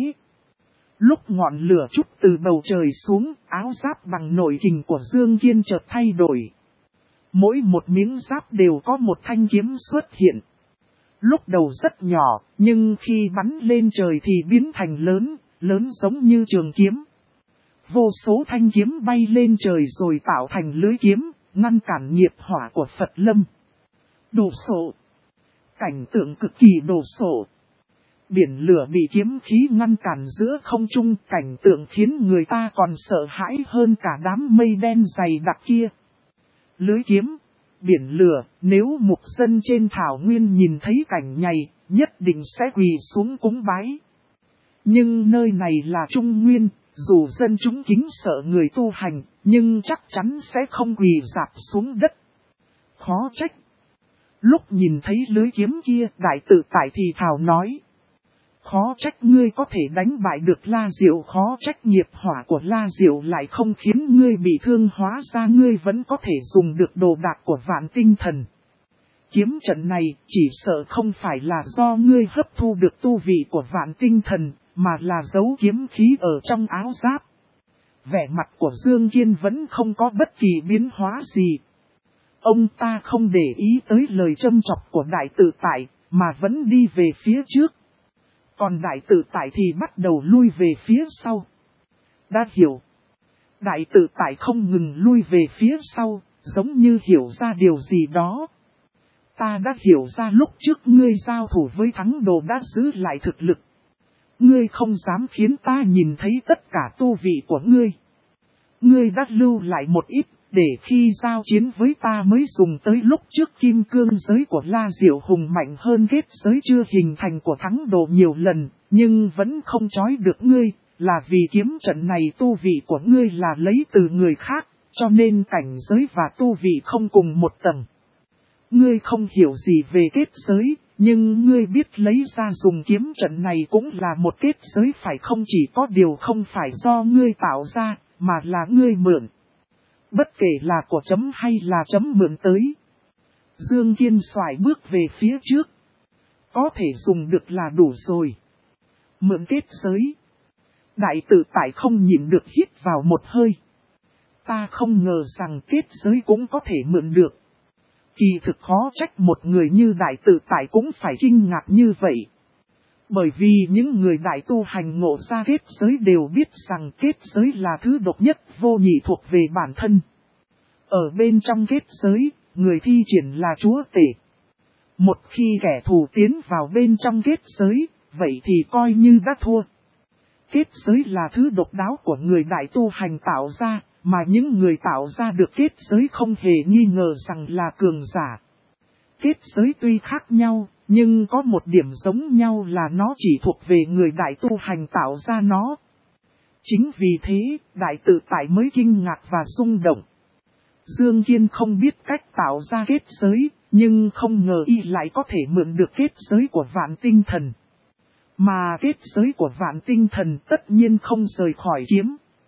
lúc ngọn lửa chút từ bầu trời xuống, áo giáp bằng nội kình của Dương Kiên chợt thay đổi. Mỗi một miếng giáp đều có một thanh kiếm xuất hiện. Lúc đầu rất nhỏ, nhưng khi bắn lên trời thì biến thành lớn, lớn giống như trường kiếm. Vô số thanh kiếm bay lên trời rồi tạo thành lưới kiếm, ngăn cản nghiệp hỏa của Phật Lâm. Đồ sộ. Cảnh tượng cực kỳ đồ sộ. Biển lửa bị kiếm khí ngăn cản giữa không trung, cảnh tượng khiến người ta còn sợ hãi hơn cả đám mây đen dày đặc kia. Lưới kiếm, biển lửa, nếu mục dân trên thảo nguyên nhìn thấy cảnh này, nhất định sẽ quỳ xuống cúng bái. Nhưng nơi này là Trung Nguyên, dù dân chúng kính sợ người tu hành, nhưng chắc chắn sẽ không quỳ rạp xuống đất. Khó trách. Lúc nhìn thấy lưới kiếm kia, đại tự tại thì thảo nói. Khó trách ngươi có thể đánh bại được La Diệu, khó trách nghiệp hỏa của La Diệu lại không khiến ngươi bị thương, hóa ra ngươi vẫn có thể dùng được đồ đạc của Vạn Tinh Thần. Kiếm trận này chỉ sợ không phải là do ngươi hấp thu được tu vị của Vạn Tinh Thần, mà là dấu kiếm khí ở trong áo giáp. Vẻ mặt của Dương Kiên vẫn không có bất kỳ biến hóa gì. Ông ta không để ý tới lời châm chọc của đại tự tại, mà vẫn đi về phía trước. Còn đại tự tại thì bắt đầu lui về phía sau. Đã hiểu. Đại tự tại không ngừng lui về phía sau, giống như hiểu ra điều gì đó. Ta đã hiểu ra lúc trước ngươi giao thủ với thắng đồ đã giữ lại thực lực. Ngươi không dám khiến ta nhìn thấy tất cả tu vị của ngươi. Ngươi đã lưu lại một ít, để khi giao chiến với ta mới dùng tới lúc trước kim cương giới của La Diệu hùng mạnh hơn kết giới chưa hình thành của thắng đồ nhiều lần, nhưng vẫn không trói được ngươi, là vì kiếm trận này tu vị của ngươi là lấy từ người khác, cho nên cảnh giới và tu vị không cùng một tầng. Ngươi không hiểu gì về kết giới, nhưng ngươi biết lấy ra dùng kiếm trận này cũng là một kết giới, phải không? Chỉ có điều không phải do ngươi tạo ra, mà là ngươi mượn. Bất kể là của chấm hay là chấm mượn tới. Dương Kiên xoài bước về phía trước. Có thể dùng được là đủ rồi. Mượn kết giới. Đại tự tại không nhịn được hít vào một hơi. Ta không ngờ rằng kết giới cũng có thể mượn được. Kỳ thực khó trách một người như đại tự tại cũng phải kinh ngạc như vậy. Bởi vì những người đại tu hành ngộ ra kết giới đều biết rằng kết giới là thứ độc nhất vô nhị thuộc về bản thân. Ở bên trong kết giới, người thi triển là chúa tể. Một khi kẻ thù tiến vào bên trong kết giới, vậy thì coi như đã thua. Kết giới là thứ độc đáo của người đại tu hành tạo ra, mà những người tạo ra được kết giới không hề nghi ngờ rằng là cường giả. Kết giới tuy khác nhau, nhưng có một điểm giống nhau là nó chỉ thuộc về người đại tu hành tạo ra nó. Chính vì thế, đại tự tại mới kinh ngạc và rung động. Dương Kiên không biết cách tạo ra kết giới, nhưng không ngờ y lại có thể mượn được kết giới của Vạn Tinh Thần. Mà kết giới của Vạn Tinh Thần tất nhiên không rời khỏi kiếm.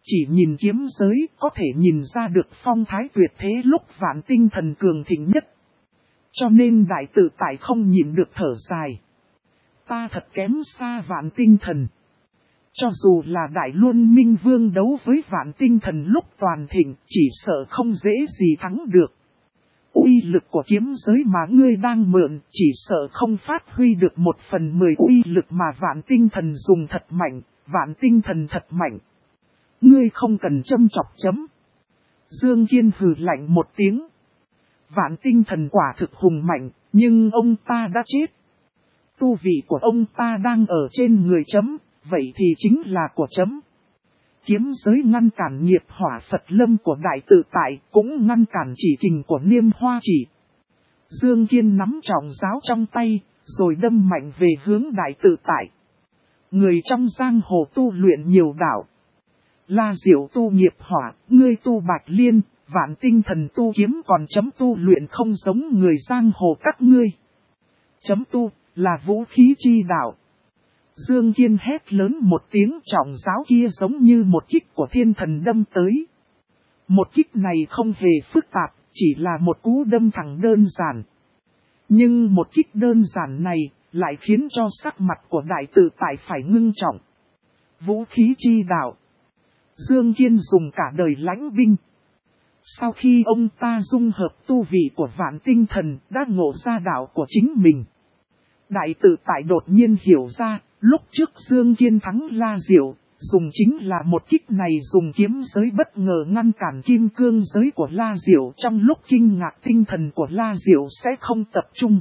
Chỉ nhìn kiếm giới có thể nhìn ra được phong thái tuyệt thế lúc Vạn Tinh Thần cường thịnh nhất. Cho nên đại tự tại không nhịn được thở dài. Ta thật kém xa Vạn Tinh Thần. Cho dù là Đại Luân Minh Vương đấu với Vạn Tinh Thần lúc toàn thịnh, chỉ sợ không dễ gì thắng được. Uy lực của kiếm giới mà ngươi đang mượn, chỉ sợ không phát huy được 1/10 uy lực mà Vạn Tinh Thần dùng thật mạnh, Vạn Tinh Thần thật mạnh. Ngươi không cần châm chọc chấm. Dương Kiên hừ lạnh một tiếng. Vạn Tinh Thần quả thực hùng mạnh, nhưng ông ta đã chết. Tu vị của ông ta đang ở trên người chấm, vậy thì chính là của chấm. Kiếm giới ngăn cản nghiệp hỏa Phật Lâm của Đại Tự Tại, cũng ngăn cản chỉ kình của Niêm Hoa Chỉ. Dương Kiên nắm trọng giáo trong tay, rồi đâm mạnh về hướng Đại Tự Tại. Người trong giang hồ tu luyện nhiều đạo. La Diệu tu nghiệp hỏa, ngươi tu Bạch Liên, Vạn Tinh Thần tu kiếm, còn chấm tu luyện không giống người giang hồ các ngươi. Chấm tu là vũ khí chi đạo. Dương Kiên hét lớn một tiếng, trọng giáo kia giống như một kích của thiên thần đâm tới. Một kích này không hề phức tạp, chỉ là một cú đâm thẳng đơn giản. Nhưng một kích đơn giản này lại khiến cho sắc mặt của Đại Tự Tại phải ngưng trọng. Vũ khí chi đạo. Dương Kiên dùng cả đời lãnh binh. Sau khi ông ta dung hợp tu vị của Vạn Tinh Thần, đã ngộ ra đạo của chính mình. Đại Tự Tại đột nhiên hiểu ra, lúc trước Dương Kiên thắng La Diệu, dùng chính là một kích này, dùng kiếm giới bất ngờ ngăn cản kim cương giới của La Diệu, trong lúc kinh ngạc tinh thần của La Diệu sẽ không tập trung.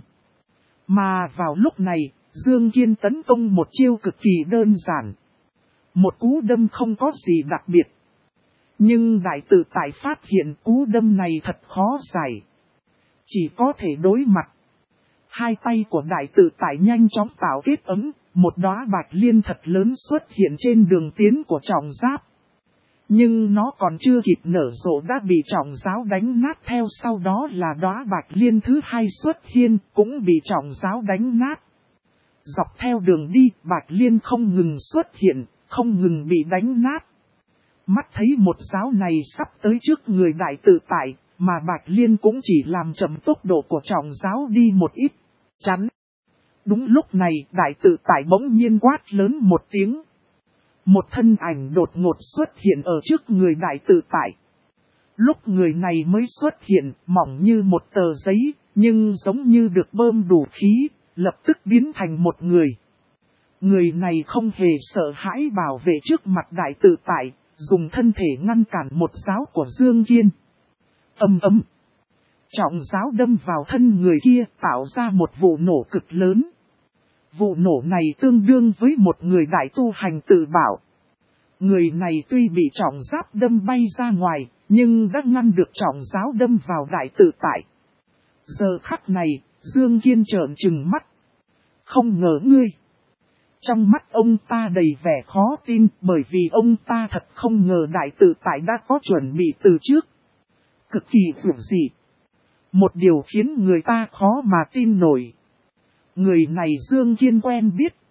Mà vào lúc này, Dương Kiên tấn công một chiêu cực kỳ đơn giản. Một cú đâm không có gì đặc biệt. Nhưng Đại Tự Tại phát hiện cú đâm này thật khó giải. Chỉ có thể đối mặt. Hai tay của Đại Tự Tại nhanh chóng tạo kết ấm, một đóa bạch liên thật lớn xuất hiện trên đường tiến của trọng giáp. Nhưng nó còn chưa kịp nở rộ đã bị trọng giáo đánh nát, theo sau đó là đóa bạch liên thứ hai xuất hiện, cũng bị trọng giáo đánh nát. Dọc theo đường đi, bạch liên không ngừng xuất hiện, không ngừng bị đánh nát. Mắt thấy một giáo này sắp tới trước người Đại Tự Tại, mà bạch liên cũng chỉ làm chậm tốc độ của trọng giáo đi một ít. Chắn. Đúng lúc này, Đại Tự Tại bỗng nhiên quát lớn một tiếng. Một thân ảnh đột ngột xuất hiện ở trước người Đại Tự Tại. Lúc người này mới xuất hiện, mỏng như một tờ giấy, nhưng giống như được bơm đủ khí, lập tức biến thành một người. Người này không hề sợ hãi bảo vệ trước mặt Đại Tự Tại, dùng thân thể ngăn cản một giáo của Dương Kiên. Ầm ầm. Trọng giáo đâm vào thân người kia, tạo ra một vụ nổ cực lớn. Vụ nổ này tương đương với một người đại tu hành tự bảo. Người này tuy bị trọng giáp đâm bay ra ngoài, nhưng đã ngăn được trọng giáo đâm vào Đại Tự Tại. Giờ khắc này, Dương Kiên trợn trừng mắt. Không ngờ ngươi. Trong mắt ông ta đầy vẻ khó tin, bởi vì ông ta thật không ngờ Đại Tự Tại đã có chuẩn bị từ trước. Cực kỳ dữ dị. Một điều khiến người ta khó mà tin nổi. Người này Dương Kiên quen biết,